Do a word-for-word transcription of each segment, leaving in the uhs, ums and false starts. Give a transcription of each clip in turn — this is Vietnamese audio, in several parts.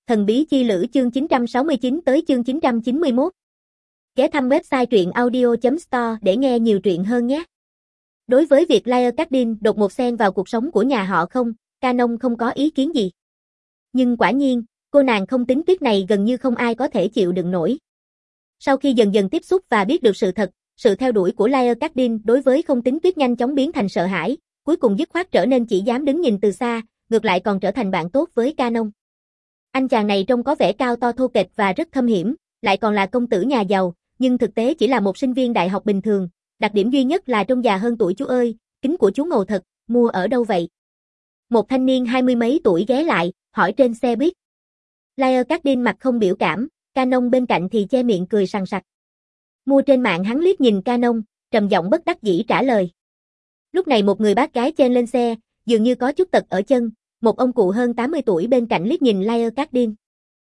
Thần bí chi lữ chương chín trăm sáu mươi chín tới chương chín trăm chín mươi mốt. Ghé thăm website truyện audio chấm store để nghe nhiều truyện hơn nhé. Đối với việc Liar Cardin đột ngột xen vào cuộc sống của nhà họ không, Canon không có ý kiến gì. Nhưng quả nhiên, cô nàng không tính tuyết này gần như không ai có thể chịu đựng nổi. Sau khi dần dần tiếp xúc và biết được sự thật, sự theo đuổi của Liar Cardin đối với không tính tuyết nhanh chóng biến thành sợ hãi, cuối cùng dứt khoát trở nên chỉ dám đứng nhìn từ xa, ngược lại còn trở thành bạn tốt với Canon. Anh chàng này trông có vẻ cao to thô kệch và rất thâm hiểm, lại còn là công tử nhà giàu, nhưng thực tế chỉ là một sinh viên đại học bình thường, đặc điểm duy nhất là trông già hơn tuổi chú ơi, kính của chú ngầu thật, mua ở đâu vậy? Một thanh niên hai mươi mấy tuổi ghé lại, hỏi trên xe buýt. Liar Cardin mặt không biểu cảm, Canon bên cạnh thì che miệng cười sằng sặc. Mua trên mạng. Hắn liếc nhìn Canon, trầm giọng bất đắc dĩ trả lời. Lúc này một người bác gái chen lên xe, dường như có chút tật ở chân, một ông cụ hơn tám mươi tuổi bên cạnh liếc nhìn Liar Cardin.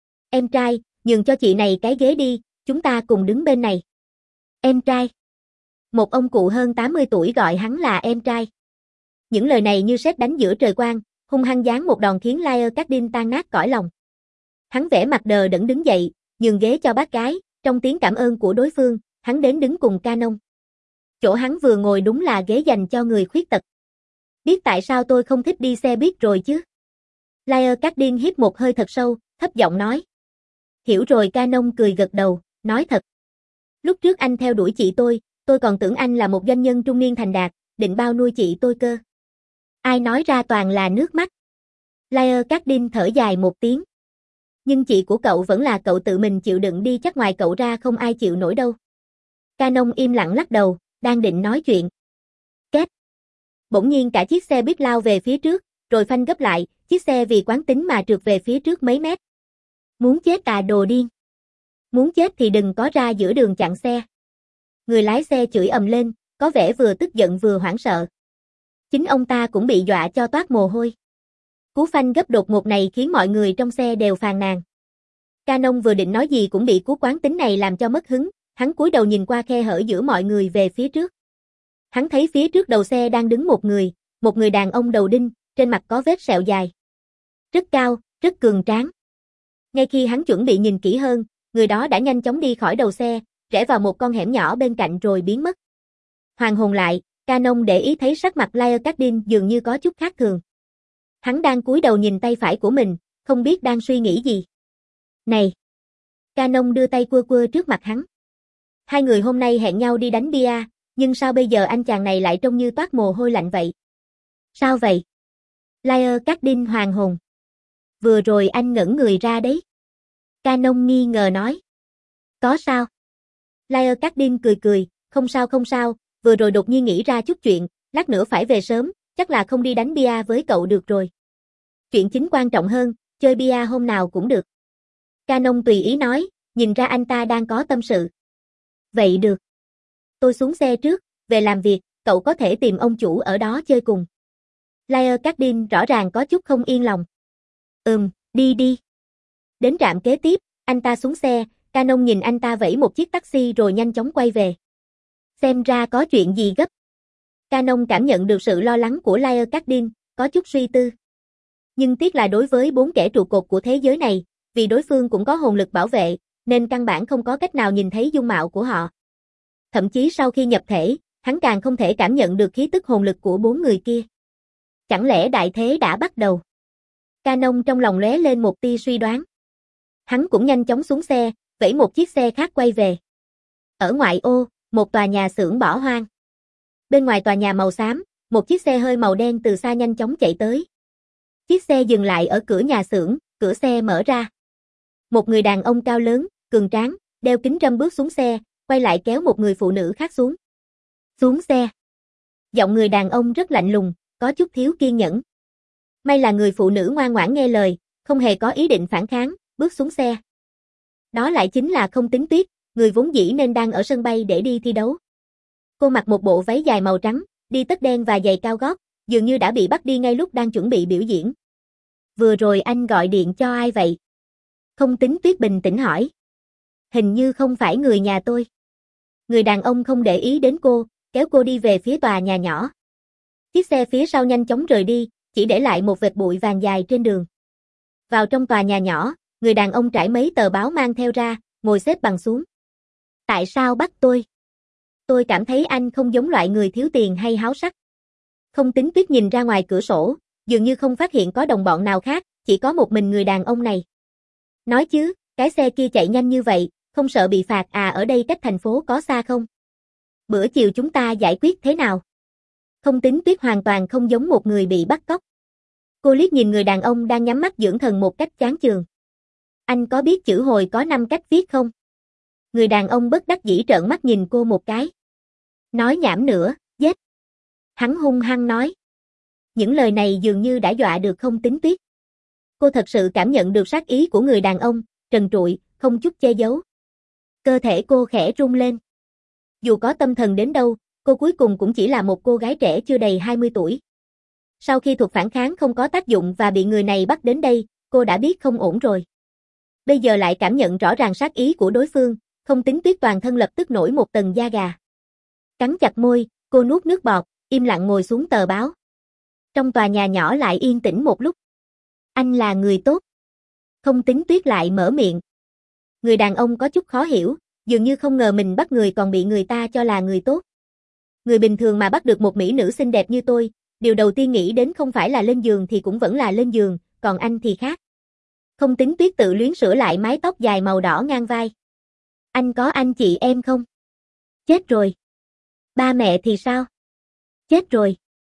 Em trai, nhường cho chị này cái ghế đi, chúng ta cùng đứng bên này. Em trai. Một ông cụ hơn tám mươi tuổi gọi hắn là em trai. Những lời này như sét đánh giữa trời quang, hung hăng giáng một đòn khiến Liar Cardin tan nát cõi lòng. Hắn vẻ mặt đờ đẫn đứng dậy, nhường ghế cho bác gái, trong tiếng cảm ơn của đối phương, hắn đến đứng cùng Canon. Chỗ hắn vừa ngồi đúng là ghế dành cho người khuyết tật. Biết tại sao tôi không thích đi xe buýt rồi chứ? Liar Cardin hít một hơi thật sâu, thấp giọng nói. Hiểu rồi. Canon cười gật đầu, nói thật. Lúc trước anh theo đuổi chị tôi, tôi còn tưởng anh là một doanh nhân trung niên thành đạt, định bao nuôi chị tôi cơ. Ai nói ra toàn là nước mắt. Liar Cardin thở dài một tiếng. Nhưng chị của cậu vẫn là cậu tự mình chịu đựng đi, chắc ngoài cậu ra không ai chịu nổi đâu. Canon im lặng lắc đầu, đang định nói chuyện. Két. Bỗng nhiên cả chiếc xe buýt lao về phía trước, rồi phanh gấp lại, chiếc xe vì quán tính mà trượt về phía trước mấy mét. Muốn chết à đồ điên. Muốn chết thì đừng có ra giữa đường chặn xe. Người lái xe chửi ầm lên, có vẻ vừa tức giận vừa hoảng sợ. Chính ông ta cũng bị dọa cho toát mồ hôi. Cú phanh gấp đột ngột này khiến mọi người trong xe đều phàn nàn. Canon vừa định nói gì cũng bị cú quán tính này làm cho mất hứng, hắn cúi đầu nhìn qua khe hở giữa mọi người về phía trước. Hắn thấy phía trước đầu xe đang đứng một người, một người đàn ông đầu đinh, trên mặt có vết sẹo dài. Rất cao, rất cường tráng. Ngay khi hắn chuẩn bị nhìn kỹ hơn, người đó đã nhanh chóng đi khỏi đầu xe, rẽ vào một con hẻm nhỏ bên cạnh rồi biến mất. Hoàn hồn lại, Canon để ý thấy sắc mặt Liar Cardin dường như có chút khác thường. Hắn đang cúi đầu nhìn tay phải của mình, không biết đang suy nghĩ gì. Này! Canon đưa tay quơ quơ trước mặt hắn. Hai người hôm nay hẹn nhau đi đánh bia, nhưng sao bây giờ anh chàng này lại trông như toát mồ hôi lạnh vậy? Sao vậy? Liar Cardin hoàn hồn. Vừa rồi anh ngẩn người ra đấy. Canon nghi ngờ nói. Có sao? Liar Cardin cười cười, không sao không sao, vừa rồi đột nhiên nghĩ ra chút chuyện, lát nữa phải về sớm, chắc là không đi đánh bia với cậu được rồi. Chuyện chính quan trọng hơn, chơi bia hôm nào cũng được. Canon tùy ý nói, nhìn ra anh ta đang có tâm sự. Vậy được. Tôi xuống xe trước, về làm việc, cậu có thể tìm ông chủ ở đó chơi cùng. Liar Cardin rõ ràng có chút không yên lòng. Ừm, đi đi. Đến trạm kế tiếp, anh ta xuống xe, Canon nhìn anh ta vẫy một chiếc taxi rồi nhanh chóng quay về. Xem ra có chuyện gì gấp. Canon cảm nhận được sự lo lắng của Liar Cardin, có chút suy tư. Nhưng tiếc là đối với bốn kẻ trụ cột của thế giới này, vì đối phương cũng có hồn lực bảo vệ, nên căn bản không có cách nào nhìn thấy dung mạo của họ. Thậm chí sau khi nhập thể, hắn càng không thể cảm nhận được khí tức hồn lực của bốn người kia. Chẳng lẽ đại thế đã bắt đầu? Canon trong lòng lóe lên một tia suy đoán. Hắn cũng nhanh chóng xuống xe, vẫy một chiếc xe khác quay về. Ở ngoại ô, một tòa nhà xưởng bỏ hoang. Bên ngoài tòa nhà màu xám, một chiếc xe hơi màu đen từ xa nhanh chóng chạy tới. Chiếc xe dừng lại ở cửa nhà xưởng, cửa xe mở ra. Một người đàn ông cao lớn, cường tráng, đeo kính râm bước xuống xe, quay lại kéo một người phụ nữ khác xuống. Xuống xe. Giọng người đàn ông rất lạnh lùng, có chút thiếu kiên nhẫn. May là người phụ nữ ngoan ngoãn nghe lời, không hề có ý định phản kháng, bước xuống xe. Đó lại chính là Không Tính Tuyết, người vốn dĩ nên đang ở sân bay để đi thi đấu. Cô mặc một bộ váy dài màu trắng, đi tất đen và giày cao gót, dường như đã bị bắt đi ngay lúc đang chuẩn bị biểu diễn. Vừa rồi anh gọi điện cho ai vậy? Không Tính Tuyết bình tĩnh hỏi. Hình như không phải người nhà tôi. Người đàn ông không để ý đến cô, kéo cô đi về phía tòa nhà nhỏ. Chiếc xe phía sau nhanh chóng rời đi, chỉ để lại một vệt bụi vàng dài trên đường. Vào trong tòa nhà nhỏ, Người đàn ông trải mấy tờ báo mang theo ra, ngồi xếp bằng xuống. Tại sao bắt tôi? Tôi cảm thấy anh không giống loại người thiếu tiền hay háo sắc. Không Tính Tuyết nhìn ra ngoài cửa sổ, dường như không phát hiện có đồng bọn nào khác, chỉ có một mình người đàn ông này. Nói chứ, cái xe kia chạy nhanh như vậy, không sợ bị phạt à? Ở đây cách thành phố có xa không? Bữa chiều chúng ta giải quyết thế nào? Không Tính Tuyết hoàn toàn không giống một người bị bắt cóc. Cô liếc nhìn người đàn ông đang nhắm mắt dưỡng thần một cách chán chường. Anh có biết chữ hồi có năm cách viết không? Người đàn ông bất đắc dĩ trợn mắt nhìn cô một cái. Nói nhảm nữa, giết. Hắn hung hăng nói. Những lời này dường như đã dọa được Không Tính Tuyết. Cô thật sự cảm nhận được sát ý của người đàn ông, trần trụi, không chút che giấu. Cơ thể cô khẽ rung lên. Dù có tâm thần đến đâu, cô cuối cùng cũng chỉ là một cô gái trẻ chưa đầy hai mươi tuổi. Sau khi thuật phản kháng không có tác dụng và bị người này bắt đến đây, cô đã biết không ổn rồi. Bây giờ lại cảm nhận rõ ràng sát ý của đối phương, Không Tính Tuyết toàn thân lập tức nổi một tầng da gà. Cắn chặt môi, cô nuốt nước bọt, im lặng ngồi xuống tờ báo. Trong tòa nhà nhỏ lại yên tĩnh một lúc. Anh là người tốt. Không Tính Tuyết lại mở miệng. Người đàn ông có chút khó hiểu, dường như không ngờ mình bắt người còn bị người ta cho là người tốt. Người bình thường mà bắt được một mỹ nữ xinh đẹp như tôi, điều đầu tiên nghĩ đến không phải là lên giường thì cũng vẫn là lên giường, còn anh thì khác. Không Tính Tuyết tự luyến sửa lại mái tóc dài màu đỏ ngang vai. Anh có anh chị em không? Chết rồi. Ba mẹ thì sao? Chết rồi.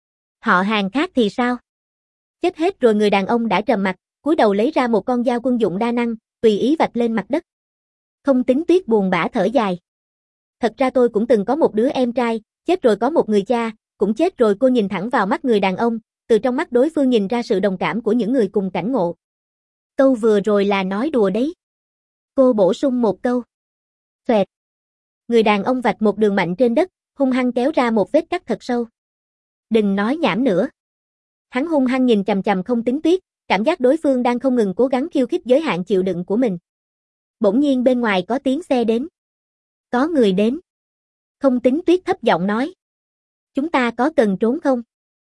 Họ hàng khác thì sao? Chết hết rồi. Người đàn ông đã trầm mặc, cúi đầu lấy ra một con dao quân dụng đa năng, tùy ý vạch lên mặt đất. Không Tính Tuyết buồn bã thở dài. Thật ra tôi cũng từng có một đứa em trai, chết rồi, có một người cha, cũng chết rồi. Cô nhìn thẳng vào mắt người đàn ông, từ trong mắt đối phương nhìn ra sự đồng cảm của những người cùng cảnh ngộ. Câu vừa rồi là nói đùa đấy. Cô bổ sung một câu. Xoẹt. Người đàn ông vạch một đường mạnh trên đất, hung hăng kéo ra một vết cắt thật sâu. Đừng nói nhảm nữa. Hắn hung hăng nhìn chằm chằm Không Tính Tuyết, cảm giác đối phương đang không ngừng cố gắng khiêu khích giới hạn chịu đựng của mình. Bỗng nhiên bên ngoài có tiếng xe đến. Có người đến. Không Tính Tuyết thấp giọng nói. Chúng ta có cần trốn không?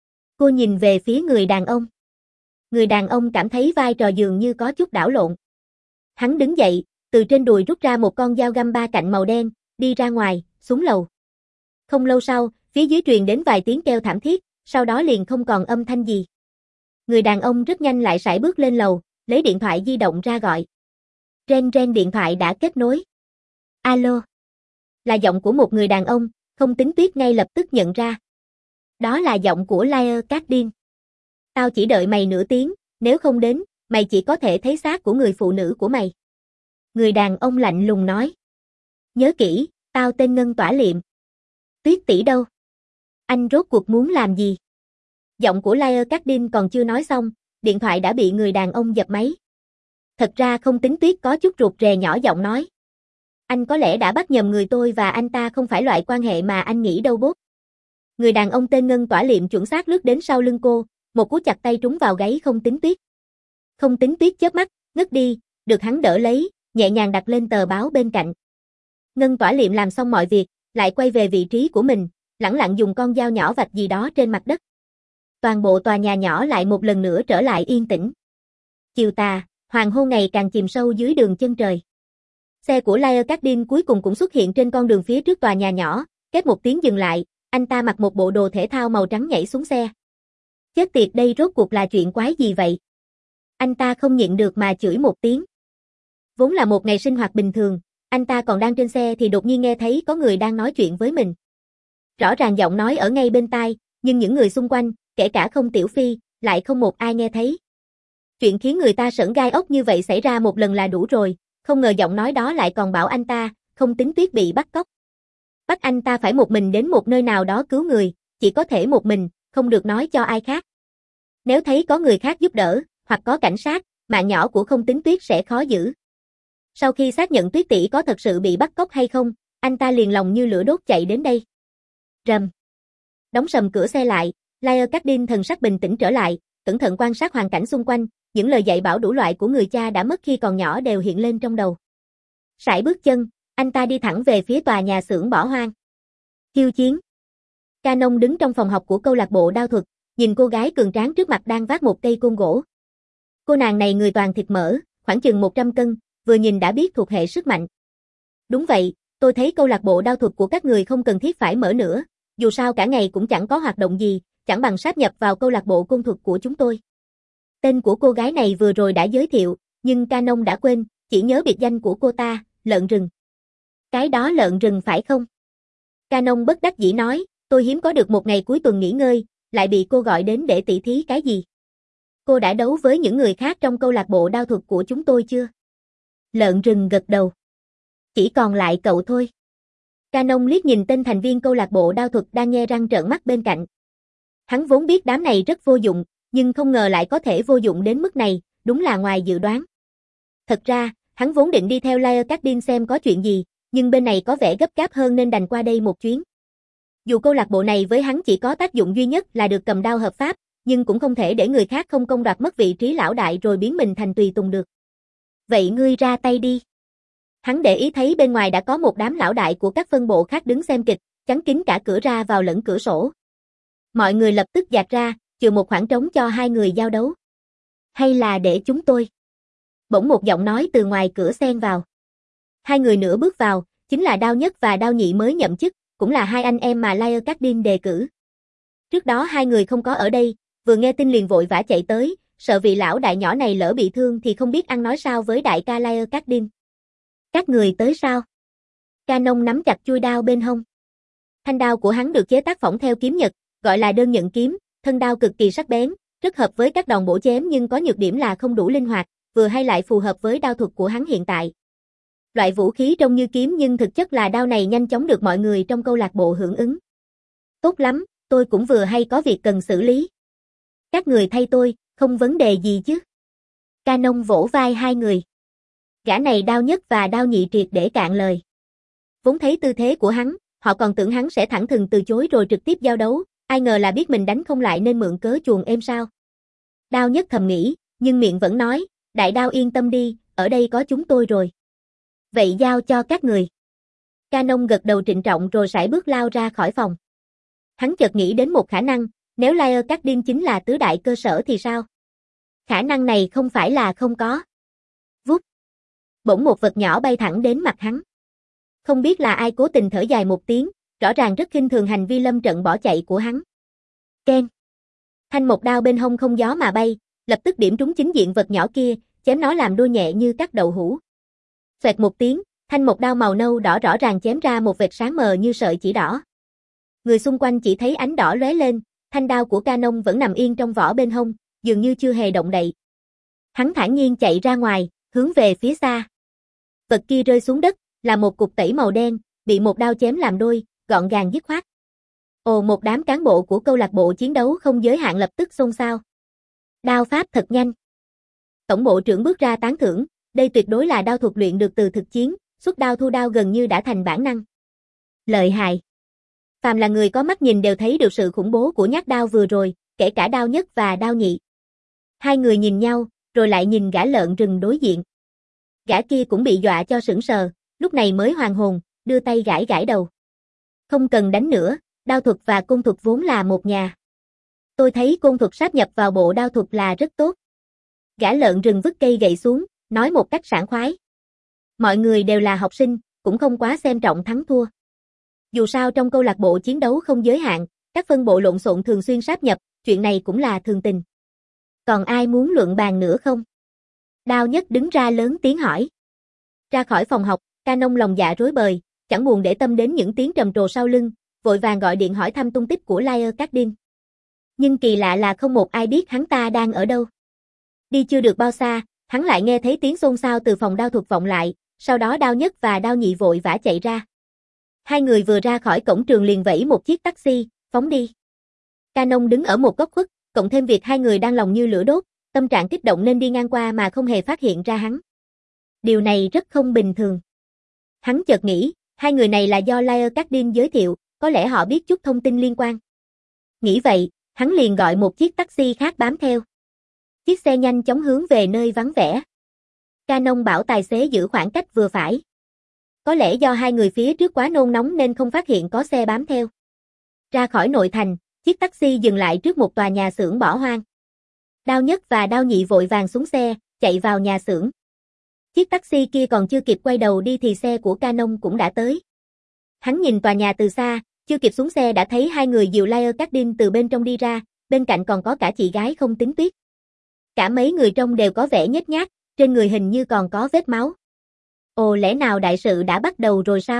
Cô nhìn về phía người đàn ông. Người đàn ông cảm thấy vai trò dường như có chút đảo lộn. Hắn đứng dậy, từ trên đùi rút ra một con dao găm ba cạnh màu đen, đi ra ngoài, xuống lầu. Không lâu sau, phía dưới truyền đến vài tiếng kêu thảm thiết, sau đó liền không còn âm thanh gì. Người đàn ông rất nhanh lại sải bước lên lầu, lấy điện thoại di động ra gọi. Ren ren, điện thoại đã kết nối. Alo. Là giọng của một người đàn ông, Không Tính Tuyết ngay lập tức nhận ra. Đó là giọng của Liar Cardin. Tao chỉ đợi mày nửa tiếng, nếu không đến, mày chỉ có thể thấy xác của người phụ nữ của mày. Người đàn ông lạnh lùng nói. Nhớ kỹ, tao tên Ngân Tỏa Liệm. Tuyết tỷ đâu? Anh rốt cuộc muốn làm gì? Giọng của Liar Cardin còn chưa nói xong, điện thoại đã bị người đàn ông dập máy. Thật ra Không Tính Tuyết có chút rụt rè nhỏ giọng nói. Anh có lẽ đã bắt nhầm người, tôi và anh ta không phải loại quan hệ mà anh nghĩ đâu bốt. Người đàn ông tên Ngân Tỏa Liệm chuẩn xác lướt đến sau lưng cô, một cú chặt tay trúng vào gáy Không Tính Tuyết. Không Tính Tuyết chớp mắt, ngất đi, được hắn đỡ lấy, nhẹ nhàng đặt lên tờ báo bên cạnh. Ngân Tỏa Liệm làm xong mọi việc, lại quay về vị trí của mình, lẳng lặng dùng con dao nhỏ vạch gì đó trên mặt đất. Toàn bộ tòa nhà nhỏ lại một lần nữa trở lại yên tĩnh. Chiều tà, hoàng hôn ngày càng chìm sâu dưới đường chân trời. Xe của Liar Cardin cuối cùng cũng xuất hiện trên con đường phía trước tòa nhà nhỏ, két một tiếng dừng lại, anh ta mặc một bộ đồ thể thao màu trắng nhảy xuống xe. Chết tiệt, đây rốt cuộc là chuyện quái gì vậy? Anh ta không nhịn được mà chửi một tiếng. Vốn là một ngày sinh hoạt bình thường, anh ta còn đang trên xe thì đột nhiên nghe thấy có người đang nói chuyện với mình. Rõ ràng giọng nói ở ngay bên tai, nhưng những người xung quanh, kể cả Không Tiểu Phi, lại không một ai nghe thấy. Chuyện khiến người ta sởn gai ốc như vậy xảy ra một lần là đủ rồi, không ngờ giọng nói đó lại còn bảo anh ta, Không Tính Tuyết bị bắt cóc. Bắt anh ta phải một mình đến một nơi nào đó cứu người, chỉ có thể một mình, không được nói cho ai khác. Nếu thấy có người khác giúp đỡ, hoặc có cảnh sát, mạng nhỏ của Không Tính Tuyết sẽ khó giữ. Sau khi xác nhận Tuyết tỷ có thật sự bị bắt cóc hay không, anh ta liền lòng như lửa đốt chạy đến đây. Rầm. Đóng sầm cửa xe lại, Liar Cardin thần sắc bình tĩnh trở lại, cẩn thận quan sát hoàn cảnh xung quanh, những lời dạy bảo đủ loại của người cha đã mất khi còn nhỏ đều hiện lên trong đầu. Sải bước chân, anh ta đi thẳng về phía tòa nhà xưởng bỏ hoang. Khiêu chiến. Canon đứng trong phòng học của câu lạc bộ đao thuật, nhìn cô gái cường tráng trước mặt đang vác một cây côn gỗ. Cô nàng này người toàn thịt mỡ, khoảng chừng một trăm cân, vừa nhìn đã biết thuộc hệ sức mạnh. Đúng vậy, tôi thấy câu lạc bộ đao thuật của các người không cần thiết phải mở nữa, dù sao cả ngày cũng chẳng có hoạt động gì, chẳng bằng sáp nhập vào câu lạc bộ côn thuật của chúng tôi. Tên của cô gái này vừa rồi đã giới thiệu, nhưng Canon đã quên, chỉ nhớ biệt danh của cô ta, lợn rừng. Cái đó lợn rừng phải không? Canon bất đắc dĩ nói, tôi hiếm có được một ngày cuối tuần nghỉ ngơi, lại bị cô gọi đến để tỉ thí cái gì? Cô đã đấu với những người khác trong câu lạc bộ đao thuật của chúng tôi chưa? Lợn rừng gật đầu. Chỉ còn lại cậu thôi. Canon liếc nhìn tên thành viên câu lạc bộ đao thuật đang nhe răng trợn mắt bên cạnh. Hắn vốn biết đám này rất vô dụng, nhưng không ngờ lại có thể vô dụng đến mức này, đúng là ngoài dự đoán. Thật ra, hắn vốn định đi theo Laer Cardin xem có chuyện gì, nhưng bên này có vẻ gấp gáp hơn nên đành qua đây một chuyến. Dù câu lạc bộ này với hắn chỉ có tác dụng duy nhất là được cầm đao hợp pháp, nhưng cũng không thể để người khác không công đoạt mất vị trí lão đại rồi biến mình thành tùy tùng được. Vậy ngươi ra tay đi. Hắn để ý thấy bên ngoài đã có một đám lão đại của các phân bộ khác đứng xem kịch, chắn kín cả cửa ra vào lẫn cửa sổ. Mọi người lập tức dạt ra, chừa một khoảng trống cho hai người giao đấu. Hay là để chúng tôi? Bỗng một giọng nói từ ngoài cửa xen vào. Hai người nữa bước vào, chính là Đao Nhất và Đao Nhị mới nhậm chức, cũng là hai anh em mà Laer Cardin đề cử. Trước đó hai người không có ở đây, vừa nghe tin liền vội vã chạy tới, sợ vị lão đại nhỏ này lỡ bị thương thì không biết ăn nói sao với đại ca Laer Cardin. Các người tới sao? Canon nắm chặt chuôi đao bên hông. Thanh đao của hắn được chế tác phỏng theo kiếm Nhật, gọi là đơn nhận kiếm, thân đao cực kỳ sắc bén, rất hợp với các đòn bổ chém nhưng có nhược điểm là không đủ linh hoạt, vừa hay lại phù hợp với đao thuật của hắn hiện tại. Loại vũ khí trông như kiếm nhưng thực chất là đao này nhanh chóng được mọi người trong câu lạc bộ hưởng ứng. Tốt lắm, tôi cũng vừa hay có việc cần xử lý. Các người thay tôi, không vấn đề gì chứ? Canon vỗ vai hai người. Gã này Đao Nhất và Đao Nhị triệt để cạn lời. Vốn thấy tư thế của hắn, họ còn tưởng hắn sẽ thẳng thừng từ chối rồi trực tiếp giao đấu, ai ngờ là biết mình đánh không lại nên mượn cớ chuồn êm sao. Đao Nhất thầm nghĩ, nhưng miệng vẫn nói, đại đao yên tâm đi, ở đây có chúng tôi rồi. Vậy giao cho các người. Canon gật đầu trịnh trọng rồi sải bước lao ra khỏi phòng. Hắn chợt nghĩ đến một khả năng, nếu Laer Cardin chính là tứ đại cơ sở thì sao? Khả năng này không phải là không có. Vút. Bỗng một vật nhỏ bay thẳng đến mặt hắn. Không biết là ai cố tình thở dài một tiếng, rõ ràng rất khinh thường hành vi lâm trận bỏ chạy của hắn. Keng. Thanh một đao bên hông không gió mà bay, lập tức điểm trúng chính diện vật nhỏ kia, chém nó làm đôi nhẹ như cắt đậu hũ. Xoẹt một tiếng, thanh một đao màu nâu đỏ rõ ràng chém ra một vệt sáng mờ như sợi chỉ đỏ. Người xung quanh chỉ thấy ánh đỏ lóe lên, thanh đao của Canon vẫn nằm yên trong vỏ bên hông, dường như chưa hề động đậy. Hắn thản nhiên chạy ra ngoài, hướng về phía xa. Vật kia rơi xuống đất, là một cục tẩy màu đen, bị một đao chém làm đôi, gọn gàng dứt khoát. Ồ, một đám cán bộ của câu lạc bộ chiến đấu không giới hạn lập tức xôn xao. Đao pháp thật nhanh. Tổng bộ trưởng bước ra tán thưởng, đây tuyệt đối là đao thuật luyện được từ thực chiến, xuất đao thu đao gần như đã thành bản năng. Lợi hại. Phàm là người có mắt nhìn đều thấy được sự khủng bố của nhát đao vừa rồi, kể cả Đao Nhất và Đao Nhị. Hai người nhìn nhau, rồi lại nhìn gã lợn rừng đối diện. Gã kia cũng bị dọa cho sững sờ, lúc này mới hoàn hồn, đưa tay gãi gãi đầu. Không cần đánh nữa, đao thuật và côn thuật vốn là một nhà. Tôi thấy côn thuật sáp nhập vào bộ đao thuật là rất tốt. Gã lợn rừng vứt cây gậy xuống, nói một cách sảng khoái. Mọi người đều là học sinh, cũng không quá xem trọng thắng thua. Dù sao trong câu lạc bộ chiến đấu không giới hạn, các phân bộ lộn xộn thường xuyên sáp nhập, chuyện này cũng là thường tình. Còn ai muốn luận bàn nữa không? Đao Nhất đứng ra lớn tiếng hỏi. Ra khỏi phòng học, Canon lòng dạ rối bời, chẳng buồn để tâm đến những tiếng trầm trồ sau lưng, vội vàng gọi điện hỏi thăm tung tích của Laer Cardin. Nhưng kỳ lạ là không một ai biết hắn ta đang ở đâu. Đi chưa được bao xa, hắn lại nghe thấy tiếng xôn xao từ phòng đao thuật vọng lại, sau đó Đao Nhất và Đao Nhị vội vã chạy ra. Hai người vừa ra khỏi cổng trường liền vẫy một chiếc taxi, phóng đi. Canon đứng ở một góc khuất, cộng thêm việc hai người đang lòng như lửa đốt, tâm trạng kích động nên đi ngang qua mà không hề phát hiện ra hắn. Điều này rất không bình thường. Hắn chợt nghĩ, hai người này là do Laer Cardin giới thiệu, có lẽ họ biết chút thông tin liên quan. Nghĩ vậy, hắn liền gọi một chiếc taxi khác bám theo. Chiếc xe nhanh chóng hướng về nơi vắng vẻ. Canon bảo tài xế giữ khoảng cách vừa phải. Có lẽ do hai người phía trước quá nôn nóng nên không phát hiện có xe bám theo. Ra khỏi nội thành, chiếc taxi dừng lại trước một tòa nhà xưởng bỏ hoang. Đao Nhất và Đao Nhị vội vàng xuống xe, chạy vào nhà xưởng. Chiếc taxi kia còn chưa kịp quay đầu đi thì xe của Canon cũng đã tới. Hắn nhìn tòa nhà từ xa, chưa kịp xuống xe đã thấy hai người dìu Liar Cardin từ bên trong đi ra, bên cạnh còn có cả chị gái không tính Tuyết. Cả mấy người trong đều có vẻ nhếch nhác, trên người hình như còn có vết máu. Ồ, lẽ nào đại sự đã bắt đầu rồi sao?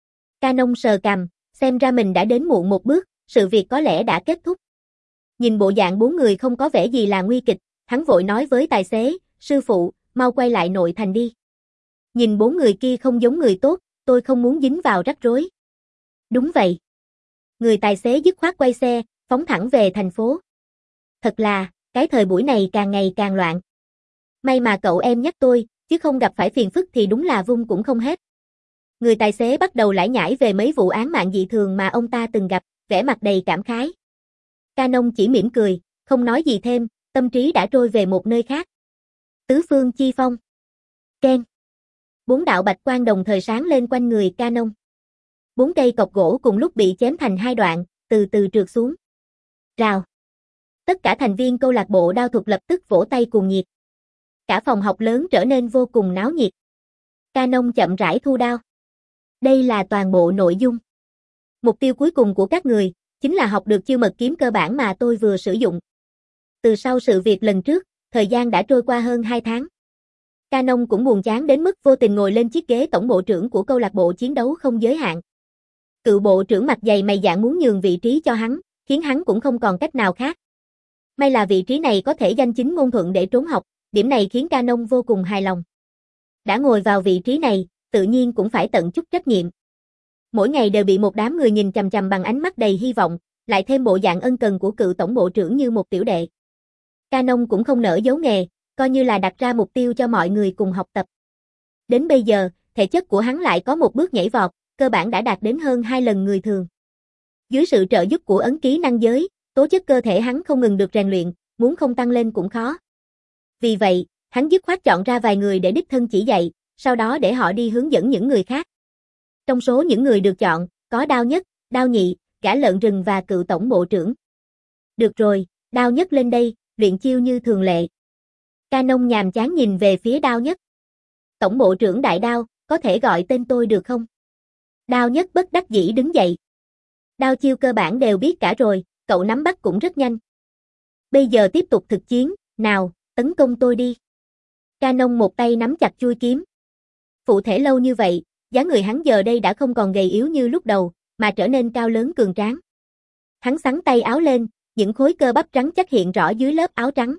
Canon sờ cằm, xem ra mình đã đến muộn một bước, sự việc có lẽ đã kết thúc. Nhìn bộ dạng bốn người không có vẻ gì là nguy kịch, hắn vội nói với tài xế, sư phụ, mau quay lại nội thành đi. Nhìn bốn người kia không giống người tốt, tôi không muốn dính vào rắc rối. Đúng vậy. Người tài xế dứt khoát quay xe, phóng thẳng về thành phố. Thật là, cái thời buổi này càng ngày càng loạn. May mà cậu em nhắc tôi, chứ không gặp phải phiền phức thì đúng là vung cũng không hết. Người tài xế bắt đầu lải nhải về mấy vụ án mạng dị thường mà ông ta từng gặp, vẻ mặt đầy cảm khái. Canon chỉ mỉm cười, không nói gì thêm, tâm trí đã trôi về một nơi khác. Tứ phương chi phong. Ken. Bốn đạo bạch quang đồng thời sáng lên quanh người Canon. Bốn cây cọc gỗ cùng lúc bị chém thành hai đoạn, từ từ trượt xuống. Rào. Tất cả thành viên câu lạc bộ đao thuật lập tức vỗ tay cuồng nhiệt. Cả phòng học lớn trở nên vô cùng náo nhiệt. Canon chậm rãi thu đao. Đây là toàn bộ nội dung. Mục tiêu cuối cùng của các người, chính là học được chiêu mật kiếm cơ bản mà tôi vừa sử dụng. Từ sau sự việc lần trước, thời gian đã trôi qua hơn hai tháng. Canon cũng buồn chán đến mức vô tình ngồi lên chiếc ghế tổng bộ trưởng của câu lạc bộ chiến đấu không giới hạn. Cựu bộ trưởng mặt dày mày dạn muốn nhường vị trí cho hắn, khiến hắn cũng không còn cách nào khác. May là vị trí này có thể danh chính ngôn thuận để trốn học, điểm này khiến Canon vô cùng hài lòng. Đã ngồi vào vị trí này, tự nhiên cũng phải tận chút trách nhiệm. Mỗi ngày đều bị một đám người nhìn chằm chằm bằng ánh mắt đầy hy vọng, lại thêm bộ dạng ân cần của cựu tổng bộ trưởng như một tiểu đệ. Canon cũng không nỡ giấu nghề, coi như là đặt ra mục tiêu cho mọi người cùng học tập. Đến bây giờ, thể chất của hắn lại có một bước nhảy vọt, cơ bản đã đạt đến hơn hai lần người thường. Dưới sự trợ giúp của ấn ký năng giới, tố chất cơ thể hắn không ngừng được rèn luyện, muốn không tăng lên cũng khó. Vì vậy, hắn dứt khoát chọn ra vài người để đích thân chỉ dạy, sau đó để họ đi hướng dẫn những người khác. Trong số những người được chọn, có Đao Nhất, Đao Nhị, Gã Lợn Rừng và cựu tổng bộ trưởng. Được rồi, Đao Nhất lên đây, luyện chiêu như thường lệ. Canon nhàm chán nhìn về phía Đao Nhất. Tổng bộ trưởng Đại Đao, có thể gọi tên tôi được không? Đao Nhất bất đắc dĩ đứng dậy. Đao chiêu cơ bản đều biết cả rồi, cậu nắm bắt cũng rất nhanh. Bây giờ tiếp tục thực chiến, nào, tấn công tôi đi. Canon một tay nắm chặt chuôi kiếm. Phụ thể lâu như vậy, dáng người hắn giờ đây đã không còn gầy yếu như lúc đầu, mà trở nên cao lớn cường tráng. Hắn xắn tay áo lên, những khối cơ bắp trắng chắc hiện rõ dưới lớp áo trắng.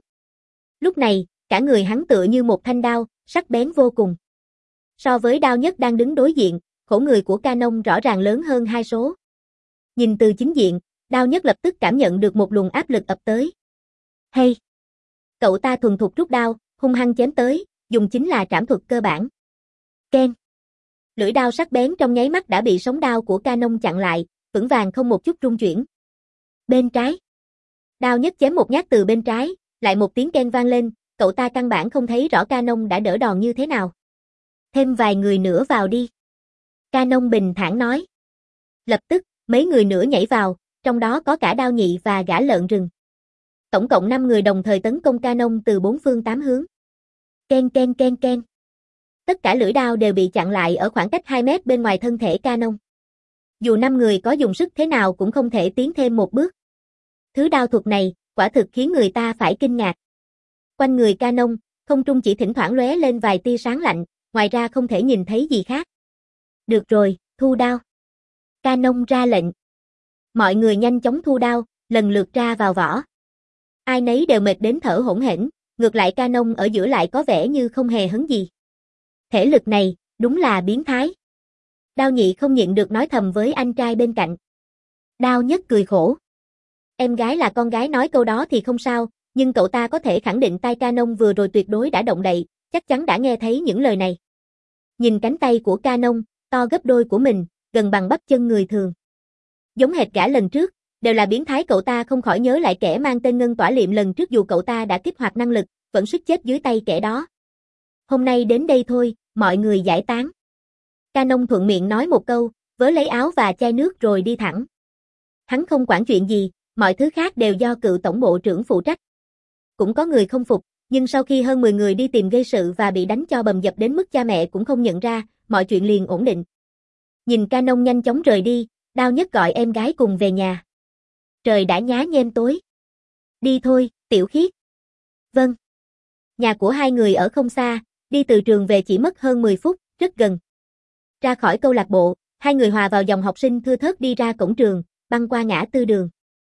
Lúc này, cả người hắn tựa như một thanh đao, sắc bén vô cùng. So với Đao Nhất đang đứng đối diện, khổ người của Canon rõ ràng lớn hơn hai số. Nhìn từ chính diện, Đao Nhất lập tức cảm nhận được một luồng áp lực ập tới. Hay! Cậu ta thuần thục rút đao, hung hăng chém tới, dùng chính là trảm thuật cơ bản. Ken! Lưỡi đao sắc bén trong nháy mắt đã bị sóng đao của Canon chặn lại, vững vàng không một chút rung chuyển. Bên trái. Đao Nhất chém một nhát từ bên trái, lại một tiếng ken vang lên, cậu ta căn bản không thấy rõ Canon đã đỡ đòn như thế nào. Thêm vài người nữa vào đi. Canon bình thản nói. Lập tức, mấy người nữa nhảy vào, trong đó có cả Đao Nhị và Gã Lợn Rừng. Tổng cộng năm người đồng thời tấn công Canon từ bốn phương tám hướng. Ken ken ken ken. Tất cả lưỡi đao đều bị chặn lại ở khoảng cách hai mét bên ngoài thân thể Canon. Dù năm người có dùng sức thế nào cũng không thể tiến thêm một bước. Thứ đao thuật này, quả thực khiến người ta phải kinh ngạc. Quanh người Canon, không trung chỉ thỉnh thoảng lóe lên vài tia sáng lạnh, ngoài ra không thể nhìn thấy gì khác. Được rồi, thu đao. Canon ra lệnh. Mọi người nhanh chóng thu đao, lần lượt ra vào vỏ. Ai nấy đều mệt đến thở hổn hển, ngược lại Canon ở giữa lại có vẻ như không hề hấn gì. Thể lực này, đúng là biến thái. Đao Nhị không nhịn được nói thầm với anh trai bên cạnh. Đao Nhất cười khổ. Em gái là con gái nói câu đó thì không sao, nhưng cậu ta có thể khẳng định tai Canon vừa rồi tuyệt đối đã động đậy, chắc chắn đã nghe thấy những lời này. Nhìn cánh tay của Canon, to gấp đôi của mình, gần bằng bắp chân người thường. Giống hệt Gã lần trước, đều là biến thái, cậu ta không khỏi nhớ lại kẻ mang tên Ngân Tỏa Liệm lần trước, dù cậu ta đã kích hoạt năng lực, vẫn suýt chết dưới tay kẻ đó. Hôm nay đến đây thôi, mọi người giải tán. Canon thuận miệng nói một câu, vớ lấy áo và chai nước rồi đi thẳng. Hắn không quản chuyện gì, mọi thứ khác đều do cựu tổng bộ trưởng phụ trách. Cũng có người không phục, Nhưng sau khi hơn mười người đi tìm gây sự và bị đánh cho bầm dập đến mức cha mẹ cũng không nhận ra, mọi chuyện liền ổn định. Nhìn Canon nhanh chóng rời đi, Đao Nhất gọi em gái cùng về nhà. Trời đã nhá nhem tối. Đi thôi, Tiểu Khiết. Vâng. Nhà của hai người ở không xa, đi từ trường về chỉ mất hơn mười phút, rất gần. Ra khỏi câu lạc bộ, hai người hòa vào dòng học sinh thưa thớt đi ra cổng trường, băng qua ngã tư đường.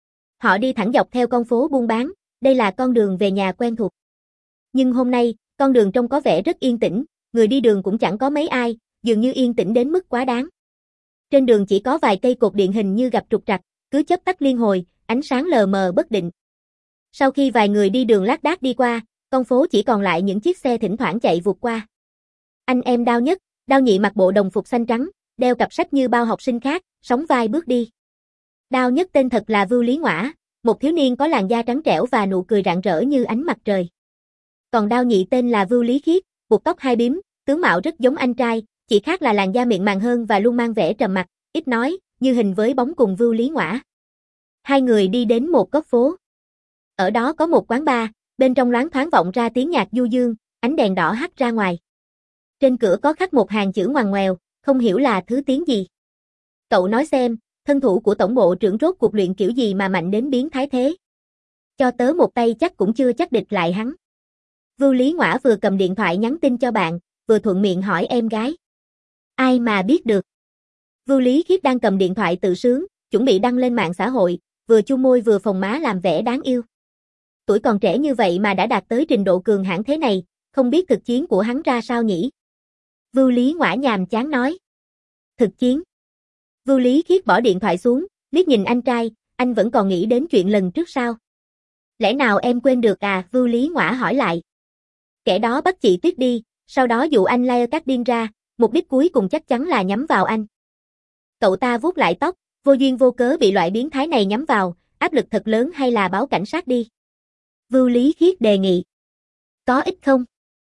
Họ đi thẳng dọc theo con phố buôn bán, đây là con đường về nhà quen thuộc. Nhưng hôm nay, con đường trông có vẻ rất yên tĩnh, người đi đường cũng chẳng có mấy ai, dường như yên tĩnh đến mức quá đáng. Trên đường chỉ có vài cây cột điện hình như gặp trục trặc, cứ chớp tắt liên hồi, ánh sáng lờ mờ bất định. Sau khi vài người đi đường lác đác đi qua, con phố chỉ còn lại những chiếc xe thỉnh thoảng chạy vụt qua. Anh em Đao Nhất, Đao Nhị mặc bộ đồng phục xanh trắng, đeo cặp sách như bao học sinh khác, sóng vai bước đi. Đao Nhất tên thật là Vưu Lý Ngoã, một thiếu niên có làn da trắng trẻo và nụ cười rạng rỡ như ánh mặt trời. Còn Đao Nhị tên là Vưu Lý Khiết, buộc tóc hai bím, tướng mạo rất giống anh trai, chỉ khác là làn da mịn màng hơn và luôn mang vẻ trầm mặc, ít nói, như hình với bóng cùng Vưu Lý Ngoã. Hai người đi đến một góc phố. Ở đó có một quán bar, bên trong loáng thoáng vọng ra tiếng nhạc du dương, ánh đèn đỏ hắt ra ngoài. Trên cửa có khắc một hàng chữ ngoằn ngoèo, không hiểu là thứ tiếng gì. Cậu nói xem, thân thủ của tổng bộ trưởng rốt cuộc luyện kiểu gì mà mạnh đến biến thái thế. Cho tớ một tay chắc cũng chưa chắc địch lại hắn. Vưu Lý Ngoã vừa cầm điện thoại nhắn tin cho bạn, vừa thuận miệng hỏi em gái. Ai mà biết được. Vưu Lý Khiết đang cầm điện thoại tự sướng, chuẩn bị đăng lên mạng xã hội, vừa chu môi vừa phồng má làm vẻ đáng yêu. Tuổi còn trẻ như vậy mà đã đạt tới trình độ cường hãn thế này, không biết thực chiến của hắn ra sao nhỉ? Vưu Lý Ngoã nhàm chán nói. Thực chiến. Vưu Lý Khiết bỏ điện thoại xuống, liếc nhìn anh trai, anh vẫn còn nghĩ đến chuyện lần trước sao? Lẽ nào em quên được à? Vưu Lý Ngoã hỏi lại. Kẻ đó bắt chị Tuyết đi, sau đó dụ anh Liar Cardin ra, mục đích cuối cùng chắc chắn là nhắm vào anh. Cậu ta vuốt lại tóc, vô duyên vô cớ bị loại biến thái này nhắm vào, áp lực thật lớn hay là báo cảnh sát đi? Vưu Lý Khiết đề nghị. Có ít không?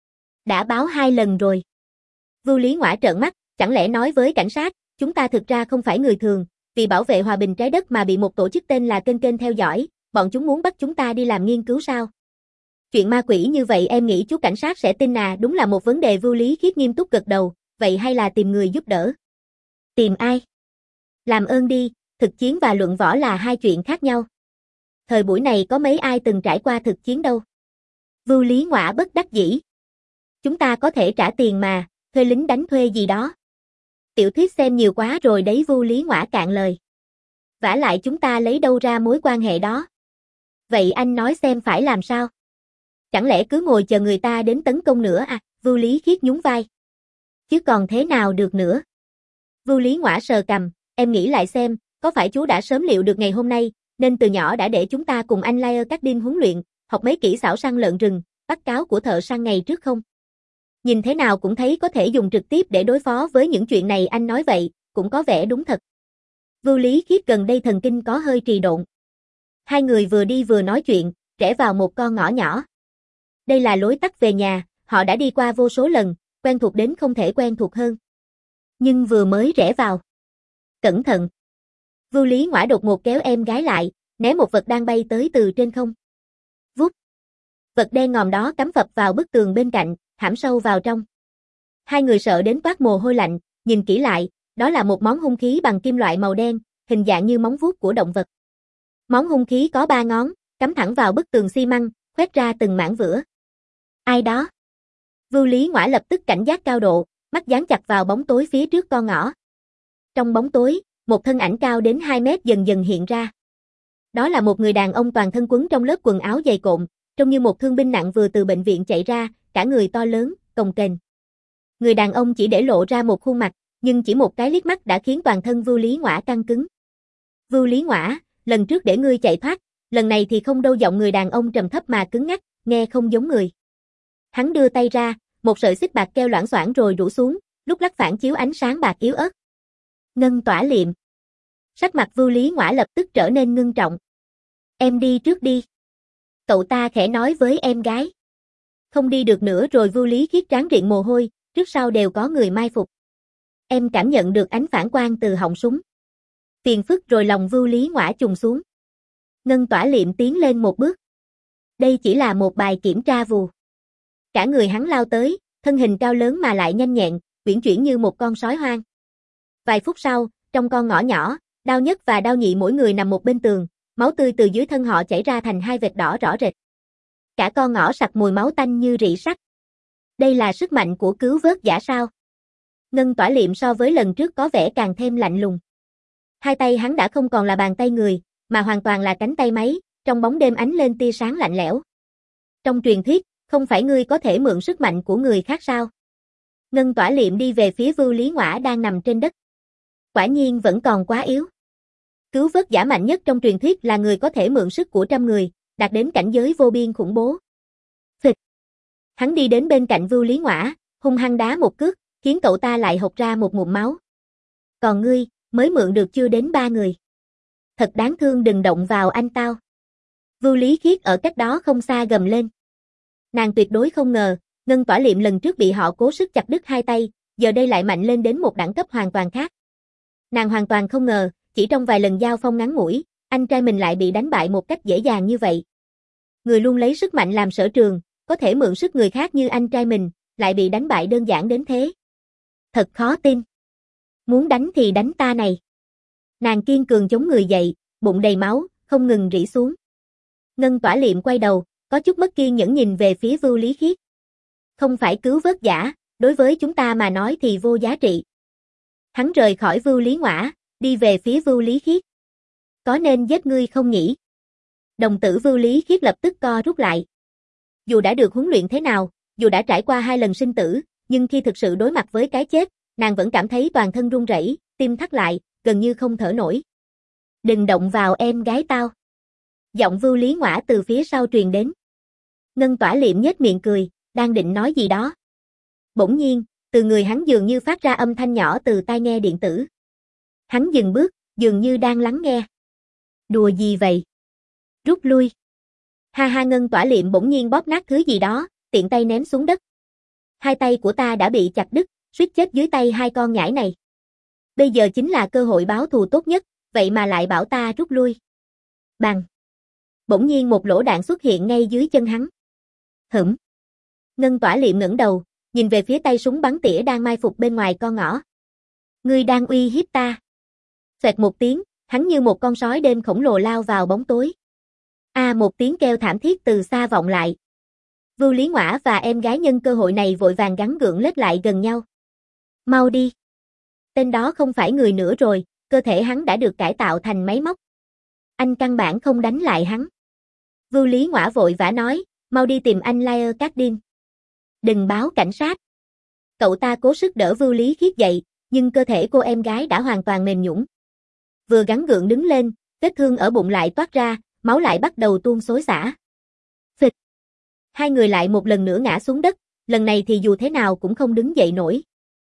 Đã báo hai lần rồi. Vưu Lý Ngoã trợn mắt, chẳng lẽ nói với cảnh sát, chúng ta thực ra không phải người thường, vì bảo vệ hòa bình trái đất mà bị một tổ chức tên là Kênh Kênh theo dõi, bọn chúng muốn bắt chúng ta đi làm nghiên cứu sao? Chuyện ma quỷ như vậy em nghĩ chú cảnh sát sẽ tin à? Đúng là một vấn đề. Vưu Lý Khiết nghiêm túc gật đầu, vậy hay là tìm người giúp đỡ? Tìm ai? Làm ơn đi, thực chiến và luận võ là hai chuyện khác nhau. Thời buổi này có mấy ai từng trải qua thực chiến đâu. Vưu Lý Ngoã bất đắc dĩ. Chúng ta có thể trả tiền mà, thuê lính đánh thuê gì đó. Tiểu thuyết xem nhiều quá rồi đấy. Vưu Lý Ngoã cạn lời. Vả lại chúng ta lấy đâu ra mối quan hệ đó? Vậy anh nói xem phải làm sao? Chẳng lẽ cứ ngồi chờ người ta đến tấn công nữa à? Vưu Lý Khiết nhún vai. Chứ còn thế nào được nữa? Vưu Lý Ngoã sờ cằm, em nghĩ lại xem, có phải chú đã sớm liệu được ngày hôm nay, nên từ nhỏ đã để chúng ta cùng anh Liar Cardin huấn luyện, học mấy kỹ xảo săn lợn rừng, bắt cáo của thợ săn ngày trước không? Nhìn thế nào cũng thấy có thể dùng trực tiếp để đối phó với những chuyện này. Anh nói vậy, cũng có vẻ đúng thật. Vưu Lý Khiết gần đây thần kinh có hơi trì độn. Hai người vừa đi vừa nói chuyện, rẽ vào một con ngõ nhỏ. Đây là lối tắt về nhà, họ đã đi qua vô số lần, quen thuộc đến không thể quen thuộc hơn. Nhưng vừa mới rẽ vào. Cẩn thận. Vưu Lý Ngoã đột ngột kéo em gái lại, né một vật đang bay tới từ trên không. Vút. Vật đen ngòm đó cắm phập vào bức tường bên cạnh, hãm sâu vào trong. Hai người sợ đến toát mồ hôi lạnh, nhìn kỹ lại, đó là một món hung khí bằng kim loại màu đen, hình dạng như móng vuốt của động vật. Món hung khí có ba ngón, cắm thẳng vào bức tường xi măng, khoét ra từng mảng vữa. Ai đó? Vưu Lý Ngoã lập tức cảnh giác cao độ, mắt dán chặt vào bóng tối phía trước con ngõ. Trong bóng tối, một thân ảnh cao đến hai mét dần dần hiện ra. Đó là một người đàn ông toàn thân quấn trong lớp quần áo dày cộm, trông như một thương binh nặng vừa từ bệnh viện chạy ra, cả người to lớn, cồng kềnh. Người đàn ông chỉ để lộ ra một khuôn mặt, nhưng chỉ một cái liếc mắt đã khiến toàn thân Vưu Lý Ngoã căng cứng. Vưu Lý Ngoã, lần trước để ngươi chạy thoát, lần này thì không đâu. Giọng người đàn ông trầm thấp mà cứng ngắc, nghe không giống người. Hắn đưa tay ra, một sợi xích bạc keo loảng xoảng rồi rủ xuống, lúc lắc phản chiếu ánh sáng bạc yếu ớt. Ngân tỏa liệm. Sắc mặt Vưu Lý Ngoã lập tức trở nên ngưng trọng. Em đi trước đi. Cậu ta khẽ nói với em gái. Không đi được nữa rồi. Vưu Lý Khiết trán riện mồ hôi, trước sau đều có người mai phục. Em cảm nhận được ánh phản quang từ họng súng. Phiền phức rồi. Lòng Vưu Lý Ngoã trùng xuống. Ngân tỏa liệm tiến lên một bước. Đây chỉ là một bài kiểm tra vù. Cả người hắn lao tới, thân hình cao lớn mà lại nhanh nhẹn, uyển chuyển như một con sói hoang. Vài phút sau, trong con ngõ nhỏ, Đao Nhất và Đao Nhị mỗi người nằm một bên tường, máu tươi từ dưới thân họ chảy ra thành hai vệt đỏ rõ rệt. Cả con ngõ sặc mùi máu tanh như rỉ sắt. Đây là sức mạnh của cứu vớt giả sao? Ngân Tỏa Liệm so với lần trước có vẻ càng thêm lạnh lùng. Hai tay hắn đã không còn là bàn tay người, mà hoàn toàn là cánh tay máy, trong bóng đêm ánh lên tia sáng lạnh lẽo. Trong truyền thuyết, không phải ngươi có thể mượn sức mạnh của người khác sao? Ngân Tỏa Liệm đi về phía Vưu Lý Ngõa đang nằm trên đất. Quả nhiên vẫn còn quá yếu. Cứu vớt giả mạnh nhất trong truyền thuyết là người có thể mượn sức của trăm người, đạt đến cảnh giới vô biên khủng bố. Phịch. Hắn đi đến bên cạnh Vưu Lý Ngõa, hung hăng đá một cước, khiến cậu ta lại hộc ra một ngụm máu. Còn ngươi, mới mượn được chưa đến ba người. Thật đáng thương, đừng động vào anh tao. Vưu Lý Khiết ở cách đó không xa gầm lên. Nàng tuyệt đối không ngờ, Ngân Tỏa Liệm lần trước bị họ cố sức chặt đứt hai tay, giờ đây lại mạnh lên đến một đẳng cấp hoàn toàn khác. Nàng hoàn toàn không ngờ, chỉ trong vài lần giao phong ngắn ngủi, anh trai mình lại bị đánh bại một cách dễ dàng như vậy. Người luôn lấy sức mạnh làm sở trường, có thể mượn sức người khác như anh trai mình, lại bị đánh bại đơn giản đến thế. Thật khó tin. Muốn đánh thì đánh ta này. Nàng kiên cường chống người dậy, bụng đầy máu, không ngừng rỉ xuống. Ngân Tỏa Liệm quay đầu, có chút mất kiên nhẫn nhìn về phía Vưu Lý Khiết. Không phải cứu vớt giả, đối với chúng ta mà nói thì vô giá trị. Hắn rời khỏi Vưu Lý Ngõa, đi về phía Vưu Lý Khiết. Có nên giết ngươi không nhỉ? Đồng tử Vưu Lý Khiết lập tức co rút lại. Dù đã được huấn luyện thế nào, dù đã trải qua hai lần sinh tử, nhưng khi thực sự đối mặt với cái chết, nàng vẫn cảm thấy toàn thân run rẩy, tim thắt lại, gần như không thở nổi. Đừng động vào em gái tao. Giọng Vưu Lý Ngõa từ phía sau truyền đến. Ngân Tỏa Liệm nhếch miệng cười, đang định nói gì đó. Bỗng nhiên, từ người hắn dường như phát ra âm thanh nhỏ từ tai nghe điện tử. Hắn dừng bước, dường như đang lắng nghe. Đùa gì vậy? Rút lui. Ha ha, Ngân Tỏa Liệm bỗng nhiên bóp nát thứ gì đó, tiện tay ném xuống đất. Hai tay của ta đã bị chặt đứt, suýt chết dưới tay hai con nhãi này. Bây giờ chính là cơ hội báo thù tốt nhất, vậy mà lại bảo ta rút lui. Bang. Bỗng nhiên một lỗ đạn xuất hiện ngay dưới chân hắn. Hửm. Ngân Tỏa Liệm ngẩng đầu, nhìn về phía tay súng bắn tỉa đang mai phục bên ngoài con ngõ. Ngươi đang uy hiếp ta. Xoẹt một tiếng, hắn như một con sói đêm khổng lồ lao vào bóng tối. A à, một tiếng kêu thảm thiết từ xa vọng lại. Vưu Lý Ngõa và em gái nhân cơ hội này vội vàng gắng gượng lết lại gần nhau. Mau đi. Tên đó không phải người nữa rồi, cơ thể hắn đã được cải tạo thành máy móc. Anh căn bản không đánh lại hắn. Vưu Lý Ngõa vội vã nói, mau đi tìm anh Liar Cardin. Đừng báo cảnh sát. Cậu ta cố sức đỡ Vưu Lý Khiết dậy, nhưng cơ thể cô em gái đã hoàn toàn mềm nhũn. Vừa gắng gượng đứng lên, vết thương ở bụng lại toát ra, máu lại bắt đầu tuôn xối xả. Phịch. Hai người lại một lần nữa ngã xuống đất, lần này thì dù thế nào cũng không đứng dậy nổi.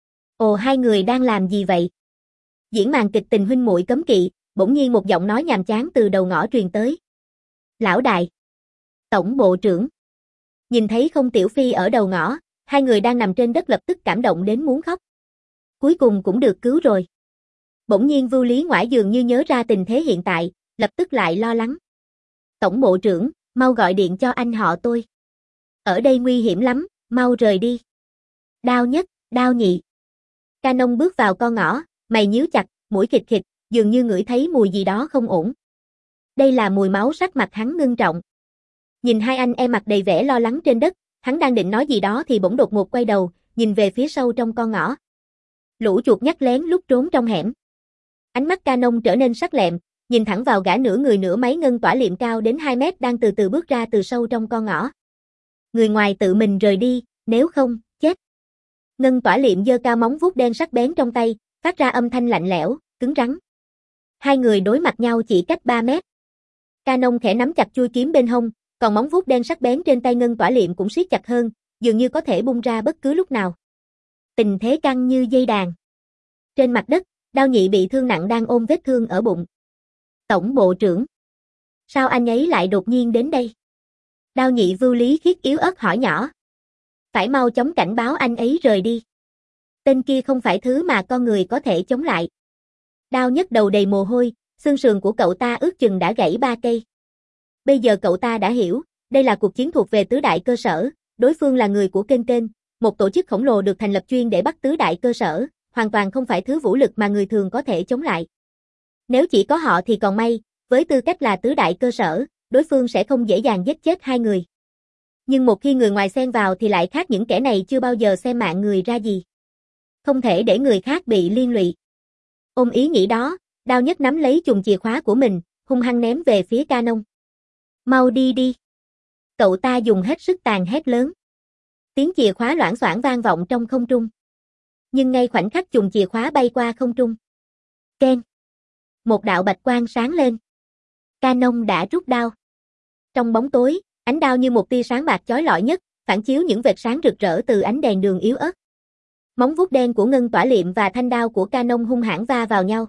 Ồ, hai người đang làm gì vậy? Diễn màn kịch tình huynh muội cấm kỵ, bỗng nhiên một giọng nói nhàm chán từ đầu ngõ truyền tới. Lão đại. Tổng bộ trưởng. Nhìn thấy Không Tiểu Phi ở đầu ngõ, hai người đang nằm trên đất lập tức cảm động đến muốn khóc. Cuối cùng cũng được cứu rồi. Bỗng nhiên Vưu Lý Ngõa dường như nhớ ra tình thế hiện tại, lập tức lại lo lắng. Tổng bộ trưởng, mau gọi điện cho anh họ tôi. Ở đây nguy hiểm lắm, mau rời đi. Đao Nhất, Đao Nhị. Canon bước vào con ngõ, mày nhíu chặt, mũi khịt khịt, dường như ngửi thấy mùi gì đó không ổn. Đây là mùi máu, sắc mặt hắn ngưng trọng. Nhìn hai anh em mặt đầy vẻ lo lắng trên đất, hắn đang định nói gì đó thì bỗng đột ngột quay đầu, nhìn về phía sâu trong con ngõ. Lũ chuột nhắt lén lút trốn trong hẻm. Ánh mắt Canon trở nên sắc lẹm, nhìn thẳng vào gã nửa người nửa máy Ngân Tỏa Liệm cao đến hai mét đang từ từ bước ra từ sâu trong con ngõ. Người ngoài tự mình rời đi, nếu không, chết. Ngân Tỏa Liệm giơ cao móng vuốt đen sắc bén trong tay, phát ra âm thanh lạnh lẽo, cứng rắn. Hai người đối mặt nhau chỉ cách ba mét. Canon khẽ nắm chặt chuôi kiếm bên hông, còn móng vuốt đen sắc bén trên tay Ngân Tỏa Liệm cũng siết chặt hơn, dường như có thể bung ra bất cứ lúc nào. Tình thế căng như dây đàn. Trên mặt đất, Đao Nhị bị thương nặng đang ôm vết thương ở bụng. Tổng bộ trưởng. Sao anh ấy lại đột nhiên đến đây? Đao Nhị Vưu Lý Khiết yếu ớt hỏi nhỏ. Phải mau chóng cảnh báo anh ấy rời đi. Tên kia không phải thứ mà con người có thể chống lại. Đao Nhất đầu đầy mồ hôi, xương sườn của cậu ta ước chừng đã gãy ba cây. Bây giờ cậu ta đã hiểu, đây là cuộc chiến thuộc về tứ đại cơ sở, đối phương là người của Kênh Kênh, một tổ chức khổng lồ được thành lập chuyên để bắt tứ đại cơ sở, hoàn toàn không phải thứ vũ lực mà người thường có thể chống lại. Nếu chỉ có họ thì còn may, với tư cách là tứ đại cơ sở, đối phương sẽ không dễ dàng giết chết hai người. Nhưng một khi người ngoài xen vào thì lại khác, những kẻ này chưa bao giờ xem mạng người ra gì. Không thể để người khác bị liên lụy. Ôm ý nghĩ đó, Đao Nhất nắm lấy chùm chìa khóa của mình, hung hăng ném về phía Canon. Mau đi đi. Cậu ta dùng hết sức tàn hét lớn. Tiếng chìa khóa loảng xoảng vang vọng trong không trung. Nhưng ngay khoảnh khắc chùm chìa khóa bay qua không trung, keng, một đạo bạch quang sáng lên. Canon đã rút đao. Trong bóng tối, ánh đao như một tia sáng bạc chói lọi nhất, phản chiếu những vệt sáng rực rỡ từ ánh đèn đường yếu ớt. Móng vuốt đen của Ngân Tỏa Liệm và thanh đao của Canon hung hãn va vào nhau.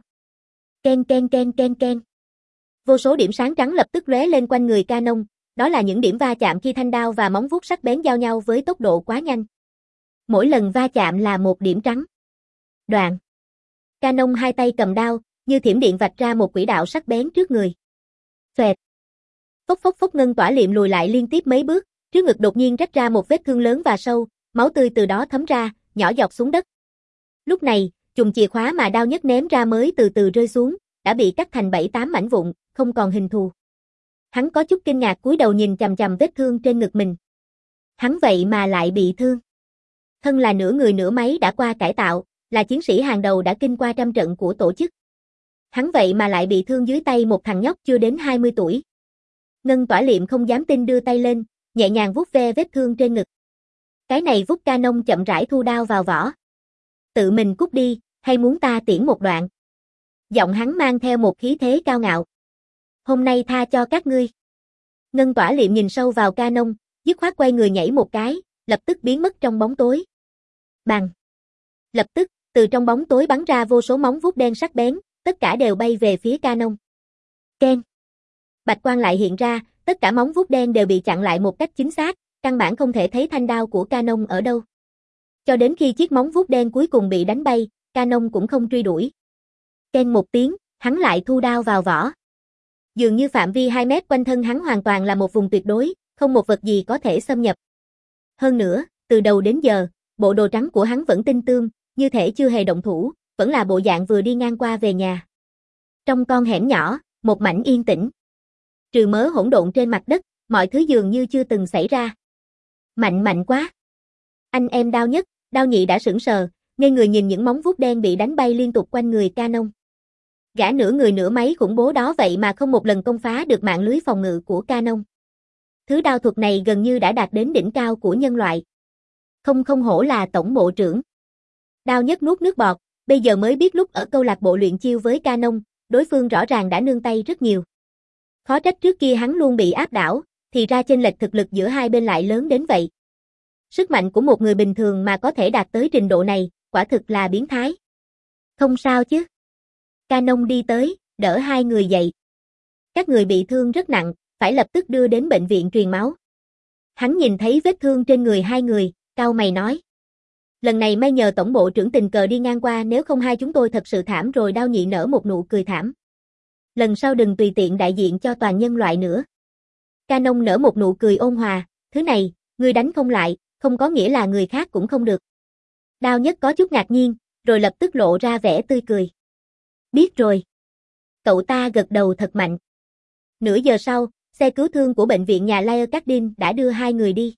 Ken ken ken ken ken. Vô số điểm sáng trắng lập tức lóe lên quanh người Canon, đó là những điểm va chạm khi thanh đao và móng vuốt sắc bén giao nhau với tốc độ quá nhanh. Mỗi lần va chạm là một điểm trắng. Đoạn. Canon hai tay cầm đao, như thiểm điện vạch ra một quỹ đạo sắc bén trước người. Xoẹt. Phốc phốc phốc. Ngân Tỏa Liệm lùi lại liên tiếp mấy bước, trước ngực đột nhiên rách ra một vết thương lớn và sâu, máu tươi từ đó thấm ra, nhỏ giọt xuống đất. Lúc này, chùm chìa khóa mà Đao Nhất ném ra mới từ từ rơi xuống, đã bị cắt thành bảy tám mảnh vụn, không còn hình thù. Hắn có chút kinh ngạc cúi đầu nhìn chằm chằm vết thương trên ngực mình. Hắn vậy mà lại bị thương. Thân là nửa người nửa máy đã qua cải tạo, là chiến sĩ hàng đầu đã kinh qua trăm trận của tổ chức. Hắn vậy mà lại bị thương dưới tay một thằng nhóc chưa đến hai mươi tuổi. Ngân Tỏa Liệm không dám tin đưa tay lên, nhẹ nhàng vuốt ve vết thương trên ngực. Cái này vuốt. Canon chậm rãi thu đao vào vỏ. Tự mình cút đi, hay muốn ta tiễn một đoạn? Giọng hắn mang theo một khí thế cao ngạo. Hôm nay tha cho các ngươi. Ngân Tỏa Liệm nhìn sâu vào Canon, dứt khoát quay người nhảy một cái, lập tức biến mất trong bóng tối. Bang! Lập tức, từ trong bóng tối bắn ra vô số móng vuốt đen sắc bén, tất cả đều bay về phía Canon. Ken! Bạch quang lại hiện ra, tất cả móng vuốt đen đều bị chặn lại một cách chính xác, căn bản không thể thấy thanh đao của Canon ở đâu. Cho đến khi chiếc móng vuốt đen cuối cùng bị đánh bay, Canon cũng không truy đuổi. Ken một tiếng, hắn lại thu đao vào vỏ. Dường như phạm vi hai mét quanh thân hắn hoàn toàn là một vùng tuyệt đối, không một vật gì có thể xâm nhập. Hơn nữa, từ đầu đến giờ, bộ đồ trắng của hắn vẫn tinh tươm, như thể chưa hề động thủ, vẫn là bộ dạng vừa đi ngang qua về nhà. Trong con hẻm nhỏ, một mảnh yên tĩnh. Trừ mớ hỗn độn trên mặt đất, mọi thứ dường như chưa từng xảy ra. Mạnh mạnh quá. Anh em Đao Nhất, Đao Nhị đã sững sờ, ngây người nhìn những móng vuốt đen bị đánh bay liên tục quanh người Canon. Gã nửa người nửa máy khủng bố đó vậy mà không một lần công phá được mạng lưới phòng ngự của Canon. Thứ đao thuật này gần như đã đạt đến đỉnh cao của nhân loại. Không không hổ là tổng bộ trưởng. Đao Nhất nuốt nước bọt, bây giờ mới biết lúc ở câu lạc bộ luyện chiêu với Canon, đối phương rõ ràng đã nương tay rất nhiều. Khó trách trước kia hắn luôn bị áp đảo, thì ra chênh lệch thực lực giữa hai bên lại lớn đến vậy. Sức mạnh của một người bình thường mà có thể đạt tới trình độ này, quả thực là biến thái. Không sao chứ? Canon đi tới, đỡ hai người dậy. Các người bị thương rất nặng, phải lập tức đưa đến bệnh viện truyền máu. Hắn nhìn thấy vết thương trên người hai người, cau mày nói. Lần này may nhờ tổng bộ trưởng tình cờ đi ngang qua, nếu không hai chúng tôi thật sự thảm rồi. Đao Nhị nở một nụ cười thảm. Lần sau đừng tùy tiện đại diện cho toàn nhân loại nữa. Canon nở một nụ cười ôn hòa, thứ này, ngươi đánh không lại, không có nghĩa là người khác cũng không được. Đao Nhất có chút ngạc nhiên, rồi lập tức lộ ra vẻ tươi cười. Biết rồi. Cậu ta gật đầu thật mạnh. Nửa giờ sau, xe cứu thương của bệnh viện nhà Lair Cardin đã đưa hai người đi.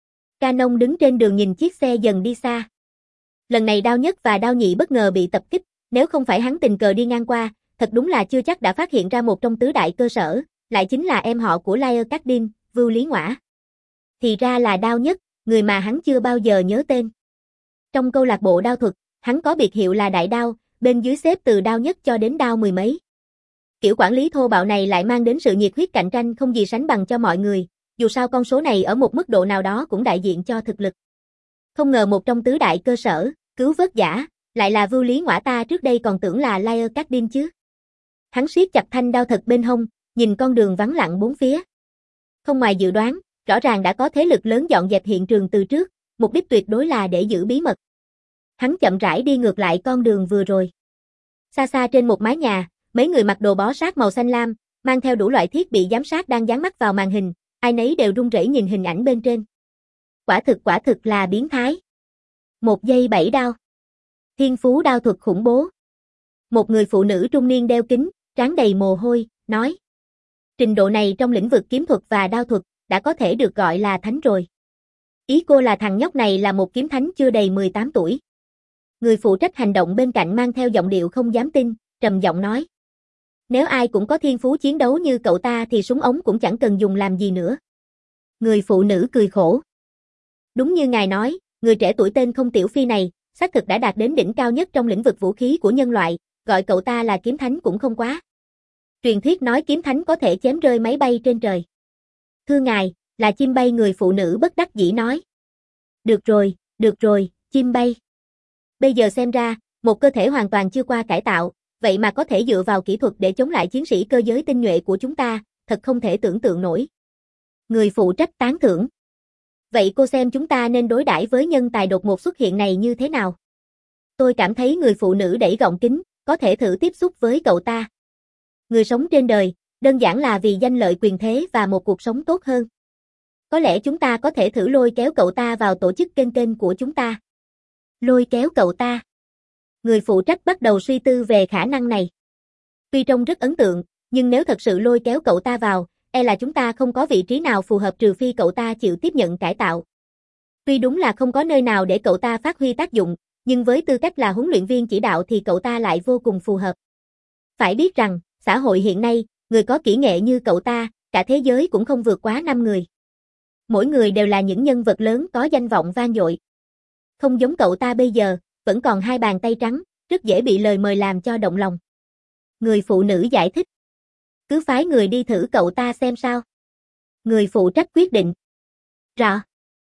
Canon đứng trên đường nhìn chiếc xe dần đi xa. Lần này Đao Nhất và Đao Nhị bất ngờ bị tập kích, nếu không phải hắn tình cờ đi ngang qua, thật đúng là chưa chắc đã phát hiện ra một trong tứ đại cơ sở, lại chính là em họ của Lair Cardin, Vưu Lý Ngõa. Thì ra là Đao Nhất, người mà hắn chưa bao giờ nhớ tên. Trong câu lạc bộ đao thuật, hắn có biệt hiệu là Đại Đao, bên dưới xếp từ Đao Nhất cho đến Đao mười mấy. Kiểu quản lý thô bạo này lại mang đến sự nhiệt huyết cạnh tranh không gì sánh bằng cho mọi người, dù sao con số này ở một mức độ nào đó cũng đại diện cho thực lực. Không ngờ một trong tứ đại cơ sở, cứu vớt giả, lại là Vưu Lý Ngõa, ta trước đây còn tưởng là Lair Cardin chứ. Hắn siết chặt thanh đao thật bên hông, nhìn con đường vắng lặng bốn phía. Không ngoài dự đoán, rõ ràng đã có thế lực lớn dọn dẹp hiện trường từ trước, mục đích tuyệt đối là để giữ bí mật. Hắn chậm rãi đi ngược lại con đường vừa rồi. Xa xa trên một mái nhà, mấy người mặc đồ bó sát màu xanh lam, mang theo đủ loại thiết bị giám sát đang dán mắt vào màn hình, ai nấy đều run rẩy nhìn hình ảnh bên trên. Quả thực quả thực là biến thái. Một giây bảy đao. Thiên phú đao thuật khủng bố. Một người phụ nữ trung niên đeo kính, trán đầy mồ hôi, nói. Trình độ này trong lĩnh vực kiếm thuật và đao thuật, đã có thể được gọi là thánh rồi. Ý cô là thằng nhóc này là một kiếm thánh chưa đầy mười tám tuổi. Người phụ trách hành động bên cạnh mang theo giọng điệu không dám tin, trầm giọng nói. Nếu ai cũng có thiên phú chiến đấu như cậu ta thì súng ống cũng chẳng cần dùng làm gì nữa. Người phụ nữ cười khổ. Đúng như ngài nói, người trẻ tuổi tên Không Tiểu Phi này, xác thực đã đạt đến đỉnh cao nhất trong lĩnh vực vũ khí của nhân loại, gọi cậu ta là kiếm thánh cũng không quá. Truyền thuyết nói kiếm thánh có thể chém rơi máy bay trên trời. Thưa ngài, là chim bay, người phụ nữ bất đắc dĩ nói. Được rồi, được rồi, chim bay. Bây giờ xem ra, một cơ thể hoàn toàn chưa qua cải tạo, vậy mà có thể dựa vào kỹ thuật để chống lại chiến sĩ cơ giới tinh nhuệ của chúng ta, thật không thể tưởng tượng nổi. Người phụ trách tán thưởng. Vậy cô xem chúng ta nên đối đãi với nhân tài đột ngột xuất hiện này như thế nào? Tôi cảm thấy người phụ nữ đẩy gọng kính, có thể thử tiếp xúc với cậu ta. Người sống trên đời, đơn giản là vì danh lợi quyền thế và một cuộc sống tốt hơn. Có lẽ chúng ta có thể thử lôi kéo cậu ta vào tổ chức kênh kênh của chúng ta. Lôi kéo cậu ta. Người phụ trách bắt đầu suy tư về khả năng này. Tuy trông rất ấn tượng, nhưng nếu thật sự lôi kéo cậu ta vào, e là chúng ta không có vị trí nào phù hợp trừ phi cậu ta chịu tiếp nhận cải tạo. Tuy đúng là không có nơi nào để cậu ta phát huy tác dụng, nhưng với tư cách là huấn luyện viên chỉ đạo thì cậu ta lại vô cùng phù hợp. Phải biết rằng, xã hội hiện nay, người có kỹ nghệ như cậu ta, cả thế giới cũng không vượt quá năm người. Mỗi người đều là những nhân vật lớn có danh vọng vang dội. Không giống cậu ta bây giờ, vẫn còn hai bàn tay trắng, rất dễ bị lời mời làm cho động lòng. Người phụ nữ giải thích. Cứ phái người đi thử cậu ta xem sao. Người phụ trách quyết định. Rõ.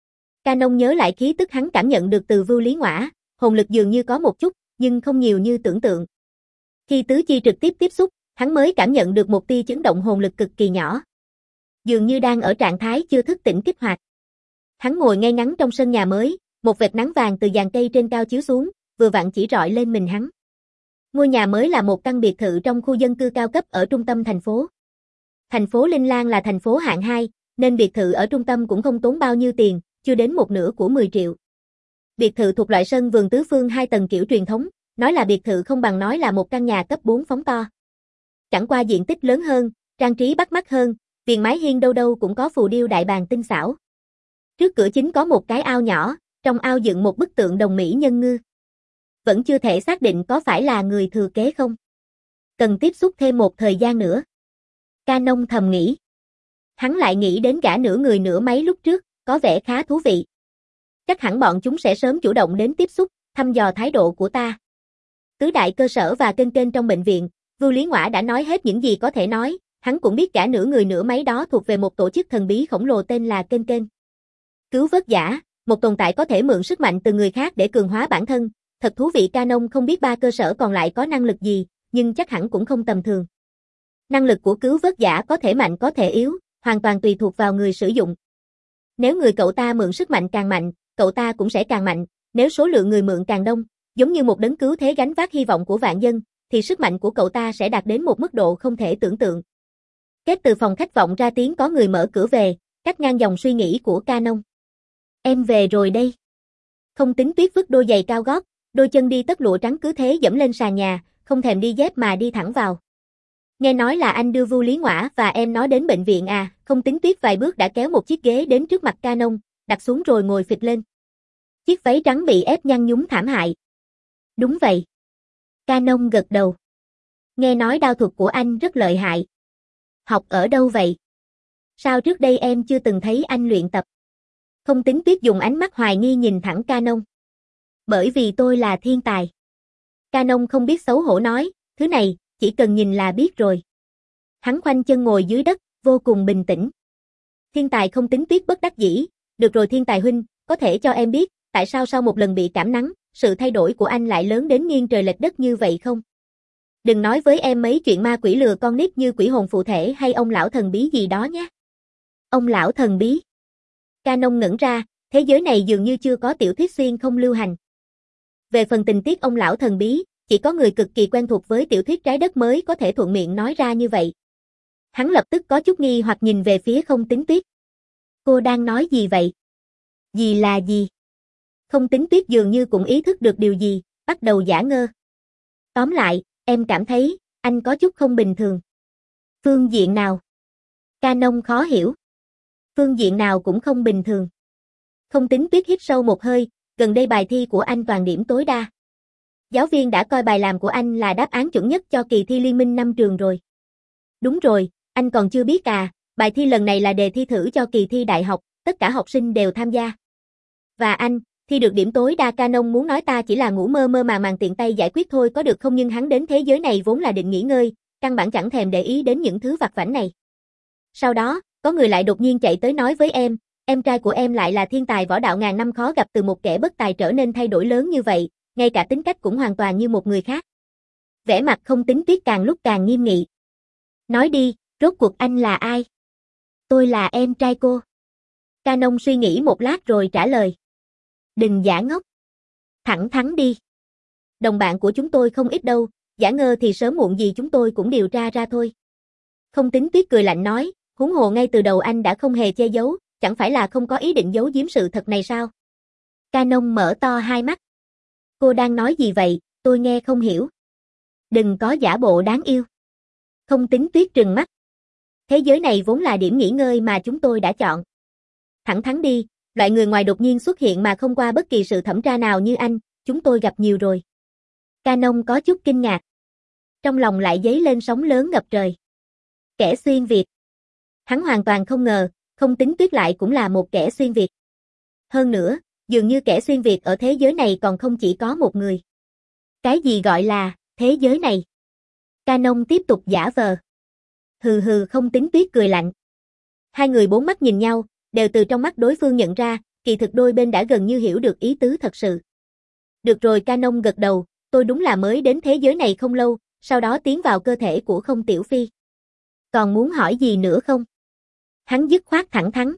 Canon nhớ lại khí tức hắn cảm nhận được từ Vưu Lý Ngoã, hồn lực dường như có một chút, nhưng không nhiều như tưởng tượng. Khi tứ chi trực tiếp tiếp xúc, hắn mới cảm nhận được một tia chấn động hồn lực cực kỳ nhỏ. Dường như đang ở trạng thái chưa thức tỉnh kích hoạt. Hắn ngồi ngay ngắn trong sân nhà mới, một vệt nắng vàng từ giàn cây trên cao chiếu xuống, vừa vặn chỉ rọi lên mình hắn. Ngôi nhà mới là một căn biệt thự trong khu dân cư cao cấp ở trung tâm thành phố. Thành phố Linh Lan là thành phố hạng hai, nên biệt thự ở trung tâm cũng không tốn bao nhiêu tiền, chưa đến một nửa của mười triệu. Biệt thự thuộc loại sân vườn tứ phương hai tầng kiểu truyền thống, nói là biệt thự không bằng nói là một căn nhà cấp bốn phóng to. Chẳng qua diện tích lớn hơn, trang trí bắt mắt hơn, viền mái hiên đâu đâu cũng có phù điêu đại bàng tinh xảo. Trước cửa chính có một cái ao nhỏ, trong ao dựng một bức tượng đồng mỹ nhân ngư. Vẫn chưa thể xác định có phải là người thừa kế không. Cần tiếp xúc thêm một thời gian nữa. Canon thầm nghĩ. Hắn lại nghĩ đến gã nửa người nửa máy lúc trước, có vẻ khá thú vị. Chắc hẳn bọn chúng sẽ sớm chủ động đến tiếp xúc, thăm dò thái độ của ta. Tứ đại cơ sở và kênh kênh trong bệnh viện, Vưu Lý Ngoã đã nói hết những gì có thể nói, hắn cũng biết gã nửa người nửa máy đó thuộc về một tổ chức thần bí khổng lồ tên là kênh kênh. Cứu vớt giả, một tồn tại có thể mượn sức mạnh từ người khác để cường hóa bản thân, thật thú vị. Canon không biết ba cơ sở còn lại có năng lực gì, nhưng chắc hẳn cũng không tầm thường. Năng lực của cứu vớt giả có thể mạnh có thể yếu, hoàn toàn tùy thuộc vào người sử dụng. Nếu người cậu ta mượn sức mạnh càng mạnh, cậu ta cũng sẽ càng mạnh, nếu số lượng người mượn càng đông, giống như một đấng cứu thế gánh vác hy vọng của vạn dân, thì sức mạnh của cậu ta sẽ đạt đến một mức độ không thể tưởng tượng. Kết từ phòng khách vọng ra tiếng có người mở cửa về, cắt ngang dòng suy nghĩ của Canon. Em về rồi đây. Không tính Tuyết vứt đôi giày cao gót, đôi chân đi tất lụa trắng cứ thế dẫm lên sàn nhà, không thèm đi dép mà đi thẳng vào. Nghe nói là anh đưa Vưu Lý Ngoã và em nó đến bệnh viện à? Không tính Tuyết vài bước đã kéo một chiếc ghế đến trước mặt Canon, đặt xuống rồi ngồi phịch lên. Chiếc váy trắng bị ép nhăn nhúm thảm hại. Đúng vậy. Canon gật đầu. Nghe nói đao thuật của anh rất lợi hại. Học ở đâu vậy? Sao trước đây em chưa từng thấy anh luyện tập? Không tính Tuyết dùng ánh mắt hoài nghi nhìn thẳng Canon. Bởi vì tôi là thiên tài. Canon không biết xấu hổ nói, thứ này, chỉ cần nhìn là biết rồi. Hắn khoanh chân ngồi dưới đất, vô cùng bình tĩnh. Thiên tài Không tính Tuyết bất đắc dĩ, được rồi thiên tài huynh, có thể cho em biết, tại sao sau một lần bị cảm nắng, sự thay đổi của anh lại lớn đến nghiêng trời lệch đất như vậy không? Đừng nói với em mấy chuyện ma quỷ lừa con nít như quỷ hồn phụ thể hay ông lão thần bí gì đó nhé. Ông lão thần bí. Canon ngẩn ra, thế giới này dường như chưa có tiểu thuyết xuyên không lưu hành. Về phần tình tiết ông lão thần bí, chỉ có người cực kỳ quen thuộc với tiểu thuyết trái đất mới có thể thuận miệng nói ra như vậy. Hắn lập tức có chút nghi hoặc nhìn về phía Không tính Tuyết. Cô đang nói gì vậy? Gì là gì? Không Tính Tuyết dường như cũng ý thức được điều gì, bắt đầu giả ngơ. Tóm lại, em cảm thấy, anh có chút không bình thường. Phương diện nào? Canon khó hiểu. Phương diện nào cũng không bình thường. Không Tính Tuyết hít sâu một hơi, gần đây bài thi của anh toàn điểm tối đa. Giáo viên đã coi bài làm của anh là đáp án chuẩn nhất cho kỳ thi liên minh năm trường rồi. Đúng rồi, anh còn chưa biết à, bài thi lần này là đề thi thử cho kỳ thi đại học, tất cả học sinh đều tham gia. Và anh, thi được điểm tối đa Canon muốn nói ta chỉ là ngủ mơ mơ màng màng tiện tay giải quyết thôi có được không, nhưng hắn đến thế giới này vốn là định nghỉ ngơi, căn bản chẳng thèm để ý đến những thứ vặt vãnh này. Sau đó, có người lại đột nhiên chạy tới nói với em, em trai của em lại là thiên tài võ đạo ngàn năm khó gặp, từ một kẻ bất tài trở nên thay đổi lớn như vậy, ngay cả tính cách cũng hoàn toàn như một người khác. Vẻ mặt Không Tính Tuyết càng lúc càng nghiêm nghị. Nói đi, rốt cuộc anh là ai? Tôi là em trai cô. Canon suy nghĩ một lát rồi trả lời. Đừng giả ngốc. Thẳng thắn đi. Đồng bạn của chúng tôi không ít đâu, giả ngơ thì sớm muộn gì chúng tôi cũng điều tra ra thôi. Không Tính Tuyết cười lạnh nói, huống hồ ngay từ đầu anh đã không hề che giấu, chẳng phải là không có ý định giấu giếm sự thật này sao? Canon mở to hai mắt. Cô đang nói gì vậy, tôi nghe không hiểu. Đừng có giả bộ đáng yêu. Không Tính Tuyết trừng mắt. Thế giới này vốn là điểm nghỉ ngơi mà chúng tôi đã chọn. Thẳng thắn đi, loại người ngoài đột nhiên xuất hiện mà không qua bất kỳ sự thẩm tra nào như anh, chúng tôi gặp nhiều rồi. Canon có chút kinh ngạc. Trong lòng lại dấy lên sóng lớn ngập trời. Kẻ xuyên Việt. Hắn hoàn toàn không ngờ, Không Tính Tuyết lại cũng là một kẻ xuyên Việt. Hơn nữa, dường như kẻ xuyên Việt ở thế giới này còn không chỉ có một người. Cái gì gọi là thế giới này? Canon tiếp tục giả vờ. Hừ hừ. Không Tính Tuyết cười lạnh. Hai người bốn mắt nhìn nhau, đều từ trong mắt đối phương nhận ra, kỳ thực đôi bên đã gần như hiểu được ý tứ thật sự. Được rồi, Canon gật đầu, tôi đúng là mới đến thế giới này không lâu, sau đó tiến vào cơ thể của Không Tiểu Phi. Còn muốn hỏi gì nữa không? Hắn dứt khoát thẳng thắn.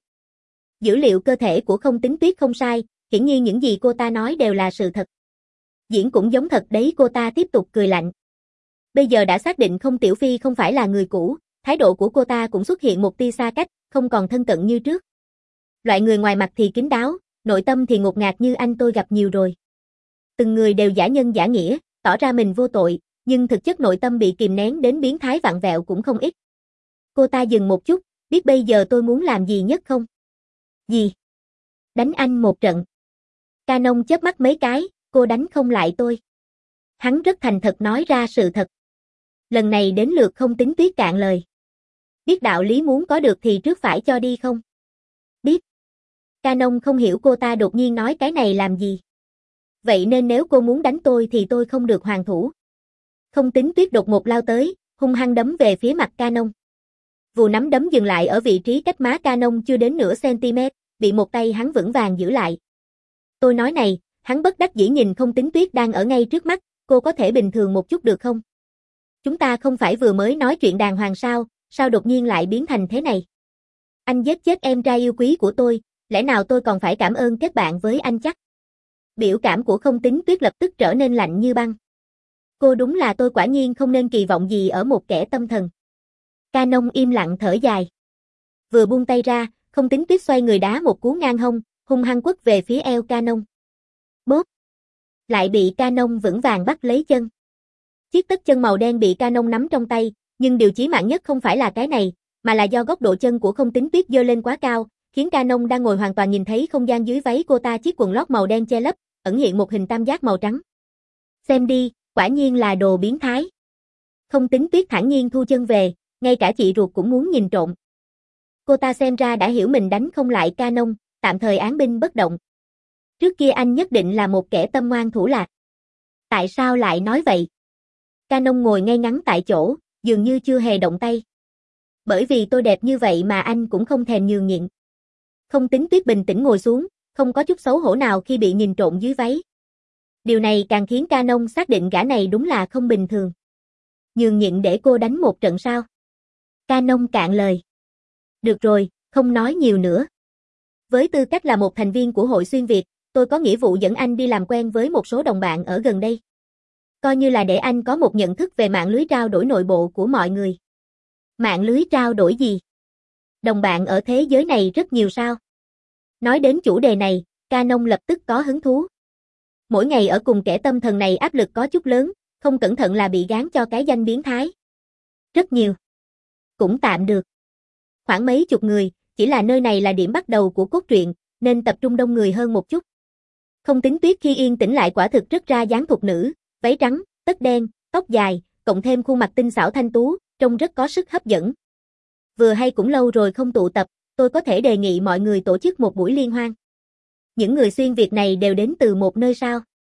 Dữ liệu cơ thể của Không Tính Tuyết không sai, hiển nhiên những gì cô ta nói đều là sự thật. Diễn cũng giống thật đấy, cô ta tiếp tục cười lạnh. Bây giờ đã xác định Không Tiểu Phi không phải là người cũ, thái độ của cô ta cũng xuất hiện một tia xa cách, không còn thân cận như trước. Loại người ngoài mặt thì kín đáo, nội tâm thì ngột ngạt như anh tôi gặp nhiều rồi. Từng người đều giả nhân giả nghĩa, tỏ ra mình vô tội, nhưng thực chất nội tâm bị kìm nén đến biến thái vặn vẹo cũng không ít. Cô ta dừng một chút, biết bây giờ tôi muốn làm gì nhất không? Gì? Đánh anh một trận. Canon chớp mắt mấy cái, cô đánh không lại tôi. Hắn rất thành thật nói ra sự thật. Lần này đến lượt Không Tính Tuyết cạn lời. Biết đạo lý muốn có được thì trước phải cho đi không? Biết. Canon không hiểu cô ta đột nhiên nói cái này làm gì. Vậy nên nếu cô muốn đánh tôi thì tôi không được hoàn thủ. Không Tính Tuyết đột ngột lao tới, hung hăng đấm về phía mặt Canon. Vù nắm đấm dừng lại ở vị trí cách má Canon chưa đến nửa cm, bị một tay hắn vững vàng giữ lại. Tôi nói này, hắn bất đắc dĩ nhìn Không Tính Tuyết đang ở ngay trước mắt, cô có thể bình thường một chút được không? Chúng ta không phải vừa mới nói chuyện đàng hoàng sao, sao đột nhiên lại biến thành thế này? Anh giết chết em trai yêu quý của tôi, lẽ nào tôi còn phải cảm ơn kết bạn với anh chắc? Biểu cảm của Không Tính Tuyết lập tức trở nên lạnh như băng. Cô đúng là tôi quả nhiên không nên kỳ vọng gì ở một kẻ tâm thần. Canon im lặng thở dài. Vừa buông tay ra, Không Tính Tuyết xoay người đá một cú ngang hông, hung hăng quất về phía eo Canon. Bốp! Lại bị Canon vững vàng bắt lấy chân. Chiếc tất chân màu đen bị Canon nắm trong tay, nhưng điều chí mạng nhất không phải là cái này, mà là do góc độ chân của Không Tính Tuyết giơ lên quá cao, khiến Canon đang ngồi hoàn toàn nhìn thấy không gian dưới váy cô ta, chiếc quần lót màu đen che lấp, ẩn hiện một hình tam giác màu trắng. Xem đi, quả nhiên là đồ biến thái. Không Tính Tuyết thản nhiên thu chân về, ngay cả chị ruột cũng muốn nhìn trộm. Cô ta xem ra đã hiểu mình đánh không lại Canon, tạm thời án binh bất động. Trước kia anh nhất định là một kẻ tâm ngoan thủ lạt. Tại sao lại nói vậy? Canon ngồi ngay ngắn tại chỗ, dường như chưa hề động tay. Bởi vì tôi đẹp như vậy mà anh cũng không thèm nhường nhịn. Không Tính Tuyết bình tĩnh ngồi xuống, không có chút xấu hổ nào khi bị nhìn trộm dưới váy. Điều này càng khiến Canon xác định gã này đúng là không bình thường. Nhường nhịn để cô đánh một trận sao? Canon cạn lời. Được rồi, không nói nhiều nữa. Với tư cách là một thành viên của Hội Xuyên Việt, tôi có nghĩa vụ dẫn anh đi làm quen với một số đồng bạn ở gần đây. Coi như là để anh có một nhận thức về mạng lưới trao đổi nội bộ của mọi người. Mạng lưới trao đổi gì? Đồng bạn ở thế giới này rất nhiều sao? Nói đến chủ đề này, Canon lập tức có hứng thú. Mỗi ngày ở cùng kẻ tâm thần này áp lực có chút lớn, không cẩn thận là bị gán cho cái danh biến thái. Rất nhiều. Cũng tạm được. Khoảng mấy chục người, chỉ là nơi này là điểm bắt đầu của cốt truyện, nên tập trung đông người hơn một chút. Không Tính Tuyết khi yên tĩnh lại quả thực rất ra dáng thục nữ, váy trắng, tất đen, tóc dài, cộng thêm khuôn mặt tinh xảo thanh tú, trông rất có sức hấp dẫn. Vừa hay cũng lâu rồi không tụ tập, tôi có thể đề nghị mọi người tổ chức một buổi liên hoan. Những người xuyên Việt này đều đến từ một nơi sao?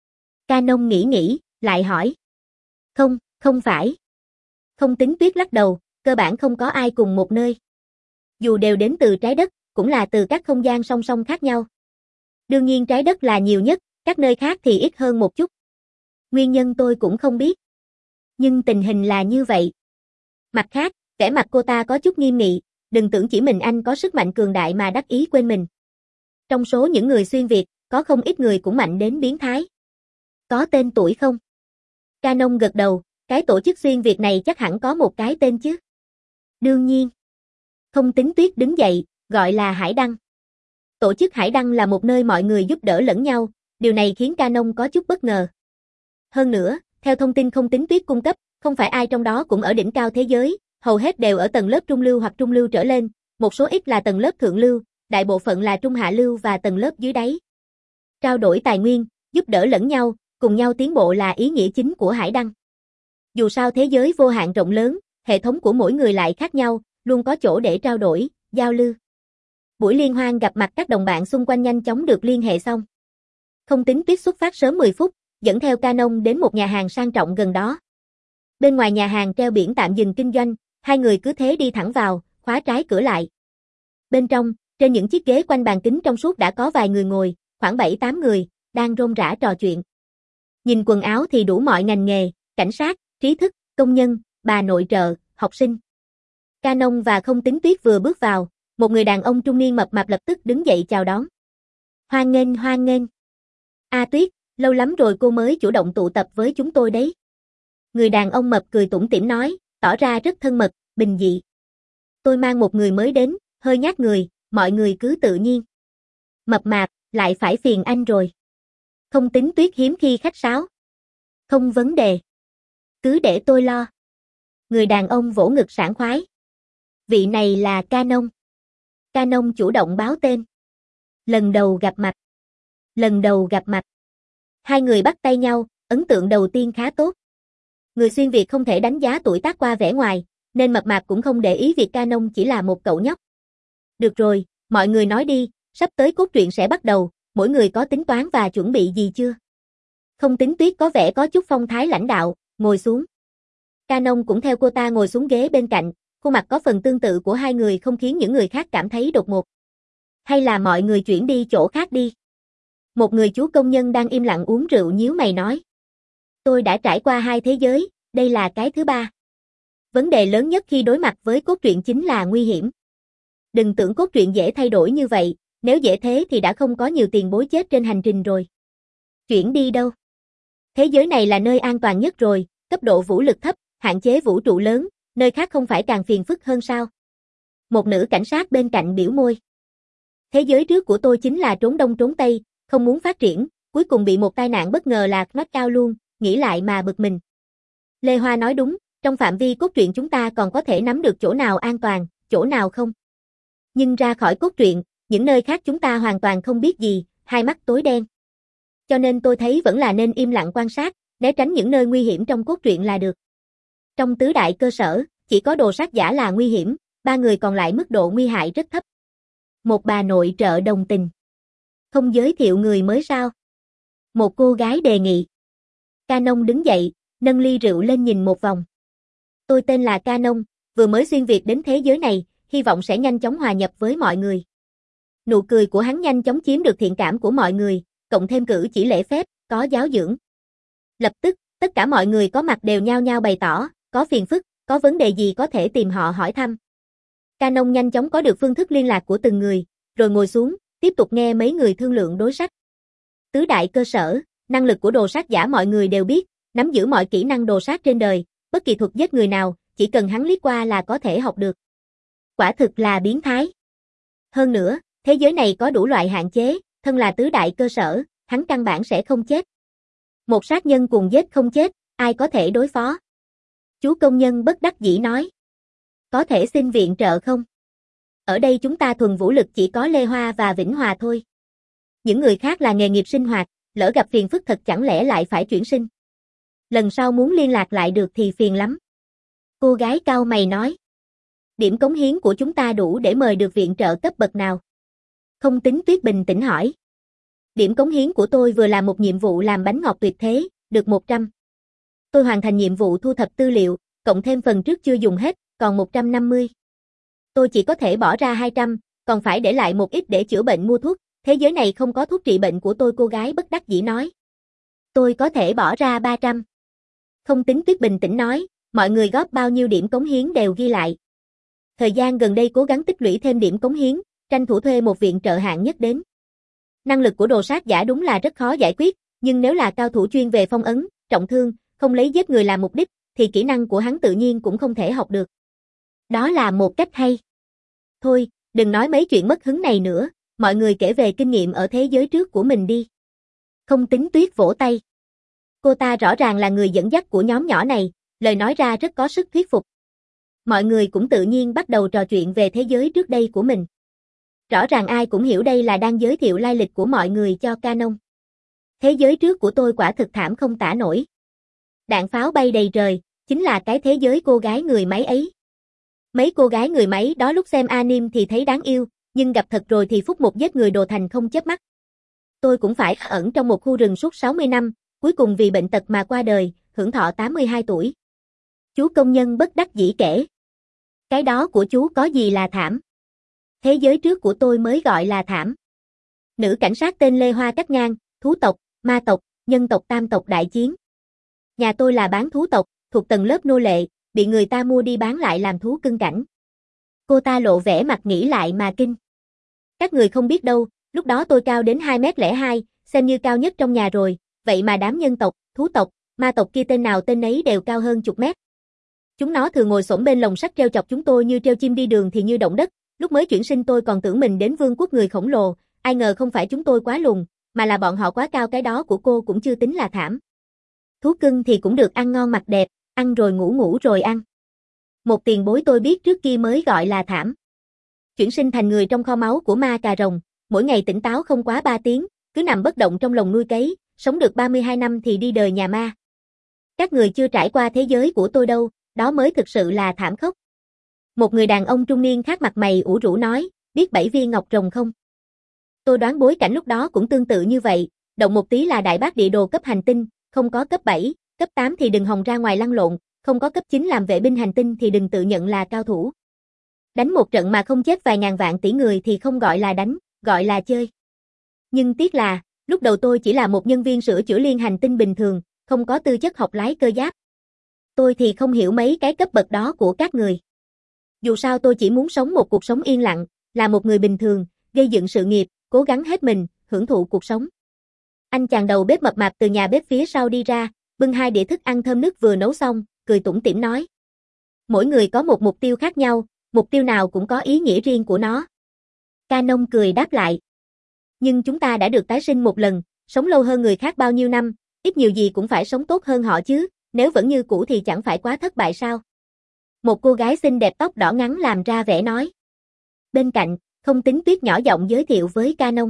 Canon nghĩ nghĩ, lại hỏi. Không, không phải. Không Tính Tuyết lắc đầu, cơ bản không có ai cùng một nơi. Dù đều đến từ trái đất, cũng là từ các không gian song song khác nhau. Đương nhiên trái đất là nhiều nhất, các nơi khác thì ít hơn một chút. Nguyên nhân tôi cũng không biết. Nhưng tình hình là như vậy. Mặt khác, vẻ mặt cô ta có chút nghiêm nghị, đừng tưởng chỉ mình anh có sức mạnh cường đại mà đắc ý quên mình. Trong số những người xuyên Việt, có không ít người cũng mạnh đến biến thái. Có tên tuổi không? Canon gật đầu, cái tổ chức xuyên Việt này chắc hẳn có một cái tên chứ. Đương nhiên. Không Tính Tuyết đứng dậy, gọi là Hải Đăng. Tổ chức Hải Đăng là một nơi mọi người giúp đỡ lẫn nhau, điều này khiến Canon có chút bất ngờ. Hơn nữa, theo thông tin Không Tính Tuyết cung cấp, không phải ai trong đó cũng ở đỉnh cao thế giới, hầu hết đều ở tầng lớp trung lưu hoặc trung lưu trở lên, một số ít là tầng lớp thượng lưu, đại bộ phận là trung hạ lưu và tầng lớp dưới đáy. Trao đổi tài nguyên, giúp đỡ lẫn nhau, cùng nhau tiến bộ là ý nghĩa chính của Hải Đăng. Dù sao thế giới vô hạn rộng lớn, hệ thống của mỗi người lại khác nhau, luôn có chỗ để trao đổi, giao lưu. Buổi liên hoan gặp mặt các đồng bạn xung quanh nhanh chóng được liên hệ xong. Không Tính Tuyết xuất phát sớm mười phút, dẫn theo Canon đến một nhà hàng sang trọng gần đó. Bên ngoài nhà hàng treo biển tạm dừng kinh doanh, hai người cứ thế đi thẳng vào, khóa trái cửa lại. Bên trong, trên những chiếc ghế quanh bàn kính trong suốt đã có vài người ngồi, khoảng bảy tám người, đang rôm rả trò chuyện. Nhìn quần áo thì đủ mọi ngành nghề, cảnh sát, trí thức, công nhân, bà nội trợ, học sinh. Canon và Không Tính Tuyết vừa bước vào, một người đàn ông trung niên mập mạp lập tức đứng dậy chào đón. Hoan nghênh hoan nghênh. A Tuyết, lâu lắm rồi cô mới chủ động tụ tập với chúng tôi đấy. Người đàn ông mập cười tủm tỉm nói, tỏ ra rất thân mật, bình dị. Tôi mang một người mới đến, hơi nhát người, mọi người cứ tự nhiên. Mập mạp, lại phải phiền anh rồi. Không Tính Tuyết hiếm khi khách sáo. Không vấn đề. Cứ để tôi lo. Người đàn ông vỗ ngực sảng khoái. Vị này là Canon. Canon chủ động báo tên. Lần đầu gặp mặt. Lần đầu gặp mặt. Hai người bắt tay nhau, ấn tượng đầu tiên khá tốt. Người xuyên Việt không thể đánh giá tuổi tác qua vẻ ngoài, nên mập mạp cũng không để ý việc Canon chỉ là một cậu nhóc. Được rồi, mọi người nói đi, sắp tới cốt truyện sẽ bắt đầu, mỗi người có tính toán và chuẩn bị gì chưa? Không Tính Tuyết có vẻ có chút phong thái lãnh đạo, ngồi xuống. Canon cũng theo cô ta ngồi xuống ghế bên cạnh, khuôn mặt có phần tương tự của hai người không khiến những người khác cảm thấy đột ngột. Hay là mọi người chuyển đi chỗ khác đi? Một người chú công nhân đang im lặng uống rượu nhíu mày nói. Tôi đã trải qua hai thế giới, đây là cái thứ ba. Vấn đề lớn nhất khi đối mặt với cốt truyện chính là nguy hiểm. Đừng tưởng cốt truyện dễ thay đổi như vậy, nếu dễ thế thì đã không có nhiều tiền bối chết trên hành trình rồi. Chuyển đi đâu? Thế giới này là nơi an toàn nhất rồi, cấp độ vũ lực thấp, hạn chế vũ trụ lớn, nơi khác không phải càng phiền phức hơn sao? Một nữ cảnh sát bên cạnh biểu môi. Thế giới trước của tôi chính là trốn đông trốn tây, không muốn phát triển, cuối cùng bị một tai nạn bất ngờ lạc knock out luôn, nghĩ lại mà bực mình. Lê Hoa nói đúng, trong phạm vi cốt truyện chúng ta còn có thể nắm được chỗ nào an toàn, chỗ nào không. Nhưng ra khỏi cốt truyện, những nơi khác chúng ta hoàn toàn không biết gì, hai mắt tối đen. Cho nên tôi thấy vẫn là nên im lặng quan sát, né tránh những nơi nguy hiểm trong cốt truyện là được. Trong tứ đại cơ sở, chỉ có đồ sát giả là nguy hiểm, ba người còn lại mức độ nguy hại rất thấp. Một bà nội trợ đồng tình. Không giới thiệu người mới sao? Một cô gái đề nghị. Canon đứng dậy, nâng ly rượu lên nhìn một vòng. Tôi tên là Canon, vừa mới xuyên Việt đến thế giới này, hy vọng sẽ nhanh chóng hòa nhập với mọi người. Nụ cười của hắn nhanh chóng chiếm được thiện cảm của mọi người, cộng thêm cử chỉ lễ phép, có giáo dưỡng. Lập tức, tất cả mọi người có mặt đều nhao nhao bày tỏ, có phiền phức, có vấn đề gì có thể tìm họ hỏi thăm. Canon nhanh chóng có được phương thức liên lạc của từng người, rồi ngồi xuống, tiếp tục nghe mấy người thương lượng đối sách. Tứ đại cơ sở, năng lực của đồ sát giả mọi người đều biết, nắm giữ mọi kỹ năng đồ sát trên đời, bất kỳ thuật giết người nào, chỉ cần hắn liếc qua là có thể học được. Quả thực là biến thái. Hơn nữa, Thế giới này có đủ loại hạn chế, thân là tứ đại cơ sở, hắn căn bản sẽ không chết. Một sát nhân cùng giết không chết, ai có thể đối phó? Chú công nhân bất đắc dĩ nói. Có thể xin viện trợ không? Ở đây chúng ta thuần vũ lực chỉ có Lê Hoa và Vĩnh Hòa thôi. Những người khác là nghề nghiệp sinh hoạt, lỡ gặp phiền phức thật chẳng lẽ lại phải chuyển sinh. Lần sau muốn liên lạc lại được thì phiền lắm. Cô gái cau mày nói. Điểm cống hiến của chúng ta đủ để mời được viện trợ cấp bậc nào? Không Tính Tuyết bình tĩnh hỏi. Điểm cống hiến của tôi vừa làm một nhiệm vụ làm bánh ngọt tuyệt thế, được một trăm. Tôi hoàn thành nhiệm vụ thu thập tư liệu, cộng thêm phần trước chưa dùng hết, còn một trăm năm mươi. Tôi chỉ có thể bỏ ra hai trăm, còn phải để lại một ít để chữa bệnh mua thuốc, thế giới này không có thuốc trị bệnh của tôi, cô gái bất đắc dĩ nói. Tôi có thể bỏ ra ba trăm. Không Tính Tuyết bình tĩnh nói, mọi người góp bao nhiêu điểm cống hiến đều ghi lại. Thời gian gần đây cố gắng tích lũy thêm điểm cống hiến, tranh thủ thuê một viện trợ hạng nhất đến. Năng lực của đồ sát giả đúng là rất khó giải quyết, nhưng nếu là cao thủ chuyên về phong ấn, trọng thương, không lấy giết người làm mục đích, thì kỹ năng của hắn tự nhiên cũng không thể học được. Đó là một cách hay. Thôi, đừng nói mấy chuyện mất hứng này nữa, mọi người kể về kinh nghiệm ở thế giới trước của mình đi. Không Tính Tuyết vỗ tay. Cô ta rõ ràng là người dẫn dắt của nhóm nhỏ này, lời nói ra rất có sức thuyết phục. Mọi người cũng tự nhiên bắt đầu trò chuyện về thế giới trước đây của mình. Rõ ràng ai cũng hiểu đây là đang giới thiệu lai lịch của mọi người cho Canon. Thế giới trước của tôi quả thực thảm không tả nổi. Đạn pháo bay đầy trời, chính là cái thế giới cô gái người máy ấy. Mấy cô gái người máy đó lúc xem anime thì thấy đáng yêu, nhưng gặp thật rồi thì phút một giết người đồ thành không chớp mắt. Tôi cũng phải ẩn trong một khu rừng suốt sáu mươi năm, cuối cùng vì bệnh tật mà qua đời, hưởng thọ tám mươi hai tuổi. Chú công nhân bất đắc dĩ kể. Cái đó của chú có gì là thảm? Thế giới trước của tôi mới gọi là thảm. Nữ cảnh sát tên Lê Hoa cắt ngang, thú tộc, ma tộc, nhân tộc tam tộc đại chiến. Nhà tôi là bán thú tộc, thuộc tầng lớp nô lệ, bị người ta mua đi bán lại làm thú cưng cảnh. Cô ta lộ vẻ mặt nghĩ lại mà kinh. Các người không biết đâu, lúc đó tôi cao đến hai mét lẻ hai, xem như cao nhất trong nhà rồi, vậy mà đám nhân tộc, thú tộc, ma tộc kia tên nào tên ấy đều cao hơn chục mét. Chúng nó thường ngồi xổm bên lồng sắt treo chọc chúng tôi như treo chim đi đường thì như động đất, lúc mới chuyển sinh tôi còn tưởng mình đến vương quốc người khổng lồ, ai ngờ không phải chúng tôi quá lùn, mà là bọn họ quá cao, cái đó của cô cũng chưa tính là thảm. Thú cưng thì cũng được ăn ngon mặc đẹp, ăn rồi ngủ ngủ rồi ăn. Một tiền bối tôi biết trước kia mới gọi là thảm. Chuyển sinh thành người trong kho máu của ma cà rồng, mỗi ngày tỉnh táo không quá ba tiếng, cứ nằm bất động trong lồng nuôi cấy, sống được ba mươi hai năm thì đi đời nhà ma. Các người chưa trải qua thế giới của tôi đâu, đó mới thực sự là thảm khốc. Một người đàn ông trung niên khác mặt mày ủ rũ nói, biết bảy viên ngọc rồng không? Tôi đoán bối cảnh lúc đó cũng tương tự như vậy, động một tí là đại bác địa đồ cấp hành tinh, không có cấp bảy, cấp tám thì đừng hòng ra ngoài lăn lộn, không có cấp chín làm vệ binh hành tinh thì đừng tự nhận là cao thủ. Đánh một trận mà không chết vài ngàn vạn tỷ người thì không gọi là đánh, gọi là chơi. Nhưng tiếc là, lúc đầu tôi chỉ là một nhân viên sửa chữa liên hành tinh bình thường, không có tư chất học lái cơ giáp. Tôi thì không hiểu mấy cái cấp bậc đó của các người. Dù sao tôi chỉ muốn sống một cuộc sống yên lặng, là một người bình thường, gây dựng sự nghiệp, cố gắng hết mình, hưởng thụ cuộc sống. Anh chàng đầu bếp mập mạp từ nhà bếp phía sau đi ra, bưng hai đĩa thức ăn thơm nức vừa nấu xong, cười tủm tỉm nói. Mỗi người có một mục tiêu khác nhau, mục tiêu nào cũng có ý nghĩa riêng của nó. Canon cười đáp lại. Nhưng chúng ta đã được tái sinh một lần, sống lâu hơn người khác bao nhiêu năm, ít nhiều gì cũng phải sống tốt hơn họ chứ, nếu vẫn như cũ thì chẳng phải quá thất bại sao? Một cô gái xinh đẹp tóc đỏ ngắn làm ra vẻ nói. Bên cạnh, Không Tính Tuyết nhỏ giọng giới thiệu với Canon.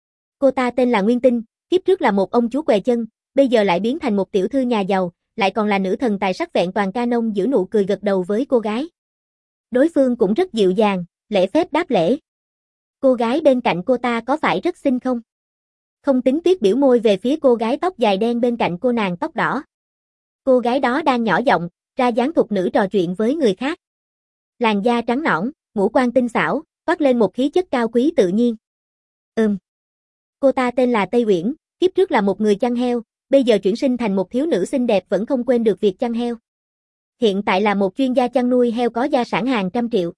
Cô ta tên là Nguyên Tinh, kiếp trước là một ông chú què chân, bây giờ lại biến thành một tiểu thư nhà giàu, lại còn là nữ thần tài sắc vẹn toàn. Canon giữ nụ cười gật đầu với cô gái. Đối phương cũng rất dịu dàng, lễ phép đáp lễ. Cô gái bên cạnh cô ta có phải rất xinh không? Không Tính Tuyết biểu môi về phía cô gái tóc dài đen bên cạnh cô nàng tóc đỏ. Cô gái đó đang nhỏ giọng, ra dáng thục nữ trò chuyện với người khác. Làn da trắng nõn, ngũ quan tinh xảo, toát lên một khí chất cao quý tự nhiên. Ừm. Cô ta tên là Tây Uyển, kiếp trước là một người chăn heo, bây giờ chuyển sinh thành một thiếu nữ xinh đẹp vẫn không quên được việc chăn heo. Hiện tại là một chuyên gia chăn nuôi heo có gia sản hàng trăm triệu.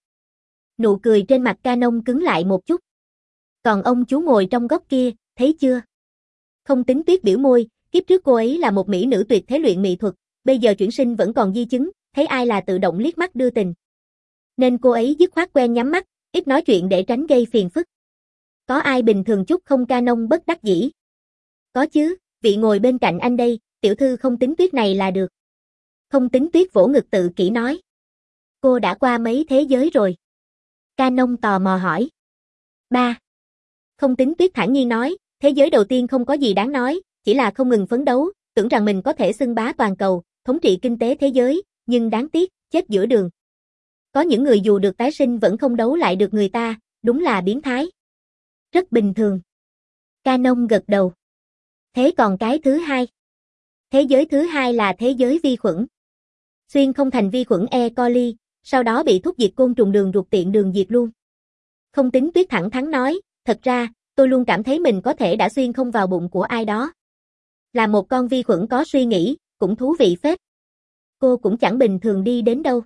Nụ cười trên mặt Canon cứng lại một chút. Còn ông chú ngồi trong góc kia, thấy chưa? Không Tính Tuyết biểu môi, kiếp trước cô ấy là một mỹ nữ tuyệt thế luyện mỹ thuật, bây giờ chuyển sinh vẫn còn di chứng, thấy ai là tự động liếc mắt đưa tình. Nên cô ấy dứt khoát quen nhắm mắt, ít nói chuyện để tránh gây phiền phức. Có ai bình thường chút không? Canon bất đắc dĩ. Có chứ, vị ngồi bên cạnh anh đây, tiểu thư Không Tính Tuyết này là được. Không Tính Tuyết vỗ ngực tự kỷ nói. Cô đã qua mấy thế giới rồi? Canon tò mò hỏi. Ba. Không Tính Tuyết thản nhiên nói, thế giới đầu tiên không có gì đáng nói, chỉ là không ngừng phấn đấu, tưởng rằng mình có thể xưng bá toàn cầu, thống trị kinh tế thế giới, nhưng đáng tiếc, chết giữa đường. Có những người dù được tái sinh vẫn không đấu lại được người ta, đúng là biến thái. Rất bình thường. Canon gật đầu. Thế còn cái thứ hai? Thế giới thứ hai là thế giới vi khuẩn. Xuyên không thành vi khuẩn E. coli, sau đó bị thuốc diệt côn trùng đường ruột tiện đường diệt luôn. Không Tính Tuyết thẳng thắn nói, thật ra, tôi luôn cảm thấy mình có thể đã xuyên không vào bụng của ai đó. Là một con vi khuẩn có suy nghĩ, cũng thú vị phết. Cô cũng chẳng bình thường đi đến đâu.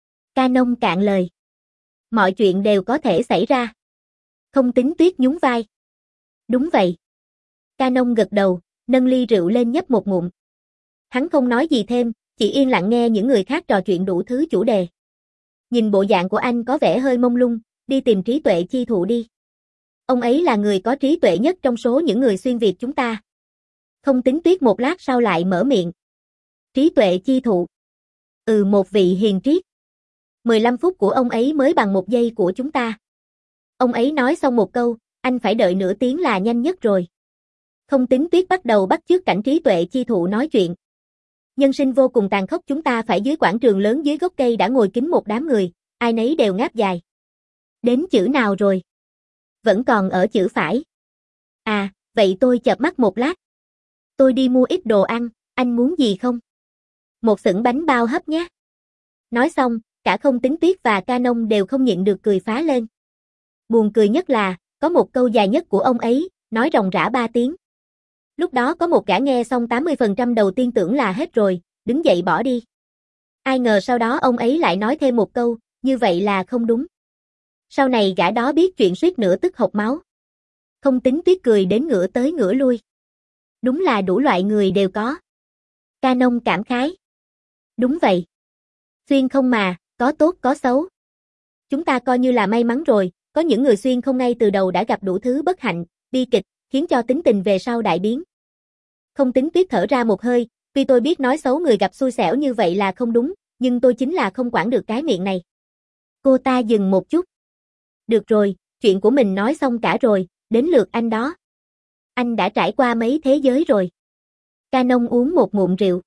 Canon cạn lời. Mọi chuyện đều có thể xảy ra. Không Tính Tuyết nhún vai. Đúng vậy. Canon gật đầu, nâng ly rượu lên nhấp một ngụm. Hắn không nói gì thêm, chỉ yên lặng nghe những người khác trò chuyện đủ thứ chủ đề. Nhìn bộ dạng của anh có vẻ hơi mông lung, đi tìm trí tuệ chi thụ đi. Ông ấy là người có trí tuệ nhất trong số những người xuyên Việt chúng ta. Không Tính Tuyết một lát sau lại mở miệng. Trí tuệ chi thụ. Ừ, một vị hiền triết. mười lăm phút của ông ấy mới bằng một giây của chúng ta. Ông ấy nói xong một câu, anh phải đợi nửa tiếng là nhanh nhất rồi. Không Tính Tuyết bắt đầu bắt chước cảnh trí tuệ chi thụ nói chuyện. Nhân sinh vô cùng tàn khốc, chúng ta phải dưới quảng trường lớn dưới gốc cây đã ngồi kín một đám người, ai nấy đều ngáp dài. Đến chữ nào rồi? Vẫn còn ở chữ phải. À, vậy tôi chợp mắt một lát. Tôi đi mua ít đồ ăn, anh muốn gì không? Một xửng bánh bao hấp nhé. Nói xong, cả Không Tính Tuyết và Canon đều không nhịn được cười phá lên. Buồn cười nhất là, có một câu dài nhất của ông ấy, nói ròng rã ba tiếng. Lúc đó có một gã nghe xong tám mươi phần trăm đầu tiên tưởng là hết rồi, đứng dậy bỏ đi. Ai ngờ sau đó ông ấy lại nói thêm một câu, như vậy là không đúng. Sau này gã đó biết chuyện suýt nữa tức hộc máu. Không Tính Tuyết cười đến ngửa tới ngửa lui. Đúng là đủ loại người đều có. Canon cảm khái. Đúng vậy. Xuyên không mà, có tốt có xấu. Chúng ta coi như là may mắn rồi, có những người xuyên không ngay từ đầu đã gặp đủ thứ bất hạnh, bi kịch, khiến cho tính tình về sau đại biến. Không Tính Tuyết thở ra một hơi, tuy tôi biết nói xấu người gặp xui xẻo như vậy là không đúng, nhưng tôi chính là không quản được cái miệng này. Cô ta dừng một chút. Được rồi, chuyện của mình nói xong cả rồi, đến lượt anh đó. Anh đã trải qua mấy thế giới rồi. Canon uống một ngụm rượu.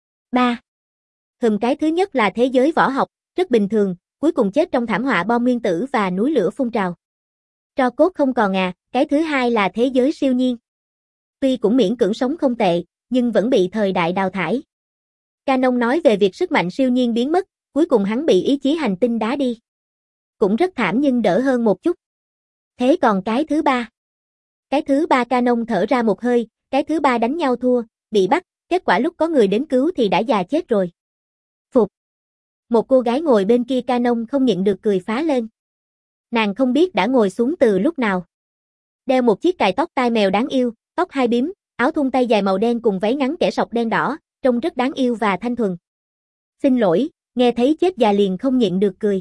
Ba. Hừm, cái thứ nhất là thế giới võ học, rất bình thường, cuối cùng chết trong thảm họa bom nguyên tử và núi lửa phun trào. Tro cốt không còn à, cái thứ hai là thế giới siêu nhiên. Tuy cũng miễn cưỡng sống không tệ, nhưng vẫn bị thời đại đào thải. Canon nói về việc sức mạnh siêu nhiên biến mất, cuối cùng hắn bị ý chí hành tinh đá đi. Cũng rất thảm nhưng đỡ hơn một chút. Thế còn cái thứ ba? Cái thứ ba Canon thở ra một hơi, cái thứ ba đánh nhau thua, bị bắt, kết quả lúc có người đến cứu thì đã già chết rồi. Phục. Một cô gái ngồi bên kia Canon không nhịn được cười phá lên. Nàng không biết đã ngồi xuống từ lúc nào. Đeo một chiếc cài tóc tai mèo đáng yêu, tóc hai bím, áo thun tay dài màu đen cùng váy ngắn kẻ sọc đen đỏ, trông rất đáng yêu và thanh thuần. Xin lỗi, nghe thấy chết già liền không nhịn được cười.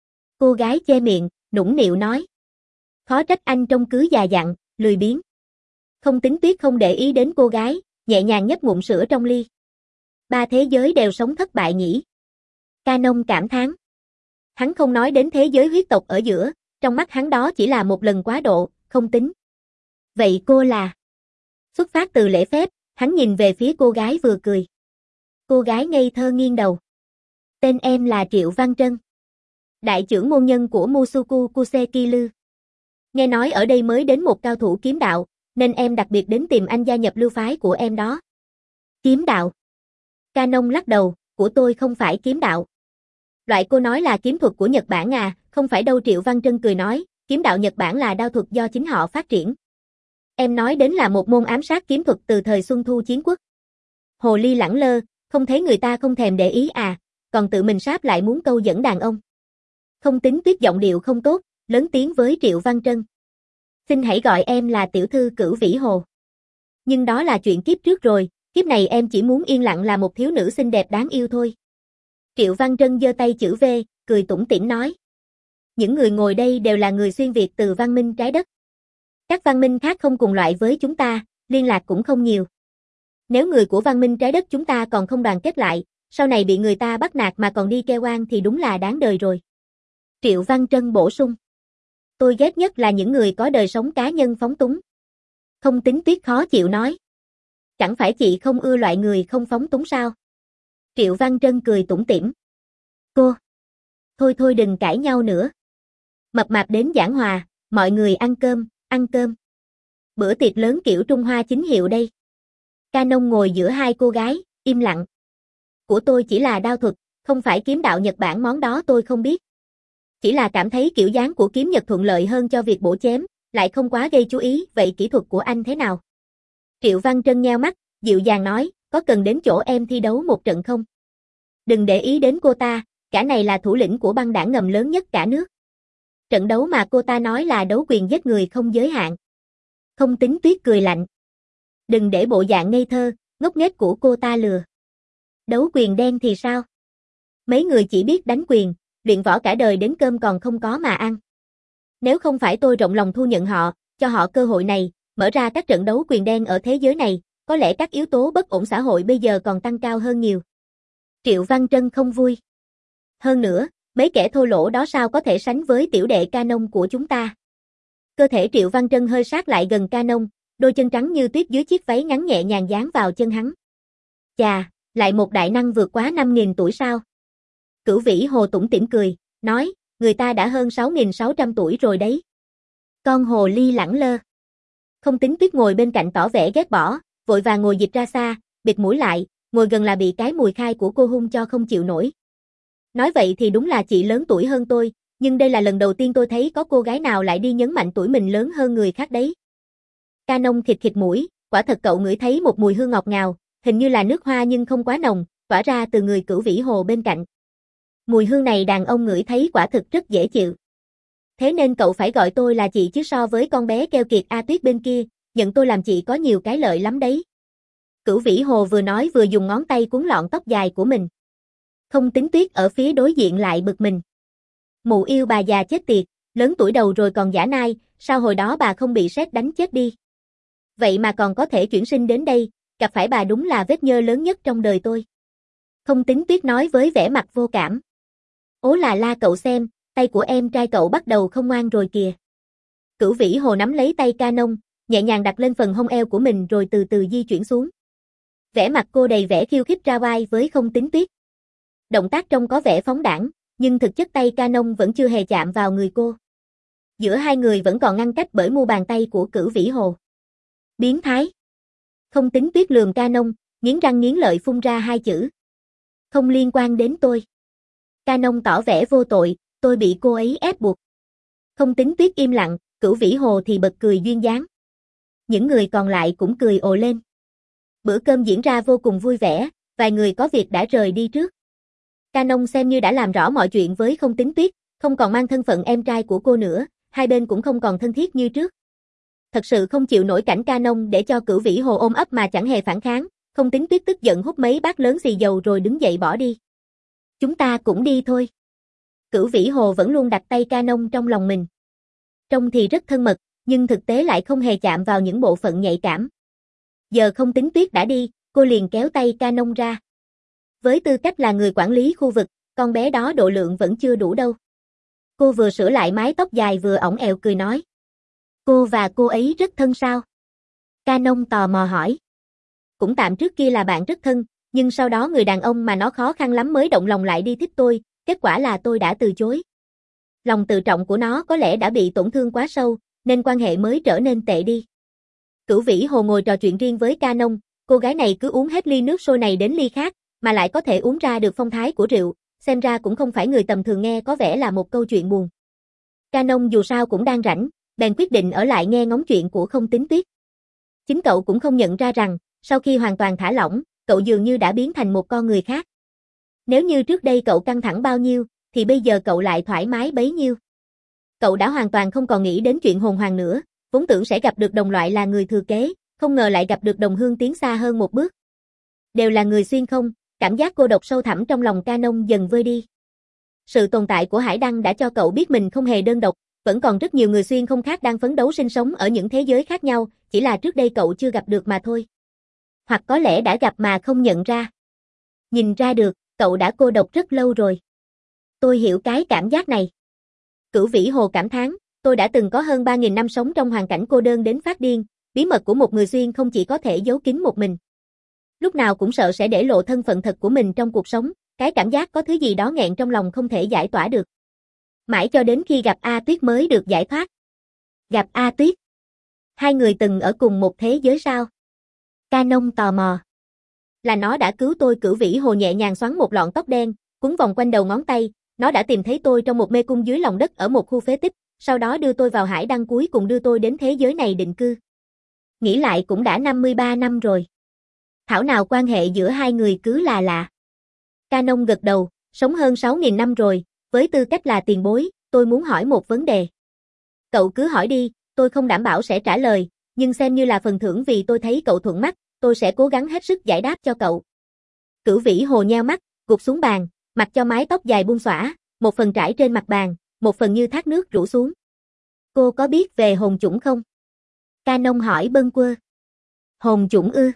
Cô gái che miệng, nũng nịu nói. Khó trách anh trông cứ già dặn, lười biếng. Không Tính Tuyết không để ý đến cô gái, nhẹ nhàng nhấp ngụm sữa trong ly. Ba thế giới đều sống thất bại nhỉ. Canon cảm thán. Hắn không nói đến thế giới huyết tộc ở giữa, trong mắt hắn đó chỉ là một lần quá độ, không tính. Vậy cô là? Xuất phát từ lễ phép, hắn nhìn về phía cô gái vừa cười. Cô gái ngây thơ nghiêng đầu. Tên em là Triệu Văn Trân. Đại trưởng môn nhân của Musuku Kusekilu. Nghe nói ở đây mới đến một cao thủ kiếm đạo, nên em đặc biệt đến tìm anh gia nhập lưu phái của em đó. Kiếm đạo. Canon lắc đầu, của tôi không phải kiếm đạo. Loại cô nói là kiếm thuật của Nhật Bản à, không phải đâu. Triệu Văn Trân cười nói, kiếm đạo Nhật Bản là đao thuật do chính họ phát triển. Em nói đến là một môn ám sát kiếm thuật từ thời Xuân Thu Chiến Quốc. Hồ ly lẳng lơ, không thấy người ta không thèm để ý à, còn tự mình sáp lại muốn câu dẫn đàn ông. Không Tính Tuyết giọng điệu không tốt, lớn tiếng với Triệu Văn Trân. Xin hãy gọi em là tiểu thư Cửu Vĩ Hồ. Nhưng đó là chuyện kiếp trước rồi, kiếp này em chỉ muốn yên lặng là một thiếu nữ xinh đẹp đáng yêu thôi. Triệu Văn Trân giơ tay chữ V, cười tủm tỉm nói. Những người ngồi đây đều là người xuyên Việt từ văn minh trái đất. Các văn minh khác không cùng loại với chúng ta, liên lạc cũng không nhiều. Nếu người của văn minh trái đất chúng ta còn không đoàn kết lại, sau này bị người ta bắt nạt mà còn đi kêu oan thì đúng là đáng đời rồi. Triệu Văn Trân bổ sung. Tôi ghét nhất là những người có đời sống cá nhân phóng túng. Không Tính Tuyết khó chịu nói. Chẳng phải chị không ưa loại người không phóng túng sao? Triệu Văn Trân cười tủm tỉm. Cô. Thôi thôi đừng cãi nhau nữa. Mập mạp đến giảng hòa, mọi người ăn cơm, ăn cơm. Bữa tiệc lớn kiểu Trung Hoa chính hiệu đây. Canon ngồi giữa hai cô gái, im lặng. Của tôi chỉ là đao thuật, không phải kiếm đạo Nhật Bản, món đó tôi không biết. Chỉ là cảm thấy kiểu dáng của kiếm Nhật thuận lợi hơn cho việc bổ chém, lại không quá gây chú ý, vậy kỹ thuật của anh thế nào? Triệu Văn Trân nheo mắt, dịu dàng nói, có cần đến chỗ em thi đấu một trận không? Đừng để ý đến cô ta, cả này là thủ lĩnh của băng đảng ngầm lớn nhất cả nước. Trận đấu mà cô ta nói là đấu quyền giết người không giới hạn. Không Tính Tuyết cười lạnh. Đừng để bộ dạng ngây thơ, ngốc nghếch của cô ta lừa. Đấu quyền đen thì sao? Mấy người chỉ biết đánh quyền, luyện võ cả đời đến cơm còn không có mà ăn. Nếu không phải tôi rộng lòng thu nhận họ, cho họ cơ hội này, mở ra các trận đấu quyền đen ở thế giới này, có lẽ các yếu tố bất ổn xã hội bây giờ còn tăng cao hơn nhiều. Triệu Văn Trân không vui. Hơn nữa, mấy kẻ thô lỗ đó sao có thể sánh với tiểu đệ Canon của chúng ta? Cơ thể Triệu Văn Trân hơi sát lại gần Canon, đôi chân trắng như tuyết dưới chiếc váy ngắn nhẹ nhàng dán vào chân hắn. Chà, lại một đại năng vượt quá năm nghìn tuổi sao? Cửu Vĩ Hồ tủm tỉm cười, nói, người ta đã hơn sáu nghìn sáu trăm tuổi rồi đấy. Con hồ ly lẳng lơ. Không Tính Tuyết ngồi bên cạnh tỏ vẻ ghét bỏ, vội vàng ngồi dịch ra xa, bịt mũi lại, ngồi gần là bị cái mùi khai của cô hung cho không chịu nổi. Nói vậy thì đúng là chị lớn tuổi hơn tôi, nhưng đây là lần đầu tiên tôi thấy có cô gái nào lại đi nhấn mạnh tuổi mình lớn hơn người khác đấy. Canon khịt khịt mũi, quả thật cậu ngửi thấy một mùi hương ngọt ngào, hình như là nước hoa nhưng không quá nồng, tỏa ra từ người Cửu Vĩ Hồ bên cạnh. Mùi hương này đàn ông ngửi thấy quả thực rất dễ chịu. Thế nên cậu phải gọi tôi là chị chứ, so với con bé keo kiệt A Tuyết bên kia, nhận tôi làm chị có nhiều cái lợi lắm đấy. Cửu Vĩ Hồ vừa nói vừa dùng ngón tay cuốn lọn tóc dài của mình. Không Tính Tuyết ở phía đối diện lại bực mình. Mụ yêu bà già chết tiệt, lớn tuổi đầu rồi còn giả nai, sao hồi đó bà không bị sét đánh chết đi? Vậy mà còn có thể chuyển sinh đến đây, gặp phải bà đúng là vết nhơ lớn nhất trong đời tôi. Không Tính Tuyết nói với vẻ mặt vô cảm. Ố là la cậu xem, tay của em trai cậu bắt đầu không ngoan rồi kìa. Cửu Vĩ Hồ nắm lấy tay Canon, nhẹ nhàng đặt lên phần hông eo của mình rồi từ từ di chuyển xuống. Vẻ mặt cô đầy vẻ khiêu khích ra vai với Không Tính Tuyết. Động tác trông có vẻ phóng đãng, nhưng thực chất tay Canon vẫn chưa hề chạm vào người cô. Giữa hai người vẫn còn ngăn cách bởi mu bàn tay của Cửu Vĩ Hồ. Biến thái. Không Tính Tuyết lườm Canon, nghiến răng nghiến lợi phun ra hai chữ. Không liên quan đến tôi. Canon tỏ vẻ vô tội, tôi bị cô ấy ép buộc. Không Tính Tuyết im lặng, Cửu Vĩ Hồ thì bật cười duyên dáng. Những người còn lại cũng cười ồ lên. Bữa cơm diễn ra vô cùng vui vẻ, vài người có việc đã rời đi trước. Canon xem như đã làm rõ mọi chuyện với Không Tính Tuyết, không còn mang thân phận em trai của cô nữa, hai bên cũng không còn thân thiết như trước. Thật sự không chịu nổi cảnh Canon để cho Cửu Vĩ Hồ ôm ấp mà chẳng hề phản kháng, Không Tính Tuyết tức giận hút mấy bát lớn xì dầu rồi đứng dậy bỏ đi. Chúng ta cũng đi thôi. Cửu Vĩ Hồ vẫn luôn đặt tay Canon trong lòng mình. Trông thì rất thân mật, nhưng thực tế lại không hề chạm vào những bộ phận nhạy cảm. Giờ Không Tính Tuyết đã đi, cô liền kéo tay Canon ra. Với tư cách là người quản lý khu vực, con bé đó độ lượng vẫn chưa đủ đâu. Cô vừa sửa lại mái tóc dài vừa ỏng ẹo cười nói. Cô và cô ấy rất thân sao? Canon tò mò hỏi. Cũng tạm, trước kia là bạn rất thân, nhưng sau đó người đàn ông mà nó khó khăn lắm mới động lòng lại đi thích tôi, kết quả là tôi đã từ chối. Lòng tự trọng của nó có lẽ đã bị tổn thương quá sâu, nên quan hệ mới trở nên tệ đi. Cửu Vĩ Hồ ngồi trò chuyện riêng với Canon, cô gái này cứ uống hết ly nước sôi này đến ly khác, mà lại có thể uống ra được phong thái của rượu, xem ra cũng không phải người tầm thường, nghe có vẻ là một câu chuyện buồn. Canon dù sao cũng đang rảnh, bèn quyết định ở lại nghe ngóng chuyện của Không Tính Tuyết. Chính cậu cũng không nhận ra rằng, sau khi hoàn toàn thả lỏng, cậu dường như đã biến thành một con người khác. Nếu như trước đây cậu căng thẳng bao nhiêu, thì bây giờ cậu lại thoải mái bấy nhiêu. Cậu đã hoàn toàn không còn nghĩ đến chuyện hồn hoàng nữa, vốn tưởng sẽ gặp được đồng loại là người thừa kế, không ngờ lại gặp được đồng hương tiến xa hơn một bước. Đều là người xuyên không, cảm giác cô độc sâu thẳm trong lòng Canon dần vơi đi. Sự tồn tại của Hải Đăng đã cho cậu biết mình không hề đơn độc, Vẫn còn rất nhiều người xuyên không khác đang phấn đấu sinh sống ở những thế giới khác nhau, chỉ là trước đây cậu chưa gặp được mà thôi. Hoặc có lẽ đã gặp mà không nhận ra. Nhìn ra được, cậu đã cô độc rất lâu rồi. Tôi hiểu cái cảm giác này. Cửu Vĩ Hồ cảm thán, tôi đã từng có hơn ba nghìn năm sống trong hoàn cảnh cô đơn đến phát điên, bí mật của một người xuyên không chỉ có thể giấu kín một mình. Lúc nào cũng sợ sẽ để lộ thân phận thật của mình trong cuộc sống, cái cảm giác có thứ gì đó nghẹn trong lòng không thể giải tỏa được. Mãi cho đến khi gặp A Tuyết mới được giải thoát. Gặp A Tuyết? Hai người từng ở cùng một thế giới sao? Canon tò mò. Là nó đã cứu tôi. Cửu Vĩ Hồ nhẹ nhàng xoắn một lọn tóc đen, quấn vòng quanh đầu ngón tay, nó đã tìm thấy tôi trong một mê cung dưới lòng đất ở một khu phế tích, sau đó đưa tôi vào hải đăng, cuối cùng đưa tôi đến thế giới này định cư. Nghĩ lại cũng đã năm mươi ba năm rồi. Thảo nào quan hệ giữa hai người cứ là lạ. Canon gật đầu, sống hơn sáu nghìn năm rồi, với tư cách là tiền bối, tôi muốn hỏi một vấn đề. Cậu cứ hỏi đi, tôi không đảm bảo sẽ trả lời, nhưng xem như là phần thưởng vì tôi thấy cậu thuận mắt, tôi sẽ cố gắng hết sức giải đáp cho cậu. Cửu Vĩ Hồ nheo mắt, gục xuống bàn, mặc cho mái tóc dài buông xõa, một phần trải trên mặt bàn, một phần như thác nước rủ xuống. Cô có biết về hồn chủng không? Canon hỏi bâng quơ. Hồn chủng ư?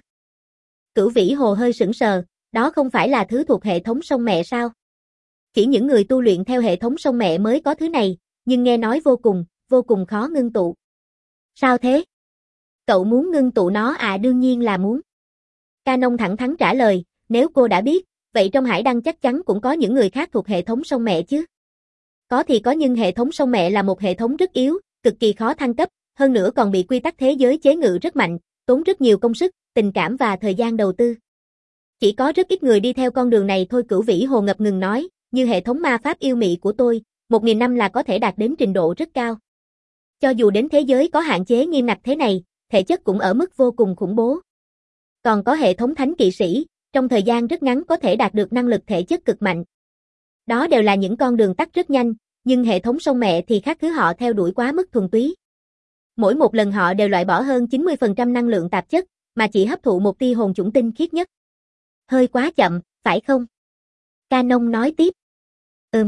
Cửu Vĩ Hồ hơi sững sờ, đó không phải là thứ thuộc hệ thống sông mẹ sao? Chỉ những người tu luyện theo hệ thống sông mẹ mới có thứ này, nhưng nghe nói vô cùng, vô cùng khó ngưng tụ. Sao thế? Cậu muốn ngưng tụ nó à? Đương nhiên là muốn. Canon thẳng thắn trả lời, nếu cô đã biết, vậy trong hải đăng chắc chắn cũng có những người khác thuộc hệ thống sông mẹ chứ. Có thì có, nhưng hệ thống sông mẹ là một hệ thống rất yếu, cực kỳ khó thăng cấp, hơn nữa còn bị quy tắc thế giới chế ngự rất mạnh, tốn rất nhiều công sức, tình cảm và thời gian đầu tư. Chỉ có rất ít người đi theo con đường này thôi. Cửu Vĩ Hồ ngập ngừng nói, như hệ thống ma pháp yêu mị của tôi, một nghìn năm là có thể đạt đến trình độ rất cao. Cho dù đến thế giới có hạn chế nghiêm ngặt thế này, thể chất cũng ở mức vô cùng khủng bố. Còn có hệ thống thánh kỵ sĩ, trong thời gian rất ngắn có thể đạt được năng lực thể chất cực mạnh. Đó đều là những con đường tắt rất nhanh, nhưng hệ thống sông mẹ thì khác, thứ họ theo đuổi quá mức thuần túy. Mỗi một lần họ đều loại bỏ hơn chín mươi phần trăm năng lượng tạp chất, mà chỉ hấp thụ một tia hồn chủng tinh khiết nhất. Hơi quá chậm, phải không? Canon nói tiếp. Ừm.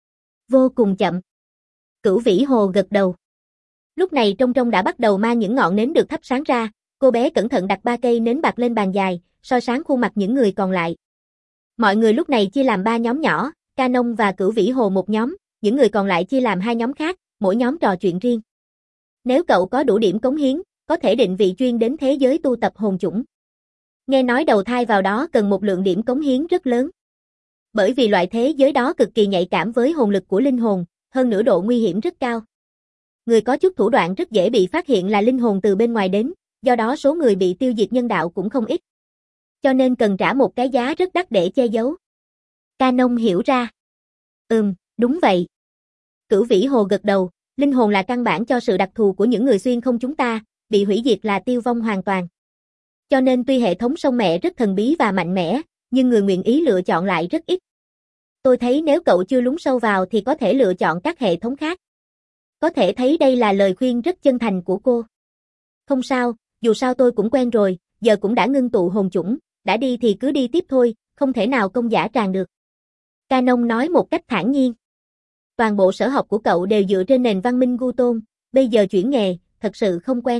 Vô cùng chậm. Cửu Vĩ Hồ gật đầu. Lúc này trong trong đã bắt đầu mang những ngọn nến được thắp sáng ra, cô bé cẩn thận đặt ba cây nến bạc lên bàn dài, soi sáng khuôn mặt những người còn lại. Mọi người lúc này chia làm ba nhóm nhỏ, Canon và Cửu Vĩ Hồ một nhóm, những người còn lại chia làm hai nhóm khác, mỗi nhóm trò chuyện riêng. Nếu cậu có đủ điểm cống hiến, có thể định vị chuyên đến thế giới tu tập hồn chủng. Nghe nói đầu thai vào đó cần một lượng điểm cống hiến rất lớn. Bởi vì loại thế giới đó cực kỳ nhạy cảm với hồn lực của linh hồn, hơn nữa độ nguy hiểm rất cao. Người có chút thủ đoạn rất dễ bị phát hiện là linh hồn từ bên ngoài đến, do đó số người bị tiêu diệt nhân đạo cũng không ít. Cho nên cần trả một cái giá rất đắt để che giấu. Canon hiểu ra. Ừm, đúng vậy. Cửu Vĩ Hồ gật đầu, linh hồn là căn bản cho sự đặc thù của những người xuyên không chúng ta, bị hủy diệt là tiêu vong hoàn toàn. Cho nên tuy hệ thống sông mẹ rất thần bí và mạnh mẽ, nhưng người nguyện ý lựa chọn lại rất ít. Tôi thấy nếu cậu chưa lún sâu vào thì có thể lựa chọn các hệ thống khác. Có thể thấy đây là lời khuyên rất chân thành của cô. Không sao, dù sao tôi cũng quen rồi, giờ cũng đã ngưng tụ hồn chủng, đã đi thì cứ đi tiếp thôi, không thể nào công dã tràng được. Canon nói một cách thản nhiên. Toàn bộ sở học của cậu đều dựa trên nền văn minh Gu Tôn, bây giờ chuyển nghề, thật sự không quen.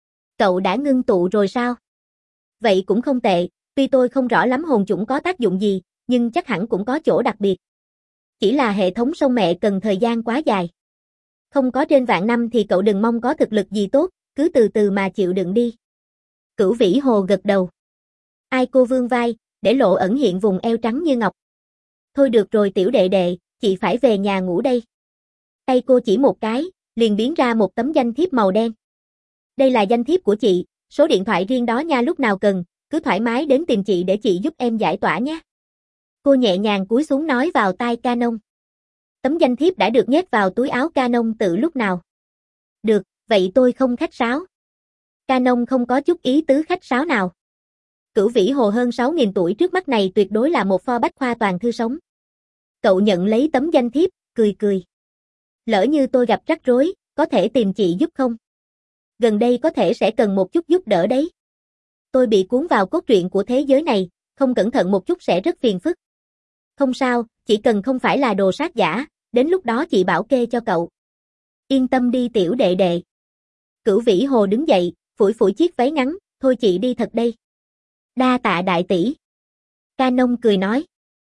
Cậu đã ngưng tụ rồi sao? Vậy cũng không tệ, tuy tôi không rõ lắm hồn chủng có tác dụng gì, nhưng chắc hẳn cũng có chỗ đặc biệt. Chỉ là hệ thống sông mẹ cần thời gian quá dài. Không có trên vạn năm thì cậu đừng mong có thực lực gì tốt, cứ từ từ mà chịu đựng đi. Cửu Vĩ Hồ gật đầu. Ai cô vươn vai, để lộ ẩn hiện vùng eo trắng như ngọc. Thôi được rồi tiểu đệ đệ, chị phải về nhà ngủ đây. Tay cô chỉ một cái, liền biến ra một tấm danh thiếp màu đen. Đây là danh thiếp của chị, số điện thoại riêng đó nha, lúc nào cần, cứ thoải mái đến tìm chị để chị giúp em giải tỏa nhé. Cô nhẹ nhàng cúi xuống nói vào tai Canon. Tấm danh thiếp đã được nhét vào túi áo Canon từ lúc nào. Được, vậy tôi không khách sáo. Canon không có chút ý tứ khách sáo nào. Cửu Vĩ Hồ hơn sáu nghìn tuổi trước mắt này tuyệt đối là một pho bách khoa toàn thư sống. Cậu nhận lấy tấm danh thiếp, cười cười. Lỡ như tôi gặp rắc rối, có thể tìm chị giúp không? Gần đây có thể sẽ cần một chút giúp đỡ đấy. Tôi bị cuốn vào cốt truyện của thế giới này, không cẩn thận một chút sẽ rất phiền phức. Không sao, chỉ cần không phải là đồ sát giả, đến lúc đó chị bảo kê cho cậu. Yên tâm đi tiểu đệ đệ. Cửu Vĩ Hồ đứng dậy, phủi phủi chiếc váy ngắn, thôi chị đi thật đây. Đa tạ đại tỷ. Ca Nông cười nói.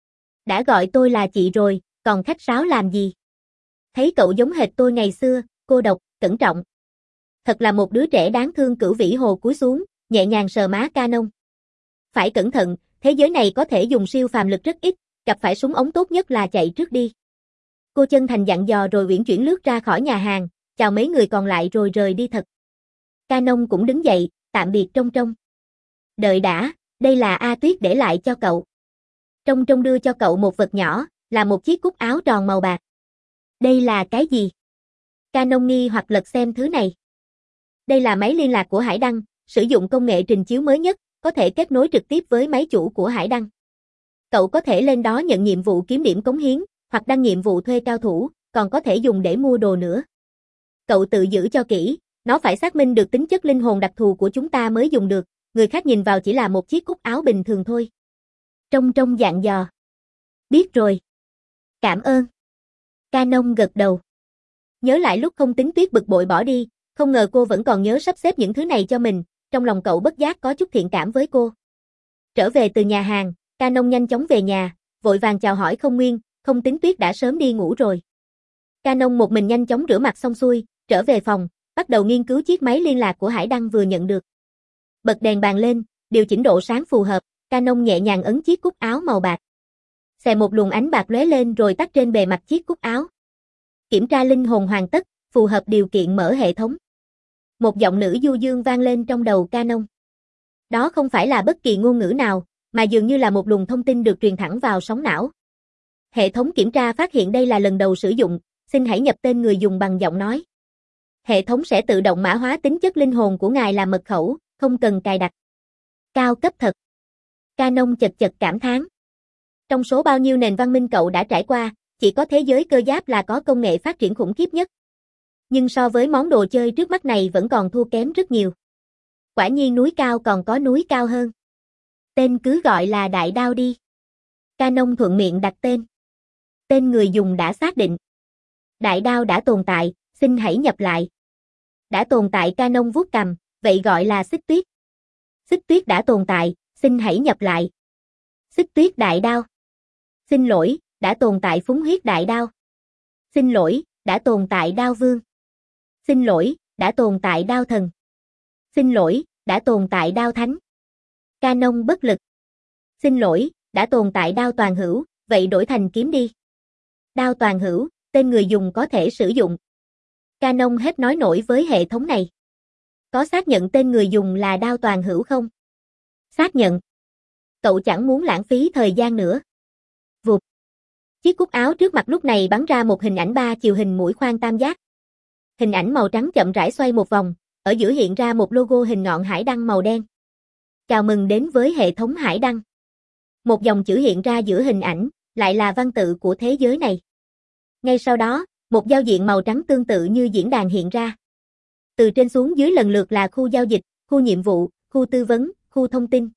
Đã gọi tôi là chị rồi, còn khách sáo làm gì? Thấy cậu giống hệt tôi ngày xưa, cô độc, cẩn trọng. Thật là một đứa trẻ đáng thương. Cửu Vĩ Hồ cúi xuống, nhẹ nhàng sờ má Ca Nông. Phải cẩn thận, thế giới này có thể dùng siêu phàm lực rất ít, gặp phải súng ống tốt nhất là chạy trước đi. Cô chân thành dặn dò rồi uyển chuyển lướt ra khỏi nhà hàng, chào mấy người còn lại rồi rời đi thật. Ca Nông cũng đứng dậy, tạm biệt Trong Trong. Đợi đã, đây là A Tuyết để lại cho cậu. Trong Trong đưa cho cậu một vật nhỏ, là một chiếc cúc áo tròn màu bạc. Đây là cái gì? Ca Nông nghi hoặc lật xem thứ này. Đây là máy liên lạc của Hải Đăng, sử dụng công nghệ trình chiếu mới nhất, có thể kết nối trực tiếp với máy chủ của Hải Đăng. Cậu có thể lên đó nhận nhiệm vụ kiếm điểm cống hiến, hoặc đăng nhiệm vụ thuê cao thủ, còn có thể dùng để mua đồ nữa. Cậu tự giữ cho kỹ, nó phải xác minh được tính chất linh hồn đặc thù của chúng ta mới dùng được, người khác nhìn vào chỉ là một chiếc cúc áo bình thường thôi. Trong Trong dặn dò. Biết rồi. Cảm ơn. Ca Nông gật đầu. Nhớ lại lúc Không Tính Tuyết bực bội bỏ đi, không ngờ cô vẫn còn nhớ sắp xếp những thứ này cho mình, trong lòng cậu bất giác có chút thiện cảm với cô. Trở về từ nhà hàng, Ca Nông nhanh chóng về nhà, vội vàng chào hỏi Không Nguyên, Không Tính Tuyết đã sớm đi ngủ rồi. Ca Nông một mình nhanh chóng rửa mặt xong xuôi, trở về phòng, bắt đầu nghiên cứu chiếc máy liên lạc của Hải Đăng vừa nhận được. Bật đèn bàn lên, điều chỉnh độ sáng phù hợp, Ca Nông nhẹ nhàng ấn chiếc cúc áo màu bạc. Xè một luồng ánh bạc lóe lên rồi tắt trên bề mặt chiếc cúc áo. Kiểm tra linh hồn hoàn tất, phù hợp điều kiện mở hệ thống. Một giọng nữ du dương vang lên trong đầu Ca Nông. Đó không phải là bất kỳ ngôn ngữ nào, mà dường như là một luồng thông tin được truyền thẳng vào sóng não. Hệ thống kiểm tra phát hiện đây là lần đầu sử dụng, xin hãy nhập tên người dùng bằng giọng nói. Hệ thống sẽ tự động mã hóa tính chất linh hồn của ngài làm mật khẩu, không cần cài đặt. Cao cấp thật. Ca Nông chật chật cảm thán. Trong số bao nhiêu nền văn minh cậu đã trải qua, chỉ có thế giới cơ giáp là có công nghệ phát triển khủng khiếp nhất. Nhưng so với món đồ chơi trước mắt này vẫn còn thua kém rất nhiều. Quả nhiên núi cao còn có núi cao hơn. Tên cứ gọi là Đại Đao đi. Ca Nông thuận miệng đặt tên. Tên người dùng đã xác định. Đại Đao đã tồn tại, xin hãy nhập lại. Đã tồn tại. Ca Nông vuốt cằm, vậy gọi là Xích Tuyết. Xích Tuyết đã tồn tại, xin hãy nhập lại. Xích Tuyết Đại Đao. Xin lỗi, đã tồn tại. Phúng Huyết Đại Đao. Xin lỗi, đã tồn tại. Đao Vương. Xin lỗi, đã tồn tại. Đao Thần. Xin lỗi, đã tồn tại. Đao Thánh. Ca Nông bất lực. Xin lỗi, đã tồn tại. Đao Toàn Hữu, vậy đổi thành kiếm đi. Đao Toàn Hữu, tên người dùng có thể sử dụng. Ca Nông hết nói nổi với hệ thống này. Có xác nhận tên người dùng là Đao Toàn Hữu không? Xác nhận. Cậu chẳng muốn lãng phí thời gian nữa. Vụt. Chiếc cúc áo trước mặt lúc này bắn ra một hình ảnh ba chiều hình mũi khoan tam giác. Hình ảnh màu trắng chậm rãi xoay một vòng, ở giữa hiện ra một logo hình ngọn hải đăng màu đen. Chào mừng đến với hệ thống Hải Đăng. Một dòng chữ hiện ra giữa hình ảnh, lại là văn tự của thế giới này. Ngay sau đó, một giao diện màu trắng tương tự như diễn đàn hiện ra. Từ trên xuống dưới lần lượt là khu giao dịch, khu nhiệm vụ, khu tư vấn, khu thông tin.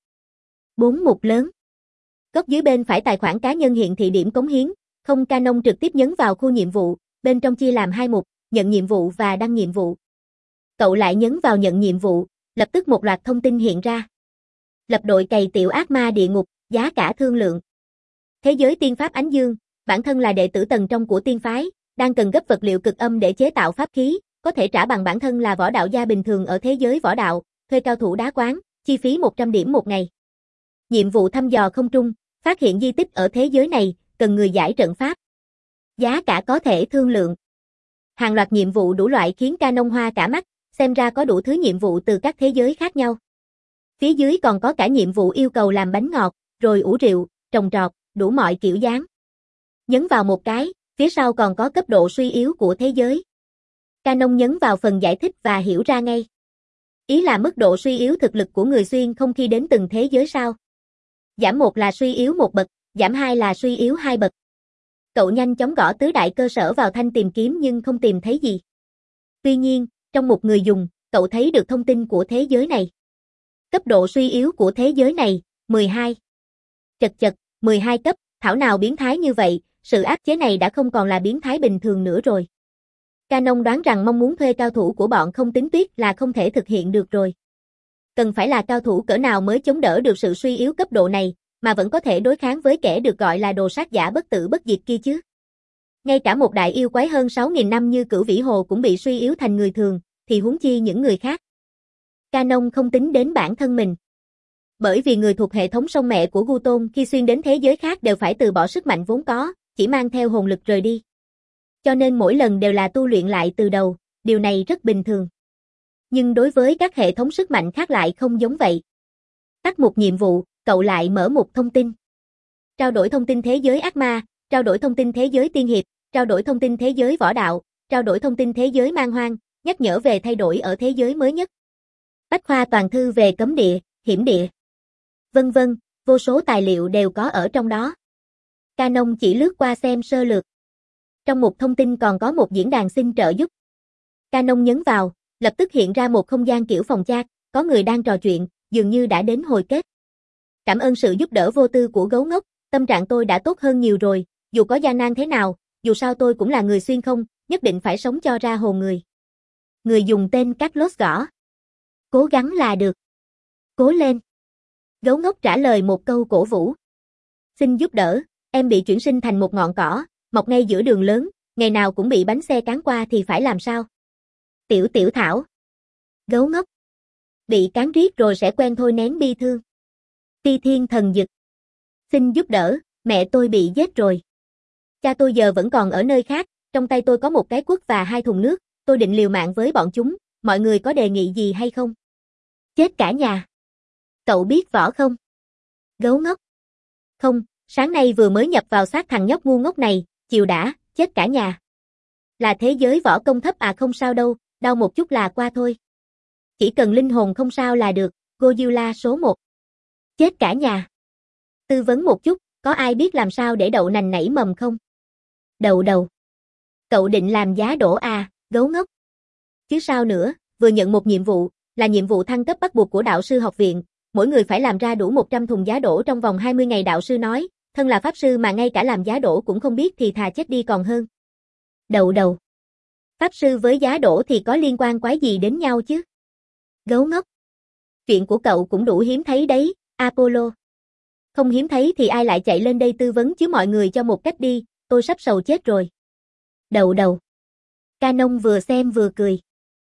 Bốn mục lớn. Góc dưới bên phải tài khoản cá nhân hiện thị điểm cống hiến, không. Ca Nông trực tiếp nhấn vào khu nhiệm vụ, bên trong chia làm hai mục, nhận nhiệm vụ và đăng nhiệm vụ. Cậu lại nhấn vào nhận nhiệm vụ, lập tức một loạt thông tin hiện ra. Lập đội cày tiểu ác ma địa ngục, giá cả thương lượng. Thế giới tiên pháp Ánh Dương, bản thân là đệ tử tầng trong của tiên phái, đang cần gấp vật liệu cực âm để chế tạo pháp khí, có thể trả bằng bản thân là võ đạo gia bình thường ở thế giới võ đạo, thuê cao thủ đá quán, chi phí một trăm điểm một ngày. Nhiệm vụ thăm dò không trung, phát hiện di tích ở thế giới này, cần người giải trận pháp. Giá cả có thể thương lượng. Hàng loạt nhiệm vụ đủ loại khiến Ca Nông hoa cả mắt, xem ra có đủ thứ nhiệm vụ từ các thế giới khác nhau. Phía dưới còn có cả nhiệm vụ yêu cầu làm bánh ngọt, rồi ủ rượu, trồng trọt, đủ mọi kiểu dáng. Nhấn vào một cái, phía sau còn có cấp độ suy yếu của thế giới. Ca Nông nhấn vào phần giải thích và hiểu ra ngay. Ý là mức độ suy yếu thực lực của người xuyên không khi đến từng thế giới sao. Giảm một là suy yếu một bậc, giảm hai là suy yếu hai bậc. Cậu nhanh chóng gõ tứ đại cơ sở vào thanh tìm kiếm nhưng không tìm thấy gì. Tuy nhiên, trong một người dùng, cậu thấy được thông tin của thế giới này. Cấp độ suy yếu của thế giới này, mười hai. Chật chật, mười hai cấp, thảo nào biến thái như vậy, sự áp chế này đã không còn là biến thái bình thường nữa rồi. Canon đoán rằng mong muốn thuê cao thủ của bọn Không Tính Tuyết là không thể thực hiện được rồi. Cần phải là cao thủ cỡ nào mới chống đỡ được sự suy yếu cấp độ này, mà vẫn có thể đối kháng với kẻ được gọi là đồ sát giả bất tử bất diệt kia chứ. Ngay cả một đại yêu quái hơn sáu nghìn năm như Cửu Vĩ Hồ cũng bị suy yếu thành người thường, thì huống chi những người khác. Canon không tính đến bản thân mình. Bởi vì người thuộc hệ thống sông mẹ của Gu Tôn khi xuyên đến thế giới khác đều phải từ bỏ sức mạnh vốn có, chỉ mang theo hồn lực rời đi. Cho nên mỗi lần đều là tu luyện lại từ đầu, điều này rất bình thường. Nhưng đối với các hệ thống sức mạnh khác lại không giống vậy. Tắt một nhiệm vụ, cậu lại mở một thông tin. Trao đổi thông tin thế giới ác ma, trao đổi thông tin thế giới tiên hiệp, trao đổi thông tin thế giới võ đạo, trao đổi thông tin thế giới man hoang, nhắc nhở về thay đổi ở thế giới mới nhất. Bách khoa toàn thư về cấm địa, hiểm địa, vân vân, vô số tài liệu đều có ở trong đó. Canon chỉ lướt qua xem sơ lược. Trong một thông tin còn có một diễn đàn xin trợ giúp. Canon nhấn vào, lập tức hiện ra một không gian kiểu phòng chat, có người đang trò chuyện, dường như đã đến hồi kết. Cảm ơn sự giúp đỡ vô tư của gấu ngốc, tâm trạng tôi đã tốt hơn nhiều rồi, dù có gian nan thế nào, dù sao tôi cũng là người xuyên không, nhất định phải sống cho ra hồn người. Người dùng tên Carlos gõ. Cố gắng là được. Cố lên. Gấu ngốc trả lời một câu cổ vũ. Xin giúp đỡ, em bị chuyển sinh thành một ngọn cỏ, mọc ngay giữa đường lớn, ngày nào cũng bị bánh xe cán qua thì phải làm sao? Tiểu tiểu thảo. Gấu ngốc. Bị cán riết rồi sẽ quen thôi, nén bi thương. Ti thiên thần dực. Xin giúp đỡ, mẹ tôi bị giết rồi. Cha tôi giờ vẫn còn ở nơi khác, trong tay tôi có một cái cuốc và hai thùng nước, tôi định liều mạng với bọn chúng, mọi người có đề nghị gì hay không? Chết cả nhà. Cậu biết võ không? Gấu ngốc. Không, sáng nay vừa mới nhập vào xác thằng nhóc ngu ngốc này, chiều đã, chết cả nhà. Là thế giới võ công thấp à? Không sao đâu, đau một chút là qua thôi. Chỉ cần linh hồn không sao là được, Godzilla số một. Chết cả nhà. Tư vấn một chút, có ai biết làm sao để đậu nành nảy mầm không? Đậu đầu. Cậu định làm giá đỗ à, gấu ngốc? Chứ sao nữa, vừa nhận một nhiệm vụ, là nhiệm vụ thăng cấp bắt buộc của đạo sư học viện, mỗi người phải làm ra đủ một trăm thùng giá đỗ trong vòng hai mươi ngày. Đạo sư nói, thân là pháp sư mà ngay cả làm giá đỗ cũng không biết thì thà chết đi còn hơn. Đậu đầu. Pháp sư với giá đỗ thì có liên quan quái gì đến nhau chứ? Gấu ngốc. Chuyện của cậu cũng đủ hiếm thấy đấy, Apollo. Không hiếm thấy thì ai lại chạy lên đây tư vấn chứ, mọi người cho một cách đi, tôi sắp sầu chết rồi. Đầu đầu. Canon vừa xem vừa cười.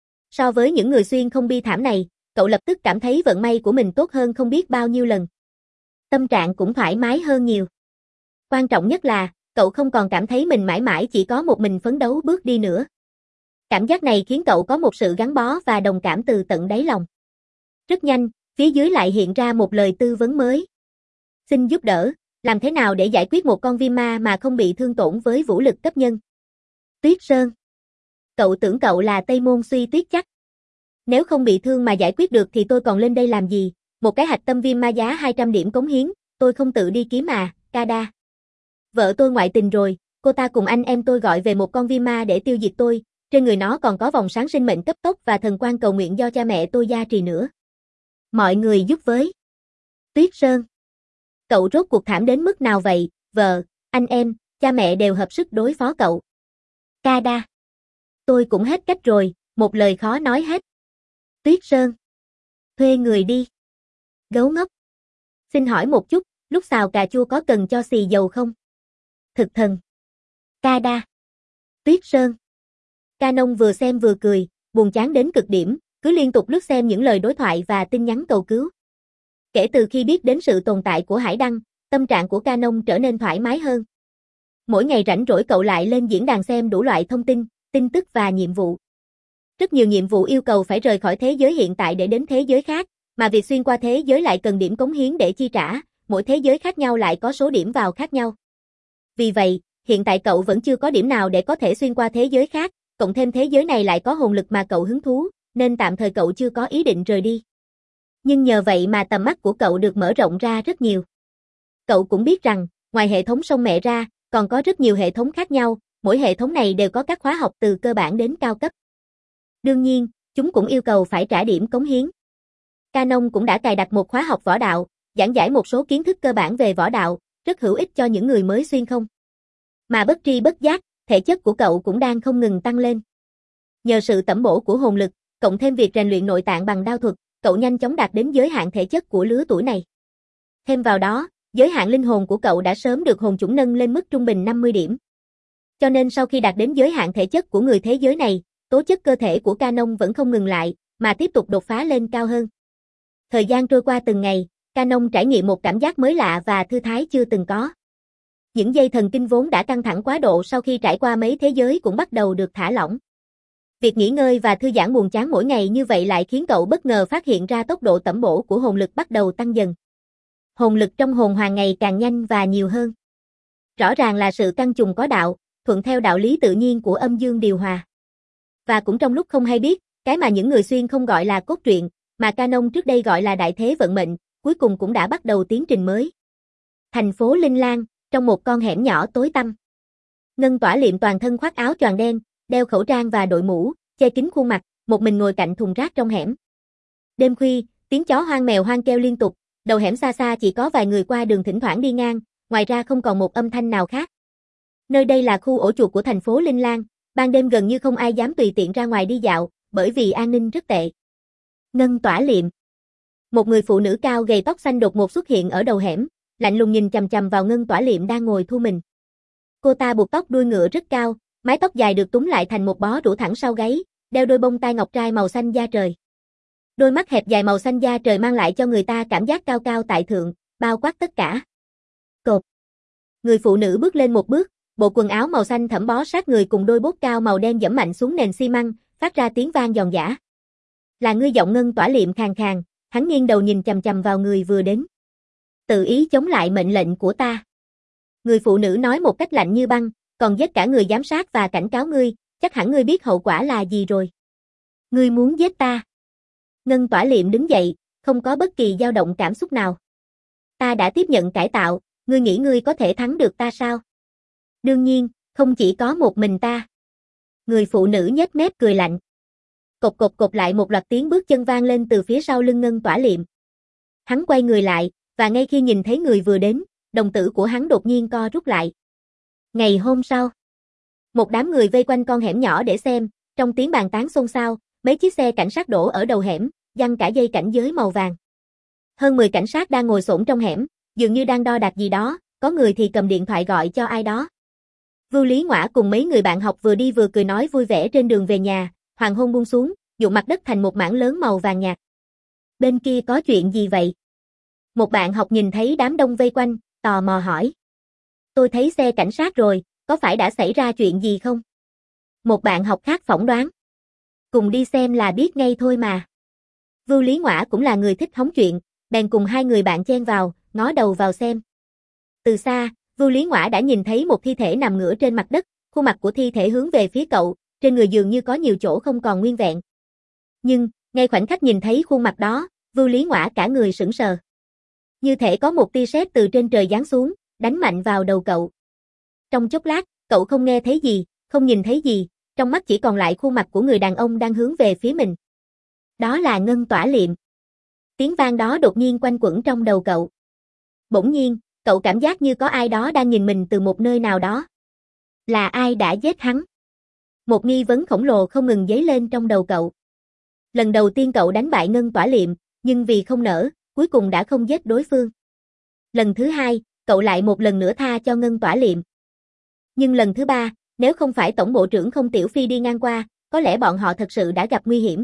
So với những người xuyên không bi thảm này, cậu lập tức cảm thấy vận may của mình tốt hơn không biết bao nhiêu lần. Tâm trạng cũng thoải mái hơn nhiều. Quan trọng nhất là, cậu không còn cảm thấy mình mãi mãi chỉ có một mình phấn đấu bước đi nữa. Cảm giác này khiến cậu có một sự gắn bó và đồng cảm từ tận đáy lòng. Rất nhanh, phía dưới lại hiện ra một lời tư vấn mới. Xin giúp đỡ, làm thế nào để giải quyết một con viêm ma mà không bị thương tổn với vũ lực cấp nhân? Tuyết Sơn. Cậu tưởng cậu là Tây Môn Suy Tuyết chắc. Nếu không bị thương mà giải quyết được thì tôi còn lên đây làm gì? Một cái hạch tâm viêm ma giá hai trăm điểm cống hiến, tôi không tự đi kiếm à, Kada. Vợ tôi ngoại tình rồi, cô ta cùng anh em tôi gọi về một con viêm ma để tiêu diệt tôi, trên người nó còn có vòng sáng sinh mệnh cấp tốc và thần quan cầu nguyện do cha mẹ tôi gia trì nữa. Mọi người giúp với. Tuyết Sơn. Cậu rốt cuộc thảm đến mức nào vậy? Vợ, anh em, cha mẹ đều hợp sức đối phó cậu. Kada. Tôi cũng hết cách rồi, một lời khó nói hết. Tuyết Sơn. Thuê người đi. Gấu ngốc. Xin hỏi một chút, lúc xào cà chua có cần cho xì dầu không? Thực thần. Kada. Tuyết Sơn. Canon vừa xem vừa cười, buồn chán đến cực điểm, cứ liên tục lướt xem những lời đối thoại và tin nhắn cầu cứu. Kể từ khi biết đến sự tồn tại của Hải Đăng, tâm trạng của Canon trở nên thoải mái hơn. Mỗi ngày rảnh rỗi cậu lại lên diễn đàn xem đủ loại thông tin, tin tức và nhiệm vụ. Rất nhiều nhiệm vụ yêu cầu phải rời khỏi thế giới hiện tại để đến thế giới khác, mà việc xuyên qua thế giới lại cần điểm cống hiến để chi trả, mỗi thế giới khác nhau lại có số điểm vào khác nhau. Vì vậy, hiện tại cậu vẫn chưa có điểm nào để có thể xuyên qua thế giới khác, cộng thêm thế giới này lại có hồn lực mà cậu hứng thú, nên tạm thời cậu chưa có ý định rời đi. Nhưng nhờ vậy mà tầm mắt của cậu được mở rộng ra rất nhiều. Cậu cũng biết rằng, ngoài hệ thống sông mẹ ra, còn có rất nhiều hệ thống khác nhau, mỗi hệ thống này đều có các khóa học từ cơ bản đến cao cấp. Đương nhiên, chúng cũng yêu cầu phải trả điểm cống hiến. Canon cũng đã cài đặt một khóa học võ đạo, giảng giải một số kiến thức cơ bản về võ đạo, rất hữu ích cho những người mới xuyên không. Mà bất tri bất giác, thể chất của cậu cũng đang không ngừng tăng lên. Nhờ sự tẩm bổ của hồn lực, cộng thêm việc rèn luyện nội tạng bằng đao thuật, cậu nhanh chóng đạt đến giới hạn thể chất của lứa tuổi này. Thêm vào đó, giới hạn linh hồn của cậu đã sớm được hồn chủng nâng lên mức trung bình năm mươi điểm. Cho nên sau khi đạt đến giới hạn thể chất của người thế giới này, tố chất cơ thể của Canon vẫn không ngừng lại, mà tiếp tục đột phá lên cao hơn. Thời gian trôi qua từng ngày, Canon trải nghiệm một cảm giác mới lạ và thư thái chưa từng có. Những dây thần kinh vốn đã căng thẳng quá độ sau khi trải qua mấy thế giới cũng bắt đầu được thả lỏng. Việc nghỉ ngơi và thư giãn buồn chán mỗi ngày như vậy lại khiến cậu bất ngờ phát hiện ra tốc độ tẩm bổ của hồn lực bắt đầu tăng dần. Hồn lực trong hồn hoàng ngày càng nhanh và nhiều hơn. Rõ ràng là sự căn trùng có đạo, thuận theo đạo lý tự nhiên của âm dương điều hòa. Và cũng trong lúc không hay biết, cái mà những người xuyên không gọi là cốt truyện, mà Canon trước đây gọi là đại thế vận mệnh, cuối cùng cũng đã bắt đầu tiến trình mới. Thành phố Linh Lan, trong một con hẻm nhỏ tối tăm. Ngân Tỏa Liệm toàn thân khoác áo choàng đen, đeo khẩu trang và đội mũ, che kín khuôn mặt, một mình ngồi cạnh thùng rác trong hẻm. Đêm khuya, tiếng chó hoang mèo hoang kêu liên tục, đầu hẻm xa xa chỉ có vài người qua đường thỉnh thoảng đi ngang, ngoài ra không còn một âm thanh nào khác. Nơi đây là khu ổ chuột của thành phố Linh Lan, ban đêm gần như không ai dám tùy tiện ra ngoài đi dạo, bởi vì an ninh rất tệ. Ngân Tỏa Liệm. Một người phụ nữ cao gầy tóc xanh đột ngột xuất hiện ở đầu hẻm, lạnh lùng nhìn chằm chằm vào Ngân Tỏa Liệm đang ngồi thu mình. Cô ta buộc tóc đuôi ngựa rất cao, mái tóc dài được túm lại thành một bó rủ thẳng sau gáy, đeo đôi bông tai ngọc trai màu xanh da trời. Đôi mắt hẹp dài màu xanh da trời mang lại cho người ta cảm giác cao cao tại thượng, bao quát tất cả. Cột. Người phụ nữ bước lên một bước, bộ quần áo màu xanh thẫm bó sát người cùng đôi bốt cao màu đen giẫm mạnh xuống nền xi măng, phát ra tiếng vang giòn giã. Là ngươi. Giọng Ngân Tỏa Liệm khàn khàn, hắn nghiêng đầu nhìn chằm chằm vào người vừa đến. Tự ý chống lại mệnh lệnh của ta. Người phụ nữ nói một cách lạnh như băng, còn giết cả người giám sát và cảnh cáo ngươi, chắc hẳn ngươi biết hậu quả là gì rồi. Ngươi muốn giết ta. Ngân Tỏa Liệm đứng dậy, không có bất kỳ dao động cảm xúc nào. Ta đã tiếp nhận cải tạo, ngươi nghĩ ngươi có thể thắng được ta sao? Đương nhiên, không chỉ có một mình ta. Người phụ nữ nhếch mép cười lạnh. Cộc cộc cộc lại một loạt tiếng bước chân vang lên từ phía sau lưng Ngân Tỏa Liệm. Hắn quay người lại, và ngay khi nhìn thấy người vừa đến, đồng tử của hắn đột nhiên co rút lại. Ngày hôm sau, một đám người vây quanh con hẻm nhỏ để xem, trong tiếng bàn tán xôn xao, mấy chiếc xe cảnh sát đổ ở đầu hẻm, giăng cả dây cảnh giới màu vàng. Hơn mười cảnh sát đang ngồi xổm trong hẻm, dường như đang đo đạc gì đó, có người thì cầm điện thoại gọi cho ai đó. Vưu Lý Ngõa cùng mấy người bạn học vừa đi vừa cười nói vui vẻ trên đường về nhà, hoàng hôn buông xuống, nhuộm mặt đất thành một mảng lớn màu vàng nhạt. Bên kia có chuyện gì vậy? Một bạn học nhìn thấy đám đông vây quanh, tò mò hỏi. Tôi thấy xe cảnh sát rồi, có phải đã xảy ra chuyện gì không? Một bạn học khác phỏng đoán. Cùng đi xem là biết ngay thôi mà. Vưu Lý Ngõa cũng là người thích hóng chuyện, bèn cùng hai người bạn chen vào, ngó đầu vào xem. Từ xa, Vưu Lý Ngõa đã nhìn thấy một thi thể nằm ngửa trên mặt đất, khuôn mặt của thi thể hướng về phía cậu, trên người dường như có nhiều chỗ không còn nguyên vẹn. Nhưng, ngay khoảnh khắc nhìn thấy khuôn mặt đó, Vưu Lý Ngõa cả người sững sờ. Như thể có một tia sét từ trên trời giáng xuống, đánh mạnh vào đầu cậu. Trong chốc lát, cậu không nghe thấy gì, không nhìn thấy gì, trong mắt chỉ còn lại khuôn mặt của người đàn ông đang hướng về phía mình. Đó là Ngân Tỏa Liệm. Tiếng vang đó đột nhiên quanh quẩn trong đầu cậu. Bỗng nhiên, cậu cảm giác như có ai đó đang nhìn mình từ một nơi nào đó. Là ai đã giết hắn? Một nghi vấn khổng lồ không ngừng dấy lên trong đầu cậu. Lần đầu tiên cậu đánh bại Ngân Tỏa Liệm, nhưng vì không nỡ, cuối cùng đã không giết đối phương. Lần thứ hai, cậu lại một lần nữa tha cho Ngân Tỏa Liệm. Nhưng lần thứ ba, nếu không phải Tổng bộ trưởng Không Tiểu Phi đi ngang qua, có lẽ bọn họ thật sự đã gặp nguy hiểm.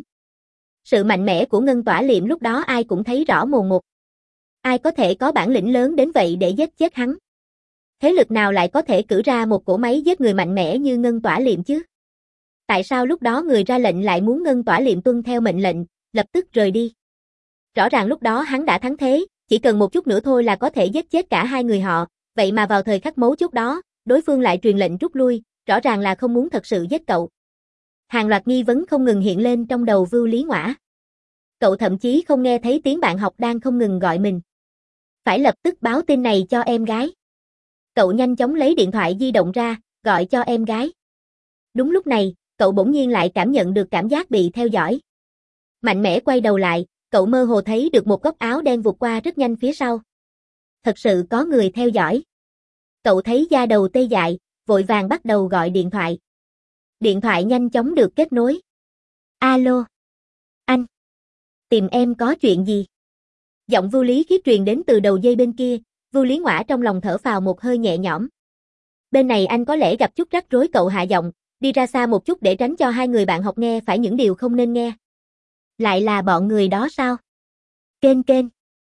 Sự mạnh mẽ của Ngân Tỏa Liệm lúc đó ai cũng thấy rõ mồn một. Ai có thể có bản lĩnh lớn đến vậy để giết chết hắn? Thế lực nào lại có thể cử ra một cỗ máy giết người mạnh mẽ như Ngân Tỏa Liệm chứ? Tại sao lúc đó người ra lệnh lại muốn Ngân Tỏa Liệm tuân theo mệnh lệnh, lập tức rời đi? Rõ ràng lúc đó hắn đã thắng thế, chỉ cần một chút nữa thôi là có thể giết chết cả hai người họ, vậy mà vào thời khắc mấu chốt đó, đối phương lại truyền lệnh rút lui, rõ ràng là không muốn thật sự giết cậu. Hàng loạt nghi vấn không ngừng hiện lên trong đầu Vưu Lý Ngõa. Cậu thậm chí không nghe thấy tiếng bạn học đang không ngừng gọi mình. Phải lập tức báo tin này cho em gái. Cậu nhanh chóng lấy điện thoại di động ra, gọi cho em gái. Đúng lúc này, cậu bỗng nhiên lại cảm nhận được cảm giác bị theo dõi. Mạnh mẽ quay đầu lại, cậu mơ hồ thấy được một góc áo đen vụt qua rất nhanh phía sau. Thật sự có người theo dõi. Cậu thấy da đầu tê dại, vội vàng bắt đầu gọi điện thoại. Điện thoại nhanh chóng được kết nối. Alo. Anh. Tìm em có chuyện gì? Giọng Vưu Lý Khiết truyền đến từ đầu dây bên kia, Vưu Lý Ngoã trong lòng thở phào một hơi nhẹ nhõm. Bên này anh có lẽ gặp chút rắc rối, cậu hạ giọng, đi ra xa một chút để tránh cho hai người bạn học nghe phải những điều không nên nghe. Lại là bọn người đó sao? Kên kên.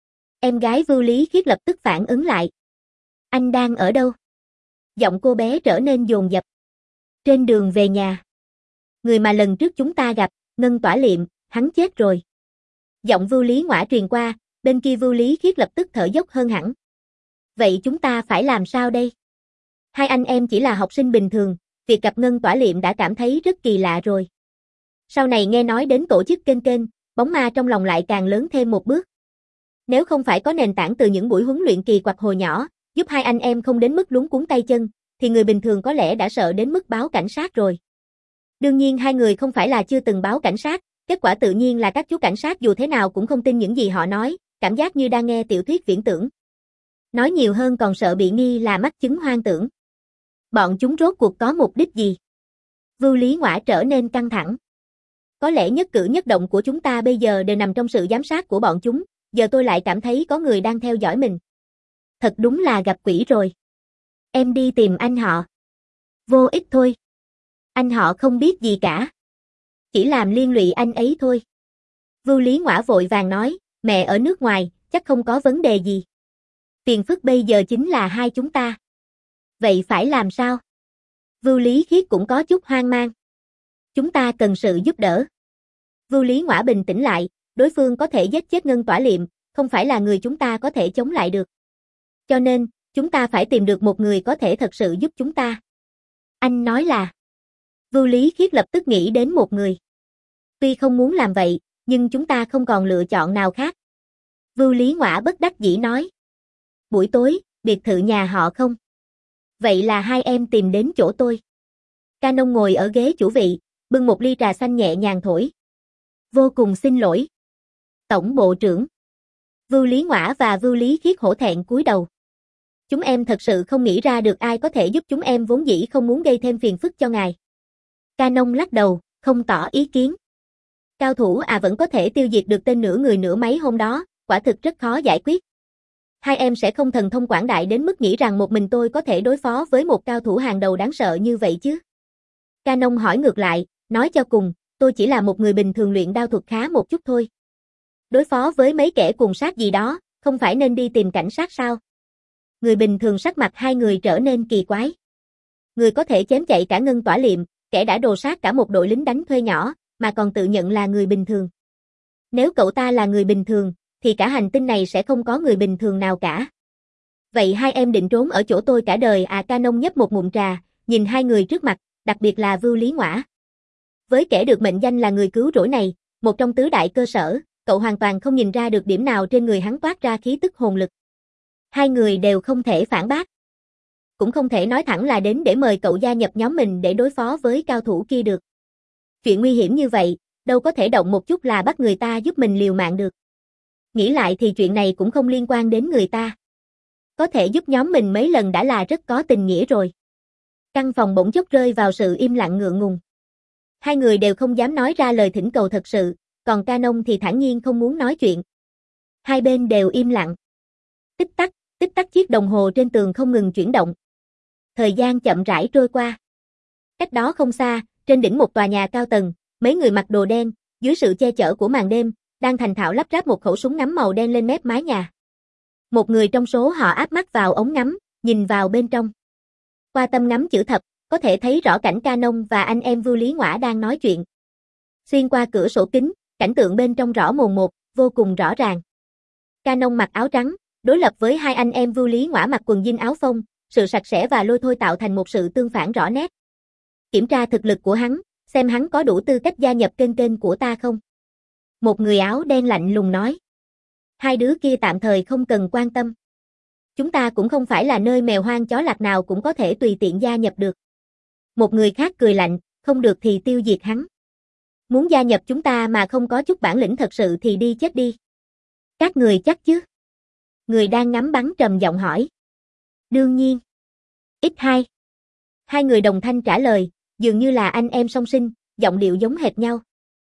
Em gái Vưu Lý Khiết lập tức phản ứng lại. Anh đang ở đâu? Giọng cô bé trở nên dồn dập. Trên đường về nhà. Người mà lần trước chúng ta gặp, Ngân Tỏa Liệm, hắn chết rồi. Giọng Vưu Lý Ngoã truyền qua, bên kia Vưu Lý Khiết lập tức thở dốc hơn hẳn. Vậy chúng ta phải làm sao đây? Hai anh em chỉ là học sinh bình thường, việc gặp Ngân Tỏa Liệm đã cảm thấy rất kỳ lạ rồi. Sau này nghe nói đến tổ chức kênh kênh, bóng ma trong lòng lại càng lớn thêm một bước. Nếu không phải có nền tảng từ những buổi huấn luyện kỳ quặc hồi nhỏ, giúp hai anh em không đến mức luống cuống tay chân, thì người bình thường có lẽ đã sợ đến mức báo cảnh sát rồi. Đương nhiên hai người không phải là chưa từng báo cảnh sát, kết quả tự nhiên là các chú cảnh sát dù thế nào cũng không tin những gì họ nói, cảm giác như đang nghe tiểu thuyết viễn tưởng. Nói nhiều hơn còn sợ bị nghi là mắc chứng hoang tưởng. Bọn chúng rốt cuộc có mục đích gì? Vưu Lý Ngoã trở nên căng thẳng. Có lẽ nhất cử nhất động của chúng ta bây giờ đều nằm trong sự giám sát của bọn chúng, giờ tôi lại cảm thấy có người đang theo dõi mình. Thật đúng là gặp quỷ rồi. Em đi tìm anh họ. Vô ích thôi. Anh họ không biết gì cả. Chỉ làm liên lụy anh ấy thôi. Vưu Lý Ngoã vội vàng nói, mẹ ở nước ngoài, chắc không có vấn đề gì. Phiền phức bây giờ chính là hai chúng ta. Vậy phải làm sao? Vưu Lý Khiết cũng có chút hoang mang. Chúng ta cần sự giúp đỡ. Vưu Lý Ngoã bình tĩnh lại, đối phương có thể giết chết Ngân Tỏa Liệm, không phải là người chúng ta có thể chống lại được. Cho nên, chúng ta phải tìm được một người có thể thật sự giúp chúng ta. Anh nói là... Vưu Lý Khiết lập tức nghĩ đến một người. Tuy không muốn làm vậy, nhưng chúng ta không còn lựa chọn nào khác. Vưu Lý Ngoã bất đắc dĩ nói. Buổi tối, biệt thự nhà họ không? Vậy là hai em tìm đến chỗ tôi. Canon ngồi ở ghế chủ vị, bưng một ly trà xanh nhẹ nhàng thổi. Vô cùng xin lỗi. Tổng bộ trưởng. Vưu Lý Ngoã và Vưu Lý Khiết hổ thẹn cúi đầu. Chúng em thật sự không nghĩ ra được ai có thể giúp chúng em, vốn dĩ không muốn gây thêm phiền phức cho ngài. Canon lắc đầu, không tỏ ý kiến. Cao thủ à, vẫn có thể tiêu diệt được tên nửa người nửa máy hôm đó, quả thực rất khó giải quyết. Hai em sẽ không thần thông quảng đại đến mức nghĩ rằng một mình tôi có thể đối phó với một cao thủ hàng đầu đáng sợ như vậy chứ? Canon hỏi ngược lại, nói cho cùng, tôi chỉ là một người bình thường luyện đao thuật khá một chút thôi. Đối phó với mấy kẻ cuồng sát gì đó, không phải nên đi tìm cảnh sát sao? Người bình thường, sắc mặt hai người trở nên kỳ quái. Người có thể chém chạy cả Ngân Tỏa Liệm, kẻ đã đồ sát cả một đội lính đánh thuê nhỏ, mà còn tự nhận là người bình thường. Nếu cậu ta là người bình thường, thì cả hành tinh này sẽ không có người bình thường nào cả. Vậy hai em định trốn ở chỗ tôi cả đời à? Canon nhấp một ngụm trà, nhìn hai người trước mặt, đặc biệt là Vưu Lý Ngoã. Với kẻ được mệnh danh là người cứu rỗi này, một trong tứ đại cơ sở, cậu hoàn toàn không nhìn ra được điểm nào trên người hắn toát ra khí tức hồn lực. Hai người đều không thể phản bác. Cũng không thể nói thẳng là đến để mời cậu gia nhập nhóm mình để đối phó với cao thủ kia được. Chuyện nguy hiểm như vậy, đâu có thể động một chút là bắt người ta giúp mình liều mạng được. Nghĩ lại thì chuyện này cũng không liên quan đến người ta. Có thể giúp nhóm mình mấy lần đã là rất có tình nghĩa rồi. Căn phòng bỗng chốc rơi vào sự im lặng ngượng ngùng. Hai người đều không dám nói ra lời thỉnh cầu thật sự, còn Canon thì thản nhiên không muốn nói chuyện. Hai bên đều im lặng. Tích tắc, tích tắc chiếc đồng hồ trên tường không ngừng chuyển động. Thời gian chậm rãi trôi qua. Cách đó không xa, trên đỉnh một tòa nhà cao tầng, mấy người mặc đồ đen, dưới sự che chở của màn đêm, đang thành thạo lắp ráp một khẩu súng ngắm màu đen lên mép mái nhà. Một người trong số họ áp mắt vào ống ngắm, nhìn vào bên trong. Qua tâm ngắm chữ thập, có thể thấy rõ cảnh Canon và anh em Vưu Lý Ngoã đang nói chuyện. Xuyên qua cửa sổ kính, cảnh tượng bên trong rõ mồn một, vô cùng rõ ràng. Canon mặc áo trắng, đối lập với hai anh em Vưu Lý Ngoã mặc quần jean áo phông, sự sạch sẽ và lôi thôi tạo thành một sự tương phản rõ nét. Kiểm tra thực lực của hắn, xem hắn có đủ tư cách gia nhập kênh kênh của ta không? Một người áo đen lạnh lùng nói. Hai đứa kia tạm thời không cần quan tâm. Chúng ta cũng không phải là nơi mèo hoang chó lạc nào cũng có thể tùy tiện gia nhập được. Một người khác cười lạnh, không được thì tiêu diệt hắn. Muốn gia nhập chúng ta mà không có chút bản lĩnh thật sự thì đi chết đi. Các người chắc chứ? Người đang ngắm bắn trầm giọng hỏi. Đương nhiên. Ít hai. Hai người đồng thanh trả lời, dường như là anh em song sinh, giọng điệu giống hệt nhau.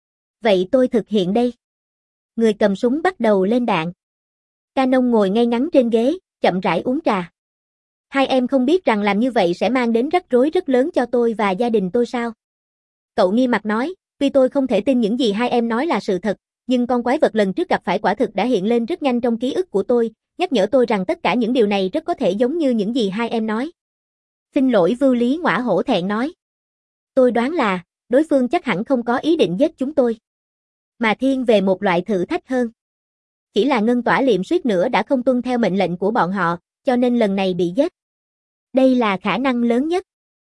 Vậy tôi thực hiện đây. Người cầm súng bắt đầu lên đạn. Canon ngồi ngay ngắn trên ghế, chậm rãi uống trà. Hai em không biết rằng làm như vậy sẽ mang đến rắc rối rất lớn cho tôi và gia đình tôi sao? Cậu nghiêm mặt nói, tuy tôi không thể tin những gì hai em nói là sự thật, nhưng con quái vật lần trước gặp phải quả thực đã hiện lên rất nhanh trong ký ức của tôi, nhắc nhở tôi rằng tất cả những điều này rất có thể giống như những gì hai em nói. Xin lỗi, Vưu Lý Ngõa hổ thẹn nói. Tôi đoán là, đối phương chắc hẳn không có ý định giết chúng tôi, mà thiên về một loại thử thách hơn. Chỉ là Ngân Tỏa Liệm suýt nữa đã không tuân theo mệnh lệnh của bọn họ, cho nên lần này bị giết. Đây là khả năng lớn nhất.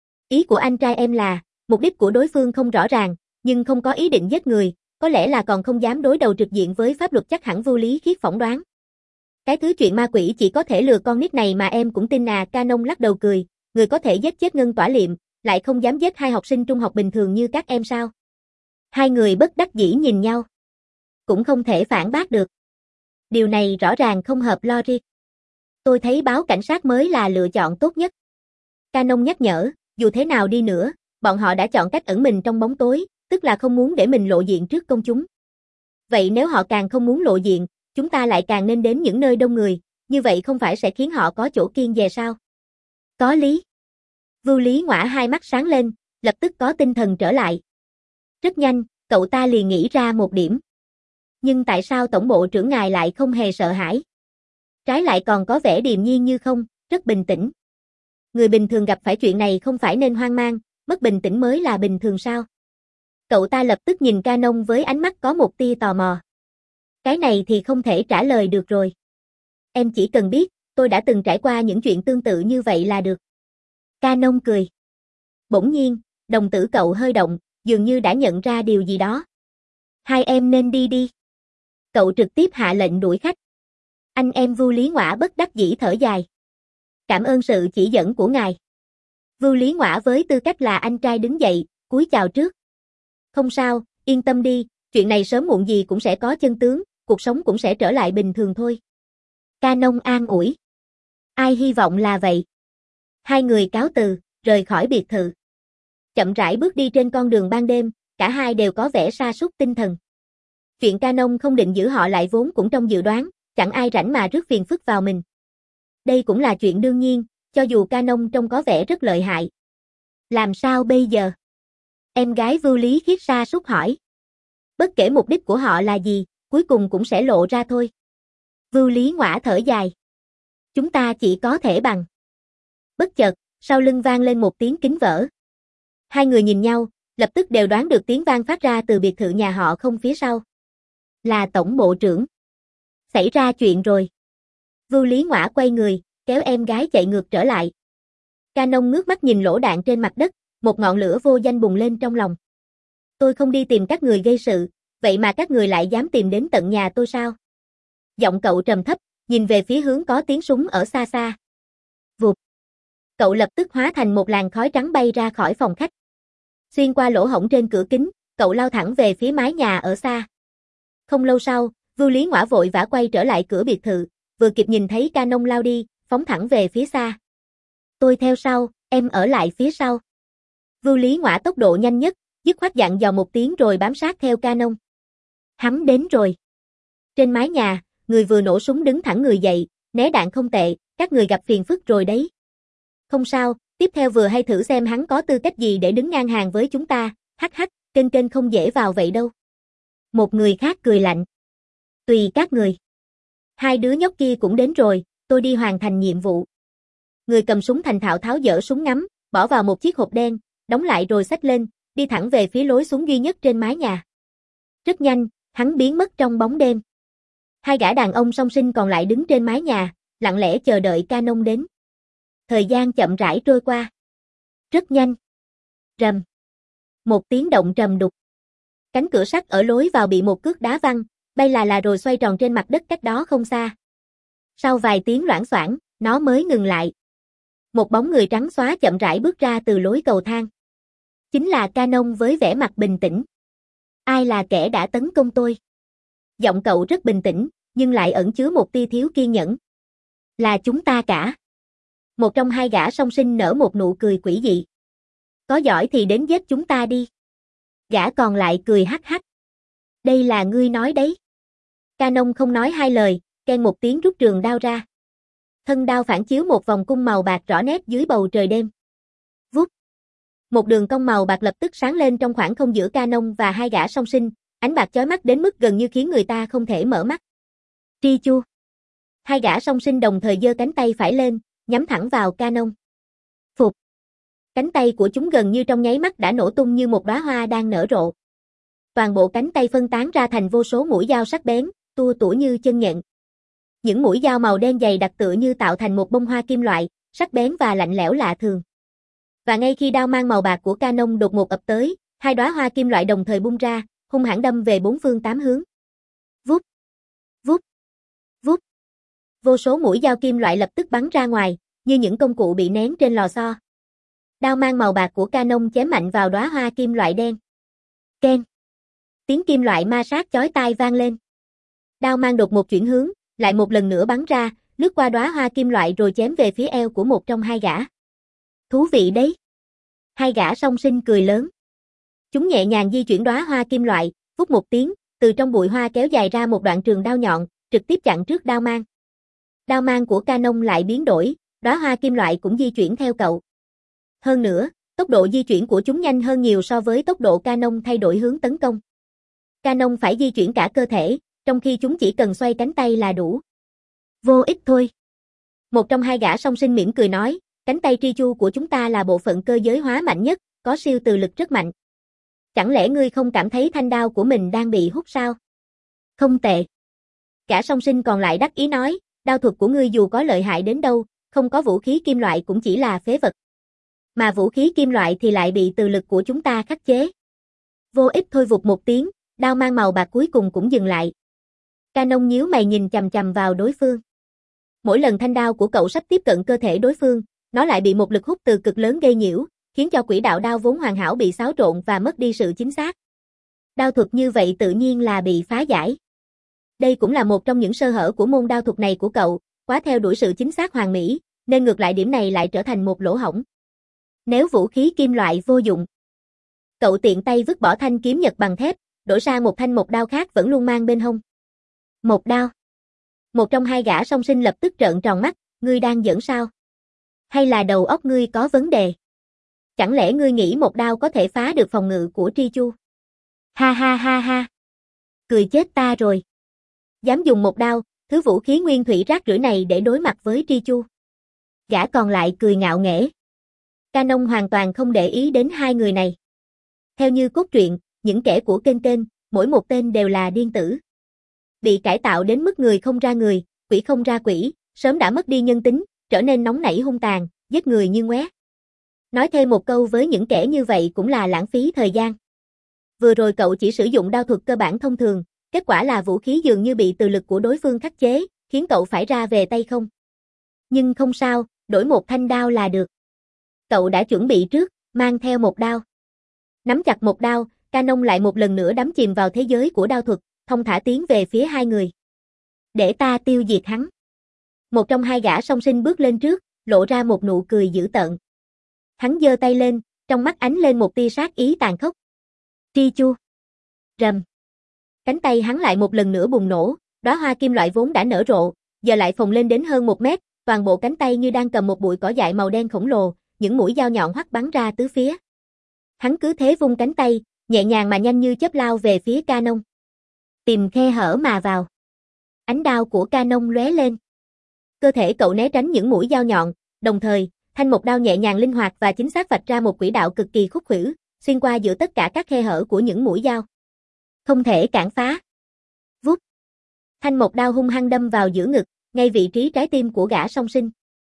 Ý của anh trai em là, mục đích của đối phương không rõ ràng, nhưng không có ý định giết người, có lẽ là còn không dám đối đầu trực diện với pháp luật, chắc hẳn Vưu Lý Khiết phỏng đoán. Cái thứ chuyện ma quỷ chỉ có thể lừa con nít này mà em cũng tin à? Canon lắc đầu cười, người có thể giết chết Ngân Tỏa Liệm, lại không dám giết hai học sinh trung học bình thường như các em sao? Hai người bất đắc dĩ nhìn nhau. Cũng không thể phản bác được. Điều này rõ ràng không hợp logic. Tôi thấy báo cảnh sát mới là lựa chọn tốt nhất. Canon nhắc nhở, dù thế nào đi nữa, bọn họ đã chọn cách ẩn mình trong bóng tối, tức là không muốn để mình lộ diện trước công chúng. Vậy nếu họ càng không muốn lộ diện, chúng ta lại càng nên đến những nơi đông người, như vậy không phải sẽ khiến họ có chỗ kiêng dè sao? Có lý. Vưu Lý Ngõa hai mắt sáng lên, lập tức có tinh thần trở lại. Rất nhanh, cậu ta liền nghĩ ra một điểm. Nhưng tại sao tổng bộ trưởng ngài lại không hề sợ hãi? Trái lại còn có vẻ điềm nhiên như không, rất bình tĩnh. Người bình thường gặp phải chuyện này không phải nên hoang mang, mất bình tĩnh mới là bình thường sao? Cậu ta lập tức nhìn Canon với ánh mắt có một tia tò mò. Cái này thì không thể trả lời được rồi. Em chỉ cần biết, tôi đã từng trải qua những chuyện tương tự như vậy là được. Canon cười. Bỗng nhiên, đồng tử cậu hơi động, dường như đã nhận ra điều gì đó. Hai em nên đi đi. Cậu trực tiếp hạ lệnh đuổi khách. Anh em Vưu Lý Ngõa bất đắc dĩ thở dài. Cảm ơn sự chỉ dẫn của ngài. Vưu Lý Ngõa với tư cách là anh trai đứng dậy, cúi chào trước. Không sao, yên tâm đi, chuyện này sớm muộn gì cũng sẽ có chân tướng, cuộc sống cũng sẽ trở lại bình thường thôi. Canon an ủi. Ai hy vọng là vậy. Hai người cáo từ, rời khỏi biệt thự. Chậm rãi bước đi trên con đường ban đêm, cả hai đều có vẻ sa sút tinh thần. Chuyện Canon không định giữ họ lại vốn cũng trong dự đoán, chẳng ai rảnh mà rước phiền phức vào mình. Đây cũng là chuyện đương nhiên, cho dù Canon trông có vẻ rất lợi hại. Làm sao bây giờ? Em gái Vưu Lý Khiết sa sút hỏi. Bất kể mục đích của họ là gì, cuối cùng cũng sẽ lộ ra thôi. Vưu Lý Ngõa thở dài. Chúng ta chỉ có thể bằng. Bất chợt, sau lưng vang lên một tiếng kính vỡ. Hai người nhìn nhau, lập tức đều đoán được tiếng vang phát ra từ biệt thự nhà họ không phía sau. Là tổng bộ trưởng. Xảy ra chuyện rồi. Vưu Lý Ngõa quay người, kéo em gái chạy ngược trở lại. Canon ngước mắt nhìn lỗ đạn trên mặt đất, một ngọn lửa vô danh bùng lên trong lòng. Tôi không đi tìm các người gây sự, vậy mà các người lại dám tìm đến tận nhà tôi sao? Giọng cậu trầm thấp, nhìn về phía hướng có tiếng súng ở xa xa. Vụt. Cậu lập tức hóa thành một làn khói trắng bay ra khỏi phòng khách. Xuyên qua lỗ hổng trên cửa kính, cậu lao thẳng về phía mái nhà ở xa. Không lâu sau, Vưu Lý Ngõa vội vã quay trở lại cửa biệt thự, vừa kịp nhìn thấy Canon lao đi, phóng thẳng về phía xa. Tôi theo sau, em ở lại phía sau. Vưu Lý Ngõa tốc độ nhanh nhất, dứt khoát dặn dò một tiếng rồi bám sát theo Canon. Hắn đến rồi. Trên mái nhà, người vừa nổ súng đứng thẳng người dậy, né đạn không tệ, các người gặp phiền phức rồi đấy. Không sao, tiếp theo vừa hay thử xem hắn có tư cách gì để đứng ngang hàng với chúng ta, hắc hắc, kênh kênh không dễ vào vậy đâu. Một người khác cười lạnh. Tùy các người. Hai đứa nhóc kia cũng đến rồi, tôi đi hoàn thành nhiệm vụ. Người cầm súng thành thạo tháo dỡ súng ngắm, bỏ vào một chiếc hộp đen, đóng lại rồi xách lên, đi thẳng về phía lối xuống duy nhất trên mái nhà. Rất nhanh, hắn biến mất trong bóng đêm. Hai gã đàn ông song sinh còn lại đứng trên mái nhà, lặng lẽ chờ đợi Canon đến. Thời gian chậm rãi trôi qua. Rất nhanh. Rầm. Một tiếng động trầm đục. Cánh cửa sắt ở lối vào bị một cước đá văng, bay là là rồi xoay tròn trên mặt đất cách đó không xa. Sau vài tiếng loảng xoảng, nó mới ngừng lại. Một bóng người trắng xóa chậm rãi bước ra từ lối cầu thang. Chính là Canon với vẻ mặt bình tĩnh. Ai là kẻ đã tấn công tôi? Giọng cậu rất bình tĩnh, nhưng lại ẩn chứa một tia thiếu kiên nhẫn. Là chúng ta cả. Một trong hai gã song sinh nở một nụ cười quỷ dị. Có giỏi thì đến giết chúng ta đi. Gã còn lại cười hắc hắc. Đây là ngươi nói đấy. Canon không nói hai lời, keng một tiếng rút trường đao ra. Thân đao phản chiếu một vòng cung màu bạc rõ nét dưới bầu trời đêm. Vút. Một đường cong màu bạc lập tức sáng lên trong khoảng không giữa Canon và hai gã song sinh, ánh bạc chói mắt đến mức gần như khiến người ta không thể mở mắt. Tri Chu. Hai gã song sinh đồng thời giơ cánh tay phải lên, nhắm thẳng vào Canon. Phục. Cánh tay của chúng gần như trong nháy mắt đã nổ tung như một đóa hoa đang nở rộ. Toàn bộ cánh tay phân tán ra thành vô số mũi dao sắc bén, tua tủa như chân nhện. Những mũi dao màu đen dày đặc tựa như tạo thành một bông hoa kim loại, sắc bén và lạnh lẽo lạ thường. Và ngay khi đao mang màu bạc của Canon đột ngột ập tới, hai đóa hoa kim loại đồng thời bung ra, hung hãn đâm về bốn phương tám hướng. Vút, vút, vút. Vô số mũi dao kim loại lập tức bắn ra ngoài, như những công cụ bị nén trên lò xo. Đao mang màu bạc của Canon chém mạnh vào đóa hoa kim loại đen. Keng. Tiếng kim loại ma sát chói tai vang lên. Đao mang đột ngột chuyển hướng, lại một lần nữa bắn ra, lướt qua đóa hoa kim loại rồi chém về phía eo của một trong hai gã. Thú vị đấy. Hai gã song sinh cười lớn. Chúng nhẹ nhàng di chuyển đóa hoa kim loại, vút một tiếng, từ trong bụi hoa kéo dài ra một đoạn trường đao nhọn, trực tiếp chặn trước đao mang. Đao mang của Canon lại biến đổi, đóa hoa kim loại cũng di chuyển theo cậu. Hơn nữa, tốc độ di chuyển của chúng nhanh hơn nhiều so với tốc độ Canon thay đổi hướng tấn công. Canon phải di chuyển cả cơ thể, trong khi chúng chỉ cần xoay cánh tay là đủ. Vô ích thôi. Một trong hai gã song sinh mỉm cười nói, cánh tay Tri Chu của chúng ta là bộ phận cơ giới hóa mạnh nhất, có siêu từ lực rất mạnh. Chẳng lẽ ngươi không cảm thấy thanh đao của mình đang bị hút sao? Không tệ. Gã song sinh còn lại đắc ý nói, đao thuật của ngươi dù có lợi hại đến đâu, không có vũ khí kim loại cũng chỉ là phế vật. Mà vũ khí kim loại thì lại bị từ lực của chúng ta khắc chế. Vô ích thôi. Vụt một tiếng, đao mang màu bạc cuối cùng cũng dừng lại. Canon nhíu mày nhìn chằm chằm vào đối phương. Mỗi lần thanh đao của cậu sắp tiếp cận cơ thể đối phương, nó lại bị một lực hút từ cực lớn gây nhiễu, khiến cho quỹ đạo đao vốn hoàn hảo bị xáo trộn và mất đi sự chính xác. Đao thuật như vậy tự nhiên là bị phá giải. Đây cũng là một trong những sơ hở của môn đao thuật này của cậu, quá theo đuổi sự chính xác hoàn mỹ, nên ngược lại điểm này lại trở thành một lỗ hổng. Nếu vũ khí kim loại vô dụng, cậu tiện tay vứt bỏ thanh kiếm nhật bằng thép, đổi sang một thanh một đao khác vẫn luôn mang bên hông. Một đao. Một trong hai gã song sinh lập tức trợn tròn mắt, ngươi đang giỡn sao? Hay là đầu óc ngươi có vấn đề? Chẳng lẽ ngươi nghĩ một đao có thể phá được phòng ngự của Tri Chu? Ha ha ha ha. Cười chết ta rồi. Dám dùng một đao, thứ vũ khí nguyên thủy rác rưởi này để đối mặt với Tri Chu. Gã còn lại cười ngạo nghễ. Canon hoàn toàn không để ý đến hai người này. Theo như cốt truyện, những kẻ của kênh kênh, mỗi một tên đều là điên tử. Bị cải tạo đến mức người không ra người, quỷ không ra quỷ, sớm đã mất đi nhân tính, trở nên nóng nảy hung tàn, giết người như ngoé. Nói thêm một câu với những kẻ như vậy cũng là lãng phí thời gian. Vừa rồi cậu chỉ sử dụng đao thuật cơ bản thông thường, kết quả là vũ khí dường như bị từ lực của đối phương khắc chế, khiến cậu phải ra về tay không. Nhưng không sao, đổi một thanh đao là được. Cậu đã chuẩn bị trước, mang theo một đao. Nắm chặt một đao, Canon lại một lần nữa đắm chìm vào thế giới của đao thuật, thong thả tiến về phía hai người. Để ta tiêu diệt hắn. Một trong hai gã song sinh bước lên trước, lộ ra một nụ cười dữ tợn. Hắn giơ tay lên, trong mắt ánh lên một tia sát ý tàn khốc. Tri Chu. Rầm. Cánh tay hắn lại một lần nữa bùng nổ, đóa hoa kim loại vốn đã nở rộ, giờ lại phồng lên đến hơn một mét, toàn bộ cánh tay như đang cầm một bụi cỏ dại màu đen khổng lồ, những mũi dao nhọn hoắt bắn ra tứ phía. Hắn cứ thế vung cánh tay, nhẹ nhàng mà nhanh như chớp lao về phía Canon. Tìm khe hở mà vào. Ánh đao của Canon lóe lên. Cơ thể cậu né tránh những mũi dao nhọn, đồng thời, thanh một đao nhẹ nhàng linh hoạt và chính xác vạch ra một quỹ đạo cực kỳ khúc khuỷu, xuyên qua giữa tất cả các khe hở của những mũi dao. Không thể cản phá. Vút. Thanh một đao hung hăng đâm vào giữa ngực, ngay vị trí trái tim của gã song sinh.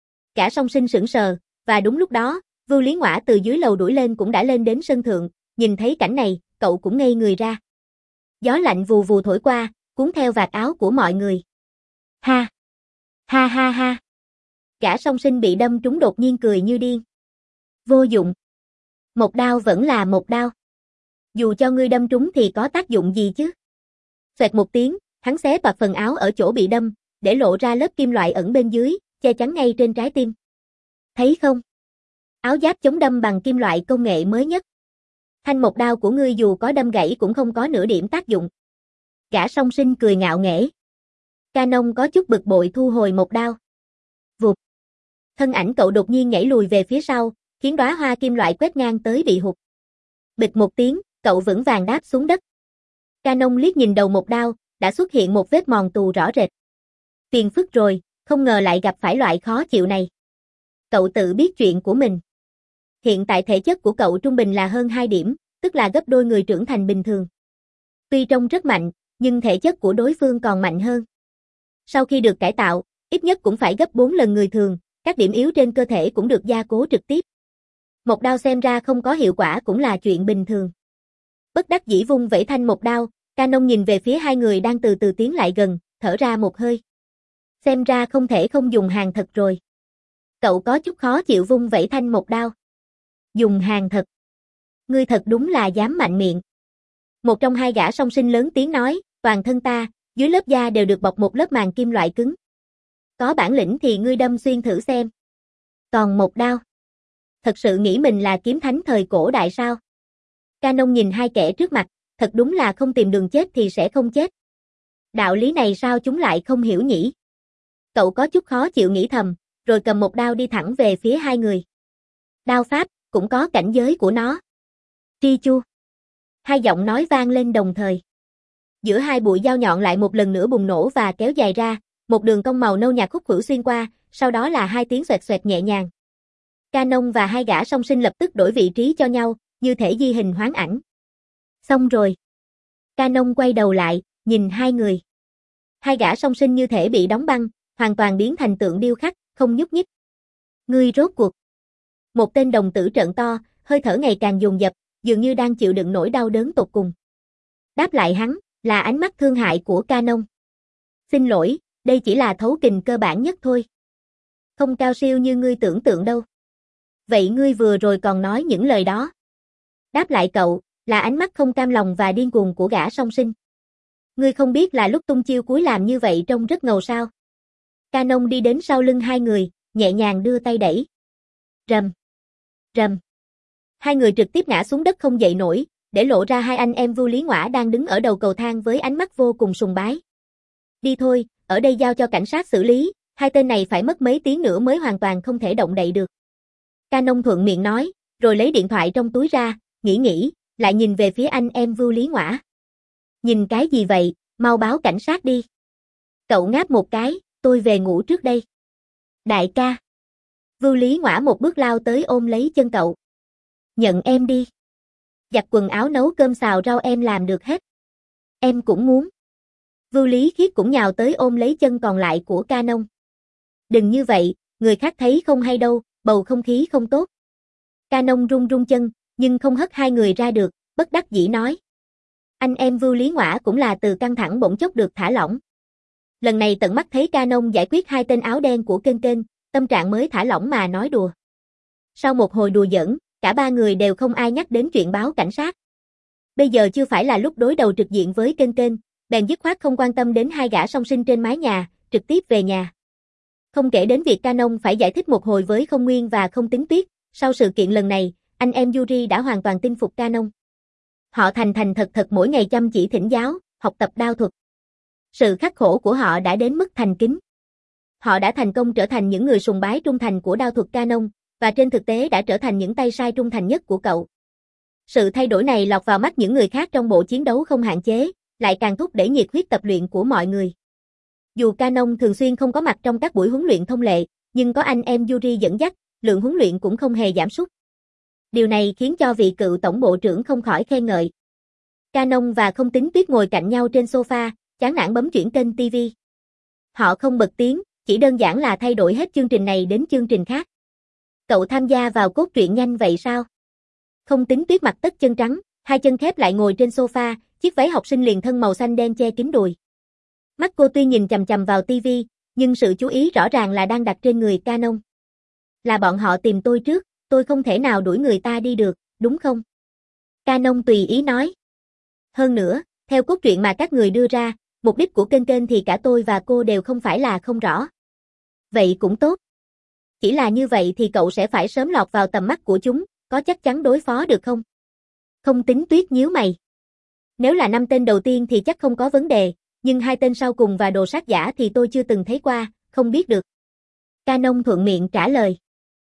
Gã song sinh sững sờ, và đúng lúc đó, Vưu Lý Ngõa từ dưới lầu đuổi lên cũng đã lên đến sân thượng, nhìn thấy cảnh này, cậu cũng ngây người ra. Gió lạnh vù vù thổi qua, cuốn theo vạt áo của mọi người. Ha! Ha ha ha! Gã song sinh bị đâm trúng đột nhiên cười như điên. Vô dụng. Một đao vẫn là một đao. Dù cho ngươi đâm trúng thì có tác dụng gì chứ? Xoẹt một tiếng, hắn xé toạc phần áo ở chỗ bị đâm, để lộ ra lớp kim loại ẩn bên dưới, che chắn ngay trên trái tim. Thấy không? Áo giáp chống đâm bằng kim loại công nghệ mới nhất. Thanh một đao của ngươi dù có đâm gãy cũng không có nửa điểm tác dụng. Gã song sinh cười ngạo nghễ. Canon có chút bực bội thu hồi một đao. Vụt. Thân ảnh cậu đột nhiên nhảy lùi về phía sau, khiến đóa hoa kim loại quét ngang tới bị hụt. Bịch một tiếng, cậu vững vàng đáp xuống đất. Canon liếc nhìn đầu một đao, đã xuất hiện một vết mòn tù rõ rệt. Phiền phức rồi, không ngờ lại gặp phải loại khó chịu này. Cậu tự biết chuyện của mình. Hiện tại thể chất của cậu trung bình là hơn hai điểm, tức là gấp đôi người trưởng thành bình thường. Tuy trông rất mạnh, nhưng thể chất của đối phương còn mạnh hơn. Sau khi được cải tạo, ít nhất cũng phải gấp bốn lần người thường, các điểm yếu trên cơ thể cũng được gia cố trực tiếp. Một đao xem ra không có hiệu quả cũng là chuyện bình thường. Bất đắc dĩ vung vẩy thanh một đao, Canon nhìn về phía hai người đang từ từ tiến lại gần, thở ra một hơi. Xem ra không thể không dùng hàng thật rồi. Cậu có chút khó chịu vung vẩy thanh một đao. Dùng hàng thật. Ngươi thật đúng là dám mạnh miệng. Một trong hai gã song sinh lớn tiếng nói, toàn thân ta, dưới lớp da đều được bọc một lớp màng kim loại cứng. Có bản lĩnh thì ngươi đâm xuyên thử xem. Còn một đao. Thật sự nghĩ mình là kiếm thánh thời cổ đại sao? Canon nhìn hai kẻ trước mặt, thật đúng là không tìm đường chết thì sẽ không chết. Đạo lý này sao chúng lại không hiểu nhỉ? Cậu có chút khó chịu nghĩ thầm, rồi cầm một đao đi thẳng về phía hai người. Đao pháp, cũng có cảnh giới của nó. Tri chu. Hai giọng nói vang lên đồng thời. Giữa hai bụi dao nhọn lại một lần nữa bùng nổ và kéo dài ra, một đường cong màu nâu nhạt khúc khuỷu xuyên qua, sau đó là hai tiếng xoẹt xoẹt nhẹ nhàng. Canon và hai gã song sinh lập tức đổi vị trí cho nhau, như thể di hình hoán ảnh. Xong rồi. Canon quay đầu lại, nhìn hai người. Hai gã song sinh như thể bị đóng băng, hoàn toàn biến thành tượng điêu khắc, không nhúc nhích. Ngươi rốt cuộc. Một tên đồng tử trợn to, hơi thở ngày càng dồn dập, dường như đang chịu đựng nỗi đau đớn tột cùng. Đáp lại hắn, là ánh mắt thương hại của Canon. Xin lỗi, đây chỉ là thấu kình cơ bản nhất thôi. Không cao siêu như ngươi tưởng tượng đâu. Vậy ngươi vừa rồi còn nói những lời đó. Đáp lại cậu, là ánh mắt không cam lòng và điên cuồng của gã song sinh. Ngươi không biết là lúc tung chiêu cuối làm như vậy trông rất ngầu sao. Canon đi đến sau lưng hai người, nhẹ nhàng đưa tay đẩy. Rầm. Rầm. Hai người trực tiếp ngã xuống đất không dậy nổi, để lộ ra hai anh em Vu Lý Ngõa đang đứng ở đầu cầu thang với ánh mắt vô cùng sùng bái. Đi thôi, ở đây giao cho cảnh sát xử lý, hai tên này phải mất mấy tiếng nữa mới hoàn toàn không thể động đậy được. Canon thuận miệng nói, rồi lấy điện thoại trong túi ra, nghĩ nghĩ, lại nhìn về phía anh em Vu Lý Ngõa. Nhìn cái gì vậy, mau báo cảnh sát đi. Cậu ngáp một cái, tôi về ngủ trước đây. Đại ca. Vu Lý Ngõa một bước lao tới ôm lấy chân cậu. Nhận em đi. Giặt quần áo nấu cơm xào rau em làm được hết. Em cũng muốn. Vu Lý Khiết cũng nhào tới ôm lấy chân còn lại của Canon. Đừng như vậy, người khác thấy không hay đâu, bầu không khí không tốt. Canon run run chân, nhưng không hất hai người ra được, bất đắc dĩ nói. Anh em Vu Lý Ngõa cũng là từ căng thẳng bỗng chốc được thả lỏng. Lần này tận mắt thấy Canon giải quyết hai tên áo đen của kênh kênh, tâm trạng mới thả lỏng mà nói đùa. Sau một hồi đùa giỡn, cả ba người đều không ai nhắc đến chuyện báo cảnh sát. Bây giờ chưa phải là lúc đối đầu trực diện với kênh kênh, bèn dứt khoát không quan tâm đến hai gã song sinh trên mái nhà, trực tiếp về nhà. Không kể đến việc Canon phải giải thích một hồi với Không Nguyên và Không Tính Tuyết, sau sự kiện lần này, anh em Yuri đã hoàn toàn tin phục Canon. Họ thành thành thật thật mỗi ngày chăm chỉ thỉnh giáo, học tập đao thuật. Sự khắc khổ của họ đã đến mức thành kính. Họ đã thành công trở thành những người sùng bái trung thành của đao thuật Canon, và trên thực tế đã trở thành những tay sai trung thành nhất của cậu. Sự thay đổi này lọt vào mắt những người khác trong bộ chiến đấu không hạn chế, lại càng thúc đẩy nhiệt huyết tập luyện của mọi người. Dù Canon thường xuyên không có mặt trong các buổi huấn luyện thông lệ, nhưng có anh em Yuri dẫn dắt, lượng huấn luyện cũng không hề giảm sút. Điều này khiến cho vị cựu tổng bộ trưởng không khỏi khen ngợi. Canon và Không Tính Tuyết ngồi cạnh nhau trên sofa, chán nản bấm chuyển kênh ti vi. Họ không bật tiếng, chỉ đơn giản là thay đổi hết chương trình này đến chương trình khác. Cậu tham gia vào cốt truyện nhanh vậy sao? Không Tính Tuyết mặt tất chân trắng, hai chân khép lại ngồi trên sofa, chiếc váy học sinh liền thân màu xanh đen che kín đùi. Mắt cô tuy nhìn chằm chằm vào ti vi, nhưng sự chú ý rõ ràng là đang đặt trên người Canon. Là bọn họ tìm tôi trước, tôi không thể nào đuổi người ta đi được, đúng không? Canon tùy ý nói. Hơn nữa, theo cốt truyện mà các người đưa ra, mục đích của kênh kênh thì cả tôi và cô đều không phải là không rõ. Vậy cũng tốt. Chỉ là như vậy thì cậu sẽ phải sớm lọt vào tầm mắt của chúng, có chắc chắn đối phó được không? Không Tính Tuyết nhíu mày. Nếu là năm tên đầu tiên thì chắc không có vấn đề, nhưng hai tên sau cùng và đồ sát giả thì tôi chưa từng thấy qua, không biết được. Canon thuận miệng trả lời.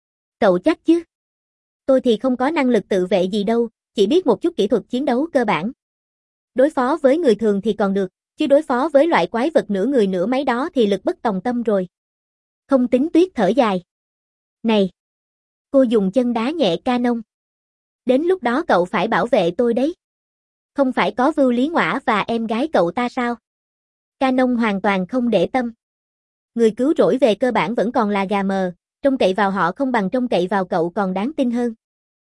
Cậu chắc chứ? Tôi thì không có năng lực tự vệ gì đâu, chỉ biết một chút kỹ thuật chiến đấu cơ bản. Đối phó với người thường thì còn được, chứ đối phó với loại quái vật nửa người nửa máy đó thì lực bất tòng tâm rồi. Không Tính Tuyết thở dài. Này! Cô dùng chân đá nhẹ Canon. Đến lúc đó cậu phải bảo vệ tôi đấy. Không phải có Vưu Lý Ngoã và em gái cậu ta sao? Canon hoàn toàn không để tâm. Người cứu rỗi về cơ bản vẫn còn là gà mờ, trông cậy vào họ không bằng trông cậy vào cậu còn đáng tin hơn.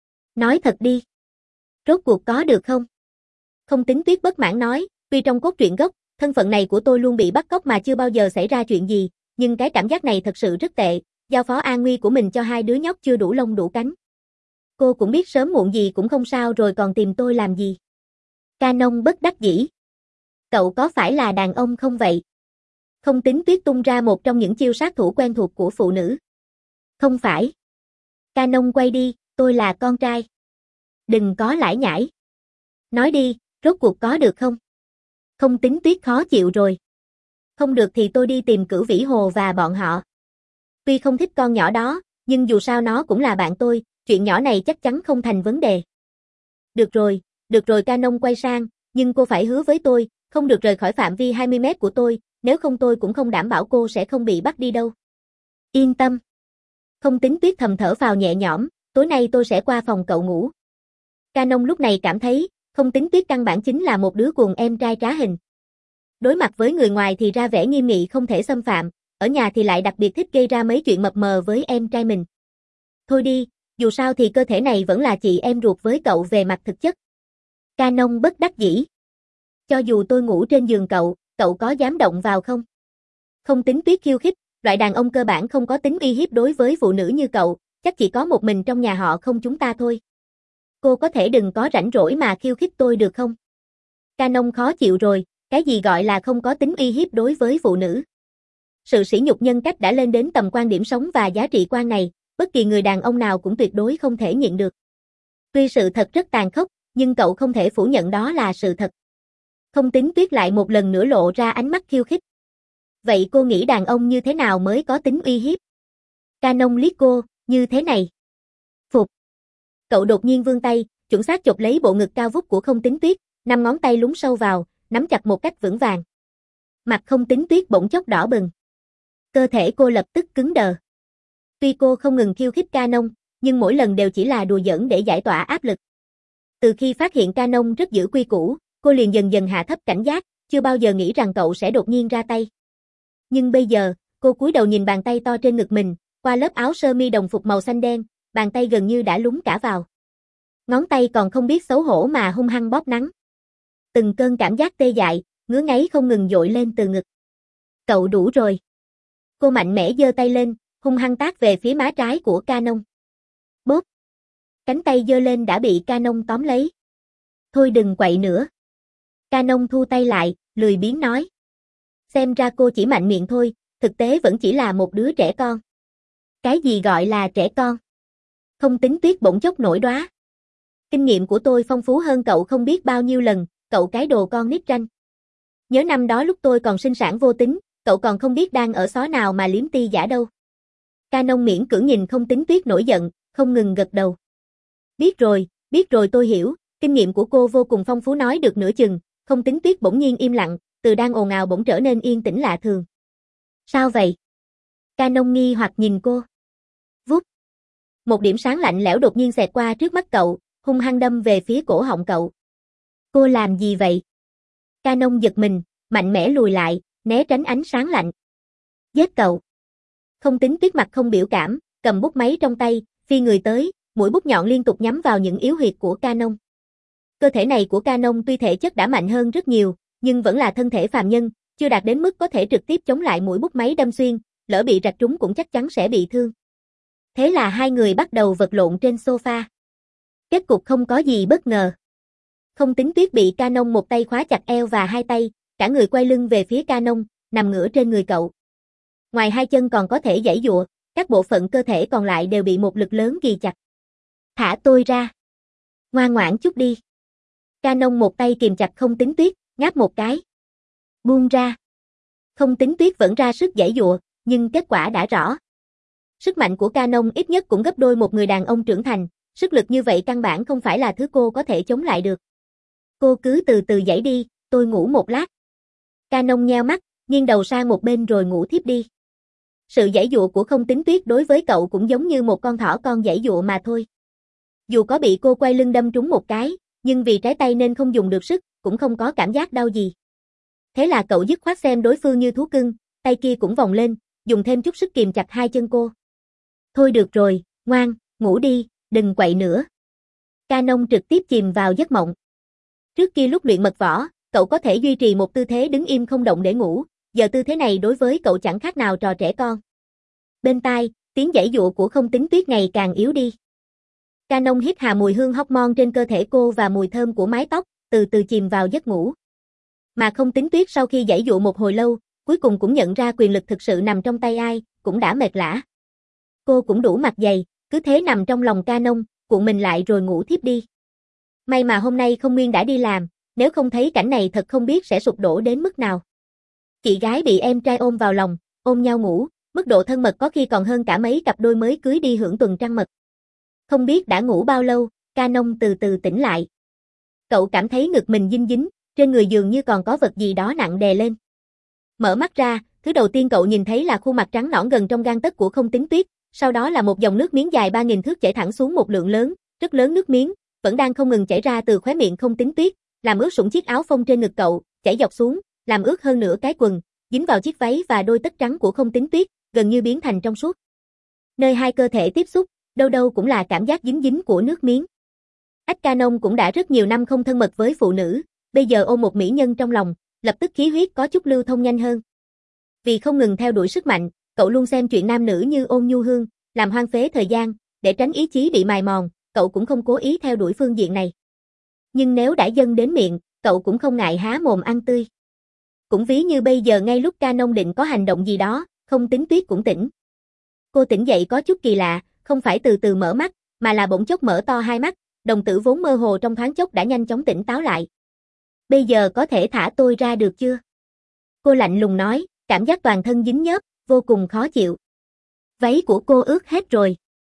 Nói thật đi. Rốt cuộc có được không? Không Tính Tuyết bất mãn nói, tuy trong cốt truyện gốc, thân phận này của tôi luôn bị bắt cóc mà chưa bao giờ xảy ra chuyện gì, nhưng cái cảm giác này thật sự rất tệ, giao phó an nguy của mình cho hai đứa nhóc chưa đủ lông đủ cánh. Cô cũng biết sớm muộn gì cũng không sao rồi còn tìm tôi làm gì. Canon bất đắc dĩ. Cậu có phải là đàn ông không vậy? Không Tính Tuyết tung ra một trong những chiêu sát thủ quen thuộc của phụ nữ. Không phải. Canon quay đi, tôi là con trai. Đừng có lải nhải. Nói đi, rốt cuộc có được không? Không Tính Tuyết khó chịu rồi. Không được thì tôi đi tìm Cửu Vĩ Hồ và bọn họ. Tuy không thích con nhỏ đó, nhưng dù sao nó cũng là bạn tôi, chuyện nhỏ này chắc chắn không thành vấn đề. Được rồi, được rồi Canon quay sang, nhưng cô phải hứa với tôi, không được rời khỏi phạm vi hai mươi mét của tôi, nếu không tôi cũng không đảm bảo cô sẽ không bị bắt đi đâu. Yên tâm. Không Tính Tuyết thầm thở phào nhẹ nhõm, tối nay tôi sẽ qua phòng cậu ngủ. Canon lúc này cảm thấy, Không Tính Tuyết căn bản chính là một đứa cuồng em trai trá hình. Đối mặt với người ngoài thì ra vẻ nghiêm nghị không thể xâm phạm, ở nhà thì lại đặc biệt thích gây ra mấy chuyện mập mờ với em trai mình. Thôi đi, dù sao thì cơ thể này vẫn là chị em ruột với cậu về mặt thực chất. Canon bất đắc dĩ. Cho dù tôi ngủ trên giường cậu, cậu có dám động vào không? Không Tính Tuyết khiêu khích, loại đàn ông cơ bản không có tính uy hiếp đối với phụ nữ như cậu, chắc chỉ có một mình trong nhà họ không chúng ta thôi. Cô có thể đừng có rảnh rỗi mà khiêu khích tôi được không? Canon khó chịu rồi, cái gì gọi là không có tính uy hiếp đối với phụ nữ? Sự sỉ nhục nhân cách đã lên đến tầm quan điểm sống và giá trị quan này, bất kỳ người đàn ông nào cũng tuyệt đối không thể nhịn được. Tuy sự thật rất tàn khốc, nhưng cậu không thể phủ nhận đó là sự thật. Không Tính Tuyết lại một lần nữa lộ ra ánh mắt khiêu khích. Vậy cô nghĩ đàn ông như thế nào mới có tính uy hiếp? Canon liếc cô, như thế này. Phục. Cậu đột nhiên vươn tay, chuẩn xác chộp lấy bộ ngực cao vút của Không Tính Tuyết, năm ngón tay lún sâu vào, nắm chặt một cách vững vàng. Mặt Không Tính Tuyết bỗng chốc đỏ bừng. Cơ thể cô lập tức cứng đờ. Tuy cô không ngừng khiêu khích Canon, nhưng mỗi lần đều chỉ là đùa giỡn để giải tỏa áp lực. Từ khi phát hiện Canon rất giữ quy củ, cô liền dần dần hạ thấp cảnh giác, chưa bao giờ nghĩ rằng cậu sẽ đột nhiên ra tay. Nhưng bây giờ, cô cúi đầu nhìn bàn tay to trên ngực mình, qua lớp áo sơ mi đồng phục màu xanh đen, bàn tay gần như đã lún cả vào. Ngón tay còn không biết xấu hổ mà hung hăng bóp nắn. Từng cơn cảm giác tê dại, ngứa ngáy không ngừng dội lên từ ngực. Cậu đủ rồi. Cô mạnh mẽ giơ tay lên, hung hăng tát về phía má trái của Canon. Bóp. Cánh tay giơ lên đã bị Canon tóm lấy. Thôi đừng quậy nữa. Canon thu tay lại, lười biếng nói. Xem ra cô chỉ mạnh miệng thôi, thực tế vẫn chỉ là một đứa trẻ con. Cái gì gọi là trẻ con? Không Tính Tuyết bỗng chốc nổi đoá. Kinh nghiệm của tôi phong phú hơn cậu không biết bao nhiêu lần, cậu cái đồ con nít ranh. Nhớ năm đó lúc tôi còn sinh sản vô tính, cậu còn không biết đang ở xó nào mà liếm ti giả đâu. Canon miễn cưỡng nhìn Không Tính Tuyết nổi giận, không ngừng gật đầu. Biết rồi, biết rồi tôi hiểu, kinh nghiệm của cô vô cùng phong phú nói được nửa chừng, Không Tính Tuyết bỗng nhiên im lặng, từ đang ồn ào bỗng trở nên yên tĩnh lạ thường. Sao vậy? Canon nghi hoặc nhìn cô. Vút. Một điểm sáng lạnh lẽo đột nhiên xẹt qua trước mắt cậu, hung hăng đâm về phía cổ họng cậu. Cô làm gì vậy? Canon giật mình, mạnh mẽ lùi lại, né tránh ánh sáng lạnh. Giết cậu. Không Tính Tuyết mặt không biểu cảm, cầm bút máy trong tay, phi người tới, mũi bút nhọn liên tục nhắm vào những yếu huyệt của Canon. Cơ thể này của Canon tuy thể chất đã mạnh hơn rất nhiều, nhưng vẫn là thân thể phàm nhân, chưa đạt đến mức có thể trực tiếp chống lại mũi bút máy đâm xuyên, lỡ bị rạch trúng cũng chắc chắn sẽ bị thương. Thế là hai người bắt đầu vật lộn trên sofa. Kết cục không có gì bất ngờ. Không Tính Tuyết bị Canon một tay khóa chặt eo và hai tay, cả người quay lưng về phía Canon, nằm ngửa trên người cậu. Ngoài hai chân còn có thể giãy giụa, các bộ phận cơ thể còn lại đều bị một lực lớn ghì chặt. Thả tôi ra. Ngoan ngoãn chút đi. Canon một tay kìm chặt Không Tính Tuyết, ngáp một cái. Buông ra. Không Tính Tuyết vẫn ra sức giãy giụa, nhưng kết quả đã rõ. Sức mạnh của Canon ít nhất cũng gấp đôi một người đàn ông trưởng thành, sức lực như vậy căn bản không phải là thứ cô có thể chống lại được. Cô cứ từ từ giãy đi, tôi ngủ một lát. Canon nheo mắt, nghiêng đầu sang một bên rồi ngủ thiếp đi. Sự giãy giụa của Không Tính Tuyết đối với cậu cũng giống như một con thỏ con giãy giụa mà thôi. Dù có bị cô quay lưng đâm trúng một cái, nhưng vì trái tay nên không dùng được sức, cũng không có cảm giác đau gì. Thế là cậu dứt khoát xem đối phương như thú cưng, tay kia cũng vòng lên, dùng thêm chút sức kìm chặt hai chân cô. Thôi được rồi, ngoan, ngủ đi, đừng quậy nữa. Canon trực tiếp chìm vào giấc mộng. Trước kia lúc luyện mật võ, cậu có thể duy trì một tư thế đứng im không động để ngủ, giờ tư thế này đối với cậu chẳng khác nào trò trẻ con. Bên tai, tiếng giãy giụa của Không Tính Tuyết ngày càng yếu đi. Canon hít hà mùi hương hormone trên cơ thể cô và mùi thơm của mái tóc, từ từ chìm vào giấc ngủ. Mà Không Tính Tuyết sau khi giãy giụa một hồi lâu, cuối cùng cũng nhận ra quyền lực thực sự nằm trong tay ai, cũng đã mệt lả. Cô cũng đủ mặt dày, cứ thế nằm trong lòng Canon, cuộn mình lại rồi ngủ thiếp đi. May mà hôm nay Không Nguyên đã đi làm, nếu không thấy cảnh này thật không biết sẽ sụp đổ đến mức nào. Chị gái bị em trai ôm vào lòng, ôm nhau ngủ, mức độ thân mật có khi còn hơn cả mấy cặp đôi mới cưới đi hưởng tuần trăng mật. Không biết đã ngủ bao lâu, Canon từ từ tỉnh lại. Cậu cảm thấy ngực mình dinh dính, trên người dường như còn có vật gì đó nặng đè lên. Mở mắt ra, thứ đầu tiên cậu nhìn thấy là khuôn mặt trắng nõn gần trong gang tấc của Không Tính Tuyết, sau đó là một dòng nước miếng dài ba nghìn thước chảy thẳng xuống một lượng lớn, rất lớn nước miếng, vẫn đang không ngừng chảy ra từ khóe miệng Không Tính Tuyết, làm ướt sũng chiếc áo phông trên ngực cậu, chảy dọc xuống, làm ướt hơn nửa cái quần, dính vào chiếc váy và đôi tất trắng của Không Tính Tuyết, gần như biến thành trong suốt. Nơi hai cơ thể tiếp xúc, đâu đâu cũng là cảm giác dính dính của nước miếng. Ách Canon cũng đã rất nhiều năm không thân mật với phụ nữ, bây giờ ôm một mỹ nhân trong lòng, lập tức khí huyết có chút lưu thông nhanh hơn. Vì không ngừng theo đuổi sức mạnh, cậu luôn xem chuyện nam nữ như ôn nhu hương, làm hoang phế thời gian, để tránh ý chí bị mài mòn, cậu cũng không cố ý theo đuổi phương diện này. Nhưng nếu đã dâng đến miệng, cậu cũng không ngại há mồm ăn tươi. Cũng ví như bây giờ ngay lúc Canon định có hành động gì đó, Không Tính Tuyết cũng tỉnh. Cô tỉnh dậy có chút kỳ lạ, không phải từ từ mở mắt, mà là bỗng chốc mở to hai mắt, đồng tử vốn mơ hồ trong thoáng chốc đã nhanh chóng tỉnh táo lại. Bây giờ có thể thả tôi ra được chưa? Cô lạnh lùng nói, cảm giác toàn thân dính nhớp, vô cùng khó chịu. Váy của cô ướt hết rồi.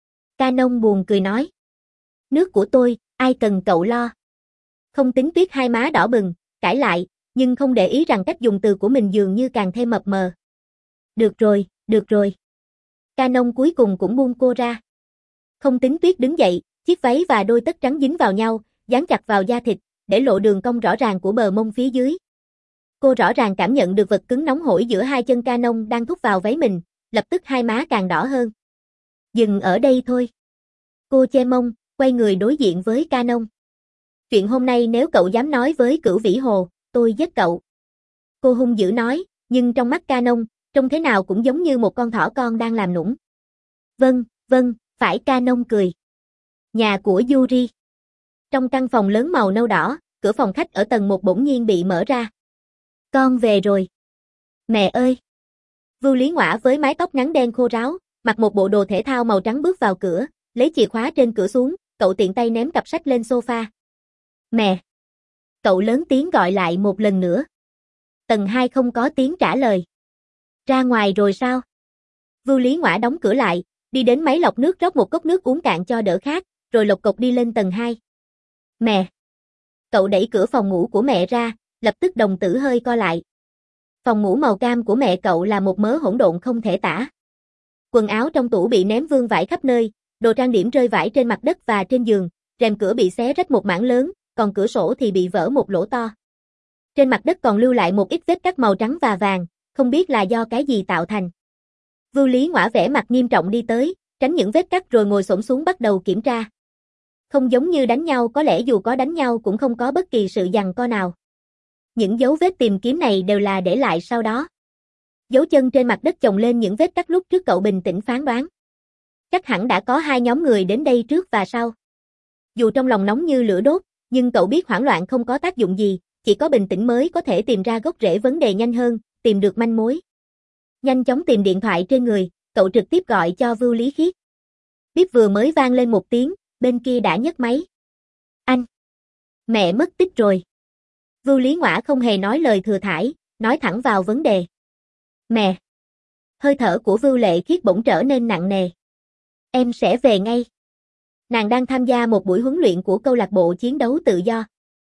Canon buồn cười nói. Nước của tôi, ai cần cậu lo. Không Tính Tuyết hai má đỏ bừng, cãi lại, nhưng không để ý rằng cách dùng từ của mình dường như càng thêm mập mờ. Được rồi, được rồi. Canon cuối cùng cũng buông cô ra. Không Tính Tuyết đứng dậy, chiếc váy và đôi tất trắng dính vào nhau, dán chặt vào da thịt, để lộ đường cong rõ ràng của bờ mông phía dưới. Cô rõ ràng cảm nhận được vật cứng nóng hổi giữa hai chân Canon đang thúc vào váy mình, lập tức hai má càng đỏ hơn. Dừng ở đây thôi. Cô che mông, quay người đối diện với Canon. Chuyện hôm nay nếu cậu dám nói với Cửu Vĩ Hồ, tôi giết cậu. Cô hung dữ nói, nhưng trong mắt Canon, trông thế nào cũng giống như một con thỏ con đang làm nũng. Vâng, vâng, phải. Canon cười. Nhà của Yuri. Trong căn phòng lớn màu nâu đỏ, cửa phòng khách ở tầng một bỗng nhiên bị mở ra. Con về rồi. Mẹ ơi. Vưu Lý Ngõa với mái tóc ngắn đen khô ráo, mặc một bộ đồ thể thao màu trắng bước vào cửa, lấy chìa khóa trên cửa xuống, cậu tiện tay ném cặp sách lên sofa. Mẹ. Cậu lớn tiếng gọi lại một lần nữa. Tầng hai không có tiếng trả lời. Ra ngoài rồi sao? Vưu Lý Ngõa đóng cửa lại, đi đến máy lọc nước rót một cốc nước uống cạn cho đỡ khát, rồi lộc cộc đi lên tầng hai. Mẹ. Cậu đẩy cửa phòng ngủ của mẹ ra, lập tức đồng tử hơi co lại. Phòng ngủ màu cam của mẹ cậu là một mớ hỗn độn không thể tả. Quần áo trong tủ bị ném vương vãi khắp nơi, đồ trang điểm rơi vãi trên mặt đất và trên giường, rèm cửa bị xé rách một mảng lớn, còn cửa sổ thì bị vỡ một lỗ to. Trên mặt đất còn lưu lại một ít vết cắt màu trắng và vàng, không biết là do cái gì tạo thành. Vưu Lý Ngõa vẻ mặt nghiêm trọng đi tới, tránh những vết cắt rồi ngồi xổm xuống bắt đầu kiểm tra. Không giống như đánh nhau, có lẽ dù có đánh nhau cũng không có bất kỳ sự giằng co nào. Những dấu vết tìm kiếm này đều là để lại sau đó. Dấu chân trên mặt đất chồng lên những vết cắt lúc trước, cậu bình tĩnh phán đoán. Chắc hẳn đã có hai nhóm người đến đây trước và sau. Dù trong lòng nóng như lửa đốt, nhưng cậu biết hoảng loạn không có tác dụng gì, chỉ có bình tĩnh mới có thể tìm ra gốc rễ vấn đề nhanh hơn, tìm được manh mối. Nhanh chóng tìm điện thoại trên người, cậu trực tiếp gọi cho Vưu Lý Khiết. Bíp vừa mới vang lên một tiếng, bên kia đã nhấc máy. Anh. Mẹ mất tích rồi. Vưu Lý Ngoã không hề nói lời thừa thãi, nói thẳng vào vấn đề. Mẹ. Hơi thở của Vưu Lệ Khiết bỗng trở nên nặng nề. Em sẽ về ngay. Nàng đang tham gia một buổi huấn luyện của câu lạc bộ chiến đấu tự do.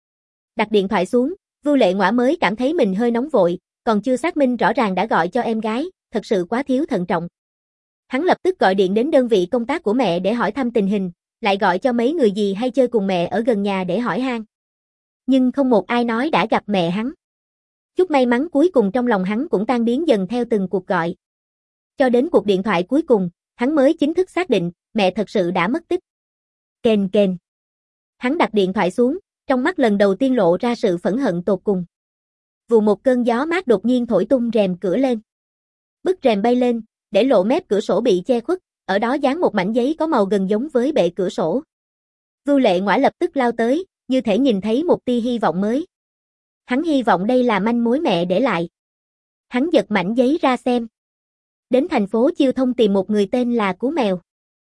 Đặt điện thoại xuống, Vưu Lệ Ngoã mới cảm thấy mình hơi nóng vội, còn chưa xác minh rõ ràng đã gọi cho em gái, thật sự quá thiếu thận trọng. Hắn lập tức gọi điện đến đơn vị công tác của mẹ để hỏi thăm tình hình, lại gọi cho mấy người dì hay chơi cùng mẹ ở gần nhà để hỏi han. Nhưng không một ai nói đã gặp mẹ hắn. Chút may mắn cuối cùng trong lòng hắn cũng tan biến dần theo từng cuộc gọi. Cho đến cuộc điện thoại cuối cùng, hắn mới chính thức xác định, mẹ thật sự đã mất tích. Kền kền. Hắn đặt điện thoại xuống, trong mắt lần đầu tiên lộ ra sự phẫn hận tột cùng. Vù một cơn gió mát đột nhiên thổi tung rèm cửa lên. Bức rèm bay lên, để lộ mép cửa sổ bị che khuất, ở đó dán một mảnh giấy có màu gần giống với bệ cửa sổ. Vưu Lệ Ngoã lập tức lao tới, như thể nhìn thấy một tia hy vọng mới. Hắn hy vọng đây là manh mối mẹ để lại. Hắn giật mảnh giấy ra xem. Đến thành phố Chiêu Thông tìm một người tên là Cú Mèo.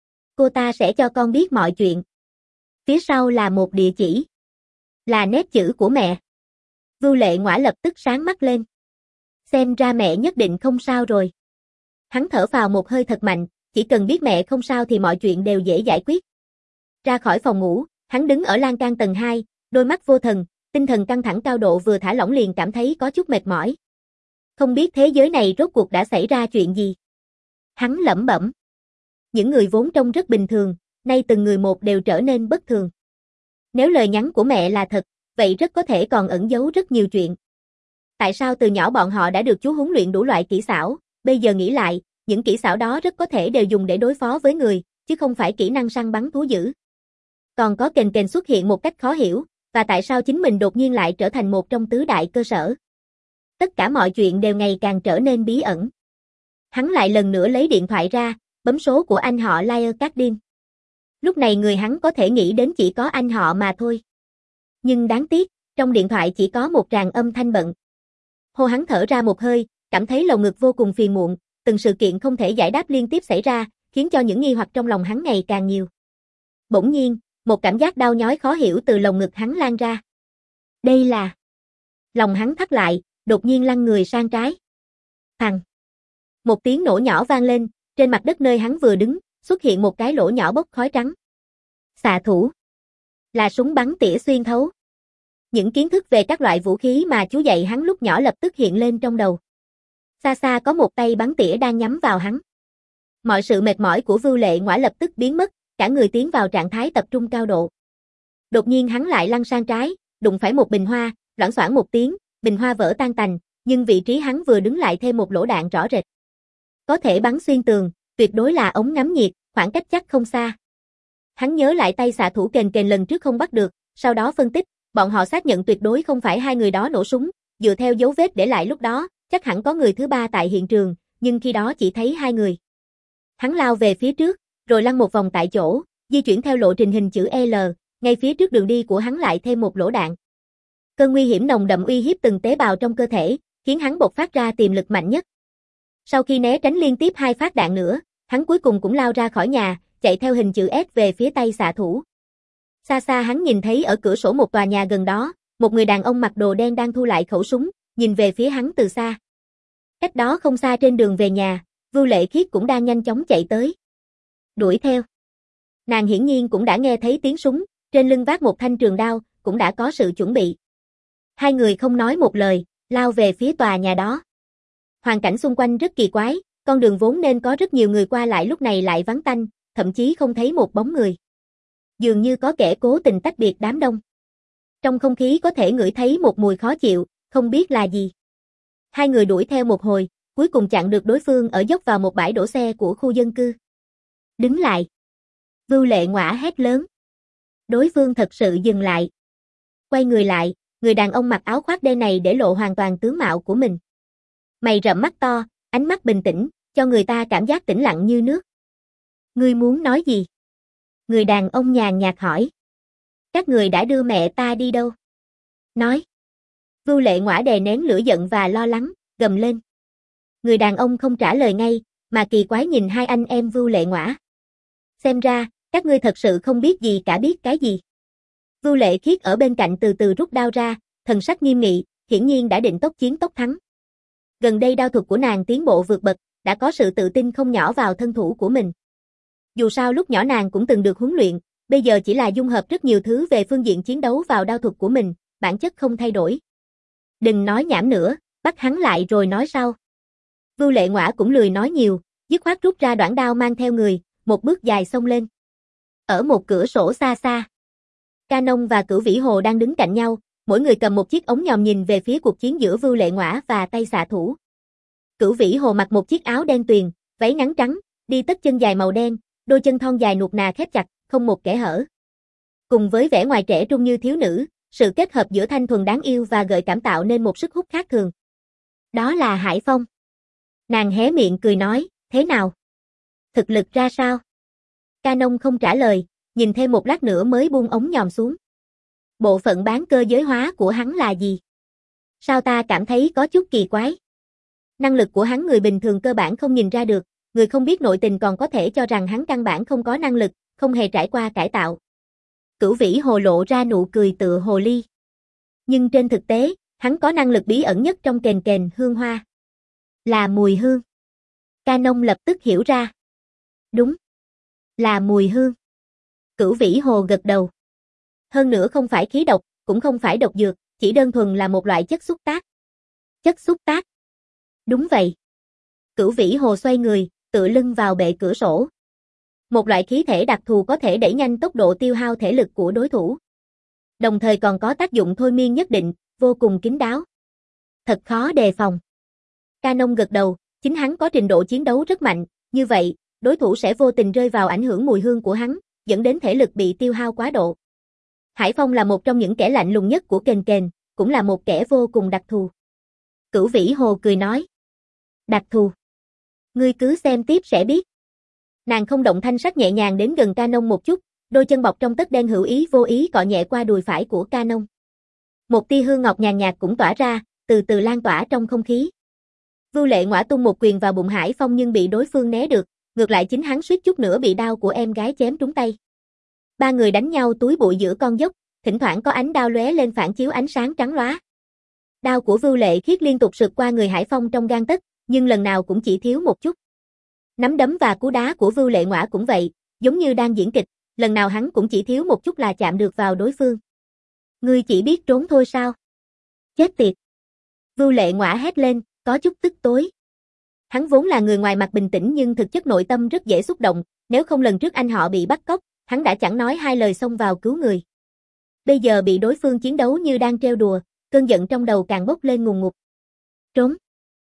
Cô ta sẽ cho con biết mọi chuyện. Phía sau là một địa chỉ. Là nét chữ của mẹ. Vưu Lệ Ngoã lập tức sáng mắt lên. Xem ra mẹ nhất định không sao rồi. Hắn thở phào một hơi thật mạnh, chỉ cần biết mẹ không sao thì mọi chuyện đều dễ giải quyết. Ra khỏi phòng ngủ, hắn đứng ở lan can tầng hai, đôi mắt vô thần, tinh thần căng thẳng cao độ vừa thả lỏng liền cảm thấy có chút mệt mỏi. Không biết thế giới này rốt cuộc đã xảy ra chuyện gì. Hắn lẩm bẩm. Những người vốn trông rất bình thường, nay từng người một đều trở nên bất thường. Nếu lời nhắn của mẹ là thật, vậy rất có thể còn ẩn giấu rất nhiều chuyện. Tại sao từ nhỏ bọn họ đã được chú huấn luyện đủ loại kỹ xảo, bây giờ nghĩ lại, những kỹ xảo đó rất có thể đều dùng để đối phó với người, chứ không phải kỹ năng săn bắn thú dữ. Còn có kền kền xuất hiện một cách khó hiểu, và tại sao chính mình đột nhiên lại trở thành một trong tứ đại cơ sở. Tất cả mọi chuyện đều ngày càng trở nên bí ẩn. Hắn lại lần nữa lấy điện thoại ra, bấm số của anh họ Liar Cardin. Lúc này người hắn có thể nghĩ đến chỉ có anh họ mà thôi. Nhưng đáng tiếc, trong điện thoại chỉ có một tràng âm thanh bận. Hô hắn thở ra một hơi, cảm thấy lồng ngực vô cùng phiền muộn, từng sự kiện không thể giải đáp liên tiếp xảy ra, khiến cho những nghi hoặc trong lòng hắn ngày càng nhiều. Bỗng nhiên, một cảm giác đau nhói khó hiểu từ lồng ngực hắn lan ra. Đây là... Lòng hắn thắt lại, đột nhiên lăn người sang trái. Phằng. Một tiếng nổ nhỏ vang lên, trên mặt đất nơi hắn vừa đứng, xuất hiện một cái lỗ nhỏ bốc khói trắng. Xạ thủ. Là súng bắn tỉa xuyên thấu. Những kiến thức về các loại vũ khí mà chú dạy hắn lúc nhỏ lập tức hiện lên trong đầu. Xa xa có một tay bắn tỉa đang nhắm vào hắn. Mọi sự mệt mỏi của Vưu Lệ Ngoã lập tức biến mất, cả người tiến vào trạng thái tập trung cao độ. Đột nhiên hắn lại lăn sang trái, đụng phải một bình hoa, loảng xoảng một tiếng, bình hoa vỡ tan tành, nhưng vị trí hắn vừa đứng lại thêm một lỗ đạn rõ rệt. Có thể bắn xuyên tường, tuyệt đối là ống ngắm nhiệt, khoảng cách chắc không xa. Hắn nhớ lại tay xạ thủ kền kền lần trước không bắt được, sau đó phân tích, bọn họ xác nhận tuyệt đối không phải hai người đó nổ súng, dựa theo dấu vết để lại lúc đó, chắc hẳn có người thứ ba tại hiện trường, nhưng khi đó chỉ thấy hai người. Hắn lao về phía trước, rồi lăn một vòng tại chỗ, di chuyển theo lộ trình hình chữ L, ngay phía trước đường đi của hắn lại thêm một lỗ đạn. Cơn nguy hiểm nồng đậm uy hiếp từng tế bào trong cơ thể, khiến hắn bộc phát ra tiềm lực mạnh nhất. Sau khi né tránh liên tiếp hai phát đạn nữa, hắn cuối cùng cũng lao ra khỏi nhà, chạy theo hình chữ S về phía tay xạ thủ. Xa xa hắn nhìn thấy ở cửa sổ một tòa nhà gần đó, một người đàn ông mặc đồ đen đang thu lại khẩu súng, nhìn về phía hắn từ xa. Cách đó không xa trên đường về nhà, Vưu Lệ Khiết cũng đang nhanh chóng chạy tới. Đuổi theo. Nàng hiển nhiên cũng đã nghe thấy tiếng súng, trên lưng vác một thanh trường đao, cũng đã có sự chuẩn bị. Hai người không nói một lời, lao về phía tòa nhà đó. Hoàn cảnh xung quanh rất kỳ quái, con đường vốn nên có rất nhiều người qua lại lúc này lại vắng tanh, thậm chí không thấy một bóng người. Dường như có kẻ cố tình tách biệt đám đông. Trong không khí có thể ngửi thấy một mùi khó chịu, không biết là gì. Hai người đuổi theo một hồi, cuối cùng chặn được đối phương ở dốc vào một bãi đổ xe của khu dân cư. Đứng lại. Vưu Lệ Ngoã hét lớn. Đối phương thật sự dừng lại. Quay người lại, người đàn ông mặc áo khoác đen này để lộ hoàn toàn tướng mạo của mình. Mày rậm mắt to, ánh mắt bình tĩnh, cho người ta cảm giác tĩnh lặng như nước. Ngươi muốn nói gì? Người đàn ông nhàn nhạt hỏi. Các người đã đưa mẹ ta đi đâu? Nói. Vưu Lệ Ngoã đè nén lửa giận và lo lắng, gầm lên. Người đàn ông không trả lời ngay, mà kỳ quái nhìn hai anh em Vưu Lệ Ngoã. Xem ra, các ngươi thật sự không biết gì cả biết cái gì. Vưu Lệ Khiết ở bên cạnh từ từ rút đao ra, thần sắc nghiêm nghị, hiển nhiên đã định tốc chiến tốc thắng. Gần đây đao thuật của nàng tiến bộ vượt bậc, đã có sự tự tin không nhỏ vào thân thủ của mình. Dù sao lúc nhỏ nàng cũng từng được huấn luyện, bây giờ chỉ là dung hợp rất nhiều thứ về phương diện chiến đấu vào đao thuật của mình, bản chất không thay đổi. Đừng nói nhảm nữa, bắt hắn lại rồi nói sau. Vưu Lệ Ngõa cũng lười nói nhiều, dứt khoát rút ra đoạn đao mang theo người, một bước dài xông lên. Ở một cửa sổ xa xa, Ca Nông và Cửu Vĩ Hồ đang đứng cạnh nhau, mỗi người cầm một chiếc ống nhòm nhìn về phía cuộc chiến giữa Vưu Lệ Ngõa và tay xạ thủ. Cửu Vĩ Hồ mặc một chiếc áo đen tuyền, váy ngắn trắng, đi tất chân dài màu đen, đôi chân thon dài nuột nà khép chặt, không một kẽ hở. Cùng với vẻ ngoài trẻ trung như thiếu nữ, sự kết hợp giữa thanh thuần đáng yêu và gợi cảm tạo nên một sức hút khác thường. Đó là Hải Phong. Nàng hé miệng cười nói, thế nào? Thực lực ra sao? Ca Nông không trả lời, nhìn thêm một lát nữa mới buông ống nhòm xuống. Bộ phận bán cơ giới hóa của hắn là gì? Sao ta cảm thấy có chút kỳ quái? Năng lực của hắn người bình thường cơ bản không nhìn ra được, người không biết nội tình còn có thể cho rằng hắn căn bản không có năng lực, không hề trải qua cải tạo. Cửu Vĩ Hồ lộ ra nụ cười tựa hồ ly. Nhưng trên thực tế, hắn có năng lực bí ẩn nhất trong kền kền hương hoa. Là mùi hương. Ca Nông lập tức hiểu ra. Đúng. Là mùi hương. Cửu Vĩ Hồ gật đầu. Hơn nữa không phải khí độc, cũng không phải độc dược, chỉ đơn thuần là một loại chất xúc tác. Chất xúc tác. Đúng vậy. Cửu Vĩ Hồ xoay người, tựa lưng vào bệ cửa sổ. Một loại khí thể đặc thù có thể đẩy nhanh tốc độ tiêu hao thể lực của đối thủ. Đồng thời còn có tác dụng thôi miên nhất định, vô cùng kín đáo. Thật khó đề phòng. Ca Nông gật đầu, chính hắn có trình độ chiến đấu rất mạnh, như vậy, đối thủ sẽ vô tình rơi vào ảnh hưởng mùi hương của hắn, dẫn đến thể lực bị tiêu hao quá độ. Hải Phong là một trong những kẻ lạnh lùng nhất của kền kền, cũng là một kẻ vô cùng đặc thù. Cửu Vĩ Hồ cười nói. Đặc thù. Ngươi cứ xem tiếp sẽ biết. Nàng không động thanh sắc nhẹ nhàng đến gần Ca Nông một chút, đôi chân bọc trong tất đen hữu ý vô ý cọ nhẹ qua đùi phải của Ca Nông. Một tia hương ngọc nhàn nhạt cũng tỏa ra, từ từ lan tỏa trong không khí. Vưu Lệ Ngõa tung một quyền vào bụng Hải Phong nhưng bị đối phương né được, ngược lại chính hắn suýt chút nữa bị đao của em gái chém trúng tay. Ba người đánh nhau túi bụi giữa con dốc, thỉnh thoảng có ánh đao lóe lên phản chiếu ánh sáng trắng lóa. Đao của Vưu Lệ Khiết liên tục sượt qua người Hải Phong trong gang tấc, nhưng lần nào cũng chỉ thiếu một chút. Nắm đấm và cú đá của Vưu Lệ Ngõa cũng vậy, giống như đang diễn kịch, lần nào hắn cũng chỉ thiếu một chút là chạm được vào đối phương. Ngươi chỉ biết trốn thôi sao? Chết tiệt! Vưu Lệ Ngõa hét lên, có chút tức tối. Hắn vốn là người ngoài mặt bình tĩnh nhưng thực chất nội tâm rất dễ xúc động, nếu không lần trước anh họ bị bắt cóc, hắn đã chẳng nói hai lời xông vào cứu người. Bây giờ bị đối phương chiến đấu như đang trêu đùa, cơn giận trong đầu càng bốc lên ngùn ngụt. Trốn!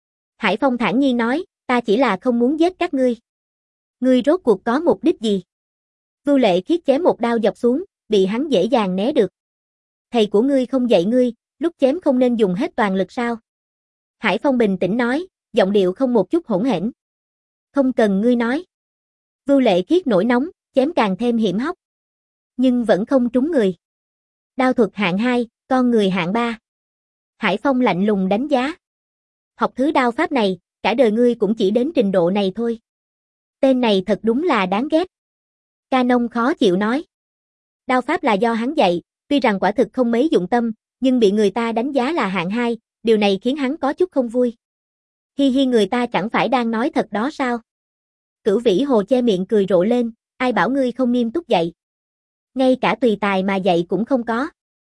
Hải Phong thản nhiên nói, ta chỉ là không muốn giết các ngươi. Ngươi rốt cuộc có mục đích gì? Vưu Lệ Khiết chém một đao dọc xuống, bị hắn dễ dàng né được. Thầy của ngươi không dạy ngươi, lúc chém không nên dùng hết toàn lực sao? Hải Phong bình tĩnh nói, giọng điệu không một chút hỗn hển. Không cần ngươi nói. Vưu Lệ Khiết nổi nóng, chém càng thêm hiểm hóc. Nhưng vẫn không trúng người. Đao thuật hạng hai, con người hạng ba. Hải Phong lạnh lùng đánh giá. Học thứ đao pháp này, cả đời ngươi cũng chỉ đến trình độ này thôi. Tên này thật đúng là đáng ghét. Ca Nông khó chịu nói. Đao pháp là do hắn dạy, tuy rằng quả thực không mấy dụng tâm, nhưng bị người ta đánh giá là hạng hai, điều này khiến hắn có chút không vui. Hi hi, người ta chẳng phải đang nói thật đó sao? Cửu Vĩ Hồ che miệng cười rộ lên, ai bảo ngươi không nghiêm túc dạy. Ngay cả tùy tài mà dạy cũng không có.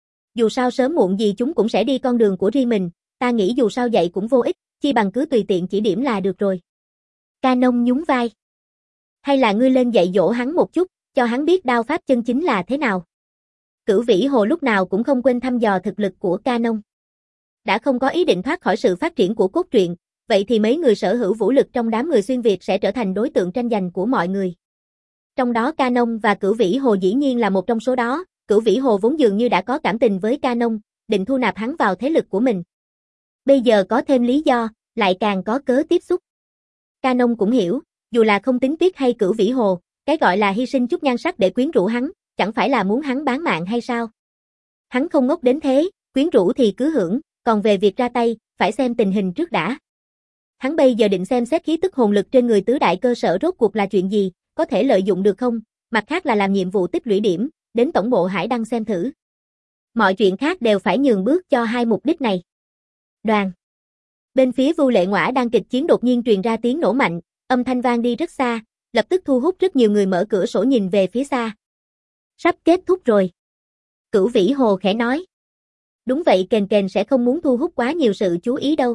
Dù sao sớm muộn gì chúng cũng sẽ đi con đường của riêng mình, ta nghĩ dù sao dạy cũng vô ích, chi bằng cứ tùy tiện chỉ điểm là được rồi. Ca Nông nhún vai. Hay là ngươi lên dạy dỗ hắn một chút, cho hắn biết đao pháp chân chính là thế nào. Cửu Vĩ Hồ lúc nào cũng không quên thăm dò thực lực của Ca Nông. Đã không có ý định thoát khỏi sự phát triển của cốt truyện, vậy thì mấy người sở hữu vũ lực trong đám người xuyên Việt sẽ trở thành đối tượng tranh giành của mọi người. Trong đó Ca Nông và Cửu Vĩ Hồ dĩ nhiên là một trong số đó, Cửu Vĩ Hồ vốn dường như đã có cảm tình với Ca Nông, định thu nạp hắn vào thế lực của mình. Bây giờ có thêm lý do, lại càng có cớ tiếp xúc. Ca Nông cũng hiểu, dù là không tính Tuyết hay Cửu Vĩ Hồ, cái gọi là hy sinh chút nhan sắc để quyến rũ hắn, chẳng phải là muốn hắn bán mạng hay sao? Hắn không ngốc đến thế, quyến rũ thì cứ hưởng, còn về việc ra tay, phải xem tình hình trước đã. Hắn bây giờ định xem xét khí tức hồn lực trên người tứ đại cơ sở rốt cuộc là chuyện gì, có thể lợi dụng được không, mặt khác là làm nhiệm vụ tích lũy điểm, đến tổng bộ Hải Đăng xem thử. Mọi chuyện khác đều phải nhường bước cho hai mục đích này. Đoàn. Bên phía Vu Lệ Ngõa đang kịch chiến đột nhiên truyền ra tiếng nổ mạnh, âm thanh vang đi rất xa, lập tức thu hút rất nhiều người mở cửa sổ nhìn về phía xa. Sắp kết thúc rồi. Cửu Vĩ Hồ khẽ nói. Đúng vậy, Kền Kền sẽ không muốn thu hút quá nhiều sự chú ý đâu.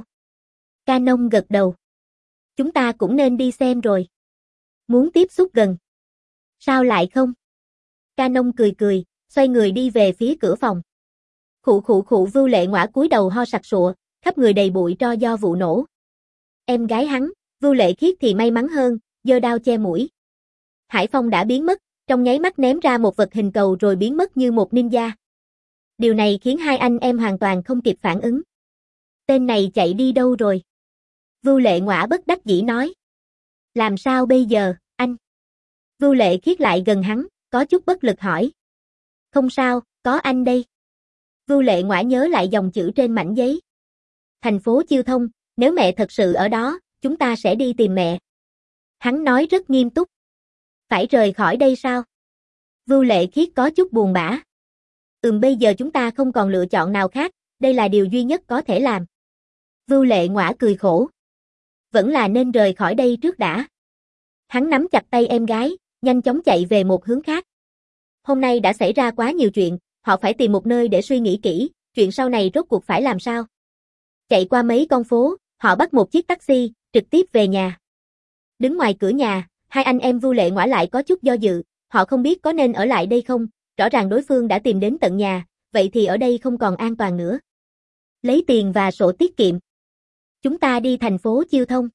Canon gật đầu. Chúng ta cũng nên đi xem rồi. Muốn tiếp xúc gần. Sao lại không? Canon cười cười, xoay người đi về phía cửa phòng. Khụ khụ khụ, Vu Lệ Ngõa cúi đầu ho sặc sụa, khắp người đầy bụi tro do vụ nổ. Em gái hắn, Vu Lệ Khiết thì may mắn hơn, giơ đao che mũi. Hải Phong đã biến mất, trong nháy mắt ném ra một vật hình cầu rồi biến mất như một ninja. Điều này khiến hai anh em hoàn toàn không kịp phản ứng. Tên này chạy đi đâu rồi? Vu Lệ Ngõa bất đắc dĩ nói. Làm sao bây giờ, anh? Vu Lệ Khiết lại gần hắn, có chút bất lực hỏi. Không sao, có anh đây. Vu Lệ Ngõa nhớ lại dòng chữ trên mảnh giấy. Thành phố Chiêu Thông, nếu mẹ thật sự ở đó, chúng ta sẽ đi tìm mẹ. Hắn nói rất nghiêm túc. Phải rời khỏi đây sao? Vu Lệ Khiết có chút buồn bã. Ừm, bây giờ chúng ta không còn lựa chọn nào khác, đây là điều duy nhất có thể làm. Vu Lệ Ngõa cười khổ. Vẫn là nên rời khỏi đây trước đã. Hắn nắm chặt tay em gái, nhanh chóng chạy về một hướng khác. Hôm nay đã xảy ra quá nhiều chuyện, họ phải tìm một nơi để suy nghĩ kỹ, chuyện sau này rốt cuộc phải làm sao. Chạy qua mấy con phố, họ bắt một chiếc taxi, trực tiếp về nhà. Đứng ngoài cửa nhà, hai anh em Vu Lệ Ngõa lại có chút do dự, họ không biết có nên ở lại đây không, rõ ràng đối phương đã tìm đến tận nhà, vậy thì ở đây không còn an toàn nữa. Lấy tiền và sổ tiết kiệm. Chúng ta đi thành phố Chiêu Thông.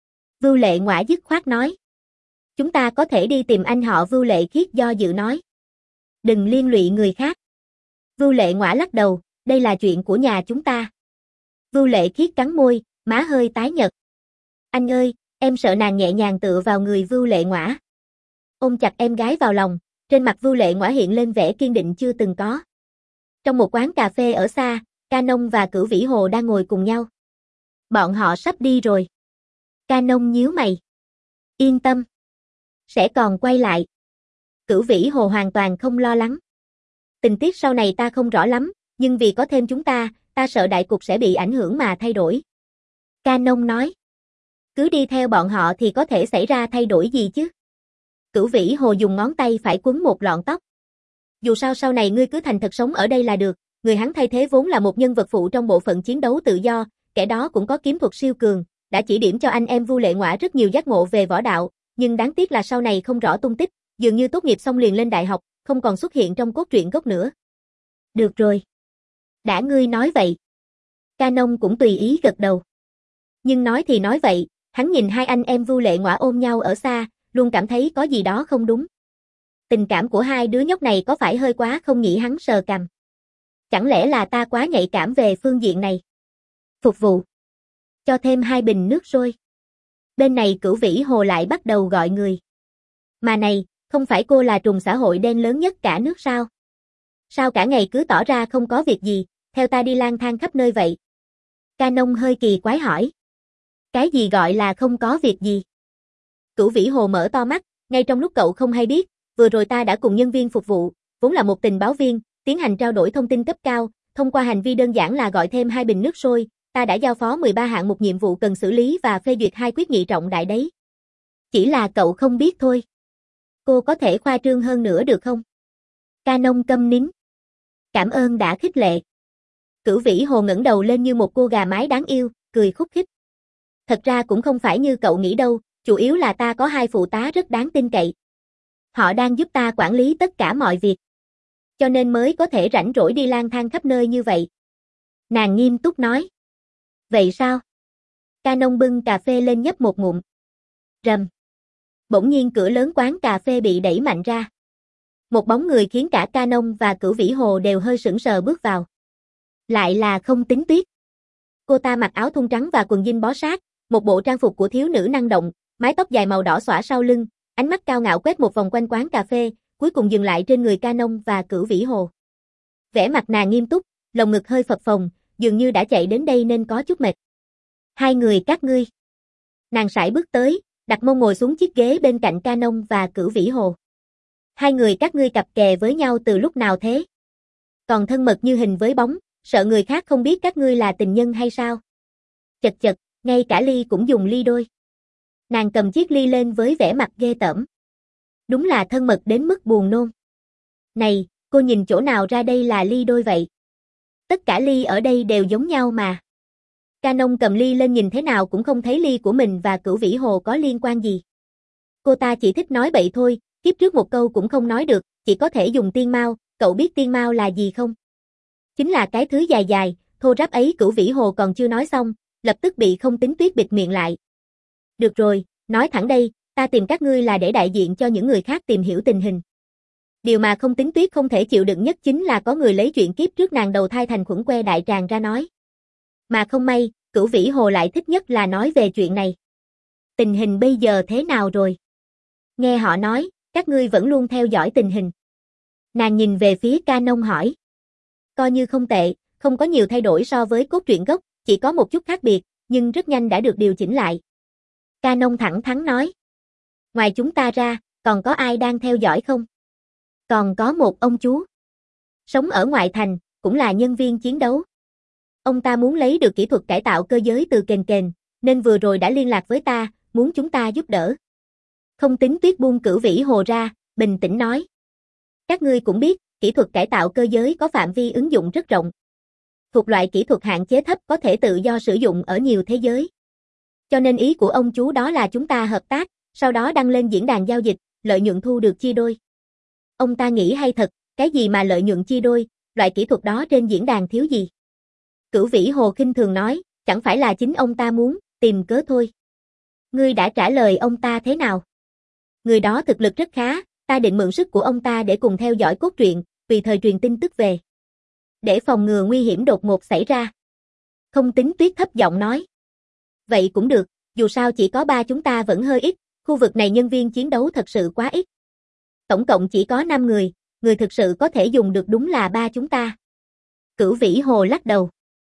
Vu Lệ Ngõa dứt khoát nói. Chúng ta có thể đi tìm anh họ. Vu Lệ Khiết do dự nói. Đừng liên lụy người khác. Vu Lệ Ngõa lắc đầu, đây là chuyện của nhà chúng ta. Vu Lệ Khiết cắn môi, má hơi tái nhợt. Anh ơi, em sợ. Nàng nhẹ nhàng tựa vào người Vu Lệ Ngõa. Ôm chặt em gái vào lòng, trên mặt Vu Lệ Ngõa hiện lên vẻ kiên định chưa từng có. Trong một quán cà phê ở xa, Canon và Cửu Vĩ Hồ đang ngồi cùng nhau. Bọn họ sắp đi rồi. Canon nhíu mày. Yên tâm. Sẽ còn quay lại. Cửu Vĩ Hồ hoàn toàn không lo lắng. Tình tiết sau này ta không rõ lắm, nhưng vì có thêm chúng ta, ta sợ đại cục sẽ bị ảnh hưởng mà thay đổi. Canon nói. Cứ đi theo bọn họ thì có thể xảy ra thay đổi gì chứ? Cửu Vĩ Hồ dùng ngón tay phải quấn một lọn tóc. Dù sao sau này ngươi cứ thành thật sống ở đây là được, người hắn thay thế vốn là một nhân vật phụ trong bộ phận chiến đấu tự do, kẻ đó cũng có kiếm thuật siêu cường, đã chỉ điểm cho anh em Vu Lệ Ngõa rất nhiều giác ngộ về võ đạo, nhưng đáng tiếc là sau này không rõ tung tích, dường như tốt nghiệp xong liền lên đại học, không còn xuất hiện trong cốt truyện gốc nữa. Được rồi. Đã ngươi nói vậy. Canon cũng tùy ý gật đầu. Nhưng nói thì nói vậy, hắn nhìn hai anh em Vu Lệ Ngõa ôm nhau ở xa, luôn cảm thấy có gì đó không đúng. Tình cảm của hai đứa nhóc này có phải hơi quá không nhỉ? Hắn sờ cằm. Chẳng lẽ là ta quá nhạy cảm về phương diện này? Phục vụ. Cho thêm hai bình nước sôi. Bên này Cửu Vĩ Hồ lại bắt đầu gọi người. Mà này, không phải cô là trùm xã hội đen lớn nhất cả nước sao? Sao cả ngày cứ tỏ ra không có việc gì, theo ta đi lang thang khắp nơi vậy? Canon hơi kỳ quái hỏi. Cái gì gọi là không có việc gì? Cửu Vĩ Hồ mở to mắt, ngay trong lúc cậu không hay biết, vừa rồi ta đã cùng nhân viên phục vụ, vốn là một tình báo viên, tiến hành trao đổi thông tin cấp cao, thông qua hành vi đơn giản là gọi thêm hai bình nước sôi, ta đã giao phó mười ba hạng mục nhiệm vụ cần xử lý và phê duyệt hai quyết nghị trọng đại đấy. Chỉ là cậu không biết thôi. Cô có thể khoa trương hơn nữa được không? Canon câm nín. Cảm ơn đã khích lệ. Cửu Vĩ Hồ ngẩng đầu lên như một cô gà mái đáng yêu, cười khúc khích. Thật ra cũng không phải như cậu nghĩ đâu, chủ yếu là ta có hai phụ tá rất đáng tin cậy. Họ đang giúp ta quản lý tất cả mọi việc. Cho nên mới có thể rảnh rỗi đi lang thang khắp nơi như vậy. Nàng nghiêm túc nói. Vậy sao? Canon bưng cà phê lên nhấp một ngụm. Rầm. Bỗng nhiên cửa lớn quán cà phê bị đẩy mạnh ra. Một bóng người khiến cả Canon và Cửu Vĩ Hồ đều hơi sững sờ bước vào. Lại là Không Tính Tuyết. Cô ta mặc áo thun trắng và quần jean bó sát, một bộ trang phục của thiếu nữ năng động, mái tóc dài màu đỏ xõa sau lưng, ánh mắt cao ngạo quét một vòng quanh quán cà phê, cuối cùng dừng lại trên người Canon và Cửu Vĩ Hồ. Vẻ mặt nàng nghiêm túc, lồng ngực hơi phập phồng, dường như đã chạy đến đây nên có chút mệt. Hai người các ngươi. Nàng sải bước tới, đặt mông ngồi xuống chiếc ghế bên cạnh Canon và Cửu Vĩ Hồ. Hai người các ngươi cặp kè với nhau từ lúc nào thế? Còn thân mật như hình với bóng, sợ người khác không biết các ngươi là tình nhân hay sao? Chật chật, ngay cả ly cũng dùng ly đôi. Nàng cầm chiếc ly lên với vẻ mặt ghê tởm. Đúng là thân mật đến mức buồn nôn. Này, cô nhìn chỗ nào ra đây là ly đôi vậy? Tất cả ly ở đây đều giống nhau mà. Canon cầm ly lên nhìn thế nào cũng không thấy ly của mình và Cửu Vĩ Hồ có liên quan gì. Cô ta chỉ thích nói bậy thôi, kiếp trước một câu cũng không nói được, chỉ có thể dùng tiên mao, cậu biết tiên mao là gì không? Chính là cái thứ dài dài, thô ráp ấy. Cửu Vĩ Hồ còn chưa nói xong, lập tức bị Không Tính Tuyết bịt miệng lại. Được rồi, nói thẳng đây, ta tìm các ngươi là để đại diện cho những người khác tìm hiểu tình hình. Điều mà Không Tính Tuyết không thể chịu đựng nhất chính là có người lấy chuyện kiếp trước nàng đầu thai thành khuẩn que đại tràng ra nói. Mà không may, Cửu Vĩ Hồ lại thích nhất là nói về chuyện này. Tình hình bây giờ thế nào rồi? Nghe họ nói, các ngươi vẫn luôn theo dõi tình hình. Nàng nhìn về phía Canon hỏi. Coi như không tệ, không có nhiều thay đổi so với cốt truyện gốc, chỉ có một chút khác biệt, nhưng rất nhanh đã được điều chỉnh lại. Canon thẳng thắn nói. Ngoài chúng ta ra, còn có ai đang theo dõi không? Còn có một ông chú. Sống ở ngoại thành, cũng là nhân viên chiến đấu. Ông ta muốn lấy được kỹ thuật cải tạo cơ giới từ Kền Kền, nên vừa rồi đã liên lạc với ta, muốn chúng ta giúp đỡ. Không Tính Tuyết buông Cửu Vĩ Hồ ra, bình tĩnh nói. Các ngươi cũng biết, kỹ thuật cải tạo cơ giới có phạm vi ứng dụng rất rộng. Thuộc loại kỹ thuật hạn chế thấp có thể tự do sử dụng ở nhiều thế giới. Cho nên ý của ông chú đó là chúng ta hợp tác, sau đó đăng lên diễn đàn giao dịch, lợi nhuận thu được chia đôi. Ông ta nghĩ hay thật, cái gì mà lợi nhuận chia đôi, loại kỹ thuật đó trên diễn đàn thiếu gì. Cửu Vĩ Hồ khinh thường nói, chẳng phải là chính ông ta muốn, tìm cớ thôi. Ngươi đã trả lời ông ta thế nào? Người đó thực lực rất khá, ta định mượn sức của ông ta để cùng theo dõi cốt truyện, tùy thời truyền tin tức về. Để phòng ngừa nguy hiểm đột ngột xảy ra. Không Tính Tuyết thấp giọng nói. Vậy cũng được, dù sao chỉ có ba chúng ta vẫn hơi ít, khu vực này nhân viên chiến đấu thật sự quá ít. Tổng cộng chỉ có năm người, người thực sự có thể dùng được đúng là ba chúng ta. Cửu Vĩ Hồ lắc đầu.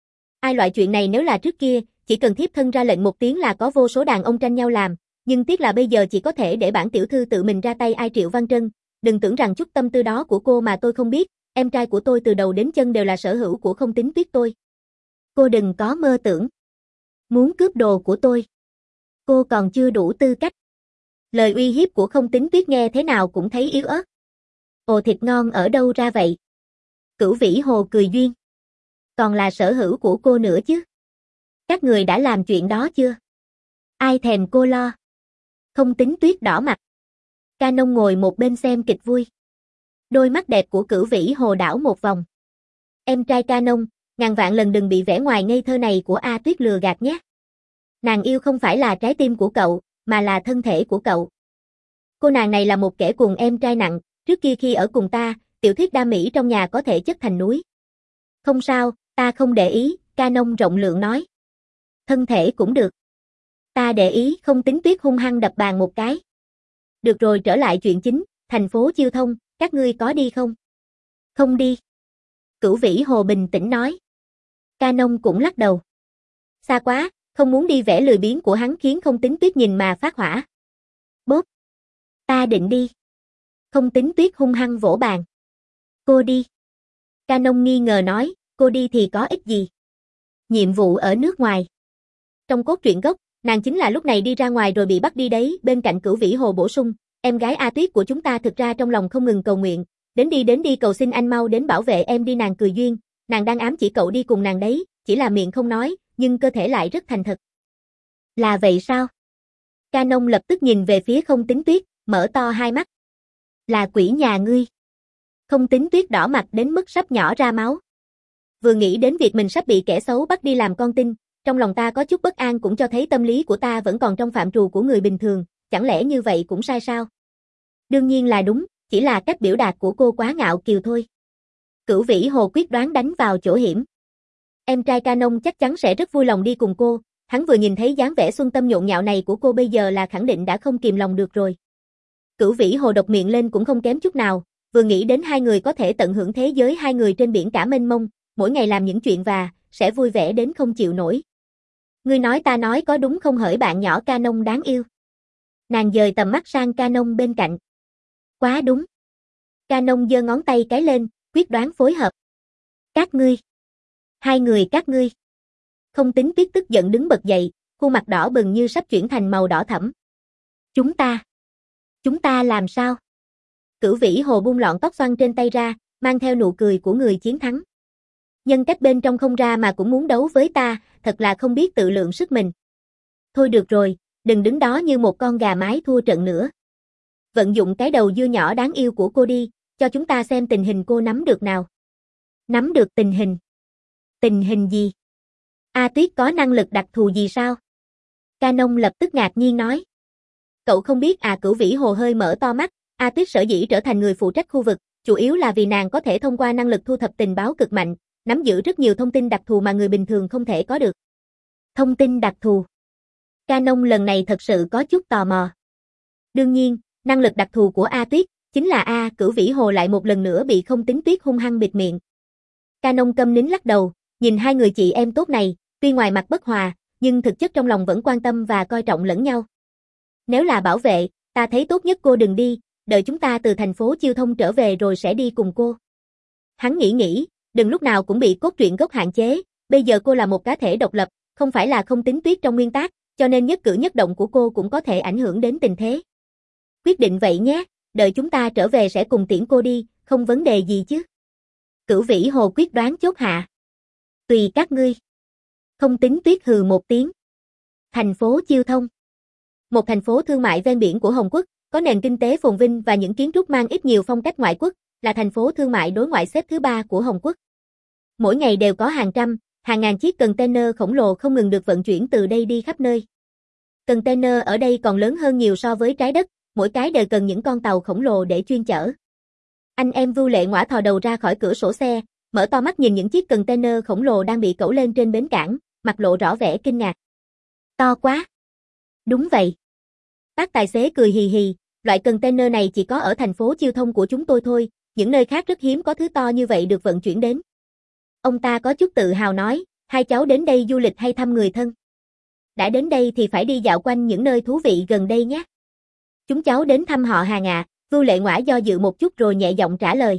Ai loại chuyện này nếu là trước kia, chỉ cần thiếp thân ra lệnh một tiếng là có vô số đàn ông tranh nhau làm, nhưng tiếc là bây giờ chỉ có thể để bản tiểu thư tự mình ra tay. Ai Triệu Văn Trân, đừng tưởng rằng chút tâm tư đó của cô mà tôi không biết, em trai của tôi từ đầu đến chân đều là sở hữu của Không Tính Tuyết tôi. Cô đừng có mơ tưởng. Muốn cướp đồ của tôi. Cô còn chưa đủ tư cách. Lời uy hiếp của Không Tính Tuyết nghe thế nào cũng thấy yếu ớt. Ồ, thịt ngon ở đâu ra vậy? Cửu Vĩ Hồ cười duyên. Còn là sở hữu của cô nữa chứ. Các người đã làm chuyện đó chưa? Ai thèm cô lo. Không Tính Tuyết đỏ mặt. Canon ngồi một bên xem kịch vui. Đôi mắt đẹp của Cửu Vĩ Hồ đảo một vòng. Em trai Canon, ngàn vạn lần đừng bị vẻ ngoài ngây thơ này của A Tuyết lừa gạt nhé. Nàng yêu không phải là trái tim của cậu, mà là thân thể của cậu. Cô nàng này là một kẻ cuồng em trai nặng, trước kia khi ở cùng ta, tiểu thuyết đam mỹ trong nhà có thể chất thành núi. Không sao, ta không để ý, Canon rộng lượng nói. Thân thể cũng được. Ta để ý. Không Tính Tuyết hung hăng đập bàn một cái. Được rồi, trở lại chuyện chính, thành phố Chiêu Thông, các ngươi có đi không? Không đi. Cửu Vĩ Hồ bình tĩnh nói. Canon cũng lắc đầu. Xa quá, không muốn đi. Vẻ lười biếng của hắn khiến Không Tính Tuyết nhìn mà phát hỏa. Bốp. Ta định đi. Không Tính Tuyết hung hăng vỗ bàn. Cô đi. Canon nghi ngờ nói, cô đi thì có ích gì? Nhiệm vụ ở nước ngoài. Trong cốt truyện gốc, nàng chính là lúc này đi ra ngoài rồi bị bắt đi đấy. Bên cạnh Cửu Vĩ Hồ bổ sung, em gái A Tuyết của chúng ta thực ra trong lòng không ngừng cầu nguyện, đến đi đến đi cầu xin anh mau đến bảo vệ em đi. Nàng cười duyên, nàng đang ám chỉ cậu đi cùng nàng đấy, chỉ là miệng không nói, nhưng cơ thể lại rất thành thật. Là vậy sao? Canon lập tức nhìn về phía Không Tính Tuyết, mở to hai mắt. Là quỷ nhà ngươi. Không Tính Tuyết đỏ mặt đến mức sắp nhỏ ra máu. Vừa nghĩ đến việc mình sắp bị kẻ xấu bắt đi làm con tin, trong lòng ta có chút bất an, cũng cho thấy tâm lý của ta vẫn còn trong phạm trù của người bình thường, chẳng lẽ như vậy cũng sai sao? Đương nhiên là đúng, chỉ là cách biểu đạt của cô quá ngạo kiều thôi. Cửu Vĩ Hồ quyết đoán đánh vào chỗ hiểm. Em trai Canon chắc chắn sẽ rất vui lòng đi cùng cô, hắn vừa nhìn thấy dáng vẻ xuân tâm nhộn nhạo này của cô bây giờ là khẳng định đã không kìm lòng được rồi. Cửu Vĩ Hồ độc miệng lên cũng không kém chút nào, vừa nghĩ đến hai người có thể tận hưởng thế giới hai người trên biển cả mênh mông, mỗi ngày làm những chuyện và sẽ vui vẻ đến không chịu nổi. Ngươi nói ta nói có đúng không hỡi bạn nhỏ Canon đáng yêu? Nàng dời tầm mắt sang Canon bên cạnh. Quá đúng. Canon giơ ngón tay cái lên, quyết đoán phối hợp. Các ngươi. Hai người các ngươi. Không Tính Tuyết tức giận đứng bật dậy, khuôn mặt đỏ bừng như sắp chuyển thành màu đỏ thẫm. Chúng ta. Chúng ta làm sao? Cửu Vĩ Hồ buông lọn tóc xoăn trên tay ra, mang theo nụ cười của người chiến thắng. Nhân cách bên trong không ra mà cũng muốn đấu với ta, thật là không biết tự lượng sức mình. Thôi được rồi, đừng đứng đó như một con gà mái thua trận nữa. Vận dụng cái đầu dưa nhỏ đáng yêu của cô đi, cho chúng ta xem tình hình cô nắm được nào. Nắm được tình hình? Tình hình gì? A Tuyết có năng lực đặc thù gì sao? Canon lập tức ngạc nhiên nói. Cậu không biết à? Cửu Vĩ Hồ hơi mở to mắt. A Tuyết sở dĩ trở thành người phụ trách khu vực, chủ yếu là vì nàng có thể thông qua năng lực thu thập tình báo cực mạnh, nắm giữ rất nhiều thông tin đặc thù mà người bình thường không thể có được. Thông tin đặc thù? Canon lần này thật sự có chút tò mò. Đương nhiên, năng lực đặc thù của A Tuyết chính là A. Cửu Vĩ Hồ lại một lần nữa bị Không Tính Tuyết hung hăng bịt miệng. Canon câm nín lắc đầu, nhìn hai người chị em tốt này, tuy ngoài mặt bất hòa, nhưng thực chất trong lòng vẫn quan tâm và coi trọng lẫn nhau. Nếu là bảo vệ, ta thấy tốt nhất cô đừng đi, đợi chúng ta từ thành phố Chiêu Thông trở về rồi sẽ đi cùng cô. Hắn nghĩ nghĩ, đừng lúc nào cũng bị cốt truyện gốc hạn chế, bây giờ cô là một cá thể độc lập, không phải là Không Tính Tuyết trong nguyên tác, cho nên nhất cử nhất động của cô cũng có thể ảnh hưởng đến tình thế. Quyết định vậy nhé, đợi chúng ta trở về sẽ cùng tiễn cô đi, không vấn đề gì chứ. Cửu Vĩ Hồ quyết đoán chốt hạ. Tùy các ngươi. Không Tính Tuyết hừ một tiếng. Thành phố Chiêu Thông. Một thành phố thương mại ven biển của Hồng Quốc, có nền kinh tế phồn vinh và những kiến trúc mang ít nhiều phong cách ngoại quốc, là thành phố thương mại đối ngoại xếp thứ ba của Hồng Quốc. Mỗi ngày đều có hàng trăm, hàng ngàn chiếc container khổng lồ không ngừng được vận chuyển từ đây đi khắp nơi. Container ở đây còn lớn hơn nhiều so với trái đất, mỗi cái đều cần những con tàu khổng lồ để chuyên chở. Anh em Vưu Lệ Ngõa thò đầu ra khỏi cửa sổ xe, mở to mắt nhìn những chiếc container khổng lồ đang bị cẩu lên trên bến cảng, mặt lộ rõ vẻ kinh ngạc. To quá. Đúng vậy. Bác tài xế cười hì hì, loại container này chỉ có ở thành phố Chiêu Thông của chúng tôi thôi, những nơi khác rất hiếm có thứ to như vậy được vận chuyển đến. Ông ta có chút tự hào nói, hai cháu đến đây du lịch hay thăm người thân? Đã đến đây thì phải đi dạo quanh những nơi thú vị gần đây nhé. Chúng cháu đến thăm họ Hàng ạ. À. Vưu Lệ Ngõa do dự một chút rồi nhẹ giọng trả lời.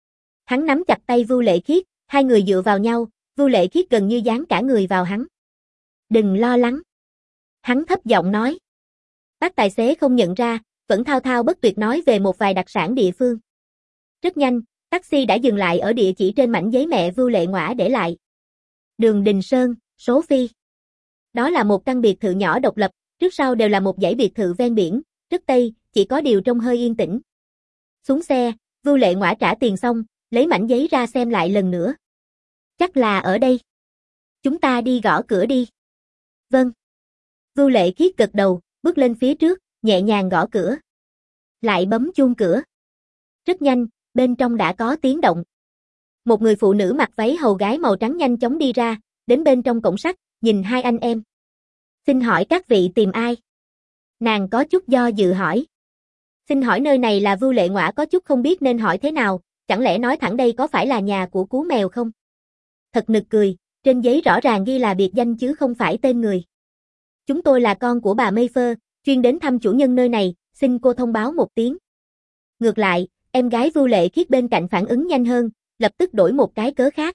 Hắn nắm chặt tay Vưu Lệ Khiết, hai người dựa vào nhau, Vưu Lệ Khiết gần như dán cả người vào hắn. Đừng lo lắng. Hắn thấp giọng nói. Bác tài xế không nhận ra, vẫn thao thao bất tuyệt nói về một vài đặc sản địa phương. Rất nhanh, taxi đã dừng lại ở địa chỉ trên mảnh giấy mẹ Vưu Lệ Ngõa để lại. Đường Đình Sơn, số Phi. Đó là một căn biệt thự nhỏ độc lập, trước sau đều là một dãy biệt thự ven biển, rất tây, chỉ có điều trông hơi yên tĩnh. Xuống xe, Vưu Lệ Ngõa trả tiền xong, lấy mảnh giấy ra xem lại lần nữa. Chắc là ở đây. Chúng ta đi gõ cửa đi. Vâng. Vưu Lệ Khiết gật đầu, bước lên phía trước, nhẹ nhàng gõ cửa. Lại bấm chuông cửa. Rất nhanh, bên trong đã có tiếng động. Một người phụ nữ mặc váy hầu gái màu trắng nhanh chóng đi ra, đến bên trong cổng sắt, nhìn hai anh em. Xin hỏi các vị tìm ai? Nàng có chút do dự hỏi. Xin hỏi nơi này là Vưu Lệ Ngõa có chút không biết nên hỏi thế nào, chẳng lẽ nói thẳng đây có phải là nhà của Cú Mèo không? Thật nực cười, trên giấy rõ ràng ghi là biệt danh chứ không phải tên người. Chúng tôi là con của bà Mayfair, chuyên đến thăm chủ nhân nơi này, xin cô thông báo một tiếng. Ngược lại, em gái Vưu Lệ Khiết bên cạnh phản ứng nhanh hơn, lập tức đổi một cái cớ khác.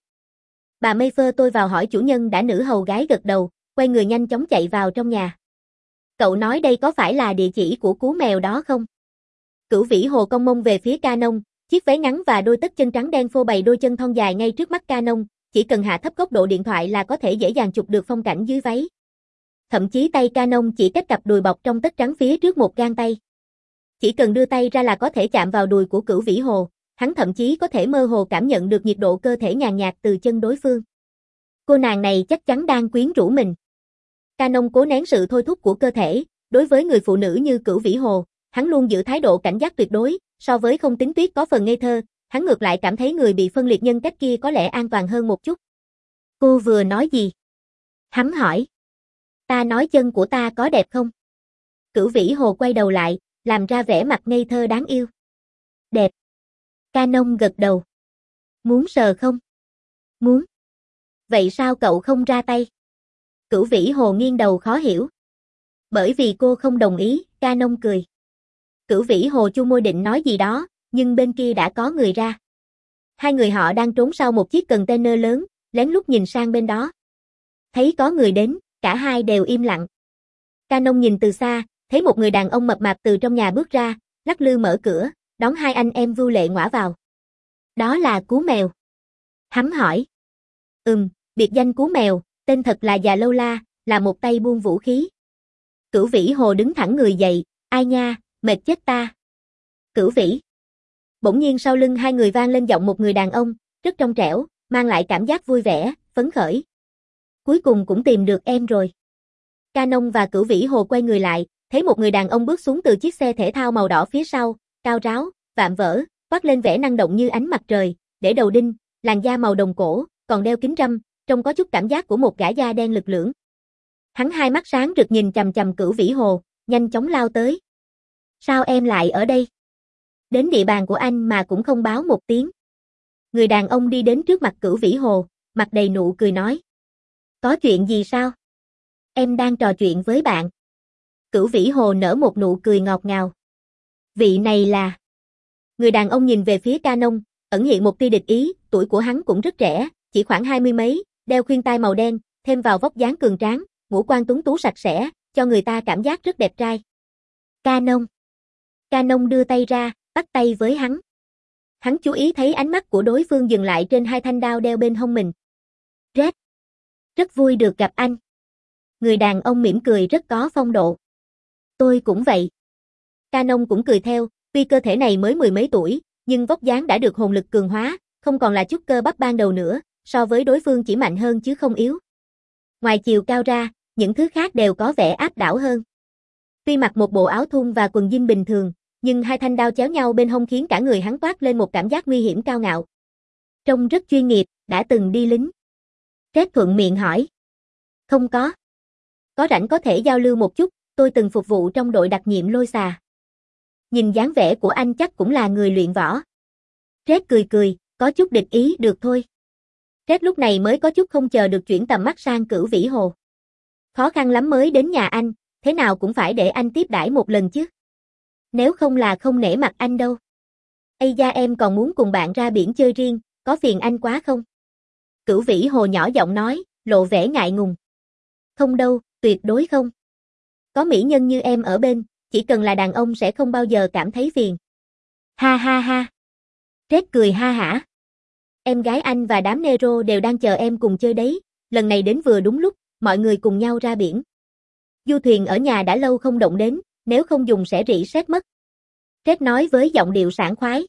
Bà Mayfair tôi vào hỏi chủ nhân đã. Nữ hầu gái gật đầu, quay người nhanh chóng chạy vào trong nhà. Cậu nói đây có phải là địa chỉ của Cú Mèo đó không? Cửu Vĩ Hồ cong mông về phía Canon, chiếc váy ngắn và đôi tất chân trắng đen phô bày đôi chân thon dài ngay trước mắt Canon, chỉ cần hạ thấp góc độ điện thoại là có thể dễ dàng chụp được phong cảnh dưới váy. Thậm chí tay Canon chỉ cách cặp đùi bọc trong tất trắng phía trước một gang tay. Chỉ cần đưa tay ra là có thể chạm vào đùi của Cửu Vĩ Hồ, hắn thậm chí có thể mơ hồ cảm nhận được nhiệt độ cơ thể nhàn nhạt từ chân đối phương. Cô nàng này chắc chắn đang quyến rũ mình. Canon cố nén sự thôi thúc của cơ thể, đối với người phụ nữ như Cửu Vĩ Hồ, hắn luôn giữ thái độ cảnh giác tuyệt đối, so với Không Tính Tuyết có phần ngây thơ, hắn ngược lại cảm thấy người bị phân liệt nhân cách kia có lẽ an toàn hơn một chút. Cô vừa nói gì? Hắn hỏi. Ta nói chân của ta có đẹp không? Cửu Vĩ Hồ quay đầu lại, làm ra vẻ mặt ngây thơ đáng yêu. Đẹp. Canon gật đầu. Muốn sờ không? Muốn. Vậy sao cậu không ra tay? Cửu Vĩ Hồ nghiêng đầu khó hiểu. Bởi vì cô không đồng ý, Canon cười. Cửu Vĩ Hồ chu môi định nói gì đó, nhưng bên kia đã có người ra. Hai người họ đang trốn sau một chiếc container lớn, lén lút nhìn sang bên đó. Thấy có người đến, cả hai đều im lặng. Canon nhìn từ xa, thấy một người đàn ông mập mạp từ trong nhà bước ra, lắc lư mở cửa, đón hai anh em Vưu Lệ Ngõa vào. Đó là Cú Mèo. Hắn hỏi. Ừm, biệt danh Cú Mèo, tên thật là Già Lâu La, là một tay buôn vũ khí. Cửu Vĩ Hồ đứng thẳng người dậy, ai nha, mệt chết ta. Cửu Vĩ. Bỗng nhiên sau lưng hai người vang lên giọng một người đàn ông, rất trong trẻo, mang lại cảm giác vui vẻ, phấn khởi. Cuối cùng cũng tìm được em rồi. Canon và Cửu Vĩ Hồ quay người lại, thấy một người đàn ông bước xuống từ chiếc xe thể thao màu đỏ phía sau, cao ráo, vạm vỡ, toát lên vẻ năng động như ánh mặt trời, để đầu đinh, làn da màu đồng cổ, còn đeo kính râm, trông có chút cảm giác của một gã da đen lực lưỡng. Hắn hai mắt sáng rực nhìn chằm chằm Cửu Vĩ Hồ, nhanh chóng lao tới. Sao em lại ở đây? Đến địa bàn của anh mà cũng không báo một tiếng. Người đàn ông đi đến trước mặt Cửu Vĩ Hồ, mặt đầy nụ cười nói. Có chuyện gì sao? Em đang trò chuyện với bạn. Cửu Vĩ Hồ nở một nụ cười ngọt ngào. Vị này là... Người đàn ông nhìn về phía Canon, ẩn hiện một tia địch ý, tuổi của hắn cũng rất trẻ, chỉ khoảng hai mươi mấy, đeo khuyên tai màu đen, thêm vào vóc dáng cường tráng, ngũ quan tuấn tú sạch sẽ, cho người ta cảm giác rất đẹp trai. Canon. Canon đưa tay ra, bắt tay với hắn. Hắn chú ý thấy ánh mắt của đối phương dừng lại trên hai thanh đao đeo bên hông mình. Red. Rất vui được gặp anh. Người đàn ông mỉm cười rất có phong độ. Tôi cũng vậy. Canon cũng cười theo, tuy cơ thể này mới mười mấy tuổi, nhưng vóc dáng đã được hồn lực cường hóa, không còn là chút cơ bắp ban đầu nữa, so với đối phương chỉ mạnh hơn chứ không yếu. Ngoài chiều cao ra, những thứ khác đều có vẻ áp đảo hơn. Tuy mặc một bộ áo thun và quần jean bình thường, nhưng hai thanh đao chéo nhau bên hông khiến cả người hắn toát lên một cảm giác nguy hiểm cao ngạo. Trông rất chuyên nghiệp, đã từng đi lính. Red thuận miệng hỏi. Không có. Có rảnh có thể giao lưu một chút, tôi từng phục vụ trong đội đặc nhiệm Lôi Xà. Nhìn dáng vẻ của anh chắc cũng là người luyện võ. Red cười cười, có chút địch ý được thôi. Red lúc này mới có chút không chờ được chuyển tầm mắt sang Cửu Vĩ Hồ. Khó khăn lắm mới đến nhà anh, thế nào cũng phải để anh tiếp đãi một lần chứ. Nếu không là không nể mặt anh đâu. Ây da em còn muốn cùng bạn ra biển chơi riêng, có phiền anh quá không? Cửu Vĩ Hồ nhỏ giọng nói, lộ vẻ ngại ngùng. Không đâu, tuyệt đối không. Có mỹ nhân như em ở bên, chỉ cần là đàn ông sẽ không bao giờ cảm thấy phiền. Ha ha ha. Red cười ha hả. Em gái anh và đám Nero đều đang chờ em cùng chơi đấy, lần này đến vừa đúng lúc, mọi người cùng nhau ra biển. Du thuyền ở nhà đã lâu không động đến, nếu không dùng sẽ rỉ sét mất. Red nói với giọng điệu sảng khoái.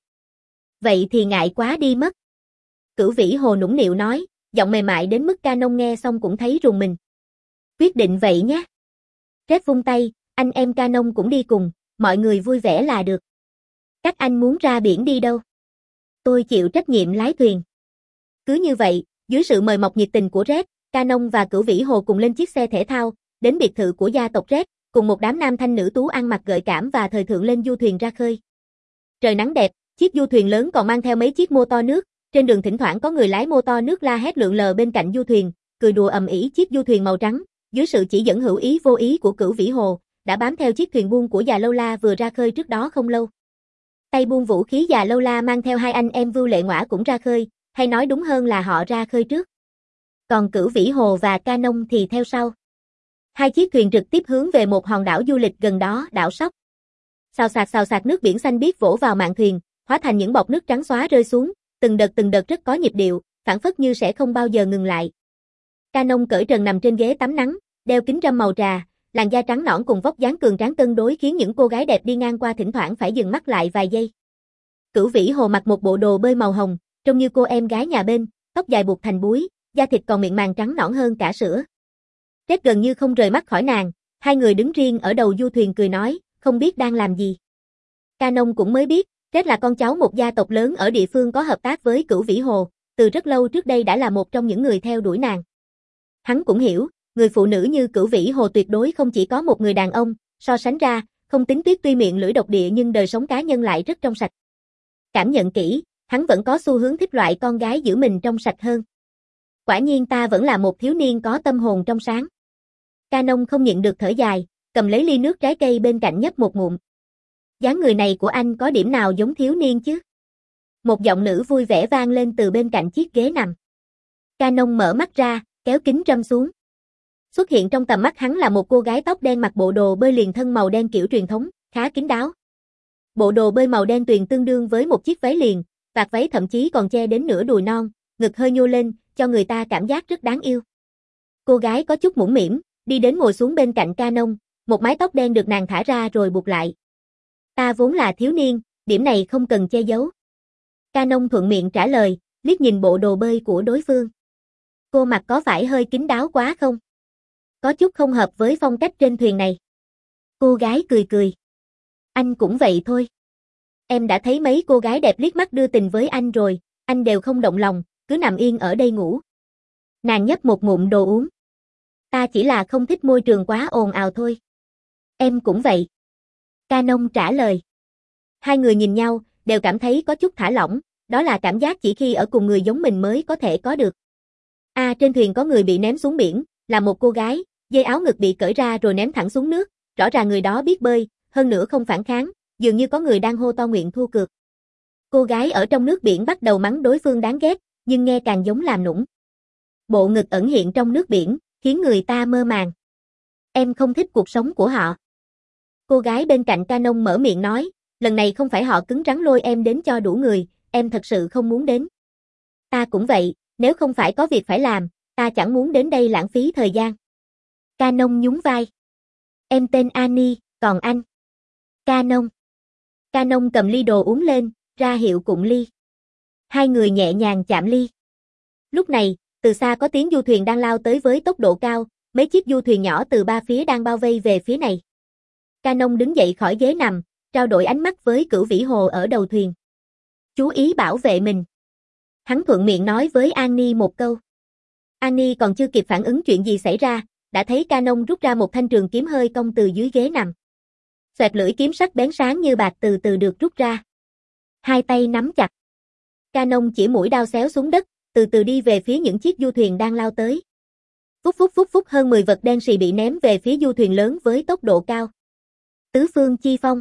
Vậy thì ngại quá đi mất. Cửu Vĩ Hồ nũng nịu nói, giọng mềm mại đến mức Canon nghe xong cũng thấy rùng mình. Quyết định vậy nhé. Red vung tay, anh em Canon cũng đi cùng, mọi người vui vẻ là được. Các anh muốn ra biển đi đâu? Tôi chịu trách nhiệm lái thuyền. Cứ như vậy, dưới sự mời mọc nhiệt tình của Red, Canon và Cửu Vĩ Hồ cùng lên chiếc xe thể thao, đến biệt thự của gia tộc Red, cùng một đám nam thanh nữ tú ăn mặc gợi cảm và thời thượng lên du thuyền ra khơi. Trời nắng đẹp, chiếc du thuyền lớn còn mang theo mấy chiếc mô to nước, trên đường thỉnh thoảng có người lái mô to nước la hét lượn lờ bên cạnh du thuyền, cười đùa ầm ĩ chiếc du thuyền màu trắng, dưới sự chỉ dẫn hữu ý vô ý của Cửu Vĩ Hồ, đã bám theo chiếc thuyền buôn của Già Lâu La vừa ra khơi trước đó không lâu. Tay buôn vũ khí Già Lâu La mang theo hai anh em Vưu Lệ Ngõa cũng ra khơi, hay nói đúng hơn là họ ra khơi trước. Còn Cửu Vĩ Hồ và Canon thì theo sau. Hai chiếc thuyền trực tiếp hướng về một hòn đảo du lịch gần đó, đảo Sóc. Xào xạc xào xạc nước biển xanh biếc vỗ vào mạn thuyền, hóa thành những bọt nước trắng xóa rơi xuống, từng đợt từng đợt rất có nhịp điệu, phảng phất như sẽ không bao giờ ngừng lại. Canon cởi trần nằm trên ghế tắm nắng, đeo kính râm màu trà, làn da trắng nõn cùng vóc dáng cường tráng cân đối khiến những cô gái đẹp đi ngang qua thỉnh thoảng phải dừng mắt lại vài giây. Cửu Vĩ Hồ mặc một bộ đồ bơi màu hồng, trông như cô em gái nhà bên, tóc dài buộc thành búi, da thịt còn mịn màng trắng nõn hơn cả sữa. Red gần như không rời mắt khỏi nàng, hai người đứng riêng ở đầu du thuyền cười nói, không biết đang làm gì. Canon cũng mới biết, Red là con cháu một gia tộc lớn ở địa phương có hợp tác với Cửu Vĩ Hồ, từ rất lâu trước đây đã là một trong những người theo đuổi nàng. Hắn cũng hiểu, người phụ nữ như Cửu Vĩ Hồ tuyệt đối không chỉ có một người đàn ông, so sánh ra, không tính Tuyết tuy miệng lưỡi độc địa nhưng đời sống cá nhân lại rất trong sạch. Cảm nhận kỹ, hắn vẫn có xu hướng thích loại con gái giữ mình trong sạch hơn. Quả nhiên ta vẫn là một thiếu niên có tâm hồn trong sáng. Canon không nhịn được thở dài, cầm lấy ly nước trái cây bên cạnh nhấp một ngụm. Dáng người này của anh có điểm nào giống thiếu niên chứ? Một giọng nữ vui vẻ vang lên từ bên cạnh chiếc ghế nằm. Canon mở mắt ra, kéo kính râm xuống. Xuất hiện trong tầm mắt hắn là một cô gái tóc đen mặc bộ đồ bơi liền thân màu đen kiểu truyền thống, khá kín đáo. Bộ đồ bơi màu đen tuyền tương đương với một chiếc váy liền, vạt váy thậm chí còn che đến nửa đùi non, ngực hơi nhô lên, cho người ta cảm giác rất đáng yêu. Cô gái có chút mũm mĩm, đi đến ngồi xuống bên cạnh Canon, một mái tóc đen được nàng thả ra rồi buộc lại. Ta vốn là thiếu niên, điểm này không cần che giấu. Canon thuận miệng trả lời, liếc nhìn bộ đồ bơi của đối phương. Cô mặc có phải hơi kín đáo quá không? Có chút không hợp với phong cách trên thuyền này. Cô gái cười cười. Anh cũng vậy thôi. Em đã thấy mấy cô gái đẹp liếc mắt đưa tình với anh rồi, anh đều không động lòng, cứ nằm yên ở đây ngủ. Nàng nhấp một ngụm đồ uống. Ta chỉ là không thích môi trường quá ồn ào thôi. Em cũng vậy. Canon trả lời. Hai người nhìn nhau, đều cảm thấy có chút thả lỏng, đó là cảm giác chỉ khi ở cùng người giống mình mới có thể có được. À, trên thuyền có người bị ném xuống biển, là một cô gái, dây áo ngực bị cởi ra rồi ném thẳng xuống nước, rõ ràng người đó biết bơi, hơn nữa không phản kháng, dường như có người đang hô to nguyện thua cược. Cô gái ở trong nước biển bắt đầu mắng đối phương đáng ghét, nhưng nghe càng giống làm nũng. Bộ ngực ẩn hiện trong nước biển, khiến người ta mơ màng. Em không thích cuộc sống của họ. Cô gái bên cạnh Canon mở miệng nói, lần này không phải họ cứng rắn lôi em đến cho đủ người, em thật sự không muốn đến. Ta cũng vậy, nếu không phải có việc phải làm, ta chẳng muốn đến đây lãng phí thời gian. Canon nhún vai. Em tên Annie, còn anh? Canon. Canon cầm ly đồ uống lên, ra hiệu cụng ly. Hai người nhẹ nhàng chạm ly. Lúc này, từ xa có tiếng du thuyền đang lao tới với tốc độ cao, mấy chiếc du thuyền nhỏ từ ba phía đang bao vây về phía này. Canon đứng dậy khỏi ghế nằm, trao đổi ánh mắt với Cửu Vĩ Hồ ở đầu thuyền. Chú ý bảo vệ mình. Hắn thuận miệng nói với Annie một câu. Annie còn chưa kịp phản ứng chuyện gì xảy ra, đã thấy Canon rút ra một thanh trường kiếm hơi cong từ dưới ghế nằm. Xoẹt lưỡi kiếm sắc bén sáng như bạc từ từ được rút ra. Hai tay nắm chặt. Canon chỉ mũi đao xéo xuống đất, từ từ đi về phía những chiếc du thuyền đang lao tới. Phút phút phút phút hơn mười vật đen sì bị ném về phía du thuyền lớn với tốc độ cao. Tứ phương chi phong.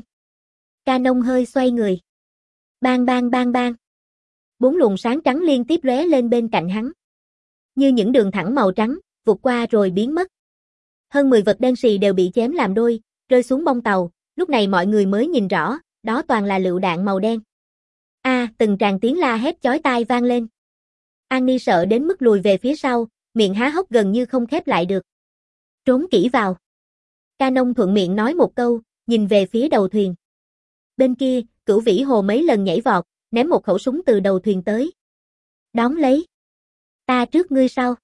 Canon hơi xoay người. Bang bang bang bang. Bốn luồng sáng trắng liên tiếp lóe lên bên cạnh hắn. Như những đường thẳng màu trắng, vụt qua rồi biến mất. Hơn mười vật đen sì đều bị chém làm đôi, rơi xuống bông tàu, lúc này mọi người mới nhìn rõ, đó toàn là lựu đạn màu đen. A, à, từng tràng tiếng la hét chói tai vang lên. Annie sợ đến mức lùi về phía sau, miệng há hốc gần như không khép lại được. Trốn kỹ vào. Canon thuận miệng nói một câu, nhìn về phía đầu thuyền. Bên kia, Cửu Vĩ Hồ mấy lần nhảy vọt, ném một khẩu súng từ đầu thuyền tới. Đón lấy. Ta trước ngươi sau.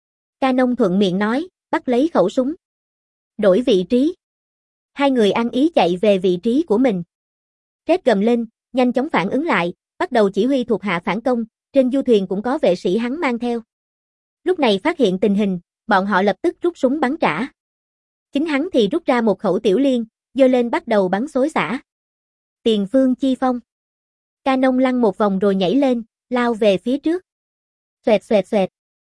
Canon thuận miệng nói, bắt lấy khẩu súng. Đổi vị trí. Hai người ăn ý chạy về vị trí của mình. Red gầm lên, nhanh chóng phản ứng lại, bắt đầu chỉ huy thuộc hạ phản công, trên du thuyền cũng có vệ sĩ hắn mang theo. Lúc này phát hiện tình hình, bọn họ lập tức rút súng bắn trả. Chính hắn thì rút ra một khẩu tiểu liên, giơ lên bắt đầu bắn xối xả. Tiền phương chi phong. Canon lăn một vòng rồi nhảy lên, lao về phía trước. Xoẹt xoẹt xoẹt.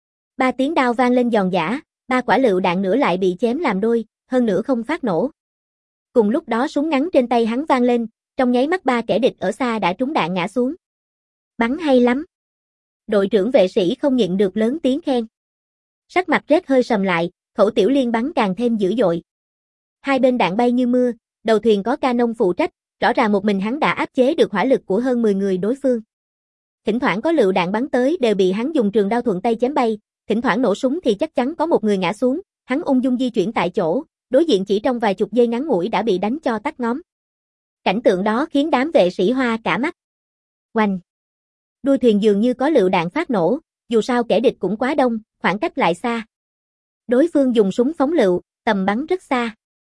Ba tiếng đao vang lên giòn giã, ba quả lựu đạn nữa lại bị chém làm đôi, hơn nữa không phát nổ. Cùng lúc đó súng ngắn trên tay hắn vang lên, trong nháy mắt ba kẻ địch ở xa đã trúng đạn ngã xuống. Bắn hay lắm. Đội trưởng vệ sĩ không nhịn được lớn tiếng khen. Sắc mặt Red hơi sầm lại, khẩu tiểu liên bắn càng thêm dữ dội. Hai bên đạn bay như mưa, đầu thuyền có Canon phụ trách, rõ ràng một mình hắn đã áp chế được hỏa lực của hơn mười người đối phương. Thỉnh thoảng có lựu đạn bắn tới đều bị hắn dùng trường đao thuận tay chém bay, thỉnh thoảng nổ súng thì chắc chắn có một người ngã xuống, hắn ung dung di chuyển tại chỗ, đối diện chỉ trong vài chục giây ngắn ngủi đã bị đánh cho tắt ngóm. Cảnh tượng đó khiến đám vệ sĩ hoa cả mắt. Oanh! Đuôi thuyền dường như có lựu đạn phát nổ, dù sao kẻ địch cũng quá đông, khoảng cách lại xa. Đối phương dùng súng phóng lựu, tầm bắn rất xa.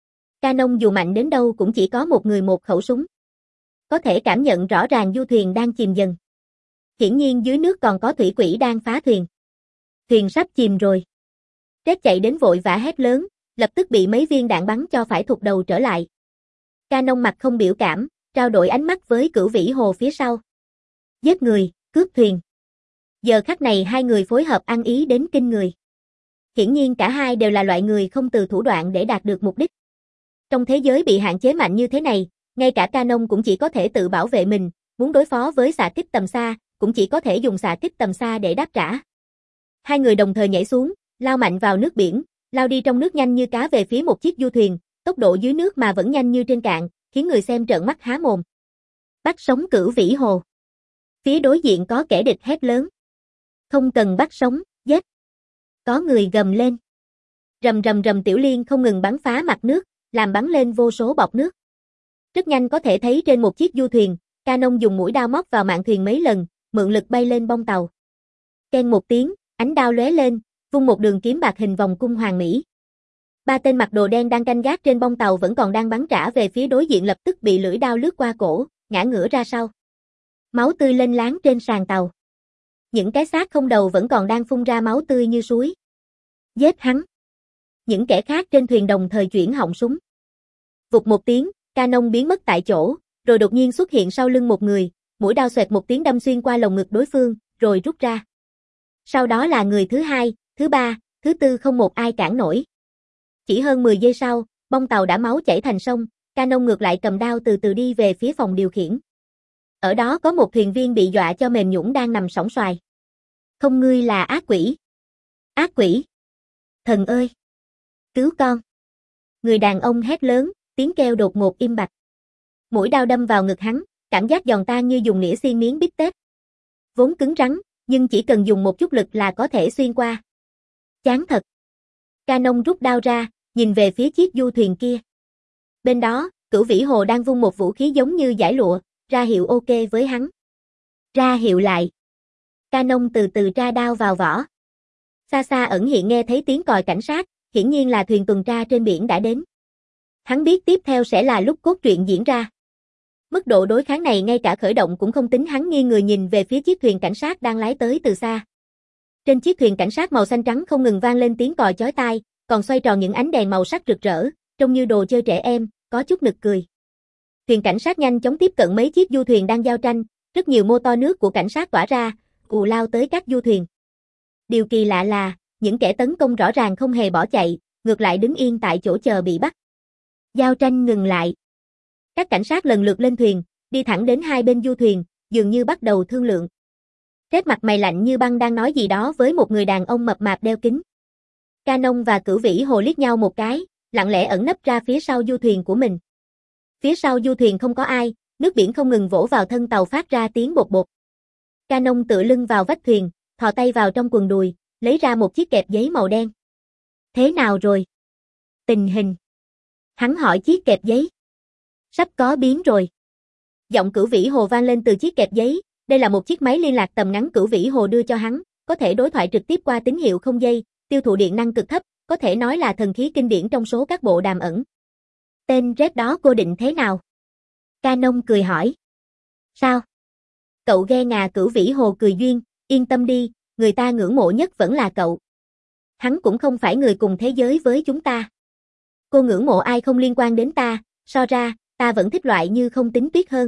Canon dù mạnh đến đâu cũng chỉ có một người một khẩu súng. Có thể cảm nhận rõ ràng du thuyền đang chìm dần. Hiển nhiên dưới nước còn có thủy quỷ đang phá thuyền. Thuyền sắp chìm rồi. Red chạy đến vội vã hét lớn, lập tức bị mấy viên đạn bắn cho phải thụt đầu trở lại. Canon mặt không biểu cảm, trao đổi ánh mắt với Cửu Vĩ Hồ phía sau. Giết người, cướp thuyền. Giờ khắc này hai người phối hợp ăn ý đến kinh người. Hiển nhiên cả hai đều là loại người không từ thủ đoạn để đạt được mục đích. Trong thế giới bị hạn chế mạnh như thế này, ngay cả Canon cũng chỉ có thể tự bảo vệ mình, muốn đối phó với xạ kích tầm xa, cũng chỉ có thể dùng xạ kích tầm xa để đáp trả. Hai người đồng thời nhảy xuống, lao mạnh vào nước biển, lao đi trong nước nhanh như cá về phía một chiếc du thuyền, tốc độ dưới nước mà vẫn nhanh như trên cạn, khiến người xem trợn mắt há mồm. Bắt sống Cửu Vĩ Hồ. Phía đối diện có kẻ địch hét lớn. Không cần bắt sống, giết. Có người gầm lên. Rầm rầm rầm, tiểu liên không ngừng bắn phá mặt nước, làm bắn lên vô số bọt nước. Rất nhanh có thể thấy trên một chiếc du thuyền, Canon dùng mũi đao móc vào mạn thuyền mấy lần, mượn lực bay lên bông tàu. Keng một tiếng, ánh đao lóe lên, vung một đường kiếm bạc hình vòng cung hoàng mỹ. Ba tên mặc đồ đen đang canh gác trên bông tàu vẫn còn đang bắn trả về phía đối diện lập tức bị lưỡi đao lướt qua cổ, ngã ngửa ra sau. Máu tươi lênh láng trên sàn tàu. Những cái xác không đầu vẫn còn đang phun ra máu tươi như suối. Giết hắn. Những kẻ khác trên thuyền đồng thời chuyển họng súng. Vụt một tiếng, Canon biến mất tại chỗ, rồi đột nhiên xuất hiện sau lưng một người, mũi đao xoẹt một tiếng đâm xuyên qua lồng ngực đối phương, rồi rút ra. Sau đó là người thứ hai, thứ ba, thứ tư không một ai cản nổi. Chỉ hơn mười giây sau, bông tàu đã máu chảy thành sông, Canon ngược lại cầm đao từ từ đi về phía phòng điều khiển. Ở đó có một thuyền viên bị dọa cho mềm nhũn đang nằm sõng xoài. Không, ngươi là ác quỷ. Ác quỷ. Thần ơi. Cứu con. Người đàn ông hét lớn, tiếng kêu đột ngột im bặt. Mũi đao đâm vào ngực hắn, cảm giác giòn tan như dùng nĩa xiên miếng bít tết. Vốn cứng rắn, nhưng chỉ cần dùng một chút lực là có thể xuyên qua. Chán thật. Canon rút đao ra, nhìn về phía chiếc du thuyền kia. Bên đó, Cửu Vĩ Hồ đang vung một vũ khí giống như dải lụa, ra hiệu ok với hắn. Ra hiệu lại. Canon từ từ tra đao vào vỏ. Xa xa ẩn hiện nghe thấy tiếng còi cảnh sát, hiển nhiên là thuyền tuần tra trên biển đã đến. Hắn biết tiếp theo sẽ là lúc cốt truyện diễn ra. Mức độ đối kháng này ngay cả khởi động cũng không tính, hắn nghiêng người nhìn về phía chiếc thuyền cảnh sát đang lái tới từ xa. Trên chiếc thuyền cảnh sát màu xanh trắng không ngừng vang lên tiếng còi chói tai, còn xoay tròn những ánh đèn màu sắc rực rỡ, trông như đồ chơi trẻ em, có chút nực cười. Thuyền cảnh sát nhanh chóng tiếp cận mấy chiếc du thuyền đang giao tranh, rất nhiều mô to nước của cảnh sát tỏa ra, ù lao tới các du thuyền. Điều kỳ lạ là, những kẻ tấn công rõ ràng không hề bỏ chạy, ngược lại đứng yên tại chỗ chờ bị bắt. Giao tranh ngừng lại. Các cảnh sát lần lượt lên thuyền, đi thẳng đến hai bên du thuyền, dường như bắt đầu thương lượng. Red mặt mày lạnh như băng đang nói gì đó với một người đàn ông mập mạp đeo kính. Canon và Cửu Vĩ Hồ liếc nhau một cái, lặng lẽ ẩn nấp ra phía sau du thuyền của mình. Phía sau du thuyền không có ai, nước biển không ngừng vỗ vào thân tàu phát ra tiếng bột bột. Canon tựa lưng vào vách thuyền, thò tay vào trong quần đùi, lấy ra một chiếc kẹp giấy màu đen. Thế nào rồi? Tình hình. Hắn hỏi chiếc kẹp giấy. Sắp có biến rồi. Giọng Cửu Vĩ Hồ vang lên từ chiếc kẹp giấy, đây là một chiếc máy liên lạc tầm ngắn Cửu Vĩ Hồ đưa cho hắn, có thể đối thoại trực tiếp qua tín hiệu không dây, tiêu thụ điện năng cực thấp, có thể nói là thần khí kinh điển trong số các bộ đàm ẩn. Tên Red đó cô định thế nào? Canon cười hỏi. Sao? Cậu ghe ngà, Cửu Vĩ Hồ cười duyên, yên tâm đi, người ta ngưỡng mộ nhất vẫn là cậu. Hắn cũng không phải người cùng thế giới với chúng ta. Cô ngưỡng mộ ai không liên quan đến ta, so ra, ta vẫn thích loại như không tính tuyết hơn.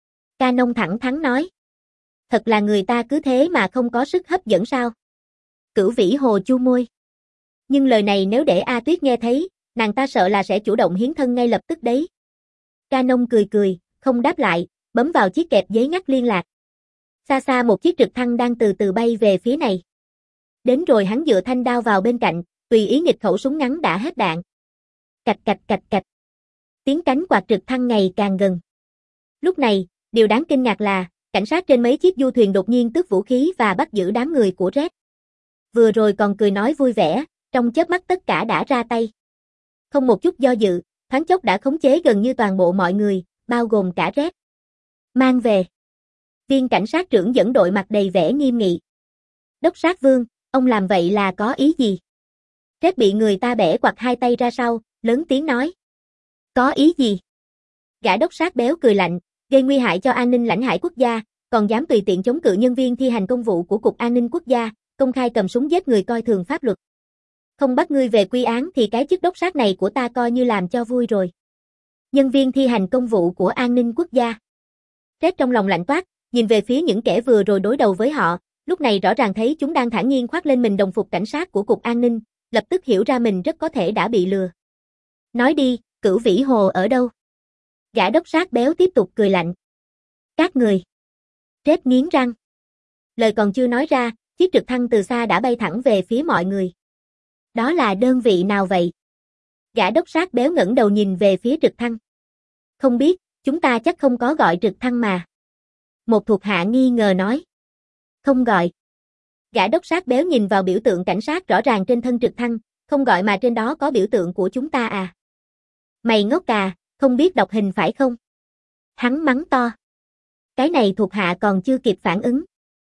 Canon thẳng thắn nói. Thật là người ta cứ thế mà không có sức hấp dẫn sao? Cửu Vĩ Hồ chu môi. Nhưng lời này nếu để A Tuyết nghe thấy, nàng ta sợ là sẽ chủ động hiến thân ngay lập tức đấy. Canon cười cười, không đáp lại, bấm vào chiếc kẹp giấy ngắt liên lạc. Xa xa một chiếc trực thăng đang từ từ bay về phía này. Đến rồi hắn dựa thanh đao vào bên cạnh, tùy ý nghịch khẩu súng ngắn đã hết đạn. Cạch cạch cạch cạch. Tiếng cánh quạt trực thăng ngày càng gần. Lúc này, điều đáng kinh ngạc là, cảnh sát trên mấy chiếc du thuyền đột nhiên tước vũ khí và bắt giữ đám người của Red. Vừa rồi còn cười nói vui vẻ, trong chớp mắt tất cả đã ra tay. Không một chút do dự, thoáng chốc đã khống chế gần như toàn bộ mọi người, bao gồm cả Red. Mang về. Viên cảnh sát trưởng dẫn đội mặt đầy vẻ nghiêm nghị. Đốc sát Vương, ông làm vậy là có ý gì? Red bị người ta bẻ quặt hai tay ra sau, lớn tiếng nói. Có ý gì? Gã đốc sát béo cười lạnh, gây nguy hại cho an ninh lãnh hải quốc gia, còn dám tùy tiện chống cự nhân viên thi hành công vụ của Cục An ninh Quốc gia, công khai cầm súng giết người coi thường pháp luật. Không bắt ngươi về quy án thì cái chức đốc sát này của ta coi như làm cho vui rồi. Nhân viên thi hành công vụ của an ninh quốc gia. Red trong lòng lạnh toát, nhìn về phía những kẻ vừa rồi đối đầu với họ, lúc này rõ ràng thấy chúng đang thản nhiên khoác lên mình đồng phục cảnh sát của Cục An ninh, lập tức hiểu ra mình rất có thể đã bị lừa. Nói đi, Cửu Vĩ Hồ ở đâu? Gã đốc sát béo tiếp tục cười lạnh. Các người. Rết nghiến răng. Lời còn chưa nói ra, chiếc trực thăng từ xa đã bay thẳng về phía mọi người. Đó là đơn vị nào vậy? Gã đốc sát béo ngẩng đầu nhìn về phía trực thăng. Không biết, chúng ta chắc không có gọi trực thăng mà. Một thuộc hạ nghi ngờ nói. Không gọi. Gã đốc sát béo nhìn vào biểu tượng cảnh sát rõ ràng trên thân trực thăng, không gọi mà trên đó có biểu tượng của chúng ta à. Mày ngốc à, không biết đọc hình phải không? Hắn mắng to. Cái này thuộc hạ còn chưa kịp phản ứng.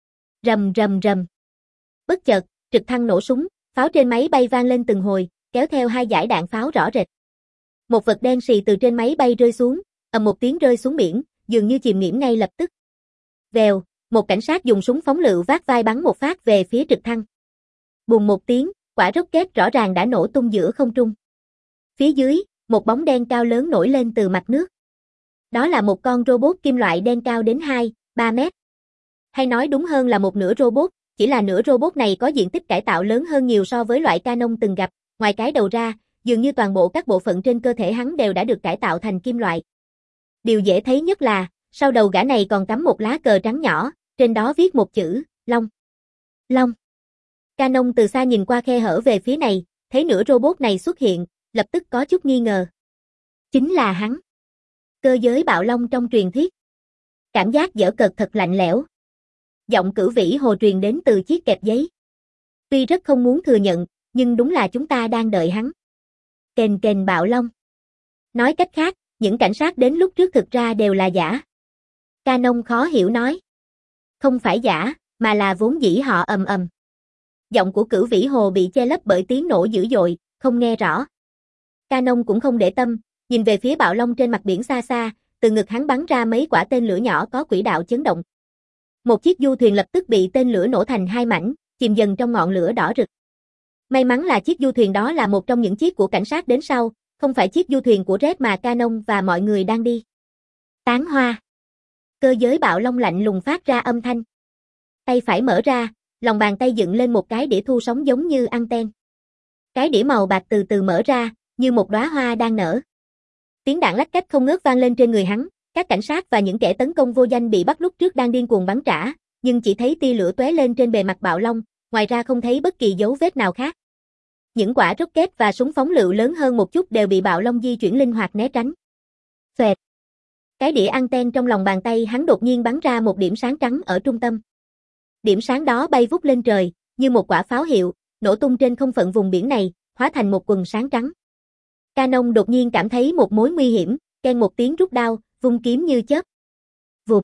Rầm rầm rầm. Bất chợt, trực thăng nổ súng, pháo trên máy bay vang lên từng hồi, kéo theo hai dải đạn pháo rõ rệt. Một vật đen xì từ trên máy bay rơi xuống, ầm một tiếng rơi xuống biển, dường như chìm nghỉm ngay lập tức. Vèo, một cảnh sát dùng súng phóng lựu vác vai bắn một phát về phía trực thăng. Bùng một tiếng, quả rocket rõ ràng đã nổ tung giữa không trung. Phía dưới, một bóng đen cao lớn nổi lên từ mặt nước. Đó là một con robot kim loại đen cao đến hai, ba mét. Hay nói đúng hơn là một nửa robot, chỉ là nửa robot này có diện tích cải tạo lớn hơn nhiều so với loại Canon từng gặp, ngoài cái đầu ra, dường như toàn bộ các bộ phận trên cơ thể hắn đều đã được cải tạo thành kim loại. Điều dễ thấy nhất là, sau đầu gã này còn cắm một lá cờ trắng nhỏ, trên đó viết một chữ, Long. Long. Canon từ xa nhìn qua khe hở về phía này, thấy nửa robot này xuất hiện, lập tức có chút nghi ngờ. Chính là hắn. Cơ giới bạo long trong truyền thuyết. Cảm giác giở cợt thật lạnh lẽo. Giọng Cửu Vĩ Hồ truyền đến từ chiếc kẹp giấy. Tuy rất không muốn thừa nhận, nhưng đúng là chúng ta đang đợi hắn. Kền kền bạo long. Nói cách khác, những cảnh sát đến lúc trước thực ra đều là giả. Canon khó hiểu nói. Không phải giả, mà là vốn dĩ họ ầm ầm. Giọng của Cửu Vĩ Hồ bị che lấp bởi tiếng nổ dữ dội, không nghe rõ. Canon cũng không để tâm, nhìn về phía bạo long trên mặt biển xa xa, từ ngực hắn bắn ra mấy quả tên lửa nhỏ có quỹ đạo chấn động. Một chiếc du thuyền lập tức bị tên lửa nổ thành hai mảnh, chìm dần trong ngọn lửa đỏ rực. May mắn là chiếc du thuyền đó là một trong những chiếc của cảnh sát đến sau, không phải chiếc du thuyền của Red mà Canon và mọi người đang đi. Tán hoa. Cơ giới bạo long lạnh lùng phát ra âm thanh. Tay phải mở ra, lòng bàn tay dựng lên một cái đĩa thu sóng giống như anten. Cái đĩa màu bạc từ từ mở ra, như một đóa hoa đang nở. Tiếng đạn lách cách không ngớt vang lên trên người hắn, các cảnh sát và những kẻ tấn công vô danh bị bắt lúc trước đang điên cuồng bắn trả, nhưng chỉ thấy tia lửa tóe lên trên bề mặt bạo long, ngoài ra không thấy bất kỳ dấu vết nào khác. Những quả rocket và súng phóng lựu lớn hơn một chút đều bị bạo long di chuyển linh hoạt né tránh. Xoẹt. Cái đĩa anten trong lòng bàn tay hắn đột nhiên bắn ra một điểm sáng trắng ở trung tâm. Điểm sáng đó bay vút lên trời, như một quả pháo hiệu, nổ tung trên không phận vùng biển này, hóa thành một quần sáng trắng. Canon đột nhiên cảm thấy một mối nguy hiểm, keng một tiếng rút đao, vung kiếm như chớp. Vụt.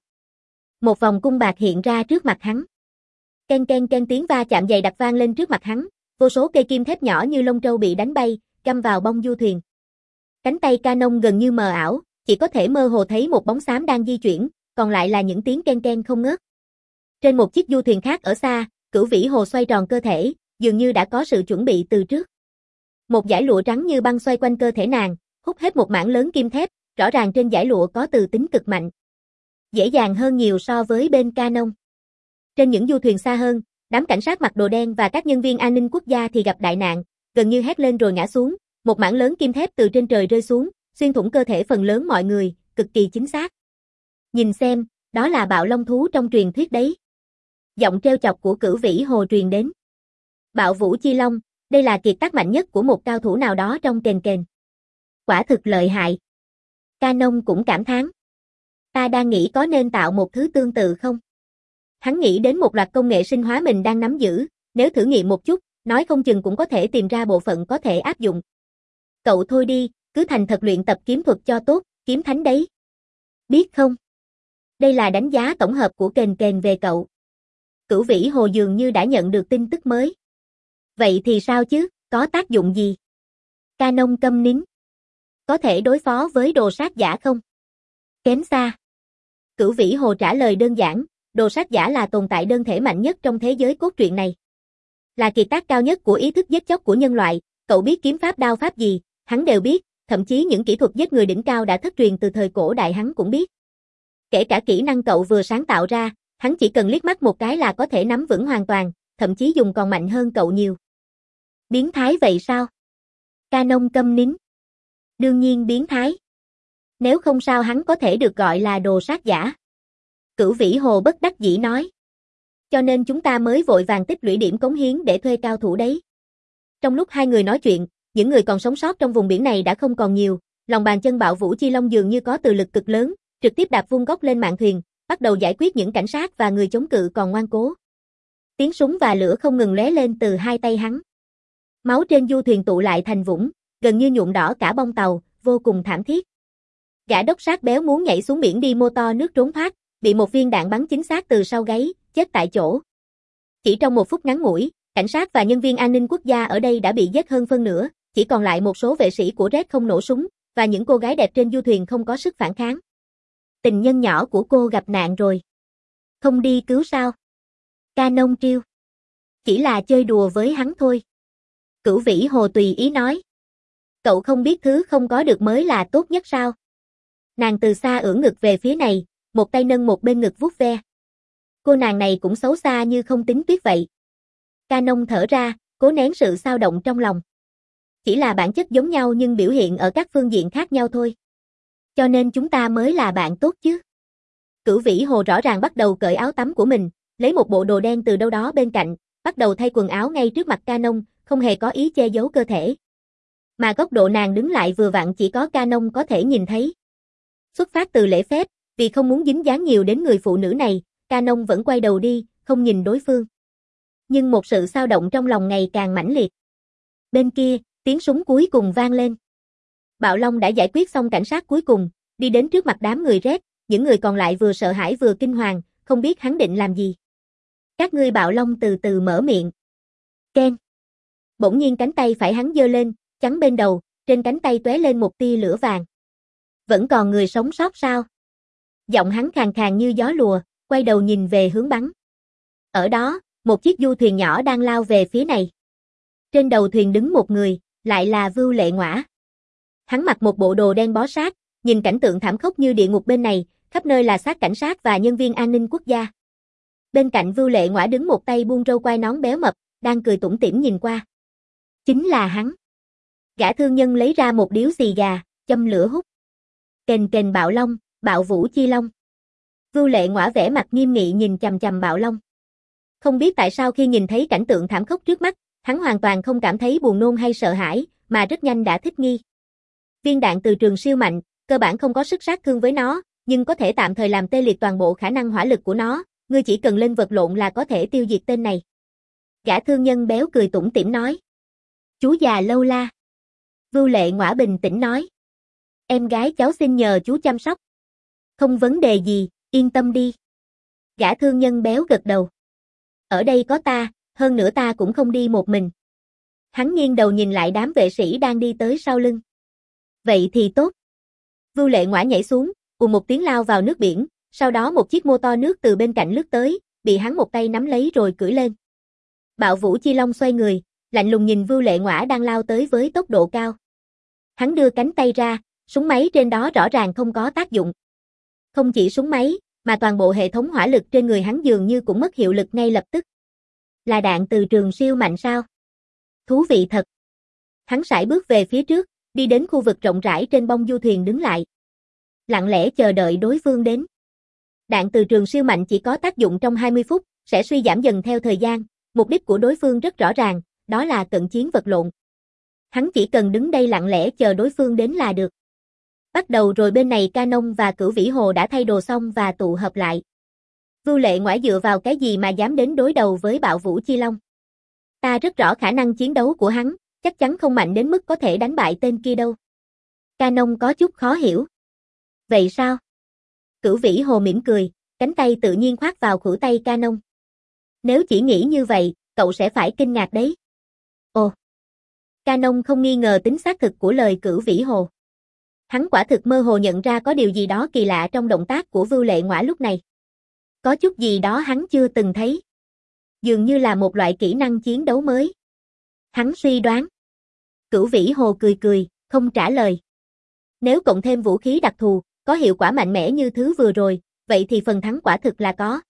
Một vòng cung bạc hiện ra trước mặt hắn. Ken ken ken tiếng va chạm dày đặc vang lên trước mặt hắn, vô số cây kim thép nhỏ như lông trâu bị đánh bay, găm vào bông du thuyền. Cánh tay Canon gần như mờ ảo, chỉ có thể mơ hồ thấy một bóng xám đang di chuyển, còn lại là những tiếng ken ken không ngớt. Trên một chiếc du thuyền khác ở xa, Cửu Vĩ Hồ xoay tròn cơ thể, dường như đã có sự chuẩn bị từ trước. Một dải lụa trắng như băng xoay quanh cơ thể nàng, hút hết một mảng lớn kim thép, rõ ràng trên dải lụa có từ tính cực mạnh. Dễ dàng hơn nhiều so với bên Canon. Trên những du thuyền xa hơn, đám cảnh sát mặc đồ đen và các nhân viên an ninh quốc gia thì gặp đại nạn, gần như hét lên rồi ngã xuống, một mảng lớn kim thép từ trên trời rơi xuống, xuyên thủng cơ thể phần lớn mọi người, cực kỳ chính xác. Nhìn xem, đó là bạo long thú trong truyền thuyết đấy. Giọng trêu chọc của Cửu Vĩ Hồ truyền đến. Bạo Vũ Chi Long, đây là kiệt tác mạnh nhất của một cao thủ nào đó trong kền kền. Quả thực lợi hại. Canon cũng cảm thán. Ta đang nghĩ có nên tạo một thứ tương tự không? Hắn nghĩ đến một loạt công nghệ sinh hóa mình đang nắm giữ, nếu thử nghiệm một chút, nói không chừng cũng có thể tìm ra bộ phận có thể áp dụng. Cậu thôi đi, cứ thành thật luyện tập kiếm thuật cho tốt, kiếm thánh đấy. Biết không? Đây là đánh giá tổng hợp của kền kền về cậu. Cửu Vĩ Hồ dường như đã nhận được tin tức mới. Vậy thì sao chứ, có tác dụng gì? Canon câm nín. Có thể đối phó với đồ sát giả không? Kém xa. Cửu Vĩ Hồ trả lời đơn giản, đồ sát giả là tồn tại đơn thể mạnh nhất trong thế giới cốt truyện này. Là kiệt tác cao nhất của ý thức giết chóc của nhân loại, cậu biết kiếm pháp đao pháp gì, hắn đều biết, thậm chí những kỹ thuật giết người đỉnh cao đã thất truyền từ thời cổ đại hắn cũng biết. Kể cả kỹ năng cậu vừa sáng tạo ra, hắn chỉ cần liếc mắt một cái là có thể nắm vững hoàn toàn, thậm chí dùng còn mạnh hơn cậu nhiều. Biến thái vậy sao? Canon câm nín. Đương nhiên biến thái. Nếu không sao hắn có thể được gọi là đồ sát giả. Cửu Vĩ Hồ bất đắc dĩ nói. Cho nên chúng ta mới vội vàng tích lũy điểm cống hiến để thuê cao thủ đấy. Trong lúc hai người nói chuyện, những người còn sống sót trong vùng biển này đã không còn nhiều, lòng bàn chân Bạo Vũ Chi Long dường như có từ lực cực lớn, trực tiếp đạp vung góc lên mạn thuyền, bắt đầu giải quyết những cảnh sát và người chống cự còn ngoan cố. Tiếng súng và lửa không ngừng lóe lên từ hai tay hắn. Máu trên du thuyền tụ lại thành vũng, gần như nhuộm đỏ cả bông tàu, vô cùng thảm thiết. Gã đốc sát béo muốn nhảy xuống biển đi mô to nước trốn thoát, bị một viên đạn bắn chính xác từ sau gáy, chết tại chỗ. Chỉ trong một phút ngắn ngủi, cảnh sát và nhân viên an ninh quốc gia ở đây đã bị giết hơn phân nửa, chỉ còn lại một số vệ sĩ của Red không nổ súng, và những cô gái đẹp trên du thuyền không có sức phản kháng. Tình nhân nhỏ của cô gặp nạn rồi. Không đi cứu sao? Canon trêu. Chỉ là chơi đùa với hắn thôi. Cửu Vĩ Hồ tùy ý nói. Cậu không biết thứ không có được mới là tốt nhất sao? Nàng từ xa ưỡn ngực về phía này, một tay nâng một bên ngực vuốt ve. Cô nàng này cũng xấu xa như không tính tuyết vậy. Canon thở ra, cố nén sự xao động trong lòng. Chỉ là bản chất giống nhau nhưng biểu hiện ở các phương diện khác nhau thôi. Cho nên chúng ta mới là bạn tốt chứ. Cửu Vĩ Hồ rõ ràng bắt đầu cởi áo tắm của mình, lấy một bộ đồ đen từ đâu đó bên cạnh, bắt đầu thay quần áo ngay trước mặt Canon, không hề có ý che giấu cơ thể. Mà góc độ nàng đứng lại vừa vặn chỉ có Canon có thể nhìn thấy. Xuất phát từ lễ phép, vì không muốn dính dáng nhiều đến người phụ nữ này, Canon vẫn quay đầu đi, không nhìn đối phương. Nhưng một sự xao động trong lòng ngày càng mãnh liệt. Bên kia, tiếng súng cuối cùng vang lên. Bạo Long đã giải quyết xong cảnh sát cuối cùng, đi đến trước mặt đám người Red, những người còn lại vừa sợ hãi vừa kinh hoàng, không biết hắn định làm gì. Các ngươi. Bạo Long từ từ mở miệng. Ken. Bỗng nhiên cánh tay phải hắn giơ lên, chắn bên đầu, trên cánh tay tóe lên một tia lửa vàng. Vẫn còn người sống sót sao? Giọng hắn khàn khàn như gió lùa, quay đầu nhìn về hướng bắn. Ở đó, một chiếc du thuyền nhỏ đang lao về phía này. Trên đầu thuyền đứng một người, lại là Vưu Lệ Ngõa. Hắn mặc một bộ đồ đen bó sát, nhìn cảnh tượng thảm khốc như địa ngục bên này, khắp nơi là xác cảnh sát và nhân viên an ninh quốc gia. Bên cạnh Vưu Lệ Ngõa đứng một tay buông râu quai nón béo mập, đang cười tủm tỉm nhìn qua. Chính là hắn. Gã thương nhân lấy ra một điếu xì gà, châm lửa hút. Kền kền Bạo Long, Bạo Vũ Chi Long. Vưu Lệ Ngõa vẻ mặt nghiêm nghị nhìn chằm chằm Bạo Long. Không biết tại sao khi nhìn thấy cảnh tượng thảm khốc trước mắt, hắn hoàn toàn không cảm thấy buồn nôn hay sợ hãi, mà rất nhanh đã thích nghi. Viên đạn từ trường siêu mạnh, cơ bản không có sức sát thương với nó, nhưng có thể tạm thời làm tê liệt toàn bộ khả năng hỏa lực của nó, ngươi chỉ cần lên vật lộn là có thể tiêu diệt tên này. Gã thương nhân béo cười tủm tỉm nói. Chú già lâu la. Vưu Lệ Ngõa bình tĩnh nói. Em gái cháu xin nhờ chú chăm sóc. Không vấn đề gì, yên tâm đi. Gã thương nhân béo gật đầu. Ở đây có ta, hơn nữa ta cũng không đi một mình. Hắn nghiêng đầu nhìn lại đám vệ sĩ đang đi tới sau lưng. Vậy thì tốt. Vưu Lệ Ngõa nhảy xuống, ùm một tiếng lao vào nước biển, sau đó một chiếc mô to nước từ bên cạnh lướt tới, bị hắn một tay nắm lấy rồi cưỡi lên. Bạo Vũ Chi Long xoay người, lạnh lùng nhìn Vưu Lệ Ngõa đang lao tới với tốc độ cao. Hắn đưa cánh tay ra, súng máy trên đó rõ ràng không có tác dụng. Không chỉ súng máy, mà toàn bộ hệ thống hỏa lực trên người hắn dường như cũng mất hiệu lực ngay lập tức. Là đạn từ trường siêu mạnh sao? Thú vị thật. Hắn sải bước về phía trước, đi đến khu vực rộng rãi trên bông du thuyền đứng lại. Lặng lẽ chờ đợi đối phương đến. Đạn từ trường siêu mạnh chỉ có tác dụng trong hai mươi phút, sẽ suy giảm dần theo thời gian, mục đích của đối phương rất rõ ràng, đó là cận chiến vật lộn. Hắn chỉ cần đứng đây lặng lẽ chờ đối phương đến là được. Bắt đầu rồi. Bên này Canon và Cửu Vĩ Hồ đã thay đồ xong và tụ hợp lại. Vưu Lệ Ngõa dựa vào cái gì mà dám đến đối đầu với Bạo Vũ Chi Long? Ta rất rõ khả năng chiến đấu của hắn, chắc chắn không mạnh đến mức có thể đánh bại tên kia đâu. Canon có chút khó hiểu. Vậy sao? Cửu Vĩ Hồ mỉm cười, cánh tay tự nhiên khoác vào khuỷu tay Canon. Nếu chỉ nghĩ như vậy, cậu sẽ phải kinh ngạc đấy. Ồ. Canon không nghi ngờ tính xác thực của lời Cửu Vĩ Hồ. Hắn quả thực mơ hồ nhận ra có điều gì đó kỳ lạ trong động tác của Vưu Lệ Ngõa lúc này. Có chút gì đó hắn chưa từng thấy. Dường như là một loại kỹ năng chiến đấu mới. Hắn suy đoán. Cửu Vĩ Hồ cười cười, không trả lời. Nếu cộng thêm vũ khí đặc thù, có hiệu quả mạnh mẽ như thứ vừa rồi, vậy thì phần thắng quả thực là có.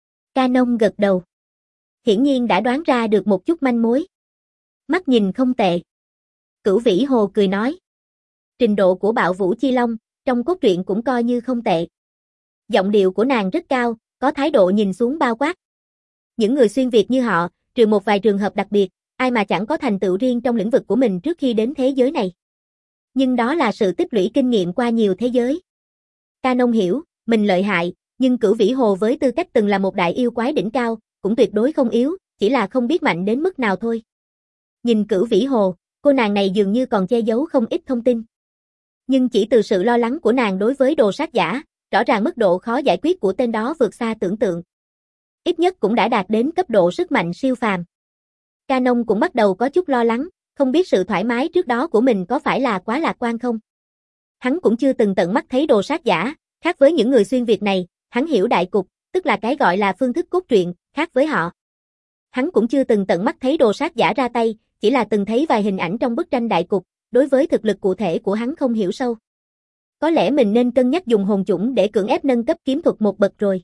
Canon gật đầu. Hiển nhiên đã đoán ra được một chút manh mối. Mắt nhìn không tệ. Cửu Vĩ Hồ cười nói. Trình độ của Bạo Vũ Chi Long, trong cốt truyện cũng coi như không tệ. Giọng điệu của nàng rất cao, có thái độ nhìn xuống bao quát. Những người xuyên Việt như họ, trừ một vài trường hợp đặc biệt, ai mà chẳng có thành tựu riêng trong lĩnh vực của mình trước khi đến thế giới này. Nhưng đó là sự tích lũy kinh nghiệm qua nhiều thế giới. Canon hiểu, mình lợi hại, nhưng Cửu Vĩ Hồ với tư cách từng là một đại yêu quái đỉnh cao, cũng tuyệt đối không yếu, chỉ là không biết mạnh đến mức nào thôi. Nhìn Cửu Vĩ Hồ, cô nàng này dường như còn che giấu không ít thông tin. Nhưng chỉ từ sự lo lắng của nàng đối với đồ sát giả, rõ ràng mức độ khó giải quyết của tên đó vượt xa tưởng tượng. Ít nhất cũng đã đạt đến cấp độ sức mạnh siêu phàm. Canon cũng bắt đầu có chút lo lắng, không biết sự thoải mái trước đó của mình có phải là quá lạc quan không. Hắn cũng chưa từng tận mắt thấy đồ sát giả, khác với những người xuyên Việt này, hắn hiểu đại cục, tức là cái gọi là phương thức cốt truyện, khác với họ. Hắn cũng chưa từng tận mắt thấy đồ sát giả ra tay, chỉ là từng thấy vài hình ảnh trong bức tranh đại cục, đối với thực lực cụ thể của hắn không hiểu sâu. Có lẽ mình nên cân nhắc dùng hồn chủng để cưỡng ép nâng cấp kiếm thuật một bậc rồi.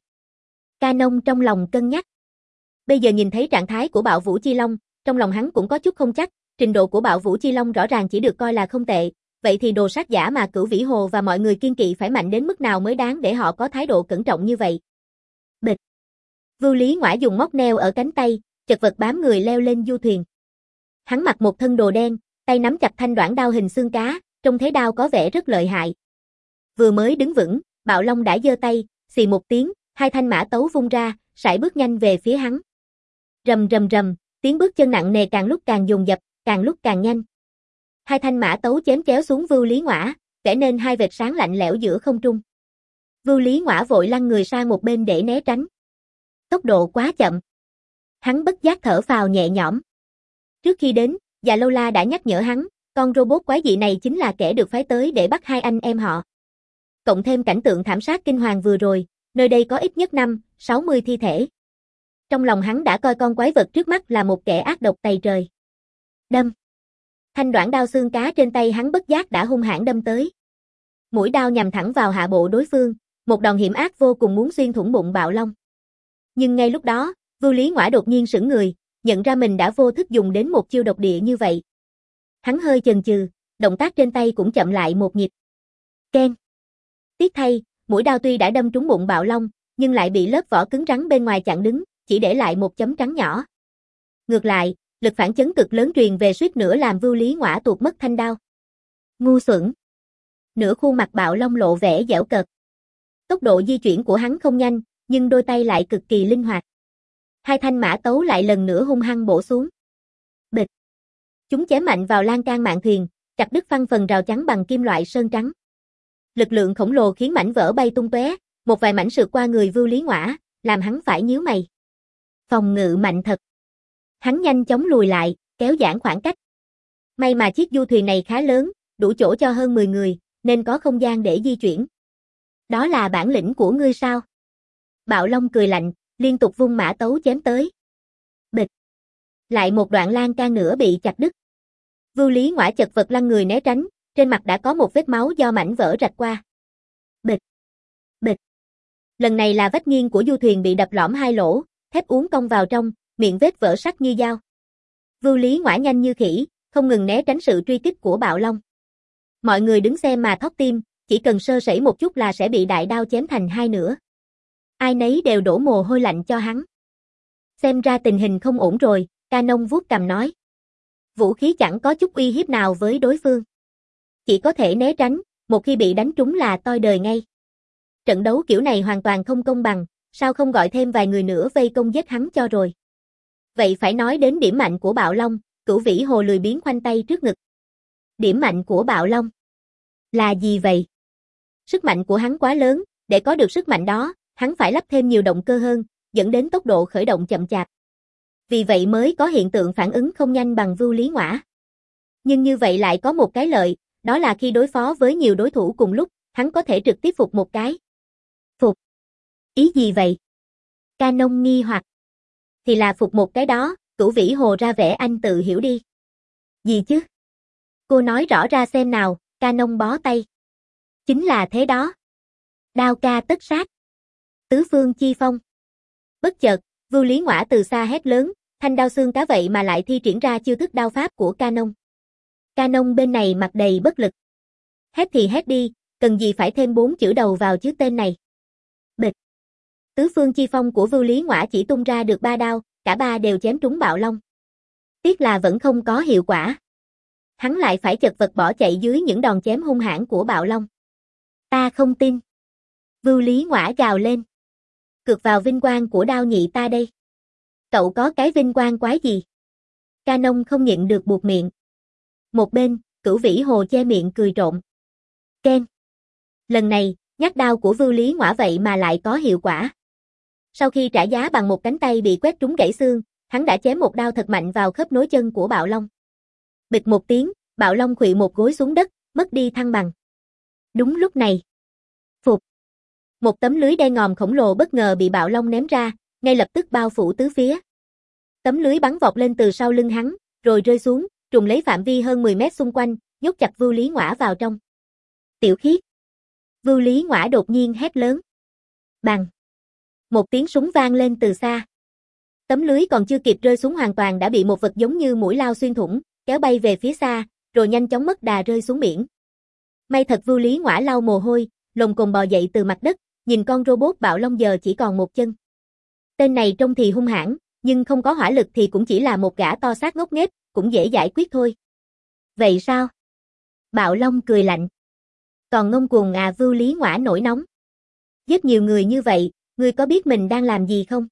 Canon trong lòng cân nhắc. Bây giờ nhìn thấy trạng thái của Bạo Vũ Chi Long, trong lòng hắn cũng có chút không chắc, trình độ của Bạo Vũ Chi Long rõ ràng chỉ được coi là không tệ, vậy thì đồ sát giả mà Cửu Vĩ Hồ và mọi người kiên kỵ phải mạnh đến mức nào mới đáng để họ có thái độ cẩn trọng như vậy. Bịch. Vưu Lý Ngoại dùng móc neo ở cánh tay, chật vật bám người leo lên du thuyền. Hắn mặc một thân đồ đen, tay nắm chặt thanh đoạn đao hình xương cá, trông thế đao có vẻ rất lợi hại. Vừa mới đứng vững, Bạo Long đã giơ tay, xì một tiếng, hai thanh mã tấu vung ra, sải bước nhanh về phía hắn. Rầm rầm rầm, tiếng bước chân nặng nề càng lúc càng dồn dập, càng lúc càng nhanh. Hai thanh mã tấu chém chéo xuống Vưu Lý Ngoã, vẽ nên hai vệt sáng lạnh lẽo giữa không trung. Vưu Lý Ngoã vội lăn người sang một bên để né tránh. Tốc độ quá chậm. Hắn bất giác thở phào nhẹ nhõm. Trước khi đến, Dạ Lâu La đã nhắc nhở hắn, con robot quái dị này chính là kẻ được phái tới để bắt hai anh em họ. Cộng thêm cảnh tượng thảm sát kinh hoàng vừa rồi, nơi đây có ít nhất năm, sáu mươi thi thể. Trong lòng hắn đã coi con quái vật trước mắt là một kẻ ác độc tày trời. Đâm. Thanh đoạn đao xương cá trên tay hắn bất giác đã hung hãn đâm tới. Mũi đao nhằm thẳng vào hạ bộ đối phương, một đòn hiểm ác vô cùng muốn xuyên thủng bụng Bạo Long. Nhưng ngay lúc đó, Vưu Lý Ngoã đột nhiên sững người, nhận ra mình đã vô thức dùng đến một chiêu độc địa như vậy. Hắn hơi chần chừ, động tác trên tay cũng chậm lại một nhịp. Keng. Tiếc thay, mũi đao tuy đã đâm trúng bụng Bạo Long, nhưng lại bị lớp vỏ cứng rắn bên ngoài chặn đứng, chỉ để lại một chấm trắng nhỏ. Ngược lại, lực phản chấn cực lớn truyền về suýt nữa làm Vưu Lý Ngoã tuột mất thanh đao. Ngu xuẩn. Nửa khuôn mặt Bạo Long lộ vẻ giễu cợt. Tốc độ di chuyển của hắn không nhanh, nhưng đôi tay lại cực kỳ linh hoạt. Hai thanh mã tấu lại lần nữa hung hăng bổ xuống. Bịch. Chúng chém mạnh vào lan can mạn thuyền, chặt đứt phăng phần rào chắn bằng kim loại sơn trắng. Lực lượng khổng lồ khiến mảnh vỡ bay tung tóe, một vài mảnh sượt qua người Vưu Lý Ngoã, làm hắn phải nhíu mày. Phòng ngự mạnh thật. Hắn nhanh chóng lùi lại, kéo giãn khoảng cách. May mà chiếc du thuyền này khá lớn, đủ chỗ cho hơn mười người, nên có không gian để di chuyển. Đó là bản lĩnh của ngươi sao? Bạo Long cười lạnh, liên tục vung mã tấu chém tới. Bịch. Lại một đoạn lan can nữa bị chặt đứt. Vưu Lý Ngoã chật vật lăn người né tránh, trên mặt đã có một vết máu do mảnh vỡ rạch qua. Bịch. Bịch. Lần này là vách nghiêng của du thuyền bị đập lõm hai lỗ, thép uốn cong vào trong, miệng vết vỡ sắc như dao. Vưu Lý Ngoã nhanh như khỉ, không ngừng né tránh sự truy kích của Bạo Long. Mọi người đứng xem mà thót tim, chỉ cần sơ sẩy một chút là sẽ bị đại đao chém thành hai nửa. Ai nấy đều đổ mồ hôi lạnh cho hắn. Xem ra tình hình không ổn rồi, Canon vuốt cằm nói. Vũ khí chẳng có chút uy hiếp nào với đối phương. Chỉ có thể né tránh, một khi bị đánh trúng là toi đời ngay. Trận đấu kiểu này hoàn toàn không công bằng, sao không gọi thêm vài người nữa vây công giết hắn cho rồi. Vậy phải nói đến điểm mạnh của Bạo Long, Cửu Vĩ Hồ lười biếng khoanh tay trước ngực. Điểm mạnh của Bạo Long là gì vậy? Sức mạnh của hắn quá lớn, để có được sức mạnh đó, hắn phải lắp thêm nhiều động cơ hơn, dẫn đến tốc độ khởi động chậm chạp. Vì vậy mới có hiện tượng phản ứng không nhanh bằng Vưu Lý Ngoã. Nhưng như vậy lại có một cái lợi, đó là khi đối phó với nhiều đối thủ cùng lúc, hắn có thể trực tiếp phục một cái. Phục? Ý gì vậy? Canon nghi hoặc. Thì là phục một cái đó, Cửu Vĩ Hồ ra vẻ anh tự hiểu đi. Gì chứ? Cô nói rõ ra xem nào, Canon bó tay. Chính là thế đó. Đao ca tất sát. Tứ phương chi phong. Bất chợt, Vưu Lý Ngoã từ xa hét lớn, thanh đao xương cá vậy mà lại thi triển ra chiêu thức đao pháp của Canon. Canon bên này mặt đầy bất lực. Hét thì hét đi, cần gì phải thêm bốn chữ đầu vào chứ tên này. Bịch. Tứ phương chi phong của Vưu Lý Ngõa chỉ tung ra được ba đao, cả ba đều chém trúng Bạo Long. Tiếc là vẫn không có hiệu quả. Hắn lại phải chật vật bỏ chạy dưới những đòn chém hung hãn của Bạo Long. Ta không tin. Vưu Lý Ngõa gào lên. Cược vào vinh quang của đao nhị ta đây. Cậu có cái vinh quang quái gì? Ca Nông không nhịn được buột miệng. Một bên, Cửu Vĩ Hồ che miệng cười trộm. Ken. Lần này, nhát đao của Vưu Lý Ngõa vậy mà lại có hiệu quả. Sau khi trả giá bằng một cánh tay bị quét trúng gãy xương, hắn đã chém một đao thật mạnh vào khớp nối chân của Bạo Long. Bịch một tiếng, Bạo Long khuỵu một gối xuống đất, mất đi thăng bằng. Đúng lúc này. Phục. Một tấm lưới đen ngòm khổng lồ bất ngờ bị Bạo Long ném ra, ngay lập tức bao phủ tứ phía. Tấm lưới bắn vọt lên từ sau lưng hắn, rồi rơi xuống, trùng lấy phạm vi hơn mười mét xung quanh, nhốt chặt Vưu Lý Ngõa vào trong. Tiểu Khiết. Vưu Lý Ngõa đột nhiên hét lớn. Bang. Một tiếng súng vang lên từ xa. Tấm lưới còn chưa kịp rơi xuống hoàn toàn đã bị một vật giống như mũi lao xuyên thủng, kéo bay về phía xa, rồi nhanh chóng mất đà rơi xuống biển. May thật Vưu Lý Ngõa lau mồ hôi, lồng cồn bò dậy từ mặt đất, nhìn con robot Bạo Long giờ chỉ còn một chân. Tên này trông thì hung hãn, nhưng không có hỏa lực thì cũng chỉ là một gã to xác ngốc nghếch, cũng dễ giải quyết thôi. Vậy sao? Bạo Long cười lạnh. Còn ngông cuồng à? Vưu Lý Ngõa nổi nóng. Giết nhiều người như vậy, ngươi có biết mình đang làm gì không?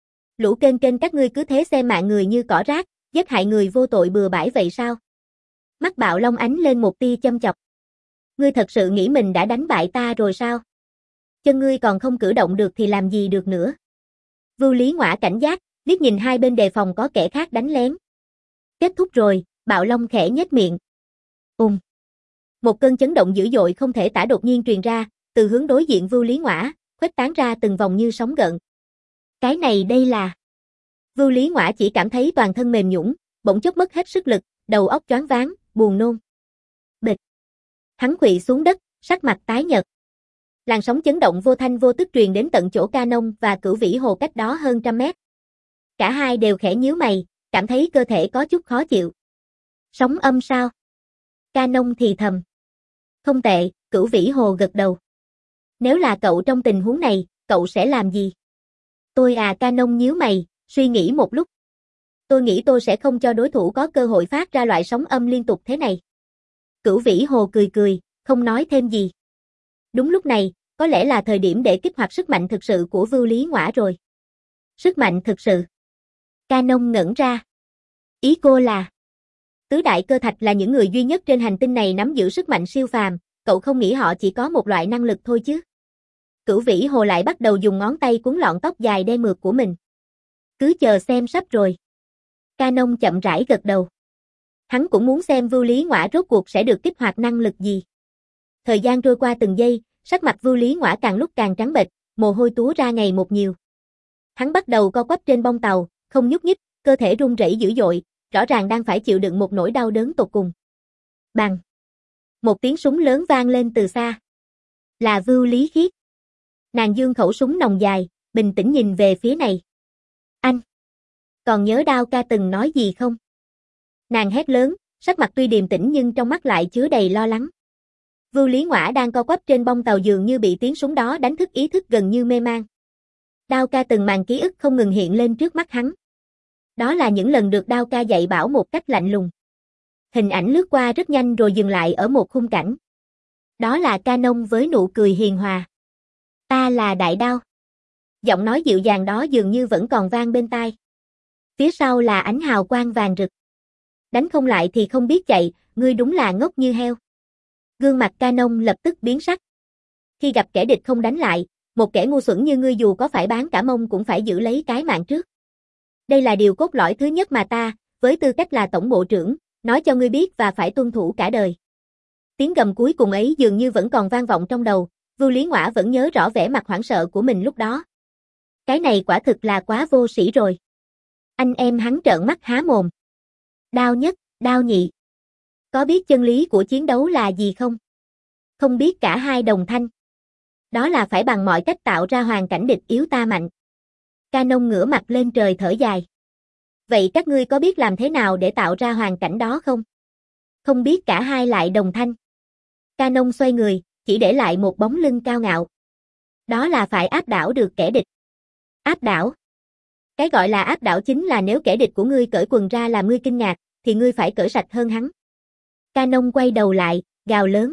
Lũ kênh kênh các ngươi cứ thế xem mạng người như cỏ rác, giết hại người vô tội bừa bãi vậy sao? Mắt Bạo Long ánh lên một tia châm chọc. Ngươi thật sự nghĩ mình đã đánh bại ta rồi sao? Chân ngươi còn không cử động được thì làm gì được nữa? Vưu Lý Ngõa cảnh giác, liếc nhìn hai bên đề phòng có kẻ khác đánh lén. Kết thúc rồi, Bạo Long khẽ nhếch miệng. Ùm. Một cơn chấn động dữ dội không thể tả đột nhiên truyền ra, từ hướng đối diện Vưu Lý Ngõa, khuếch tán ra từng vòng như sóng gợn. Cái này đây là... Vưu Lý Ngõa chỉ cảm thấy toàn thân mềm nhũn, bỗng chốc mất hết sức lực, đầu óc choáng váng, buồn nôn. Bịch. Hắn khuỵu xuống đất, sắc mặt tái nhợt. Làn sóng chấn động vô thanh vô tức truyền đến tận chỗ Ca Nông và Cửu Vĩ Hồ cách đó hơn trăm mét. Cả hai đều khẽ nhíu mày, cảm thấy cơ thể có chút khó chịu. Sóng âm sao? Ca Nông thì thầm. Không tệ, Cửu Vĩ Hồ gật đầu. Nếu là cậu trong tình huống này, cậu sẽ làm gì? Tôi à? Ca Nông nhíu mày, suy nghĩ một lúc. Tôi nghĩ tôi sẽ không cho đối thủ có cơ hội phát ra loại sóng âm liên tục thế này. Cửu Vĩ Hồ cười cười, không nói thêm gì. Đúng lúc này, có lẽ là thời điểm để kích hoạt sức mạnh thực sự của Vưu Lý Ngõa rồi. Sức mạnh thực sự. Ca Nông ngẩn ra. Ý cô là... Tứ đại cơ thạch là những người duy nhất trên hành tinh này nắm giữ sức mạnh siêu phàm, cậu không nghĩ họ chỉ có một loại năng lực thôi chứ? Cửu Vĩ Hồ lại bắt đầu dùng ngón tay cuốn lọn tóc dài đen mượt của mình. Cứ chờ xem sắp rồi. Ca Nông chậm rãi gật đầu. Hắn cũng muốn xem Vưu Lý Ngõa rốt cuộc sẽ được kích hoạt năng lực gì. Thời gian trôi qua từng giây, sắc mặt Vưu Lý Ngõa càng lúc càng trắng bệch, mồ hôi túa ra ngày một nhiều. Hắn bắt đầu co quắp trên bông tàu, không nhúc nhích, cơ thể run rẩy dữ dội, rõ ràng đang phải chịu đựng một nỗi đau đớn tột cùng. Bang! Một tiếng súng lớn vang lên từ xa. Là Vưu Lý Khiết. Nàng giương khẩu súng nòng dài, bình tĩnh nhìn về phía này. Anh! Còn nhớ Đao ca từng nói gì không? Nàng hét lớn, sắc mặt tuy điềm tĩnh nhưng trong mắt lại chứa đầy lo lắng. Vưu Lý Ngõa đang co quắp trên bông tàu dường như bị tiếng súng đó đánh thức ý thức gần như mê man. Đao ca từng màn ký ức không ngừng hiện lên trước mắt hắn. Đó là những lần được Đao ca dạy bảo một cách lạnh lùng. Hình ảnh lướt qua rất nhanh rồi dừng lại ở một khung cảnh. Đó là Ca Nông với nụ cười hiền hòa. Ta là Đại Đao. Giọng nói dịu dàng đó dường như vẫn còn vang bên tai. Phía sau là ánh hào quang vàng rực. Đánh không lại thì không biết chạy, ngươi đúng là ngốc như heo. Gương mặt Ca Nông lập tức biến sắc. Khi gặp kẻ địch không đánh lại, một kẻ ngu xuẩn như ngươi dù có phải bán cả mông cũng phải giữ lấy cái mạng trước. Đây là điều cốt lõi thứ nhất mà ta, với tư cách là tổng bộ trưởng, nói cho ngươi biết và phải tuân thủ cả đời. Tiếng gầm cuối cùng ấy dường như vẫn còn vang vọng trong đầu, Vưu Lý Ngõa vẫn nhớ rõ vẻ mặt hoảng sợ của mình lúc đó. Cái này quả thực là quá vô sĩ rồi. Anh em hắn trợn mắt há mồm. Đao nhất, đao nhị. Có biết chân lý của chiến đấu là gì không? Không biết cả hai đồng thanh. Đó là phải bằng mọi cách tạo ra hoàn cảnh địch yếu ta mạnh. Ca Nông ngửa mặt lên trời thở dài. Vậy các ngươi có biết làm thế nào để tạo ra hoàn cảnh đó không? Không biết cả hai lại đồng thanh. Ca Nông xoay người, chỉ để lại một bóng lưng cao ngạo. Đó là phải áp đảo được kẻ địch. Áp đảo. Cái gọi là áp đảo chính là nếu kẻ địch của ngươi cởi quần ra làm ngươi kinh ngạc, thì ngươi phải cởi sạch hơn hắn. Canon quay đầu lại, gào lớn.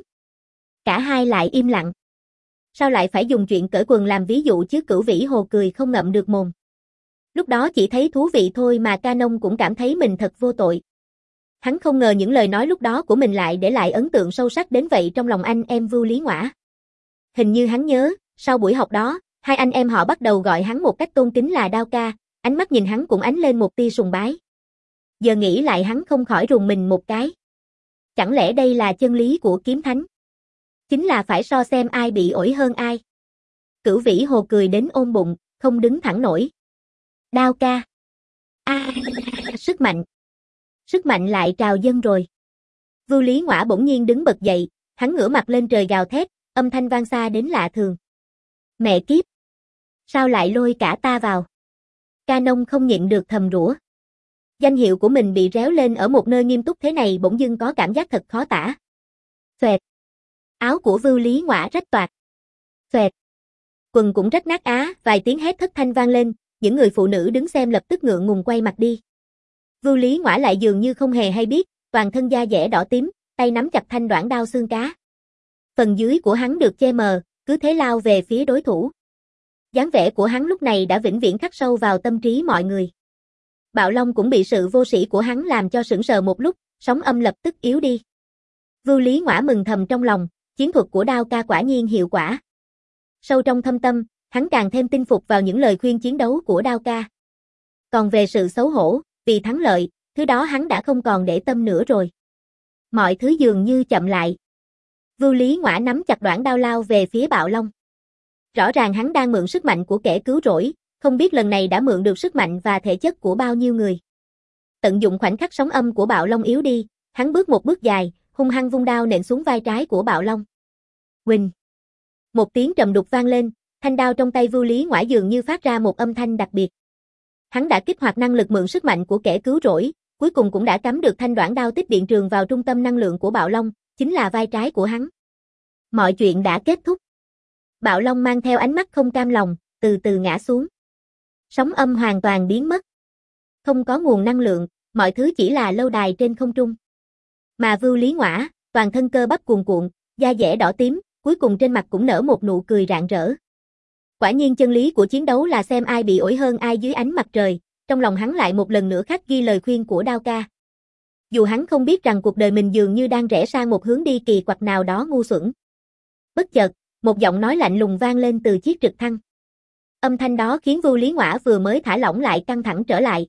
Cả hai lại im lặng. Sao lại phải dùng chuyện cởi quần làm ví dụ chứ? Cửu Vĩ Hồ cười không ngậm được mồm. Lúc đó chỉ thấy thú vị thôi mà Canon cũng cảm thấy mình thật vô tội. Hắn không ngờ những lời nói lúc đó của mình lại để lại ấn tượng sâu sắc đến vậy trong lòng anh em Vưu Lý Ngoã. Hình như hắn nhớ, sau buổi học đó, hai anh em họ bắt đầu gọi hắn một cách tôn kính là Đao ca, ánh mắt nhìn hắn cũng ánh lên một tia sùng bái. Giờ nghĩ lại hắn không khỏi rùng mình một cái. Chẳng lẽ đây là chân lý của kiếm thánh? Chính là phải so xem ai bị ổi hơn ai. Cửu Vĩ Hồ cười đến ôm bụng, không đứng thẳng nổi. Đao ca. A, à, sức mạnh. Sức mạnh lại trào dâng rồi. Vưu Lý Ngoã bỗng nhiên đứng bật dậy, hắn ngửa mặt lên trời gào thét, âm thanh vang xa đến lạ thường. Mẹ kiếp. Sao lại lôi cả ta vào? Canon không nhịn được thầm rủa. Danh hiệu của mình bị réo lên ở một nơi nghiêm túc thế này bỗng dưng có cảm giác thật khó tả. Xoẹt. Áo của Vưu Lý Ngoã rách toạc. Xoẹt. Quần cũng rách nát á, vài tiếng hét thất thanh vang lên, những người phụ nữ đứng xem lập tức ngượng ngùng quay mặt đi. Vưu Lý Ngoã lại dường như không hề hay biết, toàn thân da dẻ đỏ tím, tay nắm chặt thanh đoạn đao xương cá. Phần dưới của hắn được che mờ, cứ thế lao về phía đối thủ. Dáng vẻ của hắn lúc này đã vĩnh viễn khắc sâu vào tâm trí mọi người. Bạo Long cũng bị sự vô sĩ của hắn làm cho sững sờ một lúc, sóng âm lập tức yếu đi. Vưu Lý Ngoã mừng thầm trong lòng, chiến thuật của Đao ca quả nhiên hiệu quả. Sâu trong thâm tâm, hắn càng thêm tin phục vào những lời khuyên chiến đấu của Đao ca. Còn về sự xấu hổ, vì thắng lợi, thứ đó hắn đã không còn để tâm nữa rồi. Mọi thứ dường như chậm lại. Vưu Lý Ngoã nắm chặt đoạn đao lao về phía Bạo Long. Rõ ràng hắn đang mượn sức mạnh của kẻ cứu rỗi, không biết lần này đã mượn được sức mạnh và thể chất của bao nhiêu người. Tận dụng khoảnh khắc sóng âm của Bạo Long yếu đi, hắn bước một bước dài, hung hăng vung đao nện xuống vai trái của Bạo Long. Huỳnh! Một tiếng trầm đục vang lên, thanh đao trong tay Vưu Lý Ngoã dường như phát ra một âm thanh đặc biệt. Hắn đã kích hoạt năng lực mượn sức mạnh của kẻ cứu rỗi, cuối cùng cũng đã cắm được thanh đoạn đao tích điện trường vào trung tâm năng lượng của Bạo Long, chính là vai trái của hắn. Mọi chuyện đã kết thúc. Bạo Long mang theo ánh mắt không cam lòng, từ từ ngã xuống. Sóng âm hoàn toàn biến mất. Không có nguồn năng lượng, mọi thứ chỉ là lâu đài trên không trung. Mà Vưu Lý Ngoã, toàn thân cơ bắp cuồn cuộn, da dẻ đỏ tím, cuối cùng trên mặt cũng nở một nụ cười rạng rỡ. Quả nhiên chân lý của chiến đấu là xem ai bị ổi hơn ai dưới ánh mặt trời, trong lòng hắn lại một lần nữa khắc ghi lời khuyên của Đao ca. Dù hắn không biết rằng cuộc đời mình dường như đang rẽ sang một hướng đi kỳ quặc nào đó ngu xuẩn. Bất chợt, một giọng nói lạnh lùng vang lên từ chiếc trực thăng. Âm thanh đó khiến Vưu Lý Ngoã vừa mới thả lỏng lại căng thẳng trở lại.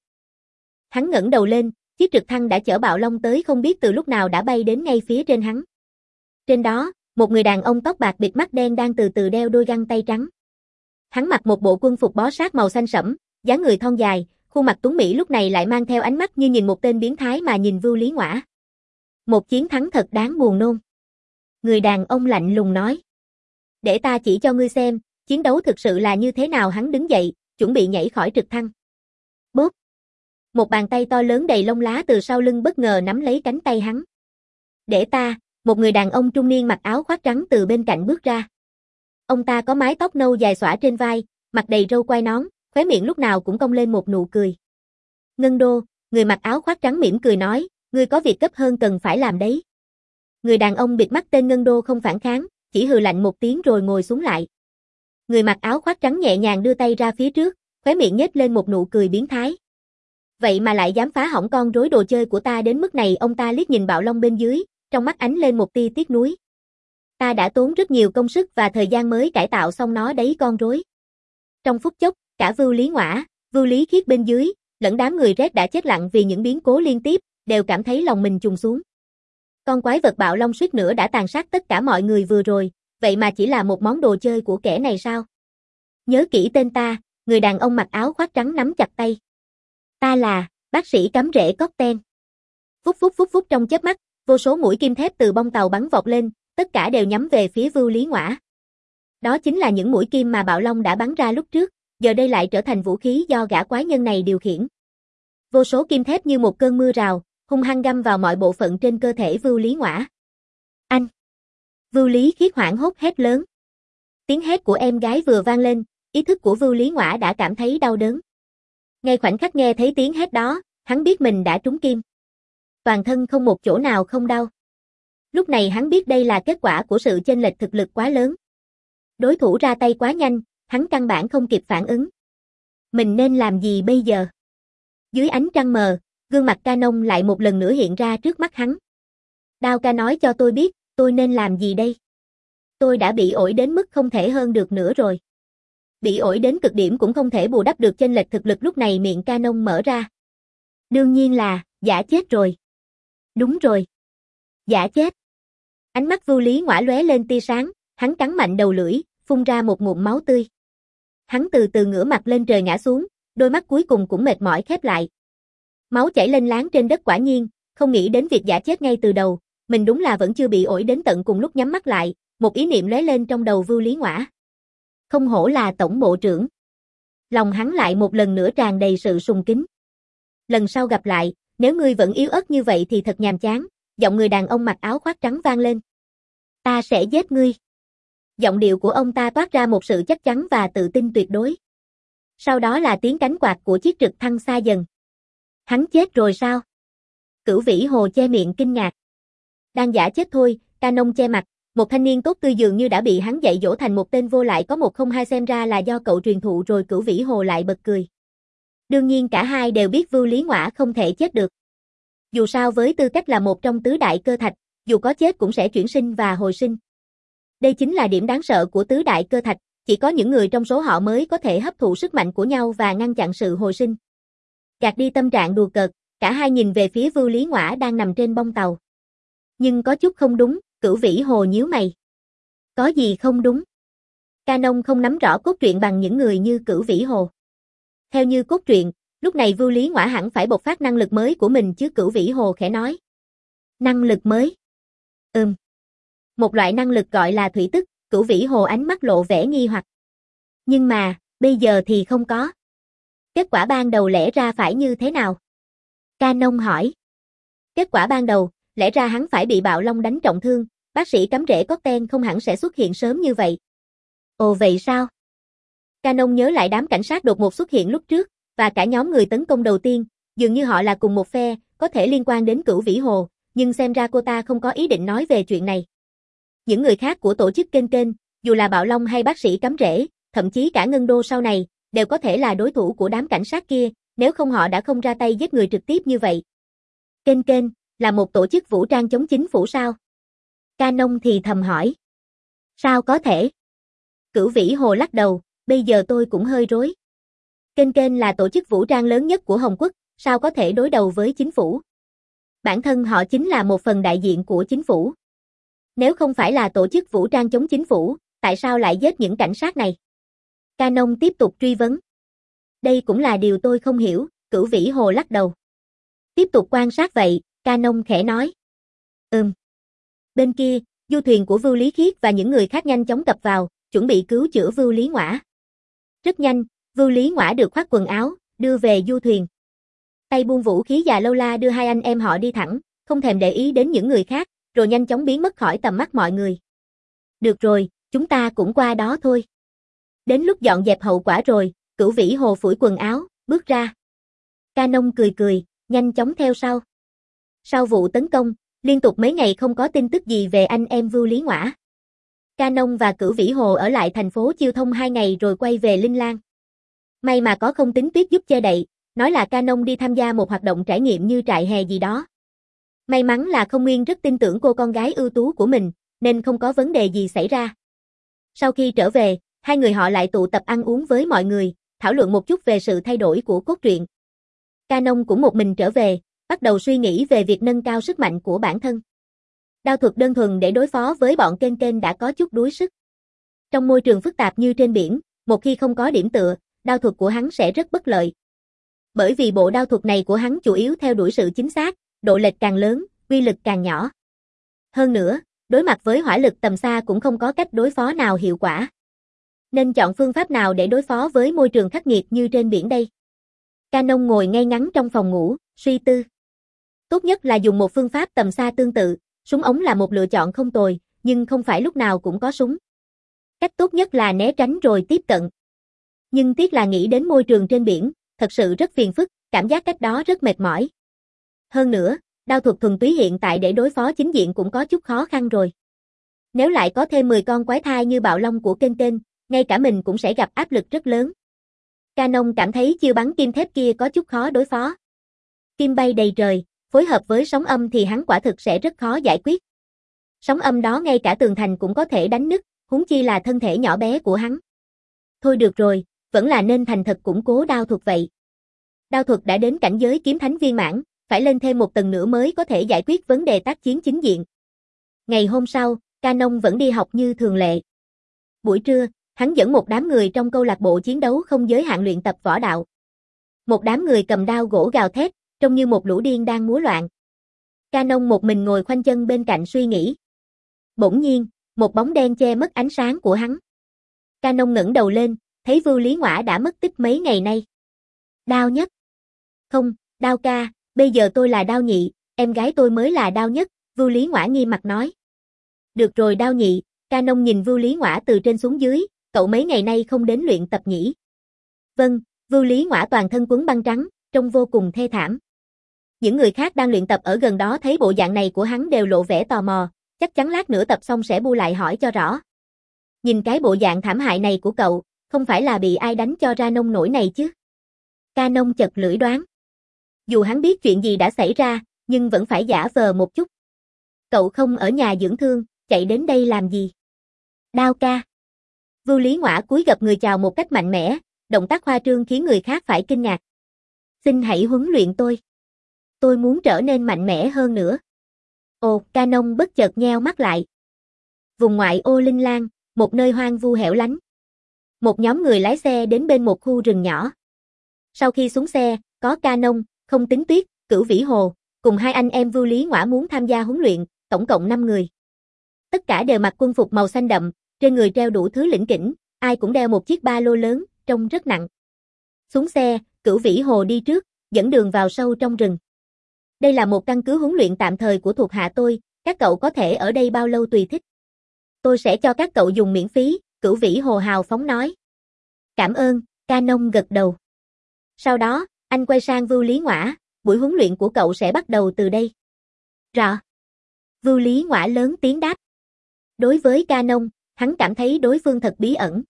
Hắn ngẩng đầu lên, chiếc trực thăng đã chở Bạo Long tới không biết từ lúc nào đã bay đến ngay phía trên hắn. Trên đó, một người đàn ông tóc bạc bịt mắt đen đang từ từ đeo đôi găng tay trắng. Hắn mặc một bộ quân phục bó sát màu xanh sẫm, dáng người thon dài, khuôn mặt tuấn mỹ lúc này lại mang theo ánh mắt như nhìn một tên biến thái mà nhìn Vưu Lý Ngoã. Một chiến thắng thật đáng buồn nôn. Người đàn ông lạnh lùng nói. Để ta chỉ cho ngươi xem, chiến đấu thực sự là như thế nào. Hắn đứng dậy, chuẩn bị nhảy khỏi trực thăng. Bốp. Một bàn tay to lớn đầy lông lá từ sau lưng bất ngờ nắm lấy cánh tay hắn. Để ta, một người đàn ông trung niên mặc áo khoác trắng từ bên cạnh bước ra. Ông ta có mái tóc nâu dài xõa trên vai, mặt đầy râu quai nón, khóe miệng lúc nào cũng cong lên một nụ cười. Ngân Đô, người mặc áo khoác trắng mỉm cười nói, ngươi có việc cấp hơn cần phải làm đấy. Người đàn ông bịt mắt tên Ngân Đô không phản kháng, chỉ hừ lạnh một tiếng rồi ngồi xuống lại. Người mặc áo khoác trắng nhẹ nhàng đưa tay ra phía trước, khóe miệng nhếch lên một nụ cười biến thái. Vậy mà lại dám phá hỏng con rối đồ chơi của ta đến mức này. Ông ta liếc nhìn Bạo Long bên dưới, trong mắt ánh lên một tia tiếc nuối. Ta đã tốn rất nhiều công sức và thời gian mới cải tạo xong nó đấy con rối. Trong phút chốc, cả Vưu Lý Ngoã, Vưu Lý Khiết bên dưới, lẫn đám người Red đã chết lặng vì những biến cố liên tiếp, đều cảm thấy lòng mình trùng xuống. Con quái vật Bạo Long suýt nữa đã tàn sát tất cả mọi người vừa rồi, vậy mà chỉ là một món đồ chơi của kẻ này sao? Nhớ kỹ tên ta, người đàn ông mặc áo khoác trắng nắm chặt tay. Ta là, bác sĩ cắm rễ Cocktail. Phút phút phút phút trong chớp mắt, vô số mũi kim thép từ bông tàu bắn vọt lên, tất cả đều nhắm về phía Vưu Lý Ngoã. Đó chính là những mũi kim mà Bạo Long đã bắn ra lúc trước, giờ đây lại trở thành vũ khí do gã quái nhân này điều khiển. Vô số kim thép như một cơn mưa rào, hung hăng găm vào mọi bộ phận trên cơ thể Vưu Lý Ngoã. Anh! Vưu Lý Khiết hoảng hốt hét lớn. Tiếng hét của em gái vừa vang lên, ý thức của Vưu Lý Ngoã đã cảm thấy đau đớn. Ngay khoảnh khắc nghe thấy tiếng hét đó, hắn biết mình đã trúng kim. Toàn thân không một chỗ nào không đau. Lúc này hắn biết đây là kết quả của sự chênh lệch thực lực quá lớn. Đối thủ ra tay quá nhanh, hắn căn bản không kịp phản ứng. Mình nên làm gì bây giờ? Dưới ánh trăng mờ, gương mặt Ca Nông lại một lần nữa hiện ra trước mắt hắn. Đao ca nói cho tôi biết, tôi nên làm gì đây? Tôi đã bị ổi đến mức không thể hơn được nữa rồi. Bị ổi đến cực điểm cũng không thể bù đắp được chênh lệch thực lực. Lúc này miệng Ca Nông mở ra. Đương nhiên là, giả chết rồi. Đúng rồi. Giả chết. Ánh mắt Vưu Lý Ngoã lóe lên tia sáng, hắn cắn mạnh đầu lưỡi, phun ra một ngụm máu tươi. Hắn từ từ ngửa mặt lên trời ngã xuống, đôi mắt cuối cùng cũng mệt mỏi khép lại. Máu chảy lênh láng trên đất. Quả nhiên, không nghĩ đến việc giả chết ngay từ đầu, mình đúng là vẫn chưa bị ổi đến tận cùng. Lúc nhắm mắt lại, một ý niệm lóe lên trong đầu Vưu Lý Ngoã. Không hổ là tổng bộ trưởng. Lòng hắn lại một lần nữa tràn đầy sự sùng kính. Lần sau gặp lại, nếu ngươi vẫn yếu ớt như vậy thì thật nhàm chán. Giọng người đàn ông mặc áo khoác trắng vang lên. Ta sẽ giết ngươi. Giọng điệu của ông ta toát ra một sự chắc chắn và tự tin tuyệt đối. Sau đó là tiếng cánh quạt của chiếc trực thăng xa dần. Hắn chết rồi sao? Cửu Vĩ Hồ che miệng kinh ngạc. Đang giả chết thôi, Ca Nông che mặt. Một thanh niên tốt tươi dường như đã bị hắn dạy dỗ thành một tên vô lại có một không hai, xem ra là do cậu truyền thụ rồi. Cửu Vĩ Hồ lại bật cười. Đương nhiên cả hai đều biết Vưu Lý Ngoã không thể chết được. Dù sao với tư cách là một trong tứ đại cơ thạch, dù có chết cũng sẽ chuyển sinh và hồi sinh. Đây chính là điểm đáng sợ của tứ đại cơ thạch, chỉ có những người trong số họ mới có thể hấp thụ sức mạnh của nhau và ngăn chặn sự hồi sinh. Gạt đi tâm trạng đùa cợt, cả hai nhìn về phía Vưu Lý Ngoã đang nằm trên bông tàu. Nhưng có chút không đúng, Cửu Vĩ Hồ nhíu mày. Có gì không đúng? Ca Nông không nắm rõ cốt truyện bằng những người như Cửu Vĩ Hồ. Theo như cốt truyện, lúc này Vưu Lý Ngoã hẳn phải bộc phát năng lực mới của mình chứ. Cửu Vĩ Hồ khẽ nói. Năng lực mới? Ừm. Một loại năng lực gọi là thủy tức. Cửu Vĩ Hồ ánh mắt lộ vẻ nghi hoặc. Nhưng mà, bây giờ thì không có. Kết quả ban đầu lẽ ra phải như thế nào? Ca Nông hỏi. Kết quả ban đầu, lẽ ra hắn phải bị bạo long đánh trọng thương, bác sĩ cắm rễ Cotten không hẳn sẽ xuất hiện sớm như vậy. Ồ vậy sao? Ca Nông nhớ lại đám cảnh sát đột ngột xuất hiện lúc trước, và cả nhóm người tấn công đầu tiên, dường như họ là cùng một phe, có thể liên quan đến Cửu Vĩ Hồ, nhưng xem ra cô ta không có ý định nói về chuyện này. Những người khác của tổ chức kênh kênh, dù là Bạo Long hay bác sĩ cắm rễ, thậm chí cả Ngân Đô sau này, đều có thể là đối thủ của đám cảnh sát kia, nếu không họ đã không ra tay giết người trực tiếp như vậy. Kênh kênh, là một tổ chức vũ trang chống chính phủ sao? Ca Nông thì thầm hỏi. Sao có thể? Cửu Vĩ Hồ lắc đầu, bây giờ tôi cũng hơi rối. Kênh kênh là tổ chức vũ trang lớn nhất của Hồng Quốc, sao có thể đối đầu với chính phủ? Bản thân họ chính là một phần đại diện của chính phủ. Nếu không phải là tổ chức vũ trang chống chính phủ, tại sao lại giết những cảnh sát này? Ca Nông tiếp tục truy vấn. Đây cũng là điều tôi không hiểu, Cửu Vĩ Hồ lắc đầu. Tiếp tục quan sát vậy, Ca Nông khẽ nói. Ừm. Bên kia, du thuyền của Vưu Lý Khiết và những người khác nhanh chóng cập vào, chuẩn bị cứu chữa Vưu Lý Ngoã. Rất nhanh, Vưu Lý Ngoã được khoác quần áo, đưa về du thuyền. Tay buông vũ khí và lâu la đưa hai anh em họ đi thẳng, không thèm để ý đến những người khác, rồi nhanh chóng biến mất khỏi tầm mắt mọi người. Được rồi, chúng ta cũng qua đó thôi. Đến lúc dọn dẹp hậu quả rồi, Cửu Vĩ Hồ phủi quần áo, bước ra. Ca Nông cười cười, nhanh chóng theo sau. Sau vụ tấn công, liên tục mấy ngày không có tin tức gì về anh em Vưu Lý Ngoã. Ca Nông và Cửu Vĩ Hồ ở lại thành phố Chiêu Thông hai ngày rồi quay về Linh Lan. May mà có Không Tính Tuyết giúp che đậy, nói là Ca Nông đi tham gia một hoạt động trải nghiệm như trại hè gì đó. May mắn là Không Nguyên rất tin tưởng cô con gái ưu tú của mình, nên không có vấn đề gì xảy ra. Sau khi trở về, hai người họ lại tụ tập ăn uống với mọi người, thảo luận một chút về sự thay đổi của cốt truyện. Ca Nông cũng một mình trở về, bắt đầu suy nghĩ về việc nâng cao sức mạnh của bản thân. Đao thuật đơn thuần để đối phó với bọn kênh kênh đã có chút đuối sức. Trong môi trường phức tạp như trên biển, một khi không có điểm tựa, đao thuật của hắn sẽ rất bất lợi. Bởi vì bộ đao thuật này của hắn chủ yếu theo đuổi sự chính xác, độ lệch càng lớn, uy lực càng nhỏ. Hơn nữa, đối mặt với hỏa lực tầm xa cũng không có cách đối phó nào hiệu quả. Nên chọn phương pháp nào để đối phó với môi trường khắc nghiệt như trên biển đây? Ca Nông ngồi ngay ngắn trong phòng ngủ, suy tư. Tốt nhất là dùng một phương pháp tầm xa tương tự, súng ống là một lựa chọn không tồi, nhưng không phải lúc nào cũng có súng. Cách tốt nhất là né tránh rồi tiếp cận. Nhưng tiếc là nghĩ đến môi trường trên biển, thật sự rất phiền phức, cảm giác cách đó rất mệt mỏi. Hơn nữa, đao thuật thuần túy hiện tại để đối phó chính diện cũng có chút khó khăn rồi. Nếu lại có thêm mười con quái thai như bạo long của kênh kênh, ngay cả mình cũng sẽ gặp áp lực rất lớn. Canon cảm thấy chiêu bắn kim thép kia có chút khó đối phó. Kim bay đầy trời, phối hợp với sóng âm thì hắn quả thực sẽ rất khó giải quyết. Sóng âm đó ngay cả tường thành cũng có thể đánh nứt, huống chi là thân thể nhỏ bé của hắn. Thôi được rồi, vẫn là nên thành thật củng cố đao thuật vậy. Đao thuật đã đến cảnh giới kiếm thánh viên mãn, phải lên thêm một tầng nữa mới có thể giải quyết vấn đề tác chiến chính diện. Ngày hôm sau, Canon vẫn đi học như thường lệ. Buổi trưa, hắn dẫn một đám người trong câu lạc bộ chiến đấu không giới hạn luyện tập võ đạo. Một đám người cầm đao gỗ gào thét, trông như một lũ điên đang múa loạn. Canon một mình ngồi khoanh chân bên cạnh suy nghĩ. Bỗng nhiên, một bóng đen che mất ánh sáng của hắn. Canon ngẩng đầu lên, thấy Vưu Lý Ngoã đã mất tích mấy ngày nay. Đao nhất. Không, Đao ca, bây giờ tôi là Đao nhị, em gái tôi mới là Đao nhất, Vưu Lý Ngoã nghiêm mặt nói. Được rồi Đao nhị, Canon nhìn Vưu Lý Ngoã từ trên xuống dưới, cậu mấy ngày nay không đến luyện tập nhỉ? Vâng, Vưu Lý Ngoã toàn thân quấn băng trắng, trông vô cùng thê thảm. Những người khác đang luyện tập ở gần đó thấy bộ dạng này của hắn đều lộ vẻ tò mò, chắc chắn lát nữa tập xong sẽ bu lại hỏi cho rõ. Nhìn cái bộ dạng thảm hại này của cậu, không phải là bị ai đánh cho ra nông nổi này chứ? Canon chật lưỡi đoán. Dù hắn biết chuyện gì đã xảy ra, nhưng vẫn phải giả vờ một chút. Cậu không ở nhà dưỡng thương, chạy đến đây làm gì? Đao ca. Vưu Lý Ngoã cúi gập người chào một cách mạnh mẽ, động tác khoa trương khiến người khác phải kinh ngạc. Xin hãy huấn luyện tôi. Tôi muốn trở nên mạnh mẽ hơn nữa. Ồ, Canon bất chợt nheo mắt lại. Vùng ngoại ô Linh Lan, một nơi hoang vu hẻo lánh. Một nhóm người lái xe đến bên một khu rừng nhỏ. Sau khi xuống xe, có Canon, Không Tính Tuyết, Cửu Vĩ Hồ, cùng hai anh em Vưu Lý Ngoã muốn tham gia huấn luyện, tổng cộng năm người. Tất cả đều mặc quân phục màu xanh đậm, trên người treo đủ thứ lỉnh kỉnh, ai cũng đeo một chiếc ba lô lớn, trông rất nặng. Xuống xe, Cửu Vĩ Hồ đi trước, dẫn đường vào sâu trong rừng. Đây là một căn cứ huấn luyện tạm thời của thuộc hạ tôi, các cậu có thể ở đây bao lâu tùy thích. Tôi sẽ cho các cậu dùng miễn phí, Cửu Vĩ Hồ hào phóng nói. Cảm ơn, Canon gật đầu. Sau đó, anh quay sang Vưu Lý Ngoã, buổi huấn luyện của cậu sẽ bắt đầu từ đây. Rõ. Vưu Lý Ngoã lớn tiếng đáp. Đối với Canon, hắn cảm thấy đối phương thật bí ẩn.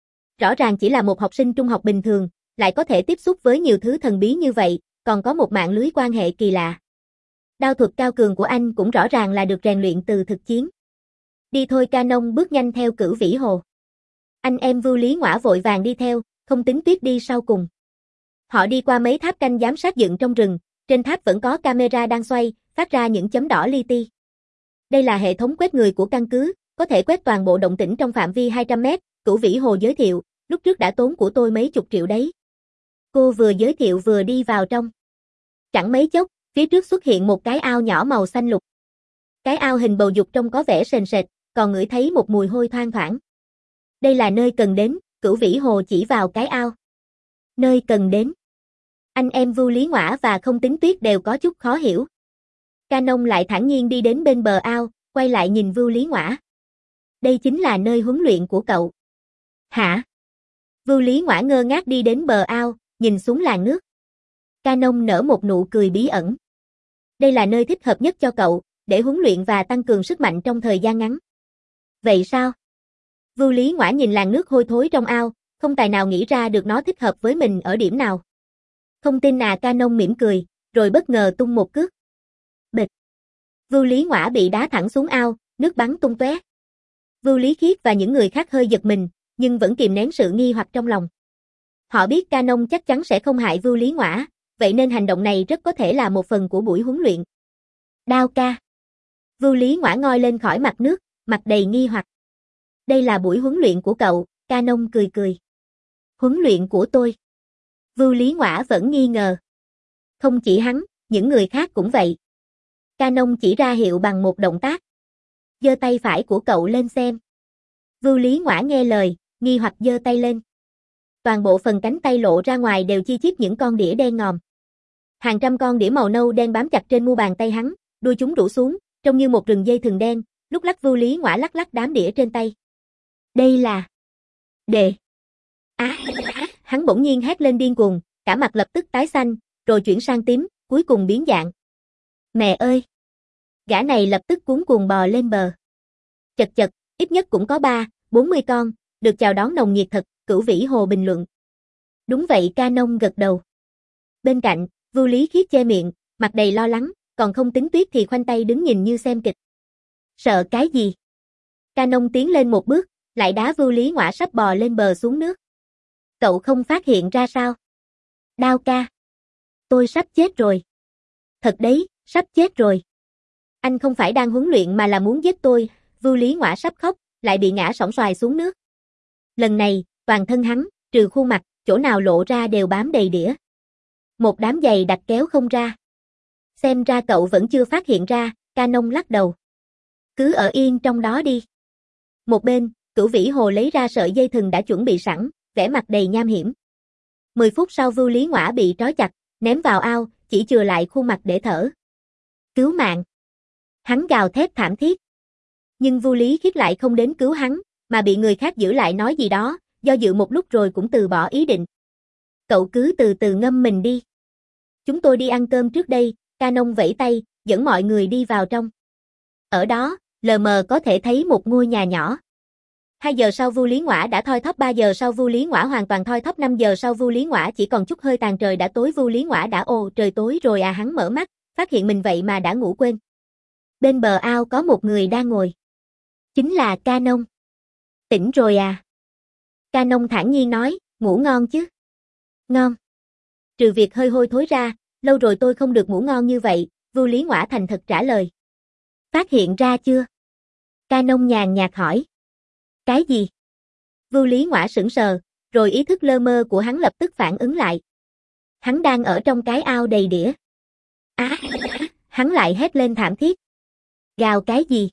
Rõ ràng chỉ là một học sinh trung học bình thường, lại có thể tiếp xúc với nhiều thứ thần bí như vậy, còn có một mạng lưới quan hệ kỳ lạ. Đao thuật cao cường của anh cũng rõ ràng là được rèn luyện từ thực chiến. Đi thôi, Canon bước nhanh theo Cửu Vĩ Hồ. Anh em Vưu Lý Ngoã vội vàng đi theo, Không Tính Tuyết đi sau cùng. Họ đi qua mấy tháp canh giám sát dựng trong rừng, trên tháp vẫn có camera đang xoay, phát ra những chấm đỏ li ti. Đây là hệ thống quét người của căn cứ, có thể quét toàn bộ động tĩnh trong phạm vi hai trăm mét, Cửu Vĩ Hồ giới thiệu, lúc trước đã tốn của tôi mấy chục triệu đấy. Cô vừa giới thiệu vừa đi vào trong. Chẳng mấy chốc, phía trước xuất hiện một cái ao nhỏ màu xanh lục. Cái ao hình bầu dục trông có vẻ sền sệt, còn ngửi thấy một mùi hôi thoang thoảng. Đây là nơi cần đến, Cửu Vĩ Hồ chỉ vào cái ao. Nơi cần đến. Anh em Vưu Lý Ngoã và Không Tính Tuyết đều có chút khó hiểu. Canon lại thản nhiên đi đến bên bờ ao, quay lại nhìn Vưu Lý Ngoã. Đây chính là nơi huấn luyện của cậu. Hả? Vưu Lý Ngoã ngơ ngác đi đến bờ ao, nhìn xuống làn nước. Canon nở một nụ cười bí ẩn. Đây là nơi thích hợp nhất cho cậu, để huấn luyện và tăng cường sức mạnh trong thời gian ngắn. Vậy sao? Vưu Lý Ngoã nhìn làn nước hôi thối trong ao, không tài nào nghĩ ra được nó thích hợp với mình ở điểm nào. Không tin à, Canon mỉm cười, rồi bất ngờ tung một cước. Bịch. Vưu Lý Ngoã bị đá thẳng xuống ao, nước bắn tung tóe. Vưu Lý Khiết và những người khác hơi giật mình, nhưng vẫn kìm nén sự nghi hoặc trong lòng. Họ biết Canon chắc chắn sẽ không hại Vưu Lý Ngoã, vậy nên hành động này rất có thể là một phần của buổi huấn luyện. Đao ca. Vưu Lý Ngoã ngoi lên khỏi mặt nước, mặt đầy nghi hoặc. Đây là buổi huấn luyện của cậu, Canon cười cười. Huấn luyện của tôi. Vưu Lý Ngoã vẫn nghi ngờ. Không chỉ hắn, những người khác cũng vậy. Canon chỉ ra hiệu bằng một động tác. Giơ tay phải của cậu lên xem. Vưu Lý Ngoã nghe lời, nghi hoặc giơ tay lên. Toàn bộ phần cánh tay lộ ra ngoài đều chi chít những con đĩa đen ngòm. Hàng trăm con đĩa màu nâu đen bám chặt trên mu bàn tay hắn, đuôi chúng rủ xuống, trông như một rừng dây thừng đen, lúc lắc Vưu Lý Ngoã lắc lắc đám đĩa trên tay. Đây là... Đề. Á. À. Hắn bỗng nhiên hét lên điên cuồng, cả mặt lập tức tái xanh, rồi chuyển sang tím, cuối cùng biến dạng. Mẹ ơi! Gã này lập tức cuống cuồng bò lên bờ. Chật chật, ít nhất cũng có ba, bốn mươi con, được chào đón nồng nhiệt thật, Cửu Vĩ Hồ bình luận. Đúng vậy, Canon gật đầu. Bên cạnh, Vưu Lý Khiết che miệng, mặt đầy lo lắng, còn Không Tính Tuyết thì khoanh tay đứng nhìn như xem kịch. Sợ cái gì? Canon tiến lên một bước, lại đá Vưu Lý Ngõa sắp bò lên bờ xuống nước. Cậu không phát hiện ra sao? Đao ca. Tôi sắp chết rồi. Thật đấy, sắp chết rồi. Anh không phải đang huấn luyện mà là muốn giết tôi, Vưu Lý Ngõa sắp khóc, lại bị ngã sóng xoài xuống nước. Lần này, toàn thân hắn, trừ khuôn mặt, chỗ nào lộ ra đều bám đầy đĩa. Một đám giày đặt kéo không ra. Xem ra cậu vẫn chưa phát hiện ra, Canon lắc đầu. Cứ ở yên trong đó đi. Một bên, Cửu Vĩ Hồ lấy ra sợi dây thừng đã chuẩn bị sẵn, vẻ mặt đầy nham hiểm. Mười phút sau Vưu Lý Ngõa bị trói chặt, ném vào ao, chỉ chừa lại khuôn mặt để thở. Cứu mạng! Hắn gào thét thảm thiết. Nhưng Vưu Lý Khiết lại không đến cứu hắn, mà bị người khác giữ lại nói gì đó, do dự một lúc rồi cũng từ bỏ ý định. Cậu cứ từ từ ngâm mình đi. Chúng tôi đi ăn cơm trước đây, Canon vẫy tay, dẫn mọi người đi vào trong. Ở đó, lờ mờ có thể thấy một ngôi nhà nhỏ. Hai giờ sau Vưu Lý Ngõa đã thoi thóp, ba giờ sau Vưu Lý Ngõa hoàn toàn thoi thóp, năm giờ sau Vưu Lý Ngõa chỉ còn chút hơi tàn, trời đã tối, Vưu Lý Ngõa đã ồ trời tối rồi à, hắn mở mắt, phát hiện mình vậy mà đã ngủ quên. Bên bờ ao có một người đang ngồi. Chính là Canon. Tỉnh rồi à? Canon thản nhiên nói, ngủ ngon chứ? Ngon. Trừ việc hơi hôi thối ra, lâu rồi tôi không được ngủ ngon như vậy, Vưu Lý Ngõa thành thật trả lời. Phát hiện ra chưa? Canon nhàn nhạt hỏi. Cái gì? Vưu Lý Ngõa sững sờ, rồi ý thức lơ mơ của hắn lập tức phản ứng lại. Hắn đang ở trong cái ao đầy đĩa. Á! À, hắn lại hét lên thảm thiết. Gào cái gì?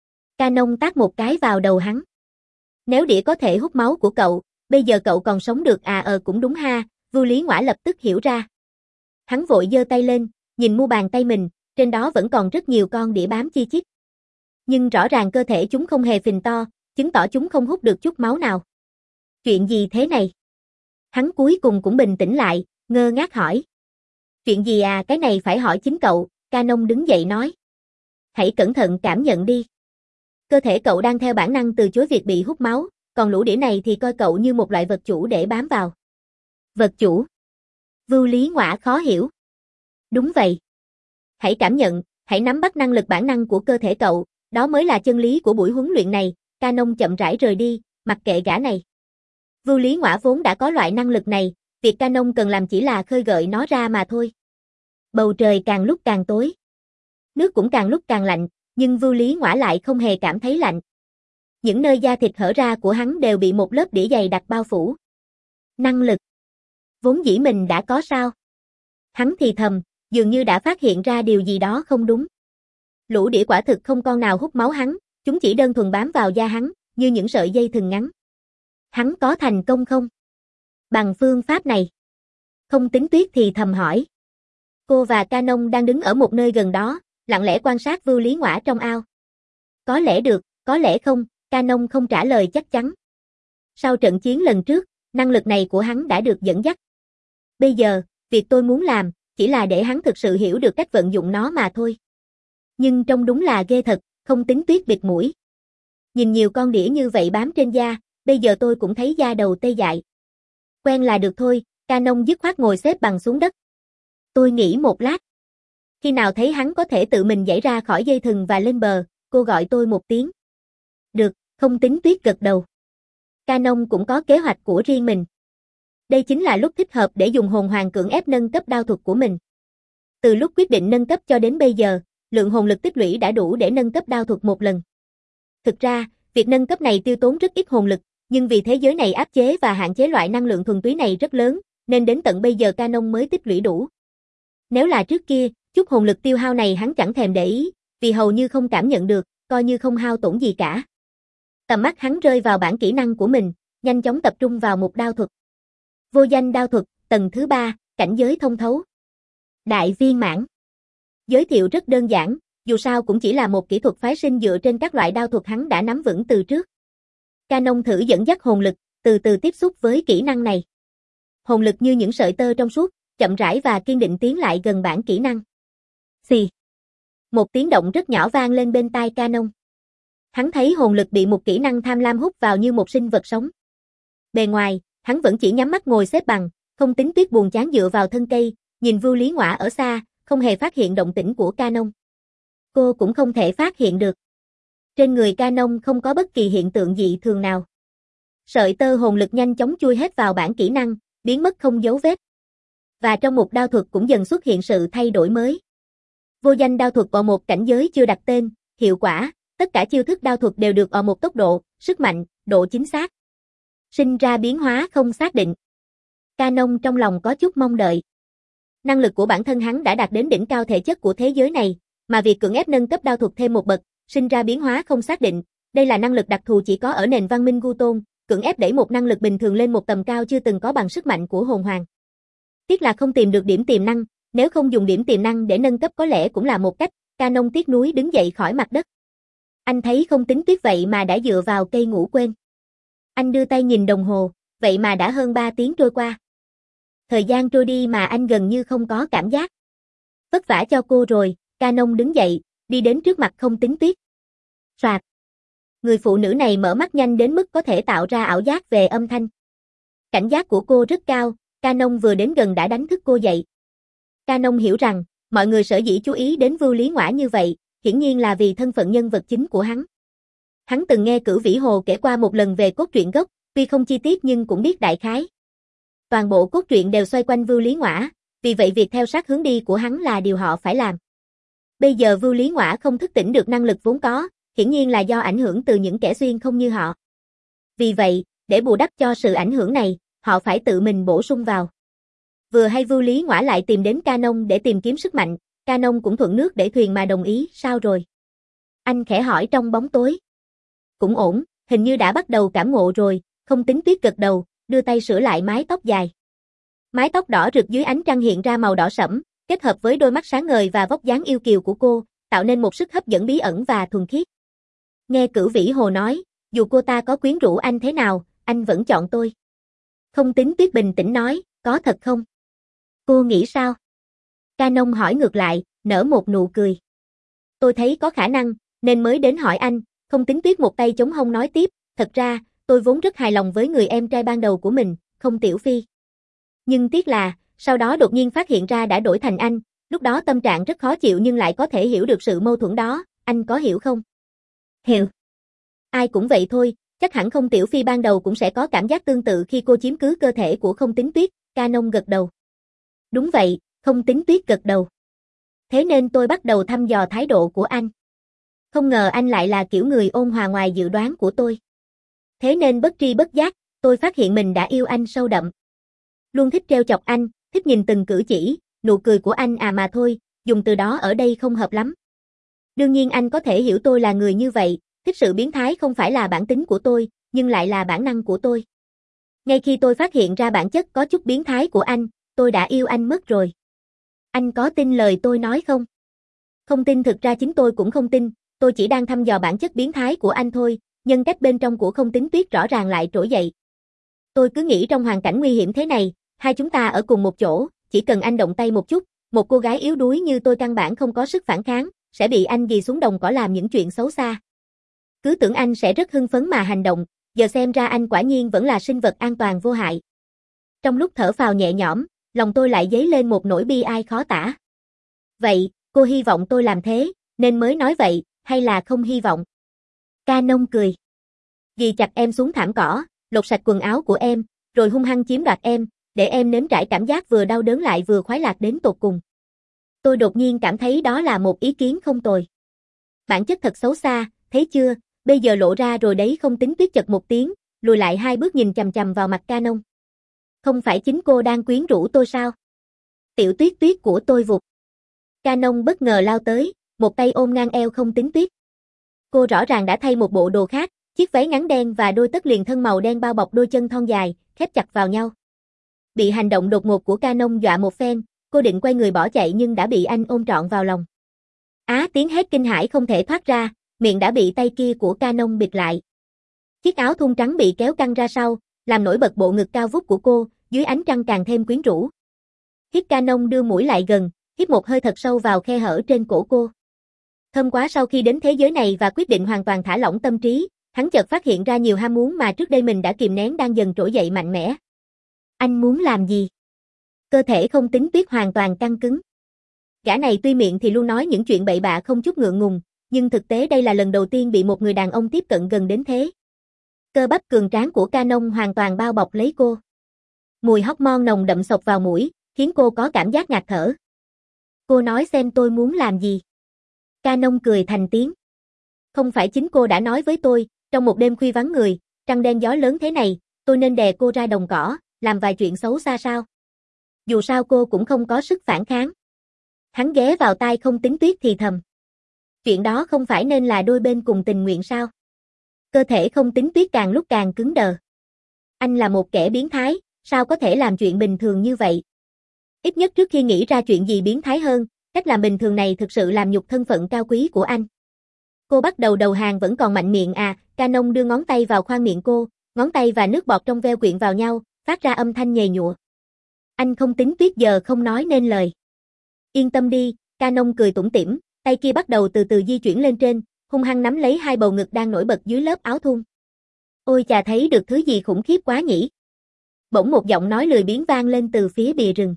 Canon tát một cái vào đầu hắn. Nếu đĩa có thể hút máu của cậu, bây giờ cậu còn sống được à? Ờ cũng đúng ha, Vưu Lý Ngõa lập tức hiểu ra. Hắn vội giơ tay lên, nhìn mu bàn tay mình, trên đó vẫn còn rất nhiều con đĩa bám chi chít. Nhưng rõ ràng cơ thể chúng không hề phình to, chứng tỏ chúng không hút được chút máu nào. Chuyện gì thế này? Hắn cuối cùng cũng bình tĩnh lại, ngơ ngác hỏi. Chuyện gì à, cái này phải hỏi chính cậu, Canon đứng dậy nói. Hãy cẩn thận cảm nhận đi. Cơ thể cậu đang theo bản năng từ chối việc bị hút máu, còn lũ đĩa này thì coi cậu như một loại vật chủ để bám vào. Vật chủ? Vưu Lý Ngõa khó hiểu. Đúng vậy. Hãy cảm nhận, hãy nắm bắt năng lực bản năng của cơ thể cậu, đó mới là chân lý của buổi huấn luyện này. Canon chậm rãi rời đi, mặc kệ gã này. Vưu Lý Ngõa vốn đã có loại năng lực này, việc Canon cần làm chỉ là khơi gợi nó ra mà thôi. Bầu trời càng lúc càng tối. Nước cũng càng lúc càng lạnh, nhưng Vưu Lý Ngõa lại không hề cảm thấy lạnh. Những nơi da thịt hở ra của hắn đều bị một lớp đĩa dày đặc bao phủ. Năng lực. Vốn dĩ mình đã có sao? Hắn thì thầm, dường như đã phát hiện ra điều gì đó không đúng. Lũ đĩa quả thực không con nào hút máu hắn, chúng chỉ đơn thuần bám vào da hắn, như những sợi dây thừng ngắn. Hắn có thành công không? Bằng phương pháp này. Không Tính Tuyết thì thầm hỏi. Cô và Canon đang đứng ở một nơi gần đó, lặng lẽ quan sát Vưu Lý Ngõa trong ao. Có lẽ được, có lẽ không, Canon không trả lời chắc chắn. Sau trận chiến lần trước, năng lực này của hắn đã được dẫn dắt. Bây giờ, việc tôi muốn làm, chỉ là để hắn thực sự hiểu được cách vận dụng nó mà thôi. Nhưng trông đúng là ghê thật, Không Tính Tuyết bịt mũi. Nhìn nhiều con đĩa như vậy bám trên da, bây giờ tôi cũng thấy da đầu tê dại. Quen là được thôi, Canon dứt khoát ngồi xếp bằng xuống đất. Tôi nghĩ một lát. Khi nào thấy hắn có thể tự mình giãy ra khỏi dây thừng và lên bờ, cô gọi tôi một tiếng. Được, Không Tính Tuyết gật đầu. Canon cũng có kế hoạch của riêng mình. Đây chính là lúc thích hợp để dùng hồn hoàng cưỡng ép nâng cấp đao thuật của mình. Từ lúc quyết định nâng cấp cho đến bây giờ, lượng hồn lực tích lũy đã đủ để nâng cấp đao thuật một lần. Thực ra, việc nâng cấp này tiêu tốn rất ít hồn lực, nhưng vì thế giới này áp chế và hạn chế loại năng lượng thuần túy này rất lớn, nên đến tận bây giờ Canon mới tích lũy đủ. Nếu là trước kia, chút hồn lực tiêu hao này hắn chẳng thèm để ý, vì hầu như không cảm nhận được, coi như không hao tổn gì cả. Tầm mắt hắn rơi vào bảng kỹ năng của mình, nhanh chóng tập trung vào một đao thuật. Vô danh đao thuật, tầng thứ ba, cảnh giới thông thấu. Đại viên mãn. Giới thiệu rất đơn giản, dù sao cũng chỉ là một kỹ thuật phái sinh dựa trên các loại đao thuật hắn đã nắm vững từ trước. Canon thử dẫn dắt hồn lực, từ từ tiếp xúc với kỹ năng này. hồn lực như những sợi tơ trong suốt, chậm rãi và kiên định tiến lại gần bản kỹ năng. Xì. Một tiếng động rất nhỏ vang lên bên tai Canon. Hắn thấy hồn lực bị một kỹ năng tham lam hút vào như một sinh vật sống. Bề ngoài, hắn vẫn chỉ nhắm mắt ngồi xếp bằng, Không Tính Tuyết buồn chán dựa vào thân cây, nhìn Vưu Lý Ngõa ở xa, không hề phát hiện động tĩnh của Canon. Cô cũng không thể phát hiện được. Trên người Canon không có bất kỳ hiện tượng dị thường nào. Sợi tơ hồn lực nhanh chóng chui hết vào bản kỹ năng, biến mất không dấu vết. Và trong một đao thuật cũng dần xuất hiện sự thay đổi mới. Vô danh đao thuật ở một cảnh giới chưa đặt tên, hiệu quả, tất cả chiêu thức đao thuật đều được ở một tốc độ, sức mạnh, độ chính xác. Sinh ra biến hóa không xác định. Canon trong lòng có chút mong đợi. Năng lực của bản thân hắn đã đạt đến đỉnh cao thể chất của thế giới này, mà việc cưỡng ép nâng cấp đao thuật thêm một bậc, sinh ra biến hóa không xác định, đây là năng lực đặc thù chỉ có ở nền văn minh Gu Tôn, cưỡng ép đẩy một năng lực bình thường lên một tầm cao chưa từng có bằng sức mạnh của hồn hoàng. Tiếc là không tìm được điểm tiềm năng, nếu không dùng điểm tiềm năng để nâng cấp có lẽ cũng là một cách. Canon tiếc nuối đứng dậy khỏi mặt đất. Anh thấy Không Tính Tuyết vậy mà đã dựa vào cây ngủ quên. Anh đưa tay nhìn đồng hồ, vậy mà đã hơn ba tiếng trôi qua. Thời gian trôi đi mà anh gần như không có cảm giác. Vất vả cho cô rồi, Canon đứng dậy, đi đến trước mặt Không Tính Tuyết. Soạt. Người phụ nữ này mở mắt nhanh đến mức có thể tạo ra ảo giác về âm thanh. Cảnh giác của cô rất cao, Canon vừa đến gần đã đánh thức cô dậy. Canon hiểu rằng, mọi người sở dĩ chú ý đến Vưu Lý Ngõa như vậy, hiển nhiên là vì thân phận nhân vật chính của hắn. Hắn từng nghe Cửu Vĩ Hồ kể qua một lần về cốt truyện gốc, tuy không chi tiết nhưng cũng biết đại khái. Toàn bộ cốt truyện đều xoay quanh Vưu Lý Ngõa, vì vậy việc theo sát hướng đi của hắn là điều họ phải làm. Bây giờ Vưu Lý Ngõa không thức tỉnh được năng lực vốn có, hiển nhiên là do ảnh hưởng từ những kẻ xuyên không như họ. Vì vậy, để bù đắp cho sự ảnh hưởng này, họ phải tự mình bổ sung vào. Vừa hay Vưu Lý Ngõa lại tìm đến Canon để tìm kiếm sức mạnh, Canon cũng thuận nước để thuyền mà đồng ý, sao rồi? Anh khẽ hỏi trong bóng tối. Cũng ổn, hình như đã bắt đầu cảm ngộ rồi, Không Tính Tuyết gật đầu, đưa tay sửa lại mái tóc dài. Mái tóc đỏ rực dưới ánh trăng hiện ra màu đỏ sẫm, kết hợp với đôi mắt sáng ngời và vóc dáng yêu kiều của cô, tạo nên một sức hấp dẫn bí ẩn và thuần khiết. Nghe Cửu Vĩ Hồ nói, dù cô ta có quyến rũ anh thế nào, anh vẫn chọn tôi. Không Tính Tuyết bình tĩnh nói, có thật không? Cô nghĩ sao? Canon hỏi ngược lại, nở một nụ cười. Tôi thấy có khả năng, nên mới đến hỏi anh. Không Tính Tuyết một tay chống hông nói tiếp, thật ra, tôi vốn rất hài lòng với người em trai ban đầu của mình, Không Tiểu Phi. Nhưng tiếc là, sau đó đột nhiên phát hiện ra đã đổi thành anh, lúc đó tâm trạng rất khó chịu nhưng lại có thể hiểu được sự mâu thuẫn đó, anh có hiểu không? Hiểu. Ai cũng vậy thôi, chắc hẳn Không Tiểu Phi ban đầu cũng sẽ có cảm giác tương tự khi cô chiếm cứ cơ thể của Không Tính Tuyết, Canon gật đầu. Đúng vậy, Không Tính Tuyết gật đầu. Thế nên tôi bắt đầu thăm dò thái độ của anh. Không ngờ anh lại là kiểu người ôn hòa ngoài dự đoán của tôi. Thế nên bất tri bất giác, tôi phát hiện mình đã yêu anh sâu đậm. Luôn thích trêu chọc anh, thích nhìn từng cử chỉ, nụ cười của anh à mà thôi, dùng từ đó ở đây không hợp lắm. Đương nhiên anh có thể hiểu tôi là người như vậy, thích sự biến thái không phải là bản tính của tôi, nhưng lại là bản năng của tôi. Ngay khi tôi phát hiện ra bản chất có chút biến thái của anh, tôi đã yêu anh mất rồi. Anh có tin lời tôi nói không? Không tin, thực ra chính tôi cũng không tin, tôi chỉ đang thăm dò bản chất biến thái của anh thôi, nhân cách bên trong của Không Tính Tuyết rõ ràng lại trỗi dậy. Tôi cứ nghĩ trong hoàn cảnh nguy hiểm thế này, hai chúng ta ở cùng một chỗ, chỉ cần anh động tay một chút, một cô gái yếu đuối như tôi căn bản không có sức phản kháng, sẽ bị anh ghì xuống đồng cỏ làm những chuyện xấu xa. Cứ tưởng anh sẽ rất hưng phấn mà hành động, giờ xem ra anh quả nhiên vẫn là sinh vật an toàn vô hại. Trong lúc thở phào nhẹ nhõm, lòng tôi lại dấy lên một nỗi bi ai khó tả. Vậy, cô hy vọng tôi làm thế, nên mới nói vậy, hay là không hy vọng? Canon cười. Ghi chặt em xuống thảm cỏ, lột sạch quần áo của em, rồi hung hăng chiếm đoạt em, để em nếm trải cảm giác vừa đau đớn lại vừa khoái lạc đến tột cùng. Tôi đột nhiên cảm thấy đó là một ý kiến không tồi. Bản chất thật xấu xa, thấy chưa, bây giờ lộ ra rồi đấy. Không Tính Tuyết chật một tiếng, lùi lại hai bước nhìn chằm chằm vào mặt Canon. Không phải chính cô đang quyến rũ tôi sao? Tiểu Tuyết Tuyết của tôi vụt. Canon bất ngờ lao tới, một tay ôm ngang eo Không Tính Tuyết. Cô rõ ràng đã thay một bộ đồ khác, chiếc váy ngắn đen và đôi tất liền thân màu đen bao bọc đôi chân thon dài, khép chặt vào nhau. Bị hành động đột ngột của Canon dọa một phen, cô định quay người bỏ chạy nhưng đã bị anh ôm trọn vào lòng. Á tiếng hét kinh hãi không thể thoát ra, miệng đã bị tay kia của Canon bịt lại. Chiếc áo thun trắng bị kéo căng ra sau, làm nổi bật bộ ngực cao vút của cô, dưới ánh trăng càng thêm quyến rũ. Thiết Ca Nông đưa mũi lại gần, hít một hơi thật sâu vào khe hở trên cổ cô. Thơm quá. Sau khi đến thế giới này và quyết định hoàn toàn thả lỏng tâm trí, hắn chợt phát hiện ra nhiều ham muốn mà trước đây mình đã kìm nén đang dần trỗi dậy mạnh mẽ. Anh muốn làm gì? Cơ thể Không Tính Tuyết hoàn toàn căng cứng. Gã này tuy miệng thì luôn nói những chuyện bậy bạ không chút ngượng ngùng, nhưng thực tế đây là lần đầu tiên bị một người đàn ông tiếp cận gần đến thế. Cơ bắp cường tráng của Ca Nông hoàn toàn bao bọc lấy cô. Mùi hormone nồng đậm xộc vào mũi, khiến cô có cảm giác ngạt thở. Cô nói xem tôi muốn làm gì? Ca Nông cười thành tiếng. Không phải chính cô đã nói với tôi, trong một đêm khuya vắng người, trăng đen gió lớn thế này, tôi nên đè cô ra đồng cỏ, làm vài chuyện xấu xa sao? Dù sao cô cũng không có sức phản kháng. Hắn ghé vào tai Không Tính Tuyết thì thầm. Chuyện đó không phải nên là đôi bên cùng tình nguyện sao? Cơ thể Không Tính Tuyết càng lúc càng cứng đờ. Anh là một kẻ biến thái, sao có thể làm chuyện bình thường như vậy? Ít nhất trước khi nghĩ ra chuyện gì biến thái hơn, cách làm bình thường này thực sự làm nhục thân phận cao quý của anh. Cô bắt đầu đầu hàng vẫn còn mạnh miệng à, Ca Nông đưa ngón tay vào khoang miệng cô, ngón tay và nước bọt trong veo quyện vào nhau, phát ra âm thanh nhầy nhụa. Anh Không Tính Tuyết giờ không nói nên lời. Yên tâm đi, Ca Nông cười tủm tỉm, tay kia bắt đầu từ từ di chuyển lên trên, hung hăng nắm lấy hai bầu ngực đang nổi bật dưới lớp áo thun. Ôi chà, thấy được thứ gì khủng khiếp quá nhỉ? Bỗng một giọng nói lười biếng vang lên từ phía bìa rừng.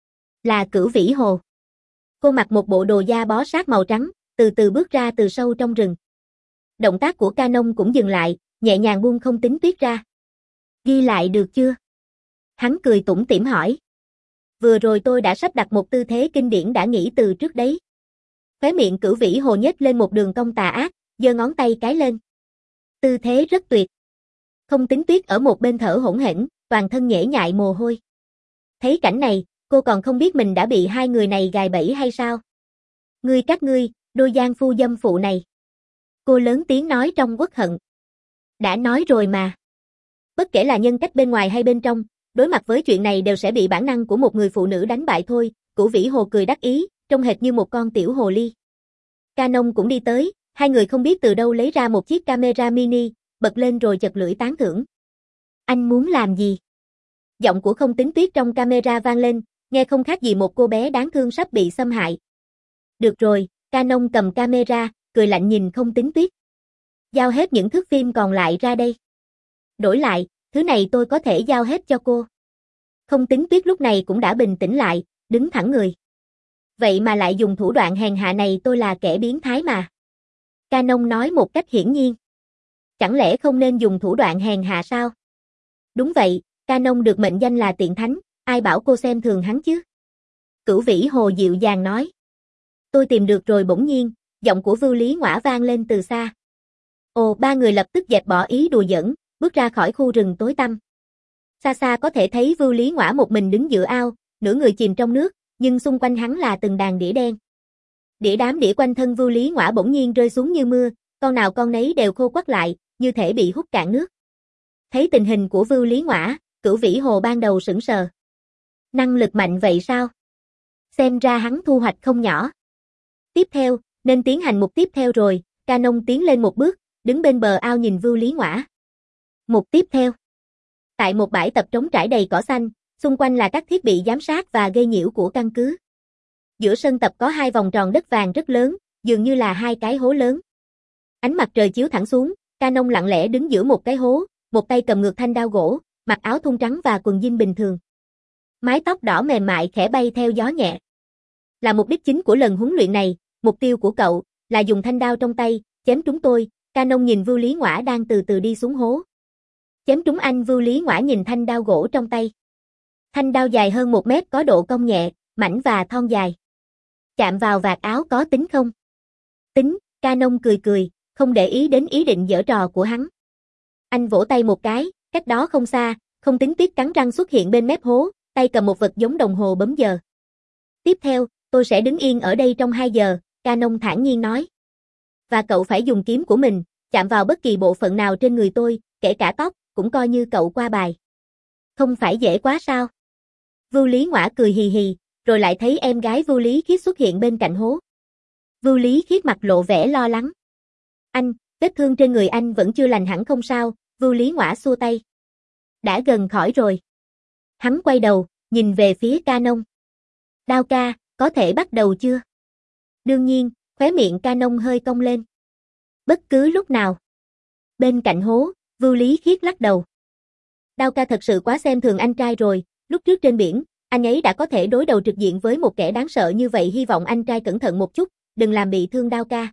Là Cửu Vĩ Hồ. Cô mặc một bộ đồ da bó sát màu trắng, từ từ bước ra từ sâu trong rừng. Động tác của Ca Nông cũng dừng lại, nhẹ nhàng buông Không Tính Tuyết ra. Ghi lại được chưa? Hắn cười tủm tỉm hỏi. Vừa rồi tôi đã sắp đặt một tư thế kinh điển đã nghĩ từ trước đấy. Khóe miệng Cửu Vĩ Hồ nhếch lên một đường cong tà ác, giơ ngón tay cái lên. Tư thế rất tuyệt. Không Tính Tuyết ở một bên thở hổn hển, toàn thân nhễ nhại mồ hôi. Thấy cảnh này, cô còn không biết mình đã bị hai người này gài bẫy hay sao? Ngươi các ngươi, đôi gian phu dâm phụ này. Cô lớn tiếng nói trong uất hận. Đã nói rồi mà. Bất kể là nhân cách bên ngoài hay bên trong, đối mặt với chuyện này đều sẽ bị bản năng của một người phụ nữ đánh bại thôi. Cửu Vĩ Hồ cười đắc ý, trông hệt như một con tiểu hồ ly. Ca Nông cũng đi tới, hai người không biết từ đâu lấy ra một chiếc camera mini, bật lên rồi chật lưỡi tán thưởng. Anh muốn làm gì? Giọng của Không Tính Tuyết trong camera vang lên, nghe không khác gì một cô bé đáng thương sắp bị xâm hại. Được rồi, Ca Nông cầm camera, cười lạnh nhìn Không Tính Tuyết. Giao hết những thước phim còn lại ra đây. Đổi lại, thứ này tôi có thể giao hết cho cô. Không Tính Tuyết lúc này cũng đã bình tĩnh lại, đứng thẳng người. Vậy mà lại dùng thủ đoạn hèn hạ này, tôi là kẻ biến thái mà. Ca Nông nói một cách hiển nhiên. Chẳng lẽ không nên dùng thủ đoạn hèn hạ sao? Đúng vậy, Ca Nông được mệnh danh là tiện thánh, ai bảo cô xem thường hắn chứ? Cửu Vĩ Hồ dịu dàng nói. Tôi tìm được rồi. Bỗng nhiên, giọng của Vưu Lý Ngõa vang lên từ xa. Ồ, ba người lập tức dẹp bỏ ý đùa giỡn, bước ra khỏi khu rừng tối tăm. Xa xa có thể thấy Vưu Lý Ngõa một mình đứng giữa ao, nửa người chìm trong nước, nhưng xung quanh hắn là từng đàn đĩa đen. Đĩa đám đĩa quanh thân Vưu Lý Ngõa bỗng nhiên rơi xuống như mưa, con nào con nấy đều khô quắt lại, như thể bị hút cạn nước. Thấy tình hình của Vưu Lý Ngõa, Cửu Vĩ Hồ ban đầu sững sờ. Năng lực mạnh vậy sao? Xem ra hắn thu hoạch không nhỏ. Tiếp theo, nên tiến hành mục tiếp theo rồi. Ca Nông tiến lên một bước, đứng bên bờ ao nhìn Vưu Lý Ngõa. Mục tiếp theo. Tại một bãi tập trống trải đầy cỏ xanh, xung quanh là các thiết bị giám sát và gây nhiễu của căn cứ. Giữa sân tập có hai vòng tròn đất vàng rất lớn, dường như là hai cái hố lớn. Ánh mặt trời chiếu thẳng xuống, Ca Nông lặng lẽ đứng giữa một cái hố, một tay cầm ngược thanh đao gỗ, mặc áo thun trắng và quần jean bình thường. Mái tóc đỏ mềm mại khẽ bay theo gió nhẹ. Là mục đích chính của lần huấn luyện này, mục tiêu của cậu là dùng thanh đao trong tay chém trúng tôi. Ca Nông nhìn Vưu Lý Ngõa đang từ từ đi xuống hố. Chém trúng anh. Vưu Lý Ngõa nhìn thanh đao gỗ trong tay. Thanh đao dài hơn một mét, có độ cong nhẹ, mảnh và thon dài. Chạm vào vạt áo có tính không? Tính. Ca Nông cười cười, không để ý đến ý định giở trò của hắn. Anh vỗ tay một cái, cách đó không xa, Không Tính Tuyết cắn răng xuất hiện bên mép hố, tay cầm một vật giống đồng hồ bấm giờ. Tiếp theo, tôi sẽ đứng yên ở đây trong hai giờ, Ca Nông thản nhiên nói. Và cậu phải dùng kiếm của mình, chạm vào bất kỳ bộ phận nào trên người tôi, kể cả tóc, cũng coi như cậu qua bài. Không phải dễ quá sao? Vưu Lý Ngõa cười hì hì, rồi lại thấy em gái Vưu Lý Khiết xuất hiện bên cạnh hố. Vưu Lý Khiết mặt lộ vẻ lo lắng. Anh, vết thương trên người anh vẫn chưa lành hẳn không sao? Vưu Lý Ngõa xua tay. Đã gần khỏi rồi. Hắn quay đầu, nhìn về phía Canon. Đao ca, có thể bắt đầu chưa? Đương nhiên, khóe miệng Canon hơi cong lên. Bất cứ lúc nào. Bên cạnh hố, Vưu Lý Khiết lắc đầu. Đao ca thật sự quá xem thường anh trai rồi, lúc trước trên biển, anh ấy đã có thể đối đầu trực diện với một kẻ đáng sợ như vậy, hy vọng anh trai cẩn thận một chút, đừng làm bị thương Đao ca.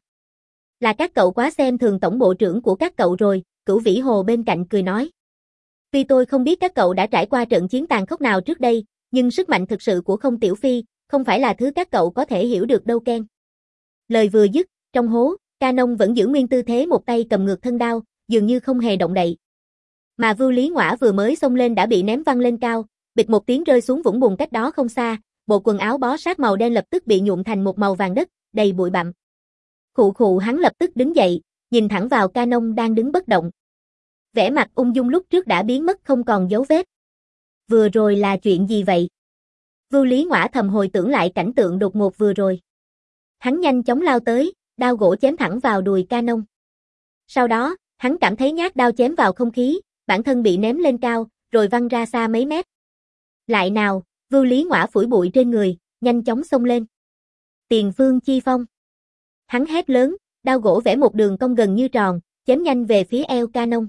Là các cậu quá xem thường tổng bộ trưởng của các cậu rồi, Cửu Vĩ Hồ bên cạnh cười nói. Tuy tôi không biết các cậu đã trải qua trận chiến tàn khốc nào trước đây, nhưng sức mạnh thực sự của Không Tiểu Phi, không phải là thứ các cậu có thể hiểu được đâu Ken. Lời vừa dứt, trong hố, Canon vẫn giữ nguyên tư thế một tay cầm ngược thân đao, dường như không hề động đậy. Mà Vưu Lý Ngõa vừa mới xông lên đã bị ném văng lên cao, bịch một tiếng rơi xuống vũng bùn cách đó không xa, bộ quần áo bó sát màu đen lập tức bị nhuộm thành một màu vàng đất, đầy bụi bặm. Khụ khụ hắn lập tức đứng dậy, nhìn thẳng vào Canon đang đứng bất động. Vẻ mặt ung dung lúc trước đã biến mất không còn dấu vết. Vừa rồi là chuyện gì vậy? Vưu Lý Ngõa thầm hồi tưởng lại cảnh tượng đột ngột vừa rồi. Hắn nhanh chóng lao tới, đao gỗ chém thẳng vào đùi Canon. Sau đó, hắn cảm thấy nhát đao chém vào không khí, bản thân bị ném lên cao, rồi văng ra xa mấy mét. Lại nào, Vưu Lý Ngõa phủi bụi trên người, nhanh chóng xông lên. Tiền Phương Chi Phong. Hắn hét lớn, đao gỗ vẽ một đường cong gần như tròn, chém nhanh về phía eo Canon.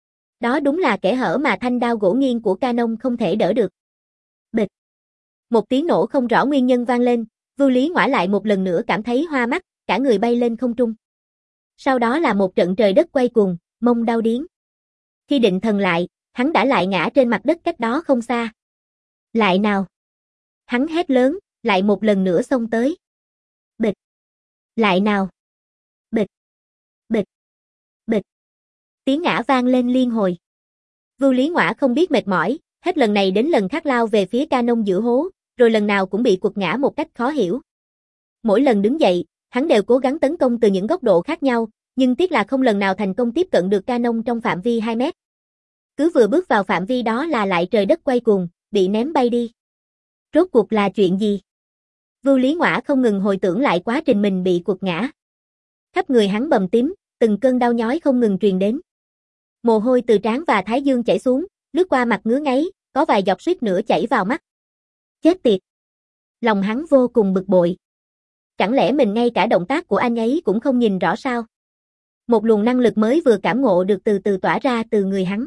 Đó đúng là kẽ hở mà thanh đao gỗ nghiêng của Canon không thể đỡ được. Bịch. Một tiếng nổ không rõ nguyên nhân vang lên, Vưu Lý Ngõa lại một lần nữa cảm thấy hoa mắt, cả người bay lên không trung. Sau đó là một trận trời đất quay cuồng, mông đau điếng. Khi định thần lại, hắn đã lại ngã trên mặt đất cách đó không xa. Lại nào. Hắn hét lớn, lại một lần nữa xông tới. Bịch. Lại nào. Bịch. Bịch. Bịch. Tiếng ngã vang lên liên hồi. Vưu Lý Ngõa không biết mệt mỏi, hết lần này đến lần khác lao về phía Canon giữa hố, rồi lần nào cũng bị quật ngã một cách khó hiểu. Mỗi lần đứng dậy, hắn đều cố gắng tấn công từ những góc độ khác nhau, nhưng tiếc là không lần nào thành công tiếp cận được Canon trong phạm vi hai mét. Cứ vừa bước vào phạm vi đó là lại trời đất quay cuồng, bị ném bay đi. Rốt cuộc là chuyện gì? Vưu Lý Ngõa không ngừng hồi tưởng lại quá trình mình bị quật ngã. Khắp người hắn bầm tím, từng cơn đau nhói không ngừng truyền đến. Mồ hôi từ trán và thái dương chảy xuống, lướt qua mặt ngứa ngáy, có vài giọt suýt nữa chảy vào mắt. Chết tiệt! Lòng hắn vô cùng bực bội. Chẳng lẽ mình ngay cả động tác của anh ấy cũng không nhìn rõ sao? Một luồng năng lực mới vừa cảm ngộ được từ từ tỏa ra từ người hắn.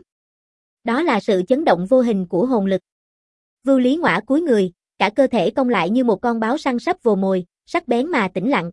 Đó là sự chấn động vô hình của hồn lực. Vưu Lý Ngõa cúi người, cả cơ thể cong lại như một con báo săn sắp vồ mồi, sắc bén mà tĩnh lặng.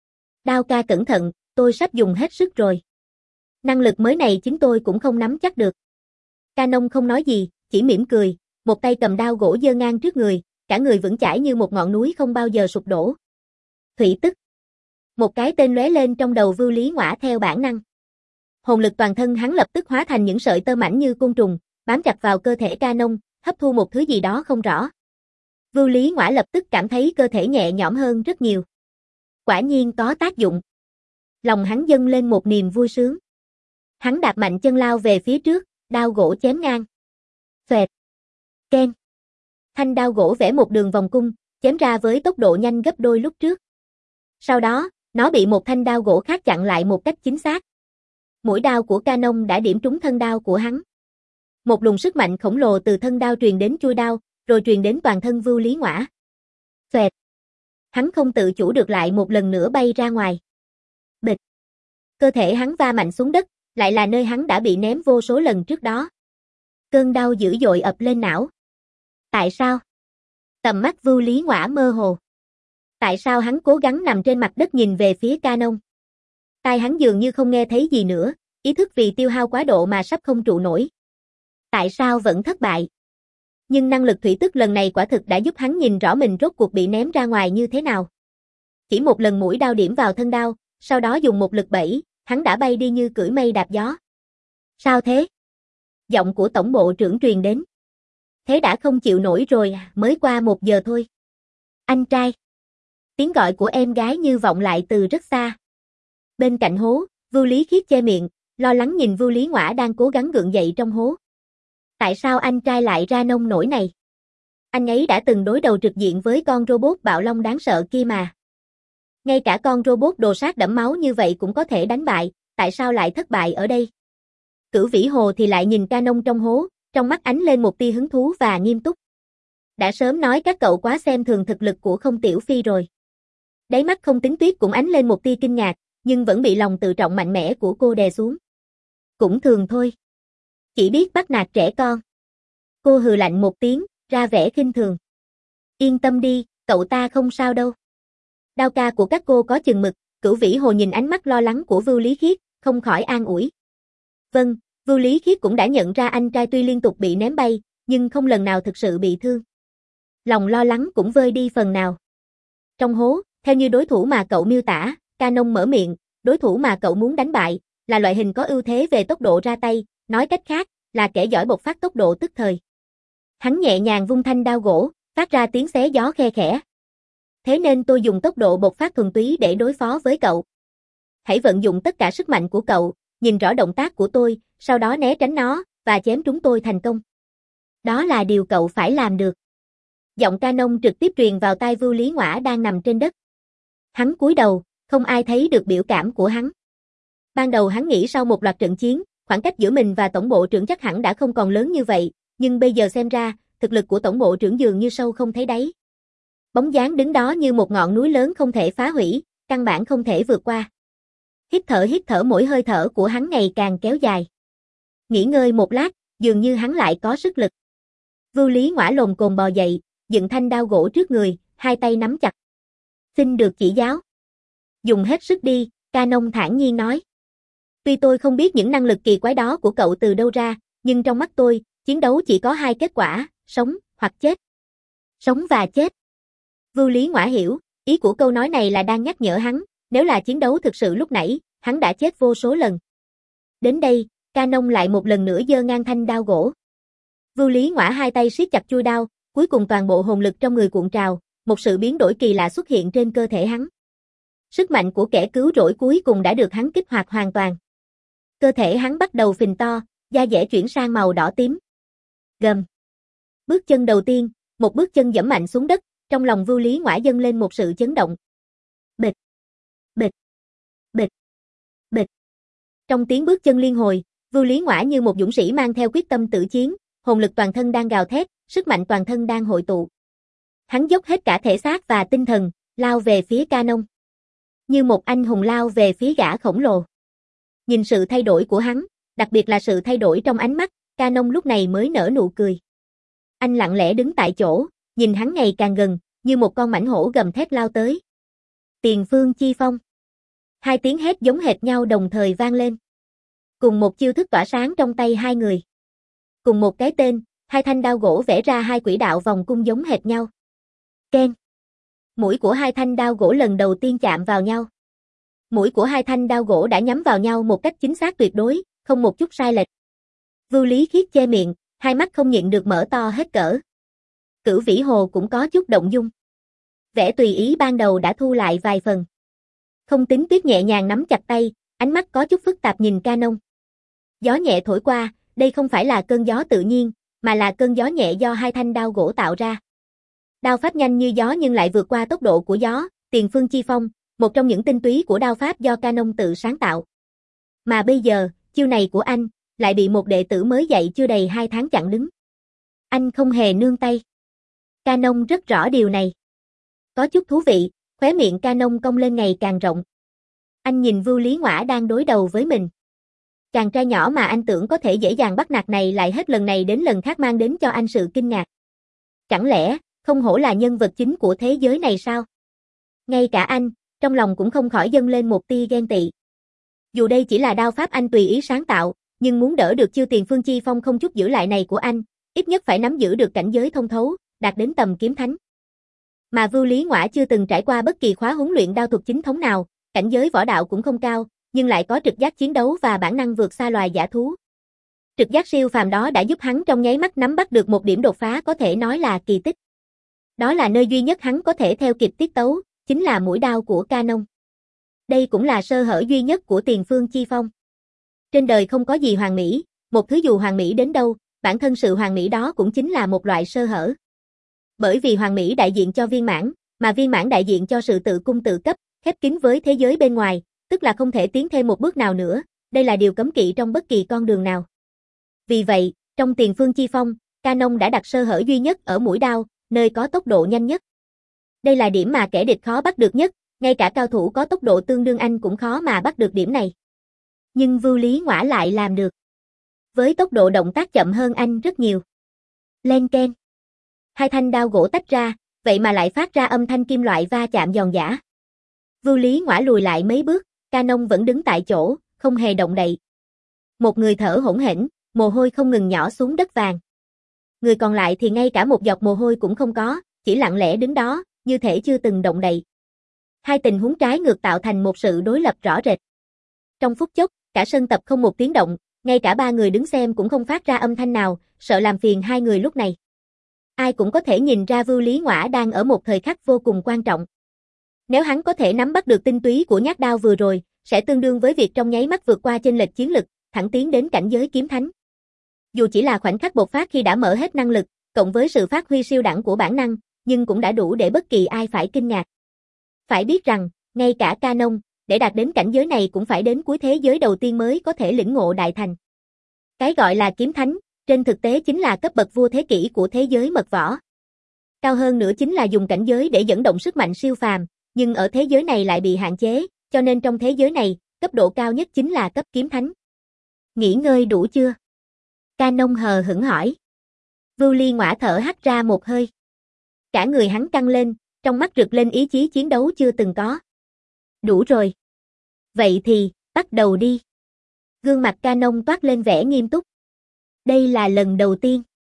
Đao ca cẩn thận, tôi sắp dùng hết sức rồi. Năng lực mới này chính tôi cũng không nắm chắc được. Canon không nói gì, chỉ mỉm cười, một tay cầm đao gỗ giơ ngang trước người, cả người vững chãi như một ngọn núi không bao giờ sụp đổ. Thủy tức. Một cái tên lóe lên trong đầu Vưu Lý Ngõa theo bản năng. Hồn lực toàn thân hắn lập tức hóa thành những sợi tơ mảnh như côn trùng, bám chặt vào cơ thể Canon, hấp thu một thứ gì đó không rõ. Vưu Lý Ngõa lập tức cảm thấy cơ thể nhẹ nhõm hơn rất nhiều. Quả nhiên có tác dụng. Lòng hắn dâng lên một niềm vui sướng. Hắn đạp mạnh chân lao về phía trước, đao gỗ chém ngang. Xoẹt. Ken. Thanh đao gỗ vẽ một đường vòng cung, chém ra với tốc độ nhanh gấp đôi lúc trước. Sau đó, nó bị một thanh đao gỗ khác chặn lại một cách chính xác. Mũi đao của Canon đã điểm trúng thân đao của hắn. Một luồng sức mạnh khổng lồ từ thân đao truyền đến chuôi đao, rồi truyền đến toàn thân Vưu Lý Ngõa. Xoẹt. Hắn không tự chủ được lại một lần nữa bay ra ngoài. Bịch. Cơ thể hắn va mạnh xuống đất, lại là nơi hắn đã bị ném vô số lần trước đó. Cơn đau dữ dội ập lên não. Tại sao? Tầm mắt Vưu Lý Ngõa mơ hồ. Tại sao hắn cố gắng nằm trên mặt đất nhìn về phía Canon? Tai hắn dường như không nghe thấy gì nữa, ý thức vì tiêu hao quá độ mà sắp không trụ nổi. Tại sao vẫn thất bại? Nhưng năng lực thủy tức lần này quả thực đã giúp hắn nhìn rõ mình rốt cuộc bị ném ra ngoài như thế nào. Chỉ một lần mũi đao điểm vào thân đao, sau đó dùng một lực bẫy, hắn đã bay đi như cưỡi mây đạp gió. Sao thế? Giọng của tổng bộ trưởng truyền đến. Thế đã không chịu nổi rồi, mới qua một giờ thôi. Anh trai. Tiếng gọi của em gái như vọng lại từ rất xa. Bên cạnh hố, Vưu Lý Khiết che miệng, lo lắng nhìn Vưu Lý Ngõa đang cố gắng gượng dậy trong hố. Tại sao anh trai lại ra nông nổi này? Anh ấy đã từng đối đầu trực diện với con robot bạo long đáng sợ kia mà. Ngay cả con robot đồ sát đẫm máu như vậy cũng có thể đánh bại, tại sao lại thất bại ở đây? Cửu Vĩ Hồ thì lại nhìn Canon trong hố, trong mắt ánh lên một tia hứng thú và nghiêm túc. Đã sớm nói các cậu quá xem thường thực lực của Không Tiểu Phi rồi. Đáy mắt Không Tính Tuyết cũng ánh lên một tia kinh ngạc, nhưng vẫn bị lòng tự trọng mạnh mẽ của cô đè xuống. Cũng thường thôi. Chỉ biết bắt nạt trẻ con. Cô hừ lạnh một tiếng, ra vẻ khinh thường. Yên tâm đi, cậu ta không sao đâu. Đao ca của các cô có chừng mực, Cửu Vĩ Hồ nhìn ánh mắt lo lắng của Vưu Lý Khiết, không khỏi an ủi. Vâng, Vưu Lý Khiết cũng đã nhận ra anh trai tuy liên tục bị ném bay, nhưng không lần nào thực sự bị thương. Lòng lo lắng cũng vơi đi phần nào. Trong hố, theo như đối thủ mà cậu miêu tả, Canon mở miệng, đối thủ mà cậu muốn đánh bại, là loại hình có ưu thế về tốc độ ra tay, nói cách khác, là kẻ giỏi bộc phát tốc độ tức thời. Hắn nhẹ nhàng vung thanh đao gỗ, phát ra tiếng xé gió khe khẽ. Thế nên tôi dùng tốc độ bộc phát thuần túy để đối phó với cậu. Hãy vận dụng tất cả sức mạnh của cậu, nhìn rõ động tác của tôi, sau đó né tránh nó, và chém chúng tôi thành công. Đó là điều cậu phải làm được. Giọng Canon trực tiếp truyền vào tai Vưu Lý Ngoã đang nằm trên đất. Hắn cúi đầu, không ai thấy được biểu cảm của hắn. Ban đầu hắn nghĩ sau một loạt trận chiến, khoảng cách giữa mình và tổng bộ trưởng chắc hẳn đã không còn lớn như vậy, nhưng bây giờ xem ra, thực lực của tổng bộ trưởng dường như sâu không thấy đáy. Bóng dáng đứng đó như một ngọn núi lớn không thể phá hủy, căn bản không thể vượt qua. Hít thở hít thở mỗi hơi thở của hắn ngày càng kéo dài. Nghỉ ngơi một lát, dường như hắn lại có sức lực. Vưu Lý Ngoã lồm cồm bò dậy, dựng thanh đao gỗ trước người, hai tay nắm chặt. Xin được chỉ giáo. Dùng hết sức đi, Canon thản nhiên nói. Tuy tôi không biết những năng lực kỳ quái đó của cậu từ đâu ra, nhưng trong mắt tôi, chiến đấu chỉ có hai kết quả, sống hoặc chết. Sống và chết. Vưu Lý Ngoã hiểu, ý của câu nói này là đang nhắc nhở hắn, nếu là chiến đấu thực sự lúc nãy, hắn đã chết vô số lần. Đến đây, Canon lại một lần nữa giơ ngang thanh đao gỗ. Vưu Lý Ngoã hai tay siết chặt chuôi đao, cuối cùng toàn bộ hồn lực trong người cuộn trào, một sự biến đổi kỳ lạ xuất hiện trên cơ thể hắn. Sức mạnh của kẻ cứu rỗi cuối cùng đã được hắn kích hoạt hoàn toàn. Cơ thể hắn bắt đầu phình to, da dẻ chuyển sang màu đỏ tím. Gầm. Bước chân đầu tiên, một bước chân giẫm mạnh xuống đất, trong lòng Vưu Lý Ngoã dâng lên một sự chấn động. Bịch, bịch, bịch, bịch. Trong tiếng bước chân liên hồi, Vưu Lý Ngoã như một dũng sĩ mang theo quyết tâm tử chiến, hồn lực toàn thân đang gào thét, sức mạnh toàn thân đang hội tụ. Hắn dốc hết cả thể xác và tinh thần, lao về phía Canon. Như một anh hùng lao về phía gã khổng lồ. Nhìn sự thay đổi của hắn, đặc biệt là sự thay đổi trong ánh mắt, Canon lúc này mới nở nụ cười. Anh lặng lẽ đứng tại chỗ, nhìn hắn ngày càng gần, như một con mãnh hổ gầm thét lao tới. Tiền Phương Chi Phong. Hai tiếng hét giống hệt nhau đồng thời vang lên. Cùng một chiêu thức tỏa sáng trong tay hai người. Cùng một cái tên, hai thanh đao gỗ vẽ ra hai quỹ đạo vòng cung giống hệt nhau. Keng. Mũi của hai thanh đao gỗ lần đầu tiên chạm vào nhau. Mũi của hai thanh đao gỗ đã nhắm vào nhau một cách chính xác tuyệt đối, không một chút sai lệch. Vưu Lý Khiết che miệng, hai mắt không nhịn được mở to hết cỡ. Cửu Vĩ Hồ cũng có chút động dung. Vẻ tùy ý ban đầu đã thu lại vài phần. Không Tính Tuyết nhẹ nhàng nắm chặt tay, ánh mắt có chút phức tạp nhìn Canon. Gió nhẹ thổi qua, đây không phải là cơn gió tự nhiên, mà là cơn gió nhẹ do hai thanh đao gỗ tạo ra. Đao pháp nhanh như gió nhưng lại vượt qua tốc độ của gió, Tiền Phương Chi Phong, một trong những tinh túy của đao pháp do Canon tự sáng tạo. Mà bây giờ, chiêu này của anh, lại bị một đệ tử mới dạy chưa đầy hai tháng chặn đứng. Anh không hề nương tay. Canon rất rõ điều này. Có chút thú vị, khóe miệng Canon cong lên ngày càng rộng. Anh nhìn Vưu Lý Ngoã đang đối đầu với mình. Chàng trai nhỏ mà anh tưởng có thể dễ dàng bắt nạt này lại hết lần này đến lần khác mang đến cho anh sự kinh ngạc. Chẳng lẽ, không hổ là nhân vật chính của thế giới này sao? Ngay cả anh, trong lòng cũng không khỏi dâng lên một tia ghen tị. Dù đây chỉ là đao pháp anh tùy ý sáng tạo, nhưng muốn đỡ được chiêu Tiền Phương Chi Phong không chút giữ lại này của anh, ít nhất phải nắm giữ được cảnh giới thông thấu, đạt đến tầm kiếm thánh. Mà Vưu Lý Ngoã chưa từng trải qua bất kỳ khóa huấn luyện đao thuật chính thống nào, cảnh giới võ đạo cũng không cao, nhưng lại có trực giác chiến đấu và bản năng vượt xa loài dã thú. Trực giác siêu phàm đó đã giúp hắn trong nháy mắt nắm bắt được một điểm đột phá có thể nói là kỳ tích. Đó là nơi duy nhất hắn có thể theo kịp tiết tấu, chính là mũi đao của Canon. Đây cũng là sơ hở duy nhất của Tiền Phương Chi Phong. Trên đời không có gì hoàn mỹ, một thứ dù hoàn mỹ đến đâu, bản thân sự hoàn mỹ đó cũng chính là một loại sơ hở. Bởi vì hoàn mỹ đại diện cho viên mãn, mà viên mãn đại diện cho sự tự cung tự cấp, khép kín với thế giới bên ngoài, tức là không thể tiến thêm một bước nào nữa, đây là điều cấm kỵ trong bất kỳ con đường nào. Vì vậy, trong Tiền Phương Chi Phong, Canon đã đặt sơ hở duy nhất ở mũi đao, nơi có tốc độ nhanh nhất. Đây là điểm mà kẻ địch khó bắt được nhất, ngay cả cao thủ có tốc độ tương đương anh cũng khó mà bắt được điểm này. Nhưng Vưu Lý Ngõa lại làm được. Với tốc độ động tác chậm hơn anh rất nhiều. Len keng. Hai thanh đao gỗ tách ra, vậy mà lại phát ra âm thanh kim loại va chạm giòn giã. Vưu Lý Ngõa lùi lại mấy bước, Ca Nông vẫn đứng tại chỗ, không hề động đậy. Một người thở hổn hển, mồ hôi không ngừng nhỏ xuống đất vàng. Người còn lại thì ngay cả một giọt mồ hôi cũng không có, chỉ lặng lẽ đứng đó, như thể chưa từng động đậy. Hai tình huống trái ngược tạo thành một sự đối lập rõ rệt. Trong phút chốc, cả sân tập không một tiếng động, ngay cả ba người đứng xem cũng không phát ra âm thanh nào, sợ làm phiền hai người lúc này. Ai cũng có thể nhìn ra Vưu Lý Ngõa đang ở một thời khắc vô cùng quan trọng. Nếu hắn có thể nắm bắt được tinh túy của nhát đao vừa rồi, sẽ tương đương với việc trong nháy mắt vượt qua chênh lệch chiến lực, thẳng tiến đến cảnh giới kiếm thánh. Dù chỉ là khoảnh khắc bộc phát khi đã mở hết năng lực, cộng với sự phát huy siêu đẳng của bản năng, nhưng cũng đã đủ để bất kỳ ai phải kinh ngạc. Phải biết rằng, ngay cả Ca Nông, để đạt đến cảnh giới này cũng phải đến cuối thế giới đầu tiên mới có thể lĩnh ngộ đại thành. Cái gọi là kiếm thánh, trên thực tế chính là cấp bậc vua thế kỷ của thế giới mật võ. Cao hơn nữa chính là dùng cảnh giới để dẫn động sức mạnh siêu phàm, nhưng ở thế giới này lại bị hạn chế, cho nên trong thế giới này, cấp độ cao nhất chính là cấp kiếm thánh. Nghỉ ngơi đủ chưa? Ca Nông hờ hững hỏi. Vưu Lý Ngõa thở hắt ra một hơi. Cả người hắn căng lên, trong mắt rực lên ý chí chiến đấu chưa từng có. Đủ rồi. Vậy thì, bắt đầu đi. Gương mặt Ca Nông toát lên vẻ nghiêm túc. Đây là lần đầu tiên.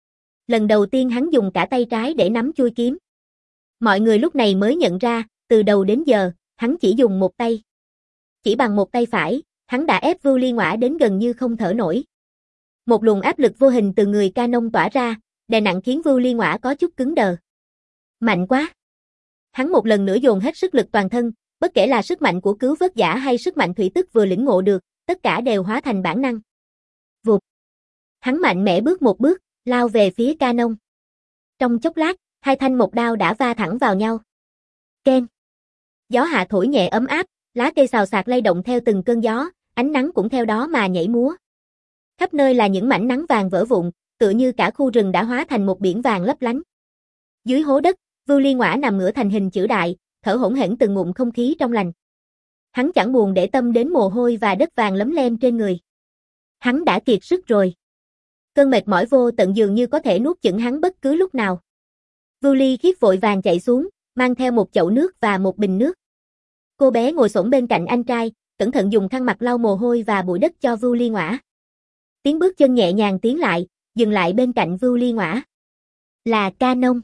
Lần đầu tiên hắn dùng cả tay trái để nắm chuôi kiếm. Mọi người lúc này mới nhận ra, từ đầu đến giờ, hắn chỉ dùng một tay. Chỉ bằng một tay phải, hắn đã ép Vưu Lý Ngõa đến gần như không thở nổi. Một luồng áp lực vô hình từ người Ca Nông tỏa ra, đè nặng khiến Vưu Lý Ngõa có chút cứng đờ. Mạnh quá. Hắn một lần nữa dồn hết sức lực toàn thân, bất kể là sức mạnh của cứu vớt giả hay sức mạnh thủy tức vừa lĩnh ngộ được, tất cả đều hóa thành bản năng. Vụt. Hắn mạnh mẽ bước một bước, lao về phía Ca Nông. Trong chốc lát, hai thanh một đao đã va thẳng vào nhau. Keng. Gió hạ thổi nhẹ ấm áp, lá cây xào xạc lay động theo từng cơn gió, ánh nắng cũng theo đó mà nhảy múa. Khắp nơi là những mảnh nắng vàng vỡ vụn, tựa như cả khu rừng đã hóa thành một biển vàng lấp lánh. Dưới hố đất, Vưu Lý Ngõa nằm ngửa thành hình chữ đại, thở hổn hển từng ngụm không khí trong lành. Hắn chẳng buồn để tâm đến mồ hôi và đất vàng lấm lem trên người. Hắn đã kiệt sức rồi. Cơn mệt mỏi vô tận dường như có thể nuốt chửng hắn bất cứ lúc nào. Vưu Lý Khiết vội vàng chạy xuống, mang theo một chậu nước và một bình nước. Cô bé ngồi xổm bên cạnh anh trai, cẩn thận dùng khăn mặt lau mồ hôi và bụi đất cho Vưu Lý Ngõa. Tiếng bước chân nhẹ nhàng tiến lại, dừng lại bên cạnh Vưu Lý Ngõa. Là Ca Nông.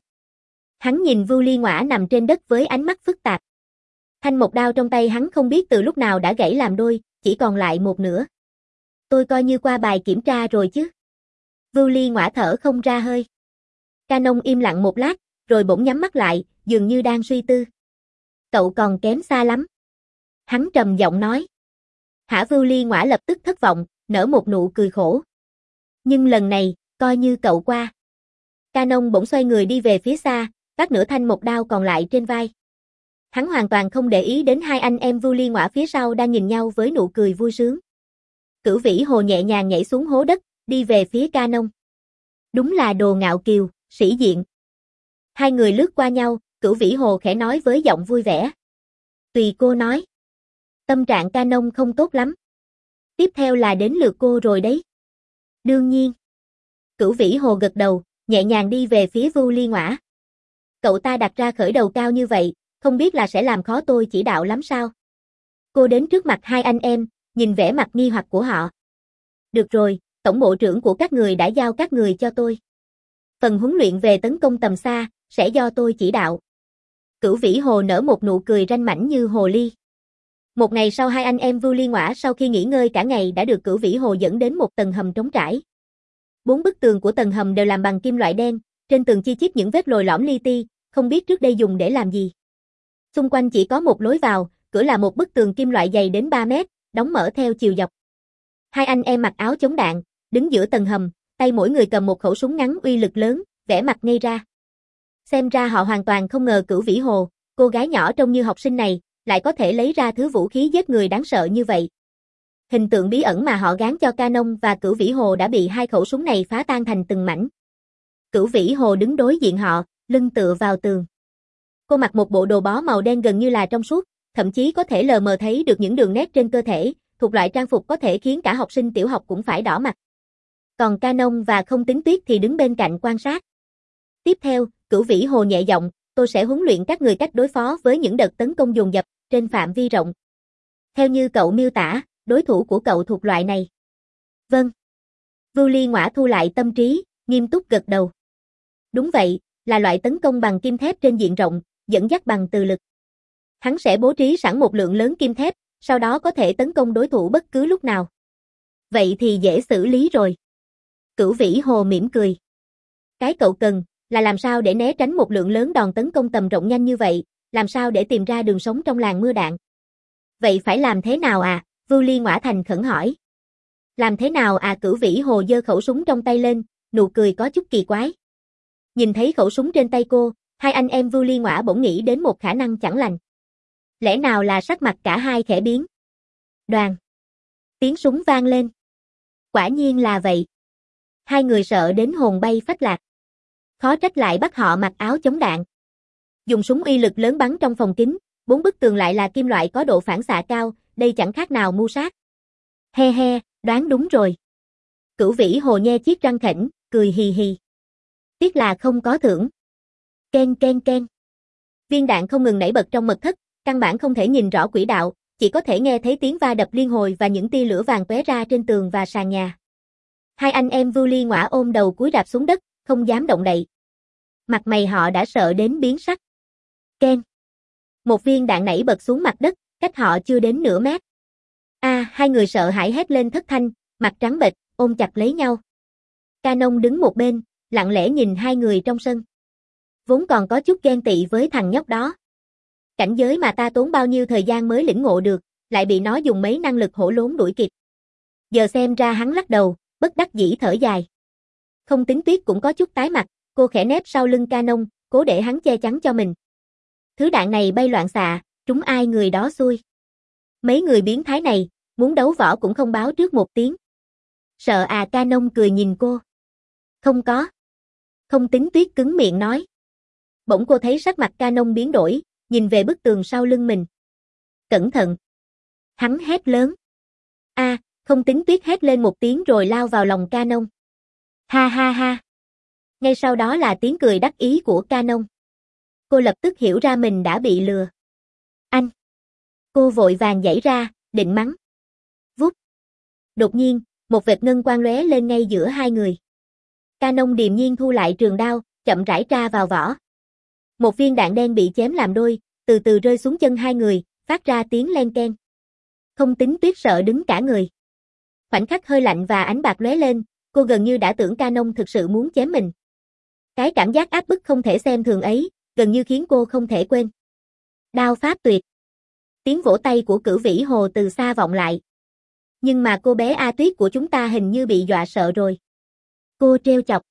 Hắn nhìn Vưu Lý Ngõa nằm trên đất với ánh mắt phức tạp. Thanh một đao trong tay hắn không biết từ lúc nào đã gãy làm đôi, chỉ còn lại một nửa. Tôi coi như qua bài kiểm tra rồi chứ. Vưu Lý Ngõa thở không ra hơi. Ca Nông im lặng một lát, rồi bỗng nhắm mắt lại, dường như đang suy tư. Cậu còn kém xa lắm. Hắn trầm giọng nói. Hả? Vưu Lý Ngõa lập tức thất vọng, nở một nụ cười khổ. Nhưng lần này, coi như cậu qua. Ca Nông bỗng xoay người đi về phía xa, vác nửa thanh một đao còn lại trên vai. Hắn hoàn toàn không để ý đến hai anh em Vưu Lý Ngõa phía sau đang nhìn nhau với nụ cười vui sướng. Cửu Vĩ Hồ nhẹ nhàng nhảy xuống hố đất, đi về phía Ca Nông. Đúng là đồ ngạo kiều, sĩ diện. Hai người lướt qua nhau, Cửu Vĩ Hồ khẽ nói với giọng vui vẻ. Tùy cô nói. Tâm trạng Ca Nông không tốt lắm. Tiếp theo là đến lượt cô rồi đấy. Đương nhiên. Cửu Vĩ Hồ gật đầu, nhẹ nhàng đi về phía Vưu Lý Ngõa. Cậu ta đặt ra khởi đầu cao như vậy, không biết là sẽ làm khó tôi chỉ đạo lắm sao? Cô đến trước mặt hai anh em, nhìn vẻ mặt nghi hoặc của họ. Được rồi, tổng bộ trưởng của các người đã giao các người cho tôi. Phần huấn luyện về tấn công tầm xa, sẽ do tôi chỉ đạo. Cửu Vĩ Hồ nở một nụ cười ranh mãnh như hồ ly. Một ngày sau hai anh em Vưu Lý Ngõa sau khi nghỉ ngơi cả ngày đã được Cửu Vĩ Hồ dẫn đến một tầng hầm trống trải. Bốn bức tường của tầng hầm đều làm bằng kim loại đen, trên tường chi chít những vết lồi lõm li ti, không biết trước đây dùng để làm gì. Xung quanh chỉ có một lối vào, cửa là một bức tường kim loại dày đến ba mét, đóng mở theo chiều dọc. Hai anh em mặc áo chống đạn, đứng giữa tầng hầm, tay mỗi người cầm một khẩu súng ngắn uy lực lớn, vẻ mặt ngây ra. Xem ra họ hoàn toàn không ngờ Cửu Vĩ Hồ, cô gái nhỏ trông như học sinh này, lại có thể lấy ra thứ vũ khí giết người đáng sợ như vậy. Hình tượng bí ẩn mà họ gán cho Ca Nông và Cửu Vĩ Hồ đã bị hai khẩu súng này phá tan thành từng mảnh. Cửu Vĩ Hồ đứng đối diện họ, lưng tựa vào tường. Cô mặc một bộ đồ bó màu đen gần như là trong suốt, thậm chí có thể lờ mờ thấy được những đường nét trên cơ thể, thuộc loại trang phục có thể khiến cả học sinh tiểu học cũng phải đỏ mặt. Còn Canon và Không Tính Tuyết thì đứng bên cạnh quan sát. Tiếp theo, Cửu Vĩ Hồ nhẹ giọng, tôi sẽ huấn luyện các người cách đối phó với những đợt tấn công dồn dập trên phạm vi rộng. Theo như cậu miêu tả, đối thủ của cậu thuộc loại này. Vâng. Vưu Ly Ngõa thu lại tâm trí, nghiêm túc gật đầu. Đúng vậy, là loại tấn công bằng kim thép trên diện rộng, dẫn dắt bằng từ lực. Hắn sẽ bố trí sẵn một lượng lớn kim thép, sau đó có thể tấn công đối thủ bất cứ lúc nào. Vậy thì dễ xử lý rồi. Cửu Vĩ Hồ mỉm cười. Cái cậu cần, là làm sao để né tránh một lượng lớn đòn tấn công tầm rộng nhanh như vậy, làm sao để tìm ra đường sống trong làng mưa đạn. Vậy phải làm thế nào à? Vưu Ly Ngõa thành khẩn hỏi. Làm thế nào à? Cửu Vĩ Hồ giơ khẩu súng trong tay lên, nụ cười có chút kỳ quái. Nhìn thấy khẩu súng trên tay cô, hai anh em Vưu Ly Ngõa bỗng nghĩ đến một khả năng chẳng lành. Lẽ nào là sắc mặt cả hai khẽ biến. Đoàn. Tiếng súng vang lên. Quả nhiên là vậy. Hai người sợ đến hồn bay phách lạc. Khó trách lại bắt họ mặc áo chống đạn. Dùng súng uy lực lớn bắn trong phòng kín, bốn bức tường lại là kim loại có độ phản xạ cao, đây chẳng khác nào mưu sát. He he, đoán đúng rồi. Cửu Vĩ Hồ nhe chiếc răng khểnh, cười hì hì. Tiếc là không có thưởng. Ken ken ken. Viên đạn không ngừng nảy bật trong mật thất, căn bản không thể nhìn rõ quỹ đạo, chỉ có thể nghe thấy tiếng va đập liên hồi và những tia lửa vàng tóe ra trên tường và sàn nhà. Hai anh em Vưu Ly Ngõa ôm đầu cúi rạp xuống đất, không dám động đậy. Mặt mày họ đã sợ đến biến sắc. Ken. Một viên đạn nảy bật xuống mặt đất, cách họ chưa đến nửa mét. A, à, hai người sợ hãi hét lên thất thanh, mặt trắng bệch, ôm chặt lấy nhau. Canon đứng một bên, lặng lẽ nhìn hai người trong sân. Vốn còn có chút ghen tị với thằng nhóc đó. Cảnh giới mà ta tốn bao nhiêu thời gian mới lĩnh ngộ được, lại bị nó dùng mấy năng lực hổ lốn đuổi kịp. Giờ xem ra hắn lắc đầu, bất đắc dĩ thở dài. Không Tính Tuyết cũng có chút tái mặt, cô khẽ nép sau lưng Canon, cố để hắn che chắn cho mình. Thứ đạn này bay loạn xạ, trúng ai người đó xui. Mấy người biến thái này, muốn đấu võ cũng không báo trước một tiếng. Sợ à? Canon cười nhìn cô. Không có. Không Tính Tuyết cứng miệng nói. Bỗng cô thấy sắc mặt Canon biến đổi, nhìn về bức tường sau lưng mình. Cẩn thận. Hắn hét lớn. A, à, Không Tính Tuyết hét lên một tiếng rồi lao vào lòng Canon. Ha ha ha. Ngay sau đó là tiếng cười đắc ý của Canon. Cô lập tức hiểu ra mình đã bị lừa. Anh. Cô vội vàng giãy ra, định mắng. Vút. Đột nhiên, một vệt ngân quang lóe lên ngay giữa hai người. Canon điềm nhiên thu lại trường đao, chậm rãi tra vào vỏ. Một viên đạn đen bị chém làm đôi, từ từ rơi xuống chân hai người, phát ra tiếng len keng. Không Tính Tuyết sợ đứng cả người. Khoảnh khắc hơi lạnh và ánh bạc lóe lên, cô gần như đã tưởng Canon thực sự muốn chém mình. Cái cảm giác áp bức không thể xem thường ấy, gần như khiến cô không thể quên. Đao pháp tuyệt. Tiếng vỗ tay của Cửu Vĩ Hồ từ xa vọng lại. Nhưng mà cô bé A Tuyết của chúng ta hình như bị dọa sợ rồi. Cô trêu chọc.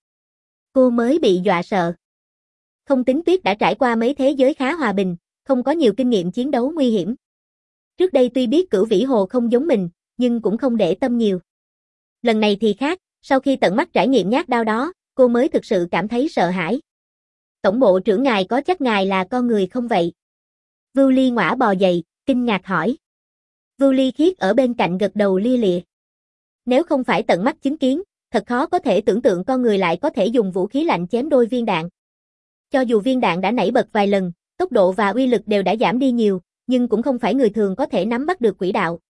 Cô mới bị dọa sợ. Không Tính Tuyết đã trải qua mấy thế giới khá hòa bình, không có nhiều kinh nghiệm chiến đấu nguy hiểm. Trước đây tuy biết Cửu Vĩ Hồ không giống mình, nhưng cũng không để tâm nhiều. Lần này thì khác, sau khi tận mắt trải nghiệm nhát đao đó, cô mới thực sự cảm thấy sợ hãi. Tổng bộ trưởng ngài có chắc ngài là con người không vậy? Vưu Ly Ngõa bò dậy, kinh ngạc hỏi. Vưu Ly Khiết ở bên cạnh gật đầu lia lịa. Nếu không phải tận mắt chứng kiến, thật khó có thể tưởng tượng con người lại có thể dùng vũ khí lạnh chém đôi viên đạn. Cho dù viên đạn đã nảy bật vài lần, tốc độ và uy lực đều đã giảm đi nhiều, nhưng cũng không phải người thường có thể nắm bắt được quỹ đạo.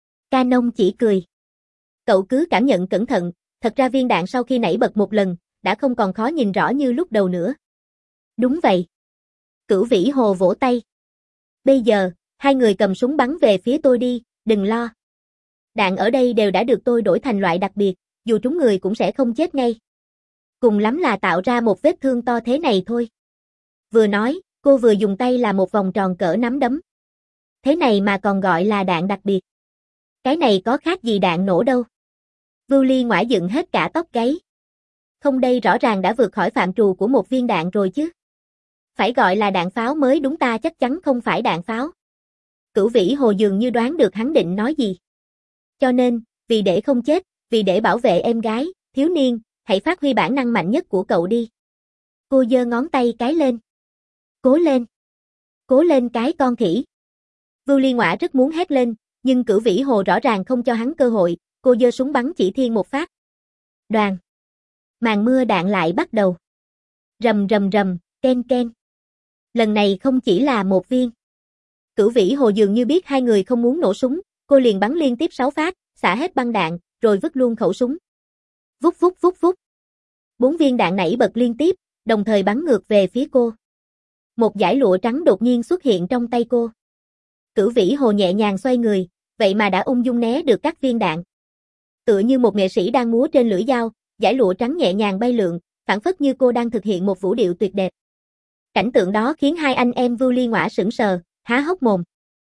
Canon chỉ cười. Cậu cứ cảm nhận cẩn thận, thật ra viên đạn sau khi nảy bật một lần, đã không còn khó nhìn rõ như lúc đầu nữa. Đúng vậy. Cửu Vĩ Hồ vỗ tay. Bây giờ, hai người cầm súng bắn về phía tôi đi, đừng lo. Đạn ở đây đều đã được tôi đổi thành loại đặc biệt, dù trúng người cũng sẽ không chết ngay. Cùng lắm là tạo ra một vết thương to thế này thôi. Vừa nói, cô vừa dùng tay làm một vòng tròn cỡ nắm đấm. Thế này mà còn gọi là đạn đặc biệt. Cái này có khác gì đạn nổ đâu. Vưu Ly Ngõa dựng hết cả tóc gáy. Không, đây rõ ràng đã vượt khỏi phạm trù của một viên đạn rồi chứ. Phải gọi là đạn pháo mới đúng, ta chắc chắn không phải đạn pháo. Cửu Vĩ Hồ dường như đoán được hắn định nói gì. Cho nên, vì để không chết, vì để bảo vệ em gái, thiếu niên, hãy phát huy bản năng mạnh nhất của cậu đi. Cô giơ ngón tay cái lên. Cố lên. Cố lên cái con khỉ. Vưu Ly Ngõa rất muốn hét lên, nhưng Cửu Vĩ Hồ rõ ràng không cho hắn cơ hội, cô giơ súng bắn chỉ thiên một phát. Đoàn. Màn mưa đạn lại bắt đầu. Rầm rầm rầm, ken ken. Lần này không chỉ là một viên. Cửu Vĩ Hồ dường như biết hai người không muốn nổ súng, cô liền bắn liên tiếp sáu phát, xả hết băng đạn, rồi vứt luôn khẩu súng. Vút vút vút vút. Bốn viên đạn nảy bật liên tiếp, đồng thời bắn ngược về phía cô. Một dải lụa trắng đột nhiên xuất hiện trong tay cô. Cửu Vĩ Hồ nhẹ nhàng xoay người, vậy mà đã ung dung né được các viên đạn. Tựa như một nghệ sĩ đang múa trên lưỡi dao, dải lụa trắng nhẹ nhàng bay lượn, phảng phất như cô đang thực hiện một vũ điệu tuyệt đẹp. Cảnh tượng đó khiến hai anh em Vưu Ly Ngõa sững sờ, há hốc mồm.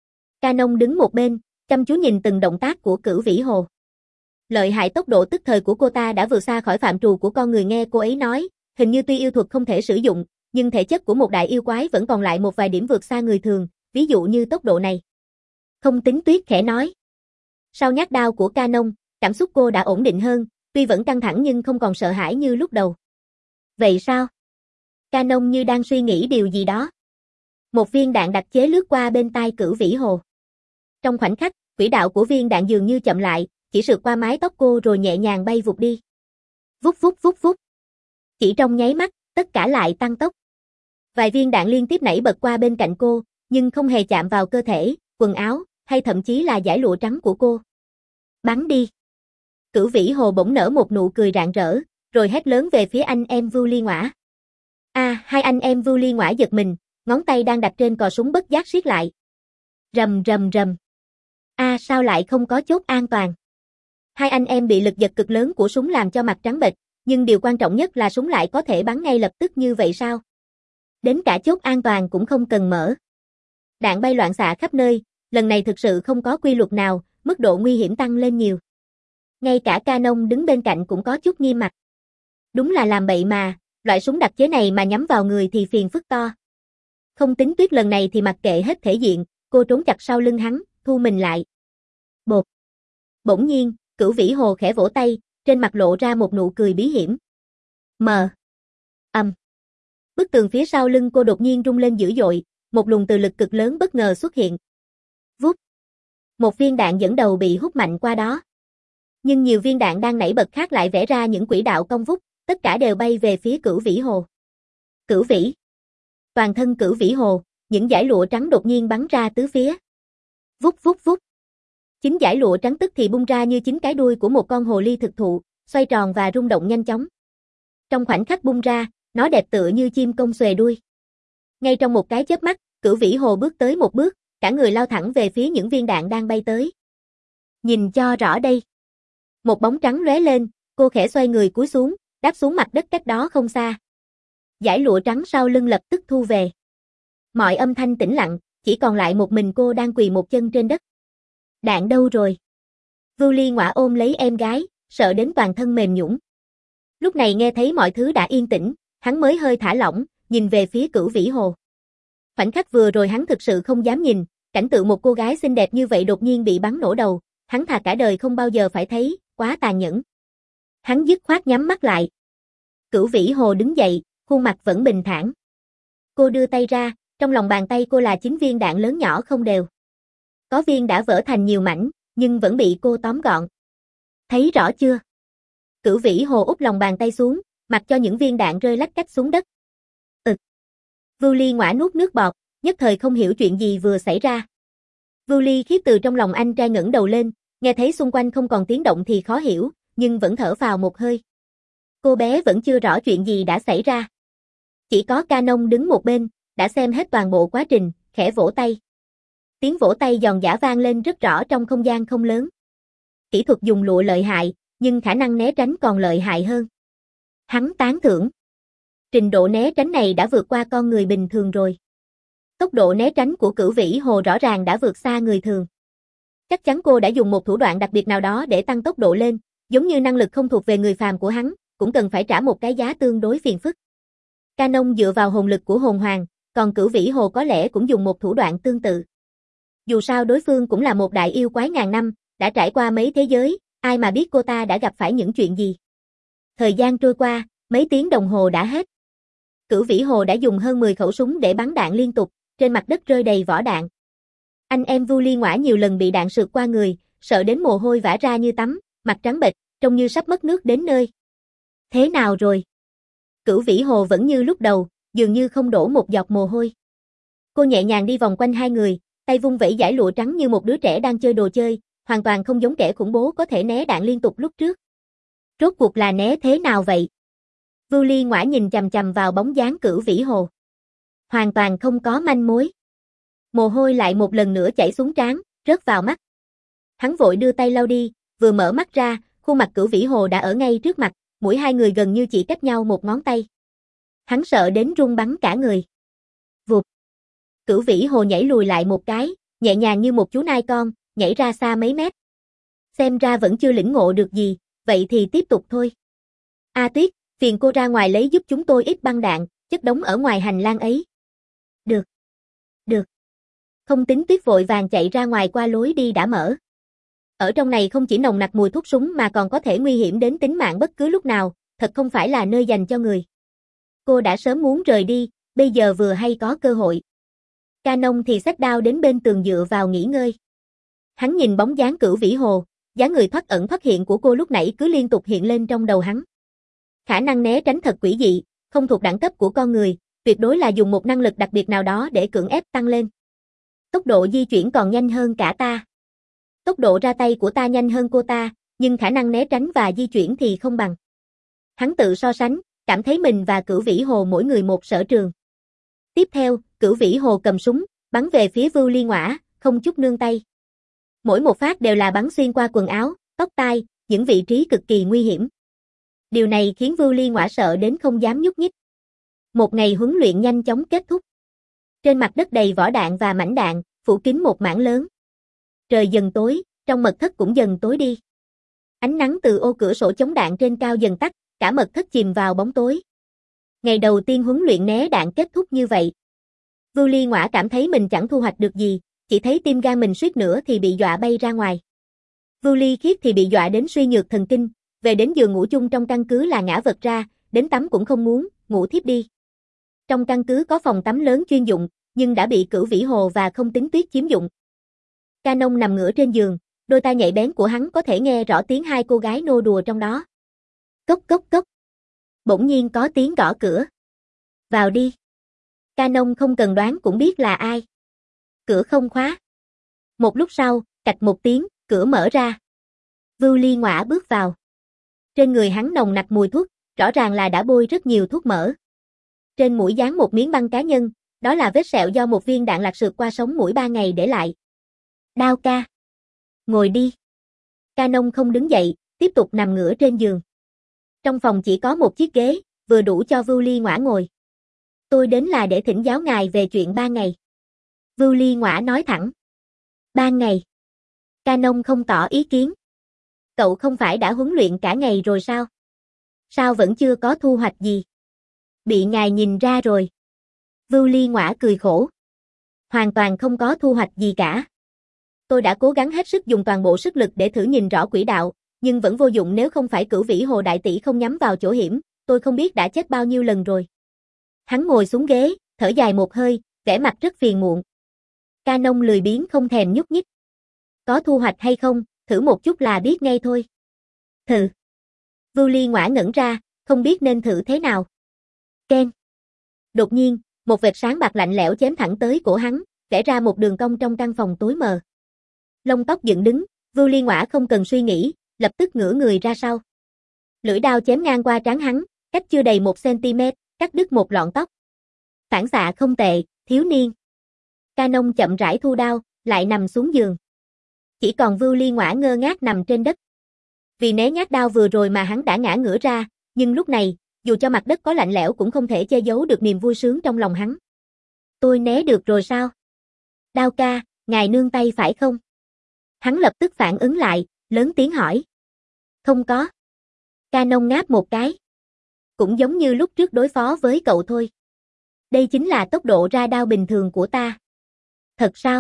Canon đứng một bên, chăm chú nhìn từng động tác của Cửu Vĩ Hồ. Lợi hại tốc độ tức thời của cô ta đã vượt xa khỏi phạm trù của con người, nghe cô ấy nói, hình như tuy yêu thuật không thể sử dụng, nhưng thể chất của một đại yêu quái vẫn còn lại một vài điểm vượt xa người thường, ví dụ như tốc độ này. Không Tính Tuyết khẽ nói. Sau nhát đao của Canon, cảm xúc cô đã ổn định hơn, tuy vẫn căng thẳng nhưng không còn sợ hãi như lúc đầu. Vậy sao? Canon như đang suy nghĩ điều gì đó. Một viên đạn đặc chế lướt qua bên tai Cửu Vĩ Hồ. Trong khoảnh khắc, quỹ đạo của viên đạn dường như chậm lại, chỉ sượt qua mái tóc cô rồi nhẹ nhàng bay vụt đi. Vút vút vút vút. Chỉ trong nháy mắt, tất cả lại tăng tốc. Vài viên đạn liên tiếp nảy bật qua bên cạnh cô, nhưng không hề chạm vào cơ thể, quần áo, hay thậm chí là dải lụa trắng của cô. Bắn đi. Cửu Vĩ Hồ bỗng nở một nụ cười rạng rỡ, rồi hét lớn về phía anh em Vưu Ly Ngõa. A, à, hai anh em Vưu Ly Ngõa giật mình, ngón tay đang đặt trên cò súng bất giác siết lại. Rầm rầm rầm. A, à, sao lại không có chốt an toàn? Hai anh em bị lực giật cực lớn của súng làm cho mặt trắng bệch, nhưng điều quan trọng nhất là súng lại có thể bắn ngay lập tức như vậy sao? Đến cả chốt an toàn cũng không cần mở. Đạn bay loạn xạ khắp nơi, lần này thực sự không có quy luật nào, mức độ nguy hiểm tăng lên nhiều. Ngay cả Canon đứng bên cạnh cũng có chút nghiêm mặt. Đúng là làm bậy mà, loại súng đặc chế này mà nhắm vào người thì phiền phức to. Không Tính Tuyết lần này thì mặc kệ hết thể diện, cô trốn chặt sau lưng hắn, thu mình lại. Bột. Bỗng nhiên, Cửu Vĩ Hồ khẽ vỗ tay, trên mặt lộ ra một nụ cười bí hiểm. Mờ. Âm. Bức tường phía sau lưng cô đột nhiên rung lên dữ dội, một luồng từ lực cực lớn bất ngờ xuất hiện. Vút. Một viên đạn dẫn đầu bị hút mạnh qua đó. Nhưng nhiều viên đạn đang nảy bật khác lại vẽ ra những quỹ đạo cong vút, tất cả đều bay về phía Cửu Vĩ Hồ. Cửu Vĩ. Toàn thân Cửu Vĩ Hồ, những dải lụa trắng đột nhiên bắn ra tứ phía. Vút vút vút. Chính dải lụa trắng tức thì bung ra như chính cái đuôi của một con hồ ly thực thụ, xoay tròn và rung động nhanh chóng. Trong khoảnh khắc bung ra, nó đẹp tựa như chim công xòe đuôi. Ngay trong một cái chớp mắt, Cửu Vĩ Hồ bước tới một bước, cả người lao thẳng về phía những viên đạn đang bay tới. Nhìn cho rõ đây. Một bóng trắng lóe lên, cô khẽ xoay người cúi xuống, đáp xuống mặt đất cách đó không xa. Dải lụa trắng sau lưng lập tức thu về. Mọi âm thanh tĩnh lặng, chỉ còn lại một mình cô đang quỳ một chân trên đất. Đạn đâu rồi? Vưu Ly Ngõa ôm lấy em gái, sợ đến toàn thân mềm nhũn. Lúc này nghe thấy mọi thứ đã yên tĩnh, hắn mới hơi thả lỏng, nhìn về phía Cửu Vĩ Hồ. Khoảnh khắc vừa rồi hắn thực sự không dám nhìn, cảnh tượng một cô gái xinh đẹp như vậy đột nhiên bị bắn nổ đầu, hắn thà cả đời không bao giờ phải thấy, quá tàn nhẫn. Hắn dứt khoát nhắm mắt lại. Cửu Vĩ Hồ đứng dậy, khuôn mặt vẫn bình thản. Cô đưa tay ra, trong lòng bàn tay cô là chín viên đạn lớn nhỏ không đều. Có viên đã vỡ thành nhiều mảnh, nhưng vẫn bị cô tóm gọn. Thấy rõ chưa? Cửu Vĩ Hồ úp lòng bàn tay xuống, mặc cho những viên đạn rơi lách cách xuống đất. Ừ. Vưu Ly Ngõa nuốt nước bọt, nhất thời không hiểu chuyện gì vừa xảy ra. Vưu Ly khiếp từ trong lòng anh trai ngẩng đầu lên, nghe thấy xung quanh không còn tiếng động thì khó hiểu, nhưng vẫn thở phào một hơi. Cô bé vẫn chưa rõ chuyện gì đã xảy ra. Chỉ có Canon đứng một bên, đã xem hết toàn bộ quá trình, khẽ vỗ tay. Tiếng vỗ tay giòn giã vang lên rất rõ trong không gian không lớn. Kỹ thuật dùng lụa lợi hại, nhưng khả năng né tránh còn lợi hại hơn. Hắn tán thưởng. Trình độ né tránh này đã vượt qua con người bình thường rồi. Tốc độ né tránh của Cửu Vĩ Hồ rõ ràng đã vượt xa người thường. Chắc chắn cô đã dùng một thủ đoạn đặc biệt nào đó để tăng tốc độ lên, giống như năng lực không thuộc về người phàm của hắn, cũng cần phải trả một cái giá tương đối phiền phức. Canon dựa vào hồn lực của hồn hoàng, còn Cửu Vĩ Hồ có lẽ cũng dùng một thủ đoạn tương tự. Dù sao đối phương cũng là một đại yêu quái ngàn năm, đã trải qua mấy thế giới, ai mà biết cô ta đã gặp phải những chuyện gì. Thời gian trôi qua, mấy tiếng đồng hồ đã hết. Cửu Vĩ Hồ đã dùng hơn mười khẩu súng để bắn đạn liên tục, trên mặt đất rơi đầy vỏ đạn. Anh em Vu Ly Ngõa nhiều lần bị đạn sượt qua người, sợ đến mồ hôi vã ra như tắm, mặt trắng bệch, trông như sắp mất nước đến nơi. Thế nào rồi? Cửu Vĩ Hồ vẫn như lúc đầu, dường như không đổ một giọt mồ hôi. Cô nhẹ nhàng đi vòng quanh hai người, tay vung vẩy dải lụa trắng như một đứa trẻ đang chơi đồ chơi, hoàn toàn không giống kẻ khủng bố có thể né đạn liên tục lúc trước. Rốt cuộc là né thế nào vậy? Vu Ly Ngõa nhìn chằm chằm vào bóng dáng Cửu Vĩ Hồ. Hoàn toàn không có manh mối. Mồ hôi lại một lần nữa chảy xuống trán, rớt vào mắt. Hắn vội đưa tay lau đi, vừa mở mắt ra, khuôn mặt Cửu Vĩ Hồ đã ở ngay trước mặt, mũi hai người gần như chỉ cách nhau một ngón tay. Hắn sợ đến run bắn cả người. Vụt. Cửu Vĩ Hồ nhảy lùi lại một cái, nhẹ nhàng như một chú nai con, nhảy ra xa mấy mét. Xem ra vẫn chưa lĩnh ngộ được gì, vậy thì tiếp tục thôi. A Tuyết, phiền cô ra ngoài lấy giúp chúng tôi ít băng đạn, chất đống ở ngoài hành lang ấy. Được. Được. Không Tính Tuyết vội vàng chạy ra ngoài qua lối đi đã mở. Ở trong này không chỉ nồng nặc mùi thuốc súng mà còn có thể nguy hiểm đến tính mạng bất cứ lúc nào, thật không phải là nơi dành cho người. Cô đã sớm muốn rời đi, bây giờ vừa hay có cơ hội. Canon thì xách đao đến bên tường dựa vào nghỉ ngơi. Hắn nhìn bóng dáng Cửu Vĩ Hồ, dáng người thoát ẩn thoát hiện của cô lúc nãy cứ liên tục hiện lên trong đầu hắn. Khả năng né tránh thật quỷ dị, không thuộc đẳng cấp của con người, tuyệt đối là dùng một năng lực đặc biệt nào đó để cưỡng ép tăng lên. Tốc độ di chuyển còn nhanh hơn cả ta. Tốc độ ra tay của ta nhanh hơn cô ta, nhưng khả năng né tránh và di chuyển thì không bằng. Hắn tự so sánh, cảm thấy mình và Cửu Vĩ Hồ mỗi người một sở trường. Tiếp theo, Cửu Vĩ Hồ cầm súng, bắn về phía Vu Ly Ngõa, không chút nương tay. Mỗi một phát đều là bắn xuyên qua quần áo, tóc tai, những vị trí cực kỳ nguy hiểm. Điều này khiến Vu Ly Ngõa sợ đến không dám nhúc nhích. Một ngày huấn luyện nhanh chóng kết thúc. Trên mặt đất đầy vỏ đạn và mảnh đạn, phủ kín một mảng lớn. Trời dần tối, trong mật thất cũng dần tối đi. Ánh nắng từ ô cửa sổ chống đạn trên cao dần tắt, cả mật thất chìm vào bóng tối. Ngày đầu tiên huấn luyện né đạn kết thúc như vậy. Vu Ly Ngõa cảm thấy mình chẳng thu hoạch được gì, chỉ thấy tim gan mình suýt nữa thì bị dọa bay ra ngoài. Vu Ly Khiết thì bị dọa đến suy nhược thần kinh, về đến giường ngủ chung trong căn cứ là ngã vật ra, đến tắm cũng không muốn, ngủ thiếp đi. Trong căn cứ có phòng tắm lớn chuyên dụng, nhưng đã bị Cửu Vĩ Hồ và Không Tính Tuyết chiếm dụng. Canon nằm ngửa trên giường, đôi tai nhạy bén của hắn có thể nghe rõ tiếng hai cô gái nô đùa trong đó. Cốc cốc cốc. Bỗng nhiên có tiếng gõ cửa. Vào đi. Canon không cần đoán cũng biết là ai. Cửa không khóa. Một lúc sau, cạch một tiếng, cửa mở ra. Vu Ly Ngõa bước vào. Trên người hắn nồng nặc mùi thuốc, rõ ràng là đã bôi rất nhiều thuốc mỡ. Trên mũi dán một miếng băng cá nhân, đó là vết sẹo do một viên đạn lạc sượt qua sống mũi ba ngày để lại. Đao ca. Ngồi đi. Canon không đứng dậy, tiếp tục nằm ngửa trên giường. Trong phòng chỉ có một chiếc ghế, vừa đủ cho Vu Ly Ngõa ngồi. Tôi đến là để thỉnh giáo ngài về chuyện ba ngày. Vu Ly Ngõa nói thẳng. Ba ngày. Canon không tỏ ý kiến. Cậu không phải đã huấn luyện cả ngày rồi sao? Sao vẫn chưa có thu hoạch gì? Bị ngài nhìn ra rồi. Vu Ly Ngõa cười khổ. Hoàn toàn không có thu hoạch gì cả. Tôi đã cố gắng hết sức dùng toàn bộ sức lực để thử nhìn rõ quỹ đạo, nhưng vẫn vô dụng nếu không phải Cửu Vĩ Hồ đại tỷ không nhắm vào chỗ hiểm, tôi không biết đã chết bao nhiêu lần rồi. Hắn ngồi xuống ghế, thở dài một hơi, vẻ mặt rất phiền muộn. Canon lười biếng không thèm nhúc nhích. Có thu hoạch hay không, thử một chút là biết ngay thôi. Thử. Vu Ly Ngõa ngẩn ra, không biết nên thử thế nào. Ken. Đột nhiên, một vệt sáng bạc lạnh lẽo chém thẳng tới cổ hắn, vẽ ra một đường cong trong căn phòng tối mờ. Lông tóc dựng đứng, Vu Ly Ngõa không cần suy nghĩ, lập tức ngửa người ra sau. Lưỡi đao chém ngang qua trán hắn, cách chưa đầy một cm, cắt đứt một lọn tóc. Phản xạ không tệ, thiếu niên. Canon chậm rãi thu đao, lại nằm xuống giường. Chỉ còn Vu Ly Ngõa ngơ ngác nằm trên đất. Vì né nhát đao vừa rồi mà hắn đã ngã ngửa ra, nhưng lúc này, dù cho mặt đất có lạnh lẽo cũng không thể che giấu được niềm vui sướng trong lòng hắn. Tôi né được rồi sao? Đao ca, ngài nương tay phải không? Hắn lập tức phản ứng lại, lớn tiếng hỏi. Không có. Canon ngáp một cái. Cũng giống như lúc trước đối phó với cậu thôi. Đây chính là tốc độ ra đao bình thường của ta. Thật sao?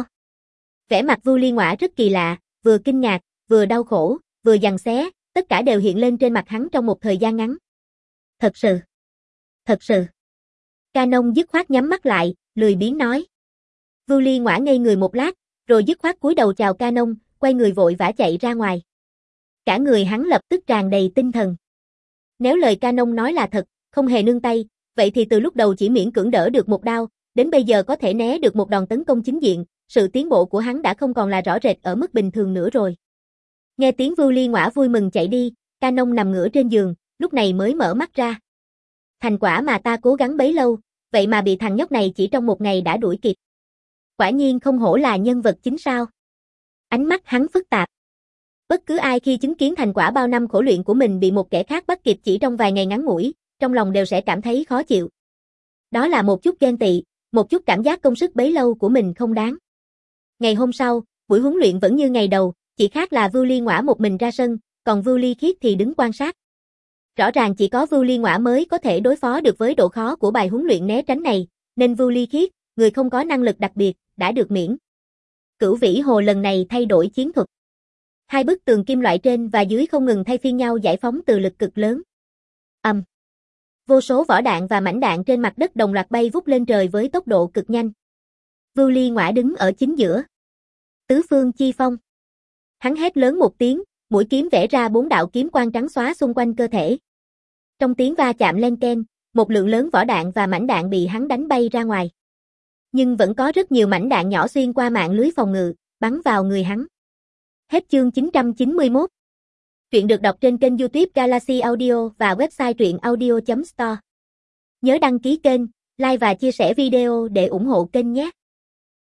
Vẻ mặt Vu Ly Ngõa rất kỳ lạ, vừa kinh ngạc, vừa đau khổ, vừa giằng xé, tất cả đều hiện lên trên mặt hắn trong một thời gian ngắn. Thật sự. Thật sự. Canon dứt khoát nhắm mắt lại, lười biếng nói. Vưu Ly ngỏa ngây người một lát, rồi dứt khoát cúi đầu chào Canon, quay người vội vã chạy ra ngoài. Cả người hắn lập tức tràn đầy tinh thần. Nếu lời Canon nói là thật, không hề nương tay, vậy thì từ lúc đầu chỉ miễn cưỡng đỡ được một đao, đến bây giờ có thể né được một đòn tấn công chính diện, sự tiến bộ của hắn đã không còn là rõ rệt ở mức bình thường nữa rồi. Nghe tiếng Vưu Ly ngỏa vui mừng chạy đi, Canon nằm ngửa trên giường, lúc này mới mở mắt ra. Thành quả mà ta cố gắng bấy lâu, vậy mà bị thằng nhóc này chỉ trong một ngày đã đuổi kịp. Quả nhiên không hổ là nhân vật chính sao. Ánh mắt hắn phức tạp. Bất cứ ai khi chứng kiến thành quả bao năm khổ luyện của mình bị một kẻ khác bắt kịp chỉ trong vài ngày ngắn ngủi, trong lòng đều sẽ cảm thấy khó chịu. Đó là một chút ghen tị, một chút cảm giác công sức bấy lâu của mình không đáng. Ngày hôm sau, buổi huấn luyện vẫn như ngày đầu, chỉ khác là Vưu Ly ngỏa một mình ra sân, còn Vưu Ly Khiết thì đứng quan sát. Rõ ràng chỉ có Vưu Ly ngỏa mới có thể đối phó được với độ khó của bài huấn luyện né tránh này, nên Vưu Ly Khiết, người không có năng lực đặc biệt, đã được miễn. Cửu Vĩ Hồ lần này thay đổi chiến thuật. Hai bức tường kim loại trên và dưới không ngừng thay phiên nhau giải phóng từ lực cực lớn. Ầm. Um. Vô số vỏ đạn và mảnh đạn trên mặt đất đồng loạt bay vút lên trời với tốc độ cực nhanh. Vưu Ly ngỏa đứng ở chính giữa. Tứ phương chi phong. Hắn hét lớn một tiếng, mũi kiếm vẽ ra bốn đạo kiếm quang trắng xóa xung quanh cơ thể. Trong tiếng va chạm len keng, một lượng lớn vỏ đạn và mảnh đạn bị hắn đánh bay ra ngoài. Nhưng vẫn có rất nhiều mảnh đạn nhỏ xuyên qua mạng lưới phòng ngự, bắn vào người hắn. Hết chương chín trăm chín mươi mốt. Truyện được đọc trên kênh YouTube Galaxy Audio và website truyện audio chấm store. Nhớ đăng ký kênh, like và chia sẻ video để ủng hộ kênh nhé.